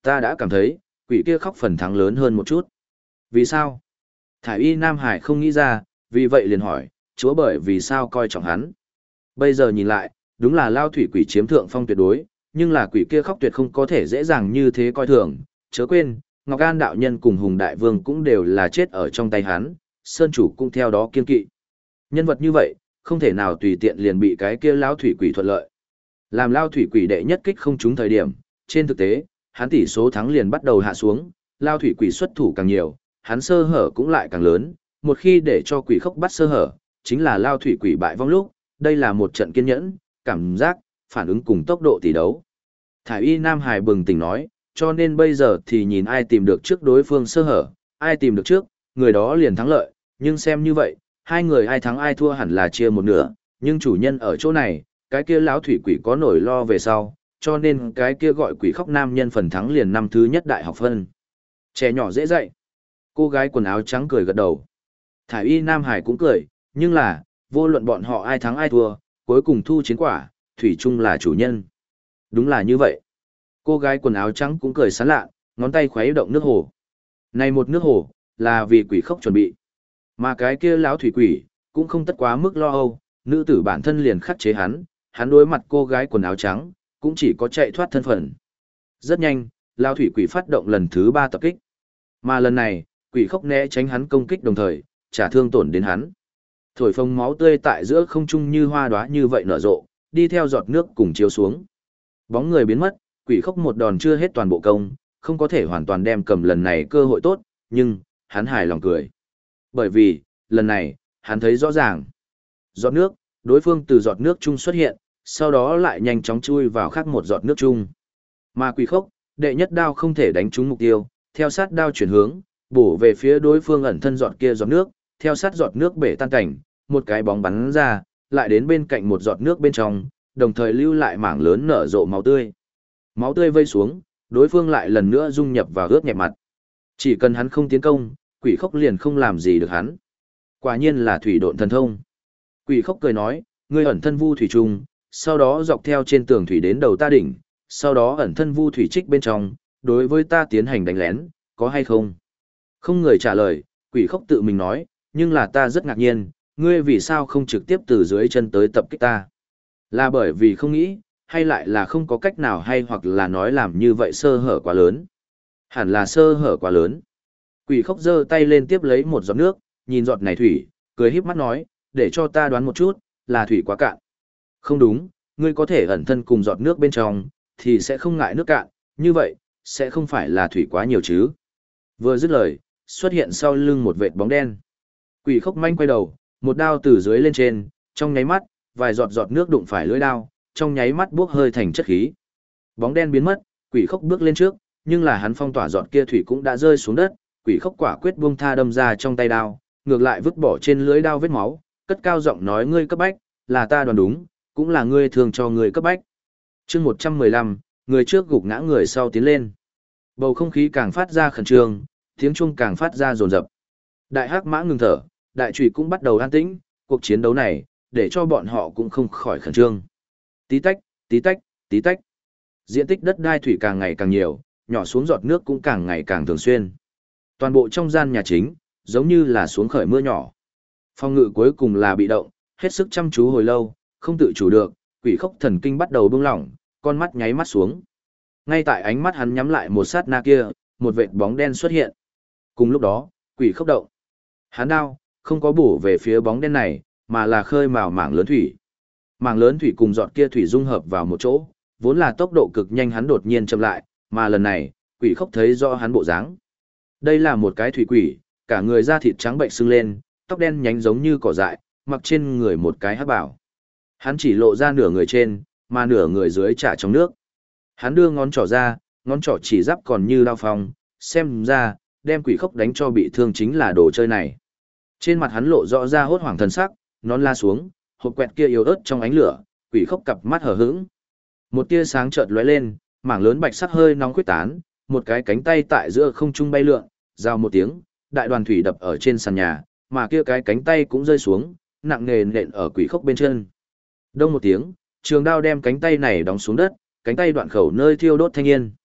ta đã cảm thấy, quỷ kia khóc phần thắng lớn hơn một chút. Vì sao? Thải y Nam Hải không nghĩ ra, vì vậy liền hỏi, chúa bởi vì sao coi trọng hắn. Bây giờ nhìn lại, đúng là lao thủy quỷ chiếm thượng phong tuyệt đối, nhưng là quỷ kia khóc tuyệt không có thể dễ dàng như thế coi thường. Chớ quên, Ngọc An đạo nhân cùng Hùng Đại Vương cũng đều là chết ở trong tay hắn, Sơn chủ cũng theo đó kiên kỵ. Nhân vật như vậy, không thể nào tùy tiện liền bị cái kia lao thủy quỷ thuận lợi. Làm lao thủy quỷ đệ nhất kích không trúng thời điểm, trên thực tế, hắn tỷ số thắng liền bắt đầu hạ xuống, lao thủy quỷ xuất thủ càng nhiều, hắn sơ hở cũng lại càng lớn, một khi để cho quỷ khốc bắt sơ hở, chính là lao thủy quỷ bại vong lúc, đây là một trận kiên nhẫn, cảm giác, phản ứng cùng tốc độ tỷ đấu. Thải y Nam Hải bừng tỉnh nói, cho nên bây giờ thì nhìn ai tìm được trước đối phương sơ hở, ai tìm được trước, người đó liền thắng lợi, nhưng xem như vậy, hai người ai thắng ai thua hẳn là chia một nửa, nhưng chủ nhân ở chỗ này, cái kia lão thủy quỷ có nổi lo về sau, cho nên cái kia gọi quỷ khóc nam nhân phần thắng liền năm thứ nhất đại học phân. Trẻ nhỏ dễ dạy. Cô gái quần áo trắng cười gật đầu. Thải y Nam Hải cũng cười, nhưng là, vô luận bọn họ ai thắng ai thua, cuối cùng thu chiến quả, thủy chung là chủ nhân. Đúng là như vậy. Cô gái quần áo trắng cũng cười sán lạ, ngón tay khuấy động nước hồ. Này một nước hồ, là vì quỷ khóc chuẩn bị. Mà cái kia lão thủy quỷ, cũng không tất quá mức lo âu, nữ tử bản thân liền khắc chế hắn đối mặt cô gái quần áo trắng, cũng chỉ có chạy thoát thân phận. Rất nhanh, lão thủy quỷ phát động lần thứ 3 tập kích. Mà lần này, quỷ khóc né tránh hắn công kích đồng thời, trả thương tổn đến hắn. Thổi phồng máu tươi tại giữa không trung như hoa đóa như vậy nở rộ, đi theo giọt nước cùng chiếu xuống. Bóng người biến mất, quỷ khóc một đòn chưa hết toàn bộ công, không có thể hoàn toàn đem cầm lần này cơ hội tốt, nhưng, hắn hài lòng cười. Bởi vì, lần này, hắn thấy rõ ràng. Giọt nước, đối phương từ giọt nước chung xuất hiện, sau đó lại nhanh chóng chui vào khác một giọt nước chung. Mà quỷ khóc, đệ nhất đao không thể đánh trúng mục tiêu, theo sát đao chuyển hướng, bổ về phía đối phương ẩn thân giọt kia giọt nước, theo sát giọt nước bể tan cảnh, một cái bóng bắn ra, lại đến bên cạnh một giọt nước bên trong, đồng thời lưu lại mảng lớn nở rộ máu tươi. Máu tươi vây xuống, đối phương lại lần nữa dung nhập vào ướt nhẹp mặt. Chỉ cần hắn không tiến công, quỷ khóc liền không làm gì được hắn. Quả nhiên là thủy độn thần thông. Quỷ khóc cười nói, ngươi ẩn thân vu thủy trung, sau đó dọc theo trên tường thủy đến đầu ta đỉnh, sau đó ẩn thân vu thủy trích bên trong, đối với ta tiến hành đánh lén, có hay không? Không người trả lời, quỷ khóc tự mình nói, nhưng là ta rất ngạc nhiên, ngươi vì sao không trực tiếp từ dưới chân tới tập kích ta? Là bởi vì không nghĩ, hay lại là không có cách nào hay hoặc là nói làm như vậy sơ hở quá lớn? Hẳn là sơ hở quá lớn. Quỷ khóc giơ tay lên tiếp lấy một giọt nước, nhìn giọt này thủy, cười híp mắt nói, để cho ta đoán một chút, là thủy quá cạn. Không đúng, ngươi có thể ẩn thân cùng giọt nước bên trong, thì sẽ không ngại nước cạn, như vậy, sẽ không phải là thủy quá nhiều chứ. Vừa dứt lời, xuất hiện sau lưng một vệt bóng đen. Quỷ khóc manh quay đầu, một đao từ dưới lên trên, trong nháy mắt, vài giọt giọt nước đụng phải lưỡi đao, trong nháy mắt bốc hơi thành chất khí. Bóng đen biến mất, quỷ khóc bước lên trước, nhưng là hắn phong tỏa giọt kia thủy cũng đã rơi xuống đất, quỷ khóc quả quyết buông tha đâm ra trong tay đao, ngược lại vứt bỏ trên lưỡi đao vết máu, cất cao giọng nói ngươi cấp bách, là ta đoán đúng, cũng là ngươi thường cho ngươi cấp bách. Chương 115, người trước gục ngã người sau tiến lên. Bầu không khí càng phát ra khẩn trương, tiếng chuông càng phát ra rồn rập. Đại hắc mã ngừng thở, đại chùy cũng bắt đầu an tĩnh, cuộc chiến đấu này, để cho bọn họ cũng không khỏi khẩn trương. Tí tách, tí tách, tí tách. Diện tích đất đai thủy càng ngày càng nhiều, nhỏ xuống giọt nước cũng càng ngày càng thường xuyên. Toàn bộ trong gian nhà chính, giống như là xuống khởi mưa nhỏ. Phòng ngự cuối cùng là bị động, hết sức chăm chú hồi lâu, không tự chủ được, quỷ khóc thần kinh bắt đầu bung lỏng, con mắt nháy mắt xuống. Ngay tại ánh mắt hắn nhắm lại một sát na kia, một vệt bóng đen xuất hiện. Cùng lúc đó, quỷ khóc động. Hắn đao, không có bổ về phía bóng đen này, mà là khơi mào mảng lớn thủy. Mảng lớn thủy cùng giọt kia thủy dung hợp vào một chỗ, vốn là tốc độ cực nhanh hắn đột nhiên chậm lại, mà lần này, quỷ khóc thấy rõ hắn bộ dáng. Đây là một cái thủy quỷ, cả người da thịt trắng bệnh sưng lên, tóc đen nhánh giống như cỏ dại, mặc trên người một cái hắc bảo. Hắn chỉ lộ ra nửa người trên, mà nửa người dưới chả trong nước. Hắn đưa ngón trỏ ra, ngón trỏ chỉ giáp còn như đao phong, xem ra, đem quỷ khóc đánh cho bị thương chính là đồ chơi này. Trên mặt hắn lộ rõ ra hốt hoảng thần sắc, nón la xuống, hộp quẹt kia yếu ớt trong ánh lửa, quỷ khóc cặp mắt hở hững. Một tia sáng chợt lóe lên, mảng lớn bạch sắc hơi nóng quyết tán, một cái cánh tay tại giữa không trung bay lượn, rào một tiếng, đại đoàn thủy đập ở trên sàn nhà, mà kia cái cánh tay cũng rơi xuống, nặng nề nện ở quỷ khóc bên chân. Đông một tiếng, trường đao đem cánh tay này đóng xuống đất, cánh tay đoạn khẩu nơi thiêu đốt thanh yên.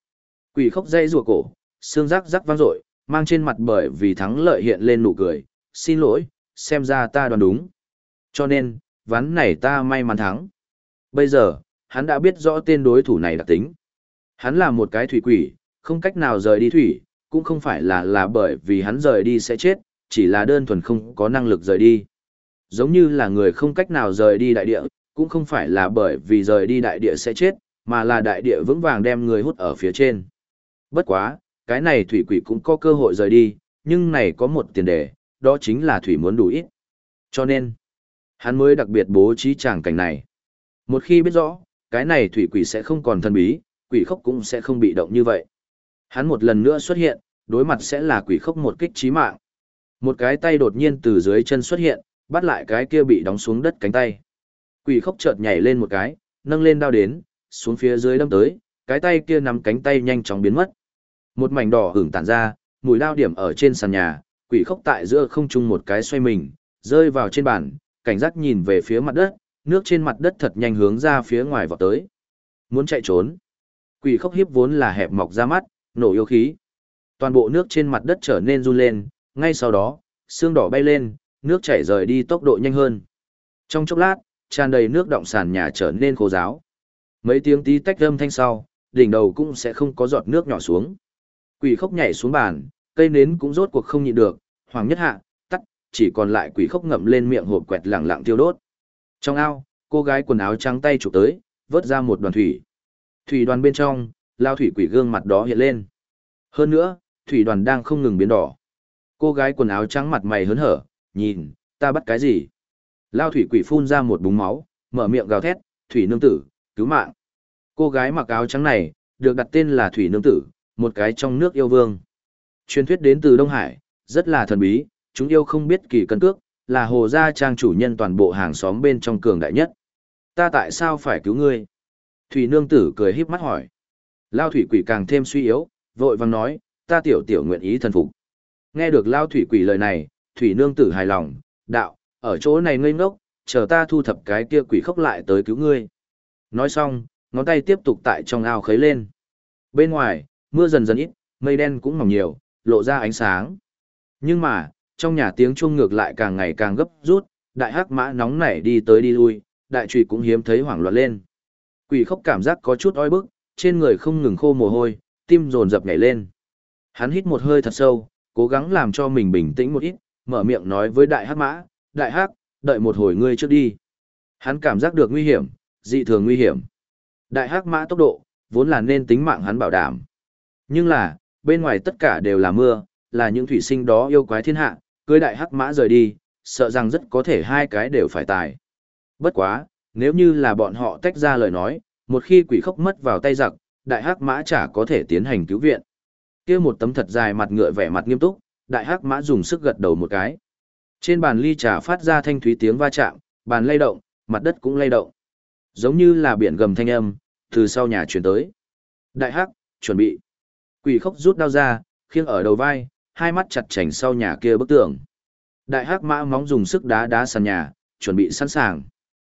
Quỷ khốc dây rùa cổ, xương rắc rắc vang dội, mang trên mặt bởi vì thắng lợi hiện lên nụ cười, xin lỗi, xem ra ta đoán đúng. Cho nên, ván này ta may mắn thắng. Bây giờ, hắn đã biết rõ tên đối thủ này đặc tính. Hắn là một cái thủy quỷ, không cách nào rời đi thủy, cũng không phải là bởi vì hắn rời đi sẽ chết, chỉ là đơn thuần không có năng lực rời đi. Giống như là người không cách nào rời đi đại địa, cũng không phải là bởi vì rời đi đại địa sẽ chết, mà là đại địa vững vàng đem người hút ở phía trên. Bất quá, cái này thủy quỷ cũng có cơ hội rời đi, nhưng này có một tiền đề, đó chính là thủy muốn đủ ít. Cho nên, hắn mới đặc biệt bố trí tràng cảnh này. Một khi biết rõ, cái này thủy quỷ sẽ không còn thần bí, quỷ khốc cũng sẽ không bị động như vậy. Hắn một lần nữa xuất hiện, đối mặt sẽ là quỷ khốc một kích chí mạng. Một cái tay đột nhiên từ dưới chân xuất hiện, bắt lại cái kia bị đóng xuống đất cánh tay. Quỷ khốc chợt nhảy lên một cái, nâng lên đao đến, xuống phía dưới đâm tới, cái tay kia nắm cánh tay nhanh chóng biến mất. Một mảnh đỏ hửng tản ra, mùi lao điểm ở trên sàn nhà, quỷ khốc tại giữa không trung một cái xoay mình, rơi vào trên bàn, cảnh giác nhìn về phía mặt đất, nước trên mặt đất thật nhanh hướng ra phía ngoài vọt tới. Muốn chạy trốn. Quỷ khốc hiếp vốn là hẹp mọc ra mắt, nổ yêu khí. Toàn bộ nước trên mặt đất trở nên run lên, ngay sau đó, xương đỏ bay lên, nước chảy rời đi tốc độ nhanh hơn. Trong chốc lát, tràn đầy nước động sàn nhà trở nên khô ráo. Mấy tiếng tí tách âm thanh sau, đỉnh đầu cũng sẽ không có giọt nước nhỏ xuống. Quỷ khốc nhảy xuống bàn, cây nến cũng rốt cuộc không nhịn được, hoàng nhất hạ, tắt, chỉ còn lại quỷ khốc ngậm lên miệng hộp quẹt lẳng lặng tiêu đốt. Trong ao, cô gái quần áo trắng tay chụp tới, vớt ra một đoàn thủy. Thủy đoàn bên trong, lao thủy quỷ gương mặt đó hiện lên. Hơn nữa, thủy đoàn đang không ngừng biến đỏ. Cô gái quần áo trắng mặt mày hớn hở, nhìn, ta bắt cái gì? Lao thủy quỷ phun ra một búng máu, mở miệng gào thét, thủy nương tử, cứu mạng. Cô gái mặc áo trắng này, được đặt tên là thủy nương tử, một cái trong nước yêu vương. Truyền thuyết đến từ Đông Hải, rất là thần bí, chúng yêu không biết kỳ cân cước, là hồ gia trang chủ nhân toàn bộ hàng xóm bên trong cường đại nhất. Ta tại sao phải cứu ngươi? Thủy nương tử cười híp mắt hỏi. Lao thủy quỷ càng thêm suy yếu, vội vàng nói, ta tiểu tiểu nguyện ý thần phục. Nghe được Lao thủy quỷ lời này, thủy nương tử hài lòng, đạo, ở chỗ này ngây ngốc, chờ ta thu thập cái kia quỷ khốc lại tới cứu ngươi. Nói xong, ngón tay tiếp tục tại trong ao khấy lên. Bên ngoài, mưa dần dần ít, mây đen cũng mỏng nhiều, lộ ra ánh sáng. Nhưng mà, trong nhà tiếng chuông ngược lại càng ngày càng gấp rút, đại hắc mã nóng nảy đi tới đi lui, đại trùy cũng hiếm thấy hoảng loạn lên. Quỷ khốc cảm giác có chút oi bức, trên người không ngừng khô mồ hôi, tim dồn dập nhảy lên. Hắn hít một hơi thật sâu, cố gắng làm cho mình bình tĩnh một ít, mở miệng nói với đại hắc mã, đại hắc, đợi một hồi ngươi trước đi. Hắn cảm giác được nguy hiểm, dị thường nguy hiểm. Đại hắc mã tốc độ, vốn là nên tính mạng hắn bảo đảm. Nhưng là, bên ngoài tất cả đều là mưa, là những thủy sinh đó yêu quái thiên hạ, cưới đại hắc mã rời đi, sợ rằng rất có thể hai cái đều phải tài. Bất quá, nếu như là bọn họ tách ra lời nói, một khi quỷ khốc mất vào tay giặc, đại hắc mã chả có thể tiến hành cứu viện. Kia một tấm thật dài mặt ngựa vẻ mặt nghiêm túc, đại hắc mã dùng sức gật đầu một cái. Trên bàn ly trà phát ra thanh thúy tiếng va chạm, bàn lay động, mặt đất cũng lay động. Giống như là biển gầm thanh âm, từ sau nhà truyền tới. Đại hắc, chuẩn bị. Quỷ khốc rút đao ra, khiêng ở đầu vai, hai mắt chặt chảnh sau nhà kia bức tường. Đại hắc mã móng dùng sức đá đá sàn nhà, chuẩn bị sẵn sàng.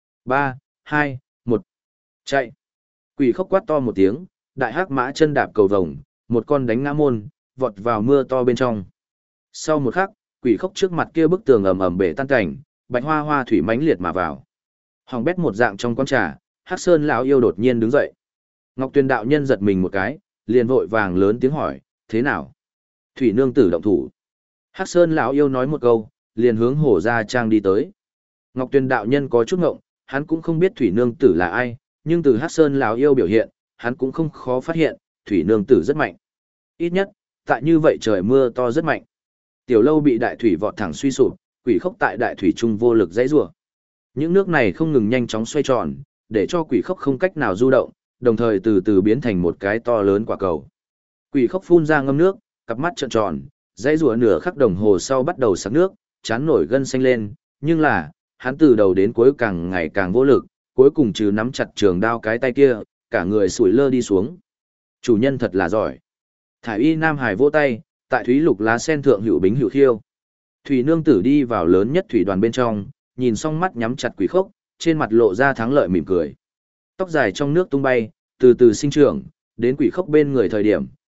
3, 2, 1. Chạy. Quỷ khốc quát to một tiếng, đại hắc mã chân đạp cầu vồng, một con đánh ngã môn, vọt vào mưa to bên trong. Sau một khắc, quỷ khốc trước mặt kia bức tường ầm ầm bể tan cảnh, bạch hoa hoa thủy mãnh liệt mà vào. Hòng bét một dạng trong quán trà, Hắc Sơn lão yêu đột nhiên đứng dậy. Ngọc Tuyền đạo nhân giật mình một cái, liền vội vàng lớn tiếng hỏi, thế nào? Thủy nương tử động thủ. Hắc Sơn lão yêu nói một câu, liền hướng Hổ Gia Trang đi tới. Ngọc Tuyền đạo nhân có chút ngộng, hắn cũng không biết Thủy nương tử là ai, nhưng từ Hắc Sơn lão yêu biểu hiện, hắn cũng không khó phát hiện, Thủy nương tử rất mạnh. Ít nhất, tại như vậy trời mưa to rất mạnh. Tiểu lâu bị đại thủy vọt thẳng suy sụp, quỷ khốc tại đại thủy trung vô lực dãy rủa. Những nước này không ngừng nhanh chóng xoay tròn, để cho quỷ khốc không cách nào du động, đồng thời từ từ biến thành một cái to lớn quả cầu. Quỷ khốc phun ra ngâm nước, cặp mắt trợn tròn, dãy rủa nửa khắc đồng hồ sau bắt đầu sặc nước, chán nổi gân xanh lên, nhưng là, hắn từ đầu đến cuối càng ngày càng vô lực, cuối cùng trừ nắm chặt trường đao cái tay kia, cả người sủi lơ đi xuống. Chủ nhân thật là giỏi. Thải y Nam Hải vỗ tay, tại thúy lục lá sen thượng hữu bính hữu khiêu. Thủy nương tử đi vào lớn nhất thủy đoàn bên trong, nhìn xong mắt nhắm chặt quỷ khốc, trên mặt lộ ra thắng lợi mỉm cười. Tóc dài trong nước tung bay, từ từ sinh trưởng, đến quỷ khốc bên người thời điểm,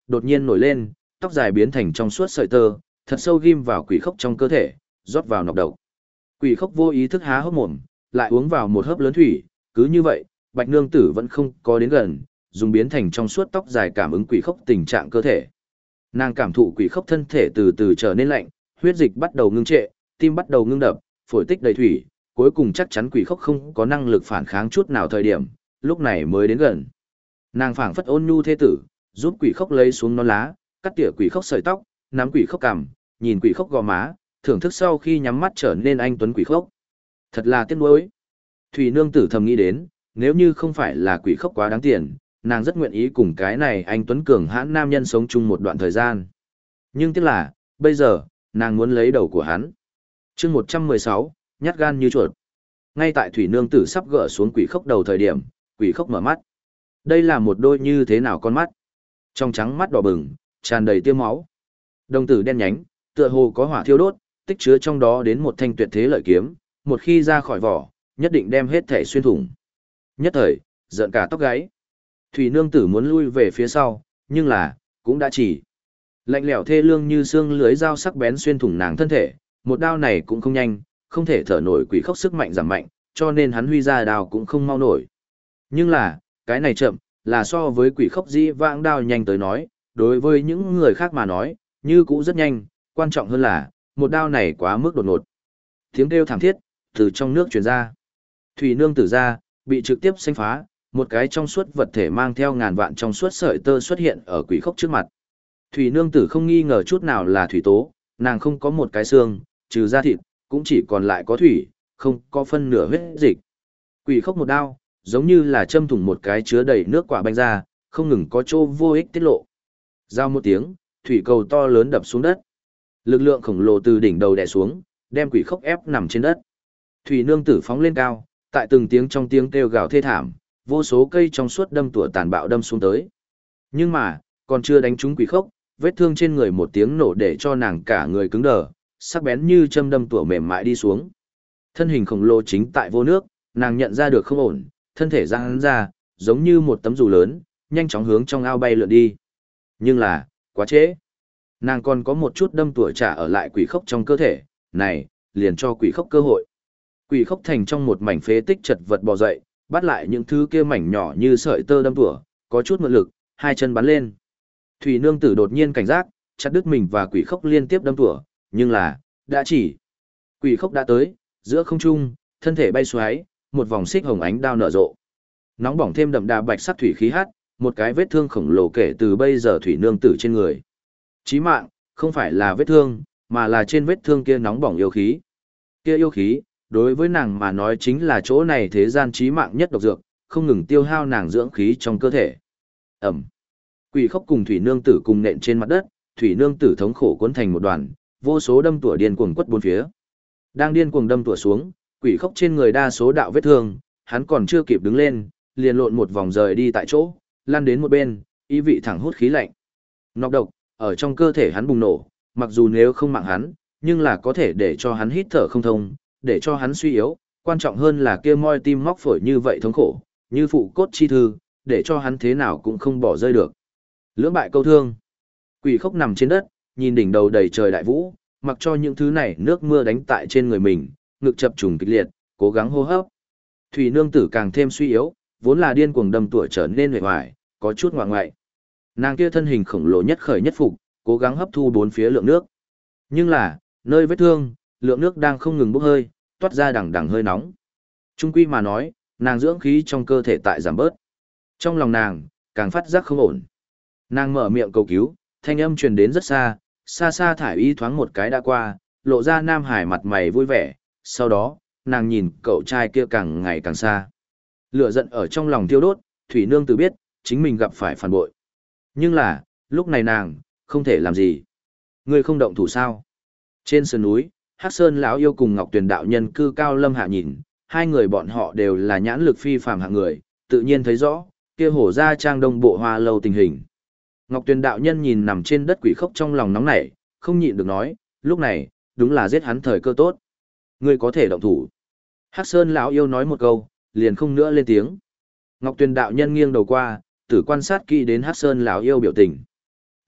đột nhiên nổi lên, tóc dài biến thành trong suốt sợi tơ, thật sâu ghim vào quỷ khốc trong cơ thể, rót vào nọc độc. Quỷ khốc vô ý thức há hốc mồm, lại uống vào một hớp lớn thủy, cứ như vậy, Bạch Nương Tử vẫn không có đến gần, dùng biến thành trong suốt tóc dài cảm ứng quỷ khốc tình trạng cơ thể. Nàng cảm thụ quỷ khốc thân thể từ từ trở nên lạnh, huyết dịch bắt đầu ngưng trệ, tim bắt đầu ngưng đập, phổi tích đầy thủy, cuối cùng chắc chắn quỷ khốc không có năng lực phản kháng chút nào thời điểm, lúc này mới đến gần. Nàng phảng phất ôn nhu thế tử, giúp quỷ khốc lấy xuống nón lá, cắt tỉa quỷ khốc sợi tóc, nắm quỷ khốc cằm, nhìn quỷ khốc gò má, thưởng thức sau khi nhắm mắt trở nên anh tuấn quỷ khốc. Thật là tiếc nuối. Thủy Nương Tử thầm nghĩ đến, nếu như không phải là quỷ khốc quá đáng tiền, nàng rất nguyện ý cùng cái này anh tuấn cường hãn nam nhân sống chung một đoạn thời gian. Nhưng tiếc là, bây giờ, nàng muốn lấy đầu của hắn. Chương 116, nhát gan như chuột. Ngay tại Thủy Nương Tử sắp gỡ xuống quỷ khốc đầu thời điểm, quỷ khốc mở mắt. Đây là một đôi như thế nào con mắt? Trong trắng mắt đỏ bừng, tràn đầy tia máu. Đồng tử đen nhánh, tựa hồ có hỏa thiêu đốt, tích chứa trong đó đến một thanh tuyệt thế lợi kiếm, một khi ra khỏi vỏ, nhất định đem hết thể xuyên thủng. Nhất thời, giận cả tóc gáy. Thủy Nương Tử muốn lui về phía sau, nhưng là, cũng đã chỉ. Lạnh lẽo thê lương như xương lưới dao sắc bén xuyên thủng nàng thân thể, một đao này cũng không nhanh, không thể thở nổi quỷ khốc sức mạnh giảm mạnh, cho nên hắn huy ra đao cũng không mau nổi. Nhưng là, cái này chậm, là so với quỷ khốc dĩ vãng đao nhanh tới nói, đối với những người khác mà nói, như cũ rất nhanh, quan trọng hơn là, một đao này quá mức đột ngột. Tiếng kêu thảm thiết, từ trong nước truyền ra. Thủy Nương Tử ra, bị trực tiếp xanh phá, một cái trong suốt vật thể mang theo ngàn vạn trong suốt sợi tơ xuất hiện ở quỷ khốc trước mặt. Thủy Nương Tử không nghi ngờ chút nào là thủy tố, nàng không có một cái xương, trừ da thịt, cũng chỉ còn lại có thủy, không có phân nửa huyết dịch. Quỷ khốc một đao, giống như là châm thủng một cái chứa đầy nước quả banh ra, không ngừng có chỗ vô ích tiết lộ. Giao một tiếng, thủy cầu to lớn đập xuống đất. Lực lượng khổng lồ từ đỉnh đầu đè xuống, đem quỷ khốc ép nằm trên đất. Thủy Nương Tử phóng lên cao, tại từng tiếng trong tiếng kêu gào thê thảm, vô số cây trong suốt đâm tủa tàn bạo đâm xuống tới. Nhưng mà, còn chưa đánh trúng quỷ khốc, vết thương trên người một tiếng nổ để cho nàng cả người cứng đờ, sắc bén như châm đâm tủa mềm mại đi xuống. Thân hình khổng lồ chính tại vô nước, nàng nhận ra được không ổn, thân thể giãn ra, giống như một tấm dù lớn, nhanh chóng hướng trong ao bay lượn đi. Nhưng là, quá trễ. Nàng còn có một chút đâm tủa trả ở lại quỷ khốc trong cơ thể, này, liền cho quỷ khốc cơ hội. Quỷ khốc thành trong một mảnh phế tích chật vật bò dậy, bắt lại những thứ kia mảnh nhỏ như sợi tơ đâm tủa, có chút mượn lực, hai chân bắn lên. Thủy Nương Tử đột nhiên cảnh giác, chặt đứt mình và quỷ khốc liên tiếp đâm tủa, nhưng là, đã chỉ. Quỷ khốc đã tới, giữa không trung, thân thể bay xoáy, một vòng xích hồng ánh đao nở rộ. Nóng bỏng thêm đậm đà bạch sắc thủy khí hát, một cái vết thương khổng lồ kể từ bây giờ Thủy Nương Tử trên người. Chí mạng, không phải là vết thương, mà là trên vết thương kia nóng bỏng yêu khí. Kia yêu khí, đối với nàng mà nói chính là chỗ này thế gian chí mạng nhất độc dược, không ngừng tiêu hao nàng dưỡng khí trong cơ thể. Ẩm. Quỷ khốc cùng Thủy Nương Tử cùng nện trên mặt đất, Thủy Nương Tử thống khổ cuốn thành một đoàn, vô số đâm tủa điên cuồng quất bốn phía. Đang điên cuồng đâm tủa xuống, quỷ khốc trên người đa số đạo vết thương, hắn còn chưa kịp đứng lên, liền lộn một vòng rời đi tại chỗ, lăn đến một bên, ý vị thẳng hút khí lạnh. Nọc độc ở trong cơ thể hắn bùng nổ, mặc dù nếu không mạng hắn, nhưng là có thể để cho hắn hít thở không thông, để cho hắn suy yếu, quan trọng hơn là kia moi tim móc phổi như vậy thống khổ, như phụ cốt chi thư, để cho hắn thế nào cũng không bỏ rơi được. Lưỡng bại câu thương. Quỷ khốc nằm trên đất, nhìn đỉnh đầu đầy trời đại vũ, mặc cho những thứ này nước mưa đánh tại trên người mình, ngực chập trùng kịch liệt, cố gắng hô hấp. Thủy Nương Tử càng thêm suy yếu, vốn là điên cuồng đâm tủa trở nên uể oải, có chút ngoại ngoại. Nàng kia thân hình khổng lồ nhất khởi nhất phục, cố gắng hấp thu bốn phía lượng nước. Nhưng là, nơi vết thương, lượng nước đang không ngừng bốc hơi, toát ra đằng đằng hơi nóng. Trung quy mà nói, nàng dưỡng khí trong cơ thể tại giảm bớt. Trong lòng nàng, càng phát giác không ổn. Nàng mở miệng cầu cứu, thanh âm truyền đến rất xa, xa xa thải y thoáng một cái đã qua, lộ ra Nam Hải mặt mày vui vẻ, sau đó, nàng nhìn cậu trai kia càng ngày càng xa. Lửa giận ở trong lòng thiêu đốt, Thủy Nương Tử biết, chính mình gặp phải phản bội. Nhưng là, lúc này nàng, không thể làm gì. Ngươi không động thủ sao? Trên sườn núi, Hắc Sơn lão yêu cùng Ngọc Tuyền đạo nhân cư cao lâm hạ nhìn, hai người bọn họ đều là nhãn lực phi phàm hạng người, tự nhiên thấy rõ, kia hổ ra trang đông bộ hoa lâu tình hình. Ngọc Tuyền đạo nhân nhìn nằm trên đất quỷ khốc trong lòng nóng nảy, không nhịn được nói, lúc này, đúng là giết hắn thời cơ tốt. Ngươi có thể động thủ. Hắc Sơn lão yêu nói một câu, liền không nữa lên tiếng. Ngọc Tuyền đạo nhân nghiêng đầu qua, tử quan sát kỹ đến Hắc Sơn lão yêu biểu tình.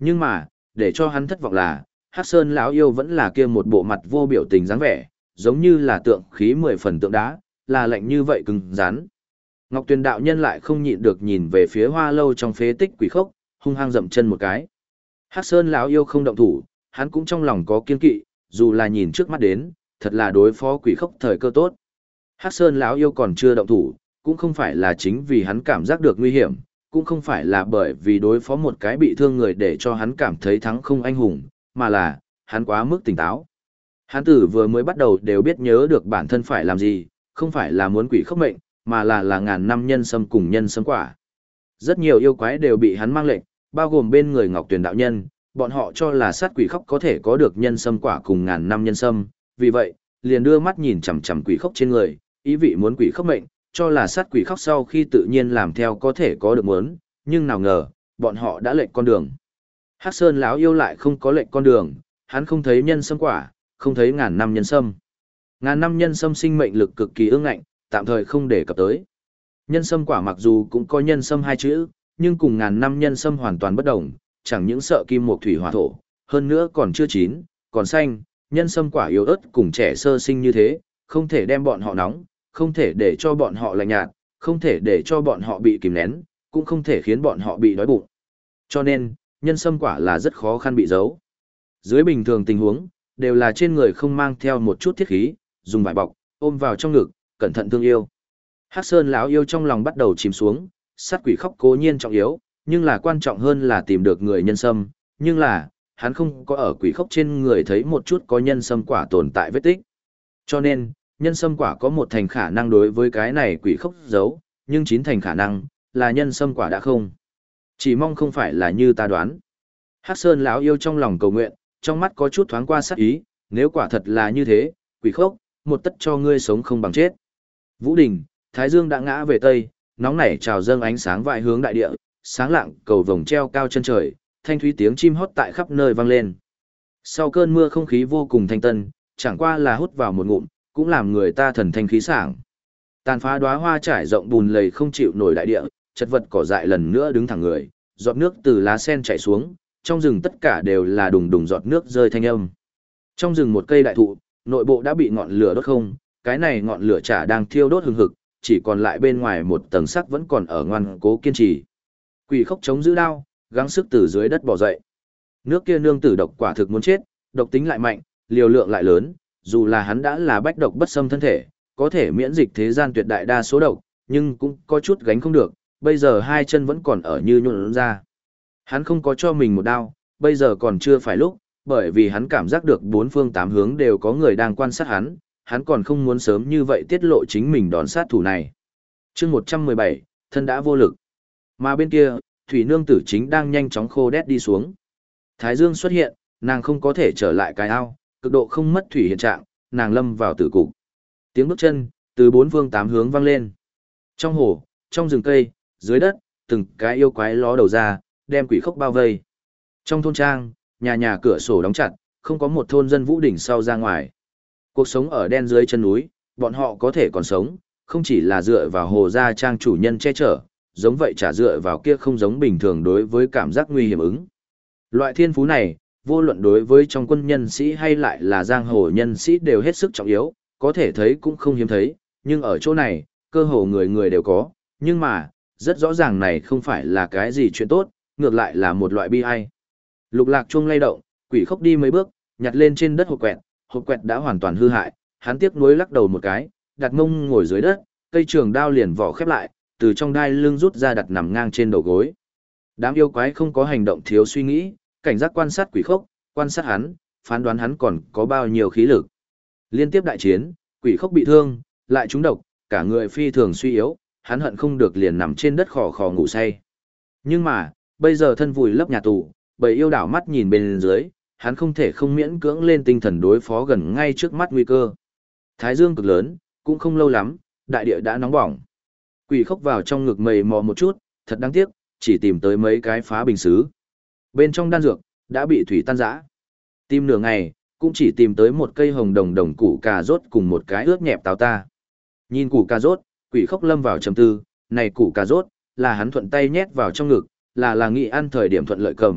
Nhưng mà, để cho hắn thất vọng là, Hắc Sơn lão yêu vẫn là kia một bộ mặt vô biểu tình dáng vẻ, giống như là tượng khí 10 phần tượng đá, là lạnh như vậy cứng rắn. Ngọc Tuyền đạo nhân lại không nhịn được nhìn về phía Hoa Lâu trong phế tích quỷ khốc, hung hăng dậm chân một cái. Hắc Sơn lão yêu không động thủ, hắn cũng trong lòng có kiên kỵ, dù là nhìn trước mắt đến, thật là đối phó quỷ khốc thời cơ tốt. Hắc Sơn lão yêu còn chưa động thủ, cũng không phải là chính vì hắn cảm giác được nguy hiểm, cũng không phải là bởi vì đối phó một cái bị thương người để cho hắn cảm thấy thắng không anh hùng, mà là, hắn quá mức tỉnh táo. Hắn tử vừa mới bắt đầu đều biết nhớ được bản thân phải làm gì, không phải là muốn quỷ khốc mệnh, mà là ngàn năm nhân sâm cùng nhân sâm quả. Rất nhiều yêu quái đều bị hắn mang lệnh, bao gồm bên người Ngọc Tuyền đạo nhân, bọn họ cho là sát quỷ khốc có thể có được nhân sâm quả cùng ngàn năm nhân sâm, vì vậy, liền đưa mắt nhìn chằm chằm quỷ khốc trên người, ý vị muốn quỷ khốc mệnh, cho là sát quỷ khốc sau khi tự nhiên làm theo có thể có được muốn, nhưng nào ngờ, bọn họ đã lệnh con đường. Hắc Sơn lão yêu lại không có lệnh con đường, hắn không thấy nhân sâm quả, không thấy ngàn năm nhân sâm. Ngàn năm nhân sâm sinh mệnh lực cực kỳ ương ngạnh, tạm thời không để cập tới. Nhân sâm quả mặc dù cũng có nhân sâm hai chữ, nhưng cùng ngàn năm nhân sâm hoàn toàn bất đồng, chẳng những sợ kim mộc thủy hỏa thổ, hơn nữa còn chưa chín, còn xanh, nhân sâm quả yếu ớt cùng trẻ sơ sinh như thế, không thể đem bọn họ nóng, không thể để cho bọn họ lạnh nhạt, không thể để cho bọn họ bị kìm nén, cũng không thể khiến bọn họ bị đói bụng. Cho nên, nhân sâm quả là rất khó khăn bị giấu. Dưới bình thường tình huống, đều là trên người không mang theo một chút thiết khí, dùng vải bọc, ôm vào trong ngực, cẩn thận thương yêu. Hắc Sơn lão yêu trong lòng bắt đầu chìm xuống, sát quỷ khóc cố nhiên trọng yếu, nhưng là quan trọng hơn là tìm được người nhân sâm, nhưng là, hắn không có ở quỷ khóc trên người thấy một chút có nhân sâm quả tồn tại vết tích. Cho nên, nhân sâm quả có một thành khả năng đối với cái này quỷ khóc giấu, nhưng chín thành khả năng là nhân sâm quả đã không. Chỉ mong không phải là như ta đoán. Hắc Sơn lão yêu trong lòng cầu nguyện, trong mắt có chút thoáng qua sát ý, nếu quả thật là như thế, quỷ khóc, một tất cho ngươi sống không bằng chết. Vũ Đình, Thái Dương đã ngã về tây, nóng nảy trào dâng ánh sáng vại hướng đại địa, sáng lạng cầu vồng treo cao chân trời, thanh thúy tiếng chim hót tại khắp nơi vang lên. Sau cơn mưa không khí vô cùng thanh tân, chẳng qua là hút vào một ngụm, cũng làm người ta thần thanh khí sảng. Tàn phá đóa hoa trải rộng bùn lầy không chịu nổi đại địa, chật vật cỏ dại lần nữa đứng thẳng người, giọt nước từ lá sen chảy xuống, trong rừng tất cả đều là đùng đùng giọt nước rơi thanh âm. Trong rừng một cây đại thụ, nội bộ đã bị ngọn lửa đốt không, cái này ngọn lửa chả đang thiêu đốt hừng hực, chỉ còn lại bên ngoài một tầng sắc vẫn còn ở ngoan cố kiên trì. Quỷ khóc chống giữ đao, gắng sức từ dưới đất bò dậy. Nước kia nương tử độc quả thực muốn chết, độc tính lại mạnh, liều lượng lại lớn, dù là hắn đã là bách độc bất xâm thân thể, có thể miễn dịch thế gian tuyệt đại đa số độc, nhưng cũng có chút gánh không được, bây giờ hai chân vẫn còn ở như nhuộn ra. Hắn không có cho mình một đao, bây giờ còn chưa phải lúc, bởi vì hắn cảm giác được bốn phương tám hướng đều có người đang quan sát hắn còn không muốn sớm như vậy tiết lộ chính mình đón sát thủ này. chương 117, thân đã vô lực. Mà bên kia, Thủy Nương Tử chính đang nhanh chóng khô đét đi xuống. Thái Dương xuất hiện, nàng không có thể trở lại cái ao, cực độ không mất thủy hiện trạng, nàng lâm vào tử cục. Tiếng bước chân, từ bốn phương tám hướng vang lên. Trong hồ, trong rừng cây, dưới đất, từng cái yêu quái ló đầu ra, đem quỷ khốc bao vây. Trong thôn trang, nhà nhà cửa sổ đóng chặt, không có một thôn dân Vũ Đỉnh sau ra ngoài. Cuộc sống ở đen dưới chân núi, bọn họ có thể còn sống, không chỉ là dựa vào hồ gia trang chủ nhân che chở, giống vậy chả dựa vào kia không giống bình thường đối với cảm giác nguy hiểm ứng. Loại thiên phú này, vô luận đối với trong quân nhân sĩ hay lại là giang hồ nhân sĩ đều hết sức trọng yếu, có thể thấy cũng không hiếm thấy, nhưng ở chỗ này, cơ hồ người người đều có, nhưng mà, rất rõ ràng này không phải là cái gì chuyện tốt, ngược lại là một loại bi ai. Lục Lạc chuông lay động, quỷ khốc đi mấy bước, nhặt lên trên đất hộp quẹt đã hoàn toàn hư hại, hắn tiếc nuối lắc đầu một cái, đặt mông ngồi dưới đất, cây trường đao liền vỏ khép lại, từ trong đai lưng rút ra đặt nằm ngang trên đầu gối. Đám yêu quái không có hành động thiếu suy nghĩ, cảnh giác quan sát quỷ khốc, quan sát hắn, phán đoán hắn còn có bao nhiêu khí lực. Liên tiếp đại chiến, quỷ khốc bị thương, lại trúng độc, cả người phi thường suy yếu, hắn hận không được liền nằm trên đất khò khò ngủ say. Nhưng mà, bây giờ thân vùi lấp nhà tù, bầy yêu đảo mắt nhìn bên dưới, hắn không thể không miễn cưỡng lên tinh thần đối phó gần ngay trước mắt nguy cơ. Thái dương cực lớn, cũng không lâu lắm, đại địa đã nóng bỏng. Quỷ khốc vào trong ngực mầy mò một chút, thật đáng tiếc, chỉ tìm tới mấy cái phá bình xứ. Bên trong đan dược, đã bị thủy tan rã. Tìm nửa ngày, cũng chỉ tìm tới một cây hồng đồng đồng củ cà rốt cùng một cái ướt nhẹp táo ta. Nhìn củ cà rốt, quỷ khốc lâm vào trầm tư, này củ cà rốt, là hắn thuận tay nhét vào trong ngực, là nghĩ ăn thời điểm thuận lợi cầm,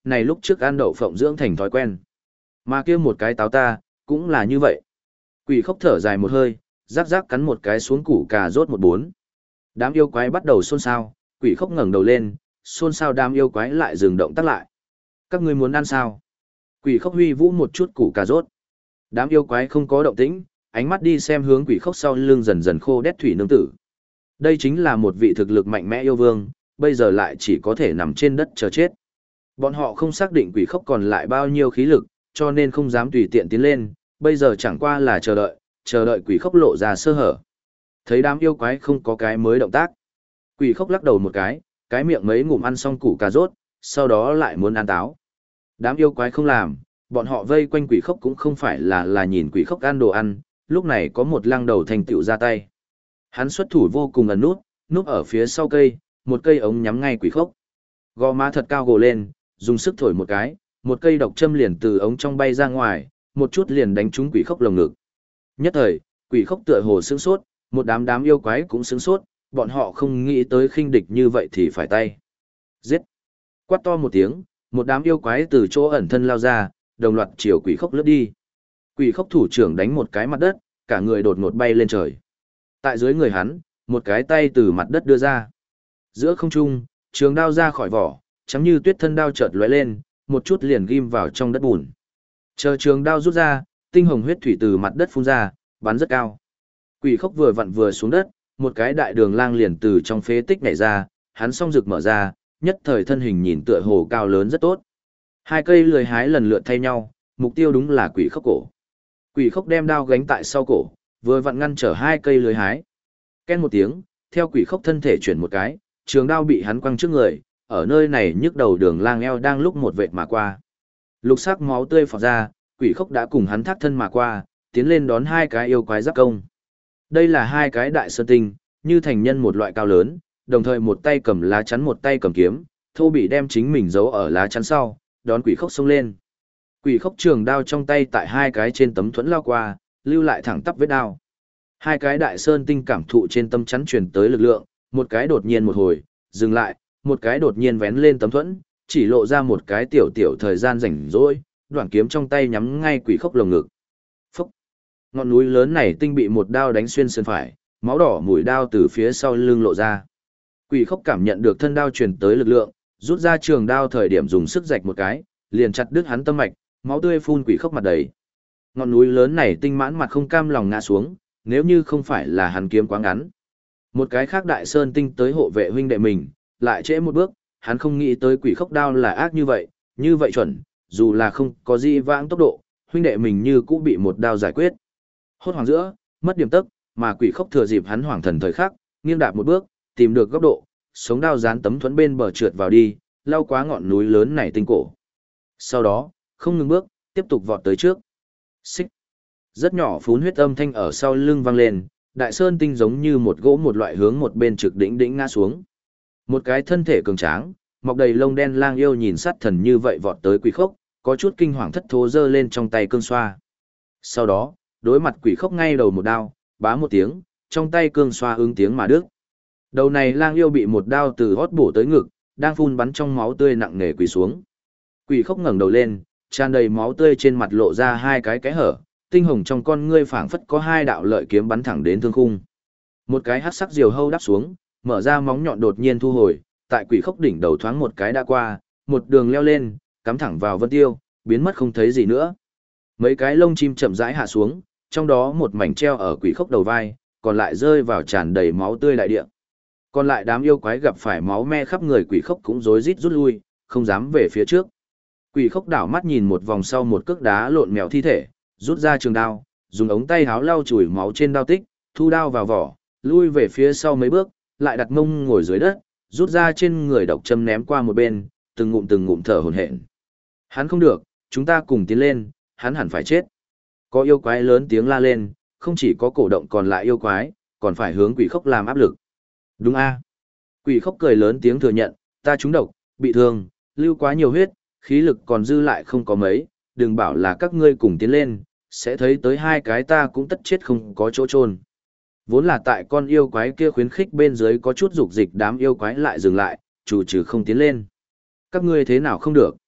này lúc trước ăn đậu phộng dưỡng thành thói quen. Mà kia một cái táo ta, cũng là như vậy. Quỷ khốc thở dài một hơi, rắc rắc cắn một cái xuống củ cà rốt một bốn. Đám yêu quái bắt đầu xôn xao, quỷ khốc ngẩng đầu lên, xôn xao đám yêu quái lại dừng động tác lại. Các ngươi muốn ăn sao? Quỷ khốc huy vũ một chút củ cà rốt. Đám yêu quái không có động tĩnh, ánh mắt đi xem hướng quỷ khốc sau lưng dần dần khô đét thủy nương tử. Đây chính là một vị thực lực mạnh mẽ yêu vương, bây giờ lại chỉ có thể nằm trên đất chờ chết. Bọn họ không xác định quỷ khốc còn lại bao nhiêu khí lực, cho nên không dám tùy tiện tiến lên, bây giờ chẳng qua là chờ đợi quỷ khốc lộ ra sơ hở. Thấy đám yêu quái không có cái mới động tác. Quỷ khốc lắc đầu một cái miệng mấy ngụm ăn xong củ cà rốt, sau đó lại muốn ăn táo. Đám yêu quái không làm, bọn họ vây quanh quỷ khốc cũng không phải là nhìn quỷ khốc ăn đồ ăn, lúc này có một lăng đầu thành tựu ra tay. Hắn xuất thủ vô cùng ẩn núp ở phía sau cây, một cây ống nhắm ngay quỷ khốc. Gò má thật cao gồ lên, dùng sức thổi một cây độc châm liền từ ống trong bay ra ngoài, một chút liền đánh trúng quỷ khốc lồng ngực. Nhất thời, quỷ khốc tựa hồ sững sốt, một đám yêu quái cũng sững sốt, bọn họ không nghĩ tới khinh địch như vậy thì phải tay. Giết! Quát to một tiếng, một đám yêu quái từ chỗ ẩn thân lao ra, đồng loạt chiều quỷ khốc lướt đi. Quỷ khốc thủ trưởng đánh một cái mặt đất, cả người đột ngột bay lên trời. Tại dưới người hắn, một cái tay từ mặt đất đưa ra. Giữa không trung, trường đao ra khỏi vỏ, trắng như tuyết thân đao chợt lóe lên, một chút liền ghim vào trong đất bùn. Chờ trường đao rút ra, tinh hồng huyết thủy từ mặt đất phun ra, bắn rất cao. Quỷ khốc vừa vặn vừa xuống đất, một cái đại đường lang liền từ trong phế tích nhảy ra, hắn song rực mở ra, nhất thời thân hình nhìn tựa hồ cao lớn rất tốt. Hai cây lười hái lần lượt thay nhau, mục tiêu đúng là quỷ khốc cổ. Quỷ khốc đem đao gánh tại sau cổ, vừa vặn ngăn trở hai cây lưới hái. Ken một tiếng, theo quỷ khốc thân thể chuyển một cái, trường đao bị hắn quăng trước người, ở nơi này nhức đầu đường lang eo đang lúc một vệt mà qua. Lục sắc máu tươi phọt ra, quỷ khốc đã cùng hắn thác thân mà qua, tiến lên đón hai cái yêu quái giáp công. Đây là hai cái đại sơn tinh, như thành nhân một loại cao lớn, đồng thời một tay cầm lá chắn một tay cầm kiếm, thô bị đem chính mình giấu ở lá chắn sau, đón quỷ khốc xông lên. Quỷ khốc trường đao trong tay tại hai cái trên tấm thuẫn lao qua, lưu lại thẳng tắp vết đao. Hai cái đại sơn tinh cảm thụ trên tấm chắn truyền tới lực lượng, một cái đột nhiên một hồi, dừng lại, một cái đột nhiên vén lên tấm thuẫn, chỉ lộ ra một cái tiểu thời gian rảnh rỗi, đoạn kiếm trong tay nhắm ngay quỷ khốc lồng ngực. Phúc! Ngọn núi lớn này tinh bị một đao đánh xuyên sườn phải, máu đỏ mũi đao từ phía sau lưng lộ ra. Quỷ khốc cảm nhận được thân đao truyền tới lực lượng, rút ra trường đao thời điểm dùng sức rạch một cái, liền chặt đứt hắn tâm mạch, máu tươi phun quỷ khốc mặt đầy. Ngọn núi lớn này tinh mãn mặt không cam lòng ngã xuống, nếu như không phải là hắn kiếm quá ngắn. Một cái khác đại sơn tinh tới hộ vệ huynh đệ mình, lại trễ một bước, hắn không nghĩ tới quỷ khốc đao là ác như vậy chuẩn, dù là không có gì vãng tốc độ, huynh đệ mình như cũng bị một đao giải quyết. Hốt hoảng giữa, mất điểm tấc, mà quỷ khốc thừa dịp hắn hoảng thần thời khắc, nghiêng đạp một bước, tìm được góc độ, sống đao dán tấm thuẫn bên bờ trượt vào đi, lao quá ngọn núi lớn này tinh cổ. Sau đó, không ngừng bước, tiếp tục vọt tới trước. Xích. Rất nhỏ phún huyết âm thanh ở sau lưng vang lên, đại sơn tinh giống như một gỗ một loại hướng một bên trực đỉnh ngã xuống. Một cái thân thể cường tráng, mọc đầy lông đen lang yêu nhìn sát thần như vậy vọt tới quỷ khốc, có chút kinh hoàng thất thố giơ lên trong tay cương xoa. Sau đó, đối mặt quỷ khốc ngay đầu một đao, bá một tiếng, trong tay cương xoa ứng tiếng mà đứt. Đầu này lang yêu bị một đao từ hót bổ tới ngực, đang phun bắn trong máu tươi nặng nề quỳ xuống. Quỷ khốc ngẩng đầu lên, tràn đầy máu tươi trên mặt lộ ra hai cái hở, tinh hồng trong con ngươi phảng phất có hai đạo lợi kiếm bắn thẳng đến thương khung. Một cái hắc sắc diều hâu đáp xuống, mở ra móng nhọn đột nhiên thu hồi, tại quỷ khốc đỉnh đầu thoáng một cái đã qua, một đường leo lên, cắm thẳng vào vân tiêu, biến mất không thấy gì nữa. Mấy cái lông chim chậm rãi hạ xuống, trong đó một mảnh treo ở quỷ khốc đầu vai, còn lại rơi vào tràn đầy máu tươi đại địa. Còn lại đám yêu quái gặp phải máu me khắp người quỷ khốc cũng rối rít rút lui, không dám về phía trước. Quỷ khốc đảo mắt nhìn một vòng sau một cước đá lộn mèo thi thể, rút ra trường đao, dùng ống tay háo lau chùi máu trên đao tích, thu đao vào vỏ, lui về phía sau mấy bước, lại đặt mông ngồi dưới đất, rút ra trên người độc châm ném qua một bên, từng ngụm thở hổn hển. Hắn không được, chúng ta cùng tiến lên, hắn hẳn phải chết. Có yêu quái lớn tiếng la lên, không chỉ có cổ động còn lại yêu quái, còn phải hướng quỷ khốc làm áp lực. Đúng a. Quỷ khốc cười lớn tiếng thừa nhận, ta trúng độc, bị thương, lưu quá nhiều huyết, khí lực còn dư lại không có mấy, đừng bảo là các ngươi cùng tiến lên, sẽ thấy tới hai cái ta cũng tất chết không có chỗ chôn. Vốn là tại con yêu quái kia khuyến khích bên dưới có chút dục dịch, đám yêu quái lại dừng lại, chủ trừ không tiến lên. Các ngươi thế nào không được?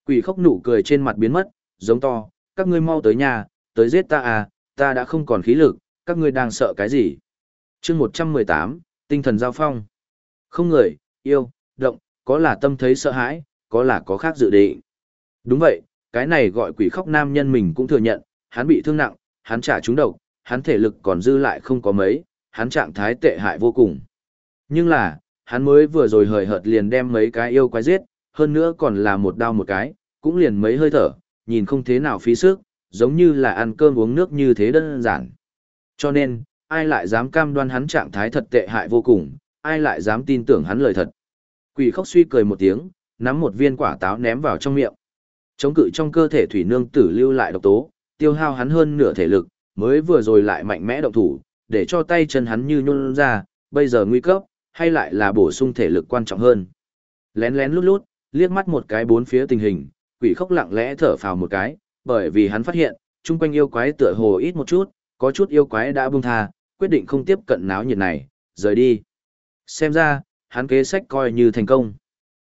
Quỷ khốc nụ cười trên mặt biến mất, giống to, các ngươi mau tới nhà, tới giết ta à, ta đã không còn khí lực, các ngươi đang sợ cái gì? chương 118, tinh thần giao phong. Không người, yêu, động, có là tâm thấy sợ hãi, có là có khác dự định. Đúng vậy, cái này gọi quỷ khóc nam nhân mình cũng thừa nhận, hắn bị thương nặng, hắn trả trúng độc, hắn thể lực còn dư lại không có mấy, hắn trạng thái tệ hại vô cùng. Nhưng là, hắn mới vừa rồi hời hợt liền đem mấy cái yêu quái giết, hơn nữa còn là một đao một cái, cũng liền mấy hơi thở, nhìn không thế nào phí sức, giống như là ăn cơm uống nước như thế đơn giản. Cho nên, ai lại dám cam đoan hắn trạng thái thật tệ hại vô cùng, ai lại dám tin tưởng hắn lời thật. Quỷ khóc suy cười một tiếng, nắm một viên quả táo ném vào trong miệng. Chống cự trong cơ thể thủy nương tử lưu lại độc tố, tiêu hao hắn hơn nửa thể lực, mới vừa rồi lại mạnh mẽ động thủ, để cho tay chân hắn như nhún ra, bây giờ nguy cấp, hay lại là bổ sung thể lực quan trọng hơn. Lén lén lút lút, liếc mắt một cái bốn phía tình hình, quỷ khóc lặng lẽ thở phào một cái, bởi vì hắn phát hiện, chung quanh yêu quái tựa hồ ít một chút, có chút yêu quái đã buông tha, quyết định không tiếp cận náo nhiệt này, rời đi. Xem ra, hắn kế sách coi như thành công.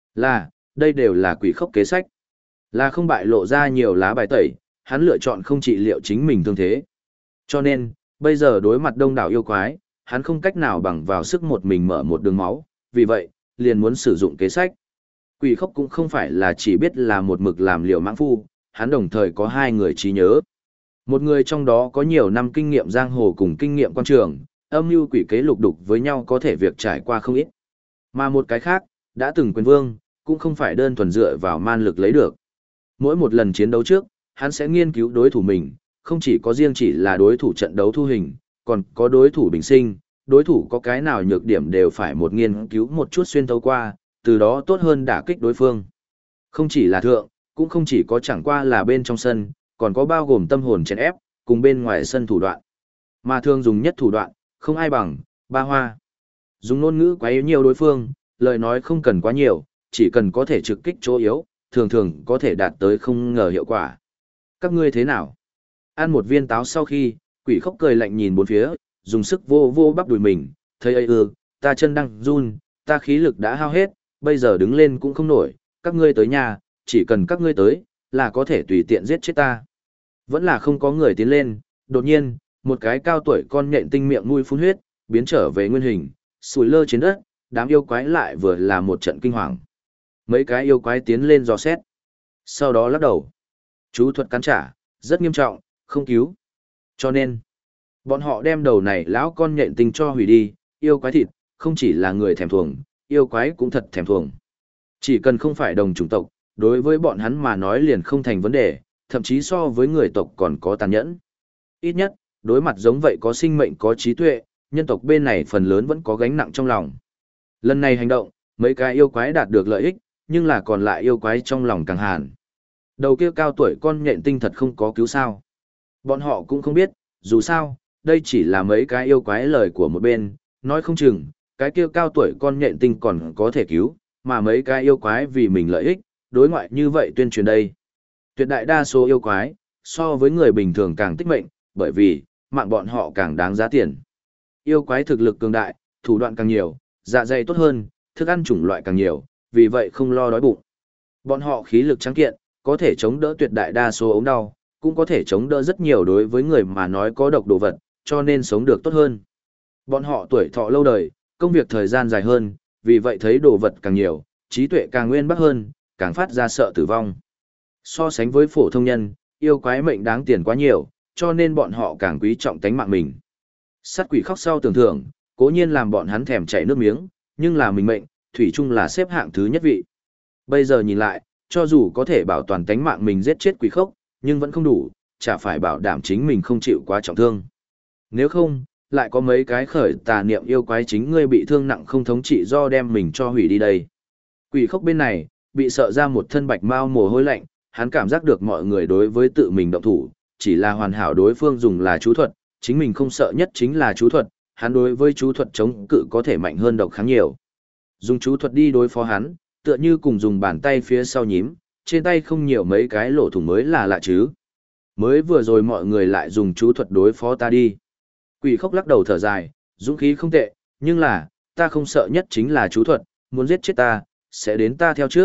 Đây đều là quỷ khốc kế sách. Là không bại lộ ra nhiều lá bài tẩy, hắn lựa chọn không trị liệu chính mình thương thế. Cho nên, bây giờ đối mặt đông đảo yêu quái, hắn không cách nào bằng vào sức một mình mở một đường máu, vì vậy, liền muốn sử dụng kế sách. Quỷ khốc cũng không phải là chỉ biết là một mực làm liều mãng phu, hắn đồng thời có hai người trí nhớ. Một người trong đó có nhiều năm kinh nghiệm giang hồ cùng kinh nghiệm quan trường, âm mưu quỷ kế lục đục với nhau có thể việc trải qua không ít. Mà một cái khác, đã từng quyền vương, cũng không phải đơn thuần dựa vào man lực lấy được. Mỗi một lần chiến đấu trước, hắn sẽ nghiên cứu đối thủ mình, không chỉ có riêng chỉ là đối thủ trận đấu thu hình, còn có đối thủ bình sinh, đối thủ có cái nào nhược điểm đều phải một nghiên cứu một chút xuyên thấu qua, từ đó tốt hơn đả kích đối phương. Không chỉ là thượng, cũng không chỉ có chẳng qua là bên trong sân, còn có bao gồm tâm hồn chèn ép, cùng bên ngoài sân thủ đoạn. Mà thường dùng nhất thủ đoạn, không ai bằng, ba hoa. Dùng ngôn ngữ quá yếu nhiều đối phương, lời nói không cần quá nhiều, chỉ cần có thể trực kích chỗ yếu, thường thường có thể đạt tới không ngờ hiệu quả. Các ngươi thế nào? Ăn một viên táo sau khi, quỷ khóc cười lạnh nhìn bốn phía, dùng sức vô vô bắp đùi mình, thấy ấy ta chân đang run, ta khí lực đã hao hết, bây giờ đứng lên cũng không nổi, các ngươi tới nhà, chỉ cần các ngươi tới, là có thể tùy tiện giết chết ta. Vẫn là không có người tiến lên, đột nhiên, một cái cao tuổi con nhện tinh miệng nuôi phun huyết, biến trở về nguyên hình, sủi lơ trên đất, đám yêu quái lại vừa là một trận kinh hoàng. Mấy cái yêu quái tiến lên dò xét. Sau đó lắc đầu. Chú thuật cắn trả, rất nghiêm trọng, không cứu. Cho nên, bọn họ đem đầu này lão con nhện tinh cho hủy đi, yêu quái thịt, không chỉ là người thèm thuồng, yêu quái cũng thật thèm thuồng. Chỉ cần không phải đồng chủng tộc, đối với bọn hắn mà nói liền không thành vấn đề, thậm chí so với người tộc còn có tàn nhẫn. Ít nhất, đối mặt giống vậy có sinh mệnh có trí tuệ, nhân tộc bên này phần lớn vẫn có gánh nặng trong lòng. Lần này hành động, mấy cái yêu quái đạt được lợi ích, nhưng là còn lại yêu quái trong lòng càng hàn. Đầu kia cao tuổi con nhện tinh thật không có cứu sao. Bọn họ cũng không biết, dù sao, đây chỉ là mấy cái yêu quái lời của một bên, nói không chừng, cái kia cao tuổi con nhện tinh còn có thể cứu, mà mấy cái yêu quái vì mình lợi ích, đối ngoại như vậy tuyên truyền đây. Tuyệt đại đa số yêu quái, so với người bình thường càng tích mệnh, bởi vì, mạng bọn họ càng đáng giá tiền. Yêu quái thực lực cường đại, thủ đoạn càng nhiều, dạ dày tốt hơn, thức ăn chủng loại càng nhiều, vì vậy không lo đói bụng. Bọn họ khí lực trắng kiện, có thể chống đỡ tuyệt đại đa số ốm đau, cũng có thể chống đỡ rất nhiều đối với người mà nói có độc đồ vật, cho nên sống được tốt hơn. Bọn họ tuổi thọ lâu đời, công việc thời gian dài hơn, vì vậy thấy đồ vật càng nhiều, trí tuệ càng nguyên bắc hơn, càng phát ra sợ tử vong. So sánh với phổ thông nhân, yêu quái mệnh đáng tiền quá nhiều, cho nên bọn họ càng quý trọng tánh mạng mình. Sát quỷ khóc sau tưởng thưởng, cố nhiên làm bọn hắn thèm chảy nước miếng, nhưng là mình mệnh, thủy chung là xếp hạng thứ nhất vị. Bây giờ nhìn lại, cho dù có thể bảo toàn tánh mạng mình giết chết quỷ khốc, nhưng vẫn không đủ, chả phải bảo đảm chính mình không chịu quá trọng thương. Nếu không, lại có mấy cái khởi tà niệm yêu quái chính ngươi bị thương nặng không thống trị do đem mình cho hủy đi đây. Quỷ khốc bên này, bị sợ ra một thân bạch mau mồ hôi lạnh, hắn cảm giác được mọi người đối với tự mình động thủ, chỉ là hoàn hảo đối phương dùng là chú thuật, chính mình không sợ nhất chính là chú thuật, hắn đối với chú thuật chống cự có thể mạnh hơn độc kháng nhiều. Dùng chú thuật đi đối phó hắn, tựa như cùng dùng bàn tay phía sau nhím, trên tay không nhiều mấy cái lỗ thủng mới là lạ chứ. Mới vừa rồi mọi người lại dùng chú thuật đối phó ta đi. Quỷ khốc lắc đầu thở dài, dũng khí không tệ, nhưng là, ta không sợ nhất chính là chú thuật, muốn giết chết ta, sẽ đến ta theo trước,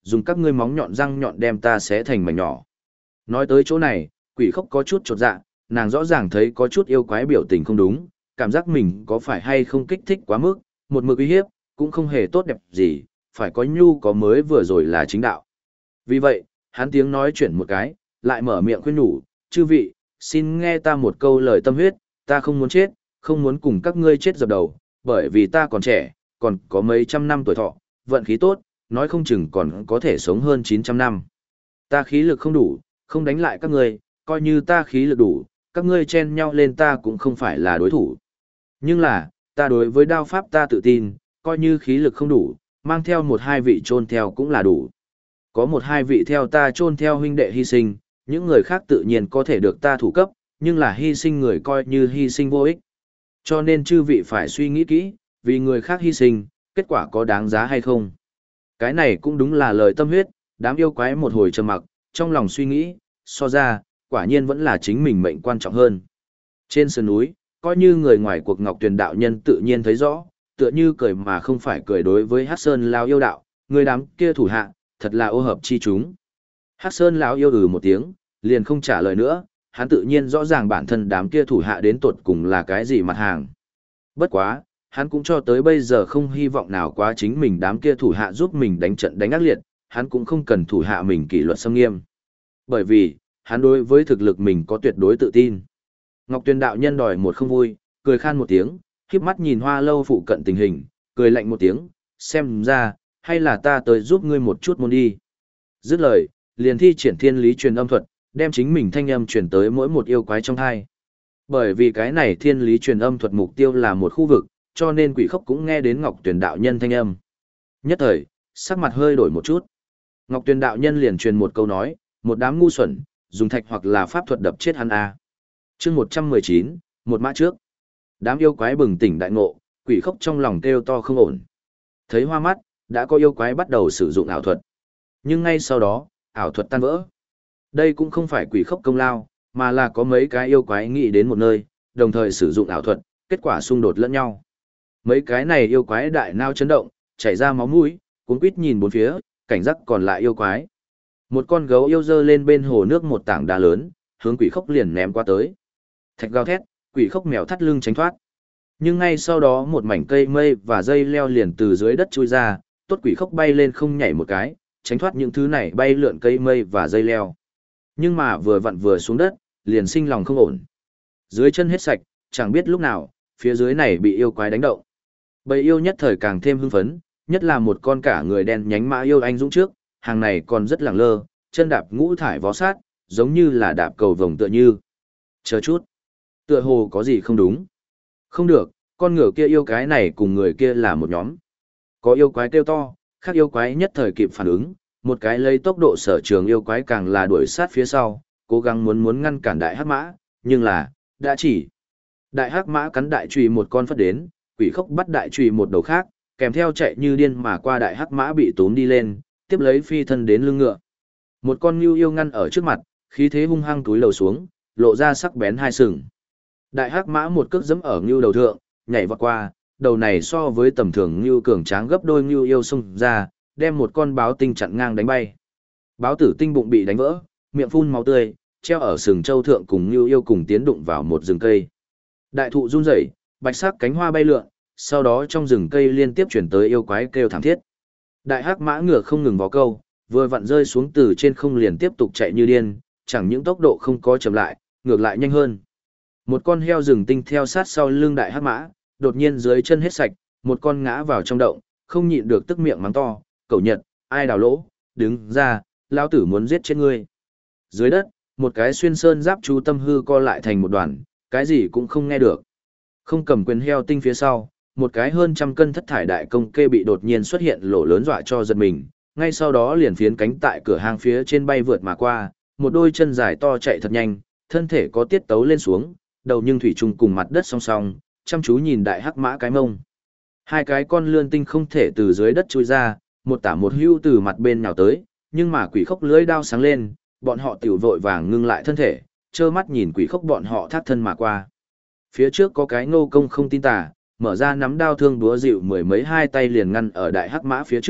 dùng các ngươi móng nhọn răng nhọn đem ta xé thành mảnh nhỏ. Nói tới chỗ này, quỷ khốc có chút chột dạ, nàng rõ ràng thấy có chút yêu quái biểu tình không đúng, cảm giác mình có phải hay không kích thích quá mức, một mực uy hiếp, cũng không hề tốt đẹp gì, phải có nhu có mới vừa rồi là chính đạo. Vì vậy, hắn tiếng nói chuyển một cái, lại mở miệng khuyên nhủ, chư vị, xin nghe ta một câu lời tâm huyết, ta không muốn chết, không muốn cùng các ngươi chết dập đầu, bởi vì ta còn trẻ, còn có mấy trăm năm tuổi thọ, vận khí tốt, nói không chừng còn có thể sống hơn 900 năm. Ta khí lực không đủ, không đánh lại các ngươi, coi như ta khí lực đủ, các ngươi chen nhau lên ta cũng không phải là đối thủ. Nhưng là, ta đối với đao pháp ta tự tin, coi như khí lực không đủ, mang theo một hai vị chôn theo cũng là đủ. Có một hai vị theo ta chôn theo huynh đệ hy sinh, những người khác tự nhiên có thể được ta thủ cấp, nhưng là hy sinh người coi như hy sinh vô ích. Cho nên chư vị phải suy nghĩ kỹ, vì người khác hy sinh, kết quả có đáng giá hay không. Cái này cũng đúng là lời tâm huyết, đám yêu quái một hồi trầm mặc, trong lòng suy nghĩ, so ra, quả nhiên vẫn là chính mình mệnh quan trọng hơn. Trên sườn núi, coi như người ngoài cuộc Ngọc Tuyền đạo nhân tự nhiên thấy rõ, tựa như cười mà không phải cười đối với Hắc Sơn lão yêu đạo, người đám kia thủ hạ, thật là ô hợp chi chúng. Hắc Sơn lão yêu một tiếng, liền không trả lời nữa, hắn tự nhiên rõ ràng bản thân đám kia thủ hạ đến tột cùng là cái gì mặt hàng. Bất quá, hắn cũng cho tới bây giờ không hy vọng nào quá chính mình đám kia thủ hạ giúp mình đánh trận đánh ác liệt, hắn cũng không cần thủ hạ mình kỷ luật xâm nghiêm. Bởi vì, hắn đối với thực lực mình có tuyệt đối tự tin. Ngọc Tuyền đạo nhân đòi một không vui, cười khan một tiếng, khiếp mắt nhìn Hoa Lâu phụ cận tình hình, cười lạnh một tiếng, xem ra, hay là ta tới giúp ngươi một chút môn đi. Dứt lời, liền thi triển thiên lý truyền âm thuật, đem chính mình thanh âm truyền tới mỗi một yêu quái trong hai. Bởi vì cái này thiên lý truyền âm thuật mục tiêu là một khu vực, cho nên quỷ khốc cũng nghe đến Ngọc Tuyền đạo nhân thanh âm. Nhất thời, sắc mặt hơi đổi một chút. Ngọc Tuyền đạo nhân liền truyền một câu nói, một đám ngu xuẩn, dùng thạch hoặc là pháp thuật đập chết hắn a. Chương 119, một mã trước. Đám yêu quái bừng tỉnh đại ngộ, quỷ khốc trong lòng kêu to không ổn. Thấy hoa mắt, đã có yêu quái bắt đầu sử dụng ảo thuật. Nhưng ngay sau đó, ảo thuật tan vỡ. Đây cũng không phải quỷ khốc công lao, mà là có mấy cái yêu quái nghĩ đến một nơi, đồng thời sử dụng ảo thuật, kết quả xung đột lẫn nhau. Mấy cái này yêu quái đại nao chấn động, chảy ra máu mũi, cuống quýt nhìn bốn phía, cảnh giác còn lại yêu quái. Một con gấu yêu dơ lên bên hồ nước một tảng đá lớn, hướng quỷ khốc liền ném qua tới. Thạch gào thét, quỷ khốc mèo thắt lưng tránh thoát. Nhưng ngay sau đó một mảnh cây mây và dây leo liền từ dưới đất chui ra, tốt quỷ khốc bay lên không nhảy một cái, tránh thoát những thứ này bay lượn cây mây và dây leo. Nhưng mà vừa vặn vừa xuống đất, liền sinh lòng không ổn. Dưới chân hết sạch, chẳng biết lúc nào, phía dưới này bị yêu quái đánh động. Bầy yêu nhất thời càng thêm hưng phấn, nhất là một con cả người đen nhánh mã yêu anh dũng trước, hàng này còn rất lẳng lơ, chân đạp ngũ thải vó sát, giống như là đạp cầu vồng tựa như. Chờ chút, tựa hồ có gì không đúng. Không được, con ngựa kia yêu cái này cùng người kia là một nhóm. Có yêu quái kêu to, khác yêu quái nhất thời kịp phản ứng, một cái lấy tốc độ sở trường yêu quái càng là đuổi sát phía sau, cố gắng muốn ngăn cản đại hắc mã, nhưng là, đã chỉ. Đại hắc mã cắn đại chùy một con phất đến, quỷ khốc bắt đại chùy một đầu khác, kèm theo chạy như điên mà qua đại hắc mã bị tốn đi lên, tiếp lấy phi thân đến lưng ngựa. Một con ngưu yêu ngăn ở trước mặt, khí thế hung hăng túi lầu xuống, lộ ra sắc bén hai sừng. Đại hắc mã một cước giẫm ở ngưu đầu thượng, nhảy vọt qua, đầu này so với tầm thường ngưu cường tráng gấp đôi ngưu yêu xông ra, đem một con báo tinh chặn ngang đánh bay. Báo tử tinh bụng bị đánh vỡ, miệng phun máu tươi, treo ở sừng châu thượng cùng ngưu yêu cùng tiến đụng vào một rừng cây. Đại thụ run rẩy, bạch sắc cánh hoa bay lượn, sau đó trong rừng cây liên tiếp chuyển tới yêu quái kêu thảm thiết. Đại hắc mã ngựa không ngừng vó câu, vừa vặn rơi xuống từ trên không liền tiếp tục chạy như điên, chẳng những tốc độ không có chậm lại, ngược lại nhanh hơn. Một con heo rừng tinh theo sát sau lưng đại hắc mã, đột nhiên dưới chân hết sạch, một con ngã vào trong động, không nhịn được tức miệng mắng to, "Cẩu Nhật, ai đào lỗ, đứng ra, lão tử muốn giết chết ngươi." Dưới đất, một cái xuyên sơn giáp chú tâm hư co lại thành một đoàn, cái gì cũng không nghe được. Không cầm quyền heo tinh phía sau, một cái hơn trăm cân thất thải đại công kê bị đột nhiên xuất hiện lỗ lớn dọa cho giật mình, ngay sau đó liền phiến cánh tại cửa hàng phía trên bay vượt mà qua, một đôi chân dài to chạy thật nhanh, thân thể có tiết tấu lên xuống, đầu nhưng thủy chung cùng mặt đất song song, chăm chú nhìn đại hắc mã cái mông. Hai cái con lươn tinh không thể từ dưới đất chui ra, một tả một hưu từ mặt bên nào tới, nhưng mà quỷ khốc lưỡi đao sáng lên, bọn họ tiểu vội vàng ngưng lại thân thể, trơ mắt nhìn quỷ khốc bọn họ thác thân mà qua. Phía trước có cái Ngô Công không tin tà, mở ra nắm đao thương đúa dịu mười mấy hai tay liền ngăn ở đại hắc mã phía trước,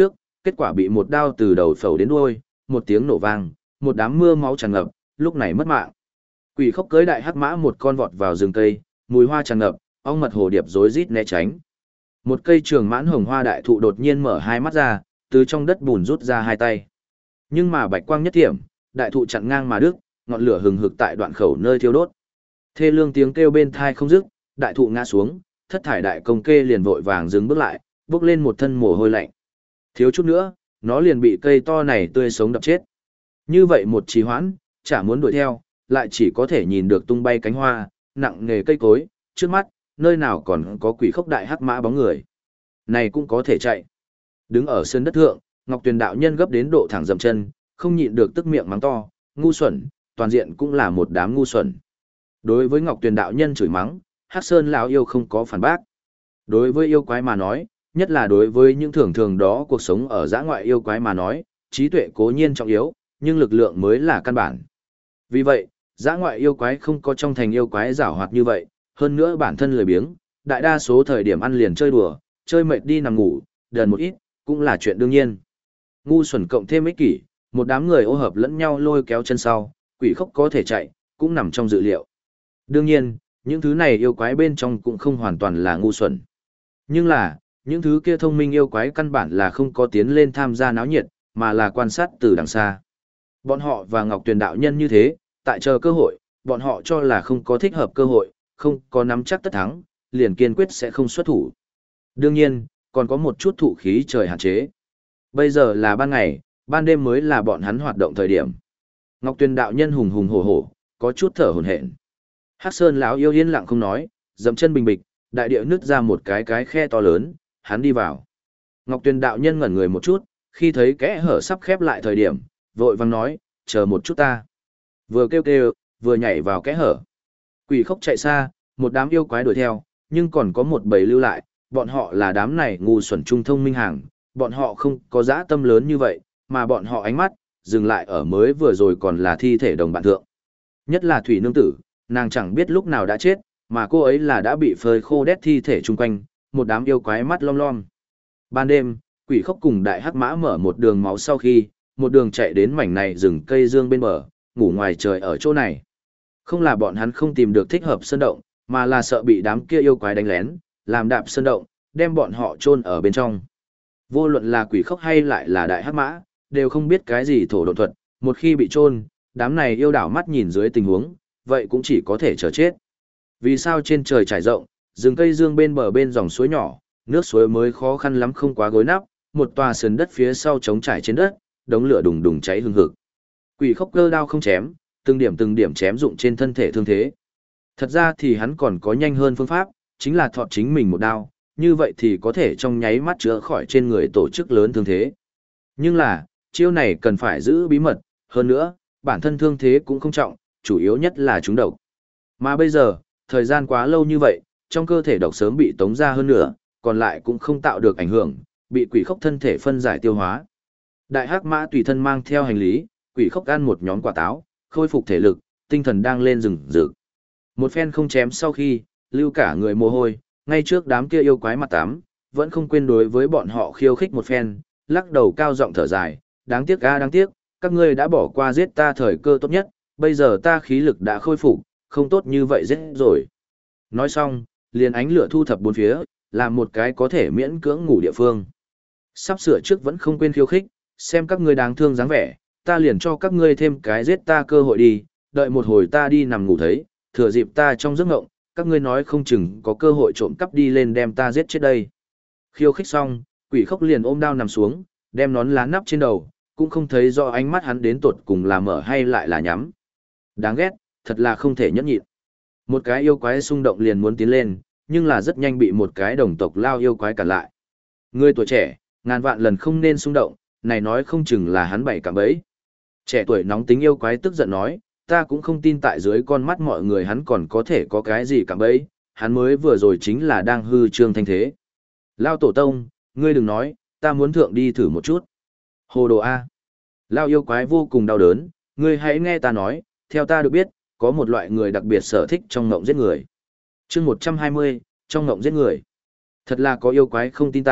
kết quả bị một đao từ đầu phẩu đến đuôi, một tiếng nổ vang, một đám mưa máu tràn ngập, lúc này mất mạng. Quỷ khốc cưỡi đại hắc mã một con vọt vào rừng cây, mùi hoa tràn ngập, ong mật hồ điệp rối rít né tránh. Một cây trường mãn hồng hoa đại thụ đột nhiên mở hai mắt ra, từ trong đất bùn rút ra hai tay. Nhưng mà bạch quang nhất thiểm, đại thụ chặn ngang mà đứt, ngọn lửa hừng hực tại đoạn khẩu nơi thiêu đốt. Thê lương tiếng kêu bên thai không dứt, đại thụ ngã xuống, thất thải đại công kê liền vội vàng dừng bước lại, bước lên một thân mồ hôi lạnh. Thiếu chút nữa, nó liền bị cây to này tươi sống đập chết. Như vậy một trì hoãn, chả muốn đuổi theo, lại chỉ có thể nhìn được tung bay cánh hoa, nặng nề cây cối, trước mắt, nơi nào còn có quỷ khốc đại hắc mã bóng người. Này cũng có thể chạy. Đứng ở sân đất thượng, Ngọc Tuyền đạo nhân gấp đến độ thẳng dậm chân, không nhịn được tức miệng mắng to, ngu xuẩn, toàn diện cũng là một đám ngu xuẩn. Đối với Ngọc Tuyền đạo nhân chửi mắng, Hắc Sơn lão yêu không có phản bác. Đối với yêu quái mà nói, nhất là đối với những thường thường đó cuộc sống ở dã ngoại yêu quái mà nói, trí tuệ cố nhiên trọng yếu, nhưng lực lượng mới là căn bản. Vì vậy, dã ngoại yêu quái không có trong thành yêu quái giảo hoạt như vậy, hơn nữa bản thân lười biếng, đại đa số thời điểm ăn liền chơi đùa, chơi mệt đi nằm ngủ, đần một ít, cũng là chuyện đương nhiên. Ngu xuẩn cộng thêm ích kỷ, một đám người ô hợp lẫn nhau lôi kéo chân sau, quỷ khốc có thể chạy, cũng nằm trong dự liệu. Đương nhiên, những thứ này yêu quái bên trong cũng không hoàn toàn là ngu xuẩn. Nhưng là, những thứ kia thông minh yêu quái căn bản là không có tiến lên tham gia náo nhiệt, mà là quan sát từ đằng xa. Bọn họ và Ngọc Tuyền đạo nhân như thế, tại chờ cơ hội, bọn họ cho là không có thích hợp cơ hội, không có nắm chắc tất thắng, liền kiên quyết sẽ không xuất thủ. Đương nhiên, còn có một chút thụ khí trời hạn chế. Bây giờ là ban ngày, ban đêm mới là bọn hắn hoạt động thời điểm. Ngọc Tuyền đạo nhân hùng hùng hổ hổ, có chút thở hổn hển. Hắc Sơn lão yêu yên lặng không nói, dậm chân bình bịch, đại địa nứt ra một cái khe to lớn, hắn đi vào. Ngọc Tuyền đạo nhân ngẩn người một chút, khi thấy kẽ hở sắp khép lại thời điểm, vội vàng nói, chờ một chút ta. Vừa kêu kêu, vừa nhảy vào kẽ hở. Quỷ khốc chạy xa, một đám yêu quái đuổi theo, nhưng còn có một bầy lưu lại, bọn họ là đám này ngu xuẩn trung thông minh hàng, bọn họ không có dã tâm lớn như vậy, mà bọn họ ánh mắt, dừng lại ở mới vừa rồi còn là thi thể đồng bạn thượng. Nhất là Thủy Nương Tử, nàng chẳng biết lúc nào đã chết, mà cô ấy là đã bị phơi khô đét thi thể chung quanh, một đám yêu quái mắt lom lom. Ban đêm, quỷ khốc cùng đại hắc mã mở một đường máu sau khi, một đường chạy đến mảnh này rừng cây dương bên bờ, ngủ ngoài trời ở chỗ này. Không là bọn hắn không tìm được thích hợp sơn động, mà là sợ bị đám kia yêu quái đánh lén, làm đạp sơn động, đem bọn họ chôn ở bên trong. Vô luận là quỷ khốc hay lại là đại hắc mã, đều không biết cái gì thổ độ thuật, một khi bị chôn, đám này yêu đảo mắt nhìn dưới tình huống, vậy cũng chỉ có thể chờ chết. Vì sao trên trời trải rộng, rừng cây dương bên bờ bên dòng suối nhỏ, nước suối mới khó khăn lắm không quá gối nắp, một tòa sườn đất phía sau trống trải trên đất, đống lửa đùng đùng cháy hừng hực. Quỷ khốc cơ đao không chém, từng điểm chém dụng trên thân thể thương thế. Thật ra thì hắn còn có nhanh hơn phương pháp, chính là thọt chính mình một đao, như vậy thì có thể trong nháy mắt chữa khỏi trên người tổ chức lớn thương thế. Nhưng là, chiêu này cần phải giữ bí mật, hơn nữa, bản thân thương thế cũng không trọng, chủ yếu nhất là trúng độc. Mà bây giờ, thời gian quá lâu như vậy, trong cơ thể độc sớm bị tống ra hơn nữa, còn lại cũng không tạo được ảnh hưởng, bị quỷ khốc thân thể phân giải tiêu hóa. Đại hắc mã tùy thân mang theo hành lý, quỷ khốc ăn một nhóm quả táo, khôi phục thể lực, tinh thần đang lên rừng rực. Một phen không chém sau khi, lưu cả người mồ hôi, ngay trước đám kia yêu quái mặt tám, vẫn không quên đối với bọn họ khiêu khích một phen, lắc đầu cao giọng thở dài, đáng tiếc đáng tiếc, các ngươi đã bỏ qua giết ta thời cơ tốt nhất, bây giờ ta khí lực đã khôi phục, không tốt như vậy giết rồi. Nói xong, liền ánh lửa thu thập bốn phía, làm một cái có thể miễn cưỡng ngủ địa phương. Sắp sửa trước vẫn không quên khiêu khích, xem các ngươi đáng thương dáng vẻ, ta liền cho các ngươi thêm cái giết ta cơ hội đi, đợi một hồi ta đi nằm ngủ thấy, thừa dịp ta trong giấc ngộng, các ngươi nói không chừng có cơ hội trộm cắp đi lên đem ta giết chết đây. Khiêu khích xong, quỷ khốc liền ôm đao nằm xuống, đem nón lá nắp trên đầu, cũng không thấy rõ ánh mắt hắn đến tột cùng là mở hay lại là nhắm. Đáng ghét, thật là không thể nhẫn nhịn. Một cái yêu quái xung động liền muốn tiến lên, nhưng là rất nhanh bị một cái đồng tộc lao yêu quái cản lại. Người tuổi trẻ, ngàn vạn lần không nên xung động, này nói không chừng là hắn bày cạm bẫy. Trẻ tuổi nóng tính yêu quái tức giận nói, ta cũng không tin tại dưới con mắt mọi người hắn còn có thể có cái gì cạm bẫy, hắn mới vừa rồi chính là đang hư trương thanh thế. Lao tổ tông, ngươi đừng nói, ta muốn thượng đi thử một chút. Hồ đồ A. Lao yêu quái vô cùng đau đớn, ngươi hãy nghe ta nói, theo ta được biết, có một loại người đặc biệt sở thích trong ngộng giết người. Chương 120, trong ngộng giết người. Thật là có yêu quái không tin tà,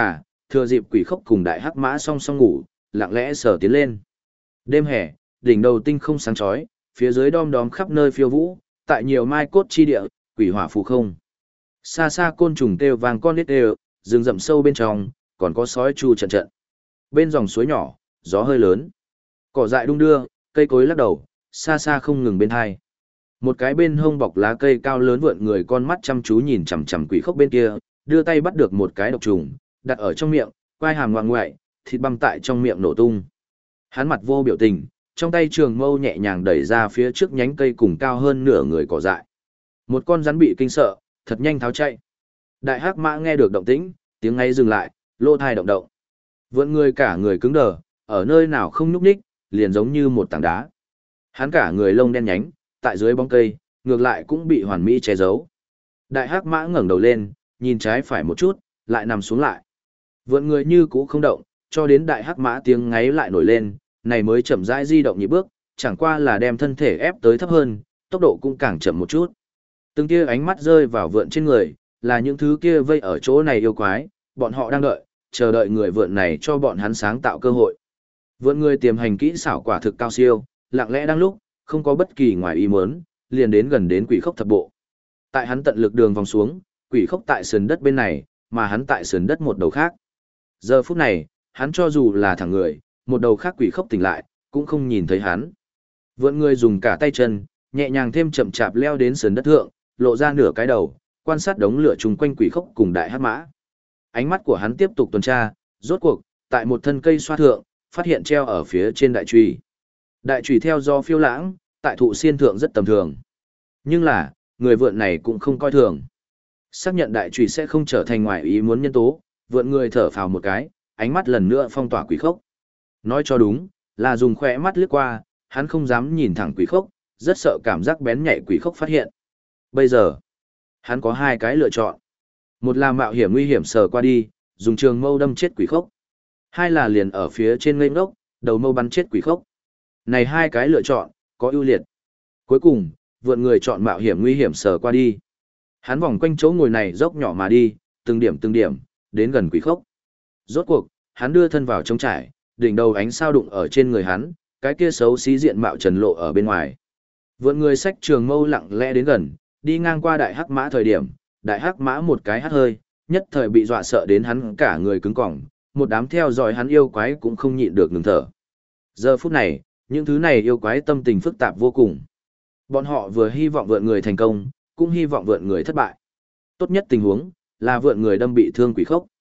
thừa dịp quỷ khốc cùng đại hắc mã song song ngủ, lặng lẽ sờ tiến lên. Đêm hè, đỉnh đầu tinh không sáng chói, phía dưới đom đóm khắp nơi phiêu vũ, tại nhiều mai cốt chi địa, quỷ hỏa phù không. Xa xa côn trùng kêu vàng con nít đều, rừng rậm sâu bên trong, còn có sói chu trận trận. Bên dòng suối nhỏ, gió hơi lớn. Cỏ dại đung đưa, cây cối lắc đầu, xa xa không ngừng bên hai. Một cái bên hông bọc lá cây cao lớn vượn người con mắt chăm chú nhìn chằm chằm quỷ khốc bên kia, đưa tay bắt được một cái độc trùng, đặt ở trong miệng, quai hàm ngoạng ngoại, thịt băm tại trong miệng nổ tung. Hắn mặt vô biểu tình, trong tay trường mâu nhẹ nhàng đẩy ra phía trước nhánh cây cùng cao hơn nửa người cỏ dại. Một con rắn bị kinh sợ, thật nhanh tháo chạy. Đại hắc mã nghe được động tĩnh, tiếng ngay dừng lại, lỗ thai động động. Vượn người cả người cứng đờ, ở nơi nào không nhúc nhích, liền giống như một tảng đá. Hắn cả người lông đen nhánh, tại dưới bóng cây, ngược lại cũng bị hoàn mỹ che giấu. Đại hắc mã ngẩng đầu lên, nhìn trái phải một chút, lại nằm xuống lại. Vượn người như cũ không động, cho đến đại hắc mã tiếng ngáy lại nổi lên, này mới chậm rãi di động nhịp bước, chẳng qua là đem thân thể ép tới thấp hơn, tốc độ cũng càng chậm một chút. Từng tia ánh mắt rơi vào vượn trên người, là những thứ kia vây ở chỗ này yêu quái, bọn họ đang đợi, chờ đợi người vượn này cho bọn hắn sáng tạo cơ hội. Vượn người tiềm hành kỹ xảo quả thực cao siêu, lặng lẽ đang lúc, không có bất kỳ ngoài ý muốn, liền đến gần đến quỷ khốc thập bộ. Tại hắn tận lực đường vòng xuống, quỷ khốc tại sườn đất bên này, mà hắn tại sườn đất một đầu khác. Giờ phút này, hắn cho dù là thẳng người, một đầu khác quỷ khốc tỉnh lại, cũng không nhìn thấy hắn. Vượn người dùng cả tay chân, nhẹ nhàng thêm chậm chạp leo đến sườn đất thượng, lộ ra nửa cái đầu, quan sát đống lửa chung quanh quỷ khốc cùng đại hắc mã. Ánh mắt của hắn tiếp tục tuần tra, rốt cuộc, tại một thân cây xoa thượng, phát hiện treo ở phía trên đại chùy. Đại chùy theo do phiêu lãng, tại thụ xiên thượng rất tầm thường. Nhưng là, người vượn này cũng không coi thường. Xác nhận đại chùy sẽ không trở thành ngoài ý muốn nhân tố, vượn người thở phào một cái, ánh mắt lần nữa phong tỏa quỷ khốc. Nói cho đúng, là dùng khỏe mắt lướt qua, hắn không dám nhìn thẳng quỷ khốc, rất sợ cảm giác bén nhạy quỷ khốc phát hiện. Bây giờ, hắn có hai cái lựa chọn. Một là mạo hiểm nguy hiểm sờ qua đi, dùng trường mâu đâm chết quỷ khốc. Hai là liền ở phía trên ngây ngốc, đầu mâu bắn chết quỷ khốc. Này hai cái lựa chọn, có ưu liệt. Cuối cùng, vượn người chọn mạo hiểm nguy hiểm sờ qua đi. Hắn vòng quanh chỗ ngồi này dốc nhỏ mà đi, từng điểm, đến gần quỷ khốc. Rốt cuộc, hắn đưa thân vào trống trải, đỉnh đầu ánh sao đụng ở trên người hắn, cái kia xấu xí diện mạo trần lộ ở bên ngoài. Vượn người xách trường mâu lặng lẽ đến gần, đi ngang qua đại hắc mã thời điểm, đại hắc mã một cái hắt hơi, nhất thời bị dọa sợ đến hắn cả người cứng cỏng, một đám theo dõi hắn yêu quái cũng không nhịn được ngừng thở. Giờ phút này, những thứ này yêu quái tâm tình phức tạp vô cùng. Bọn họ vừa hy vọng vượn người thành công, cũng hy vọng vượn người thất bại. Tốt nhất tình huống là vượn người đâm bị thương quỷ khốc.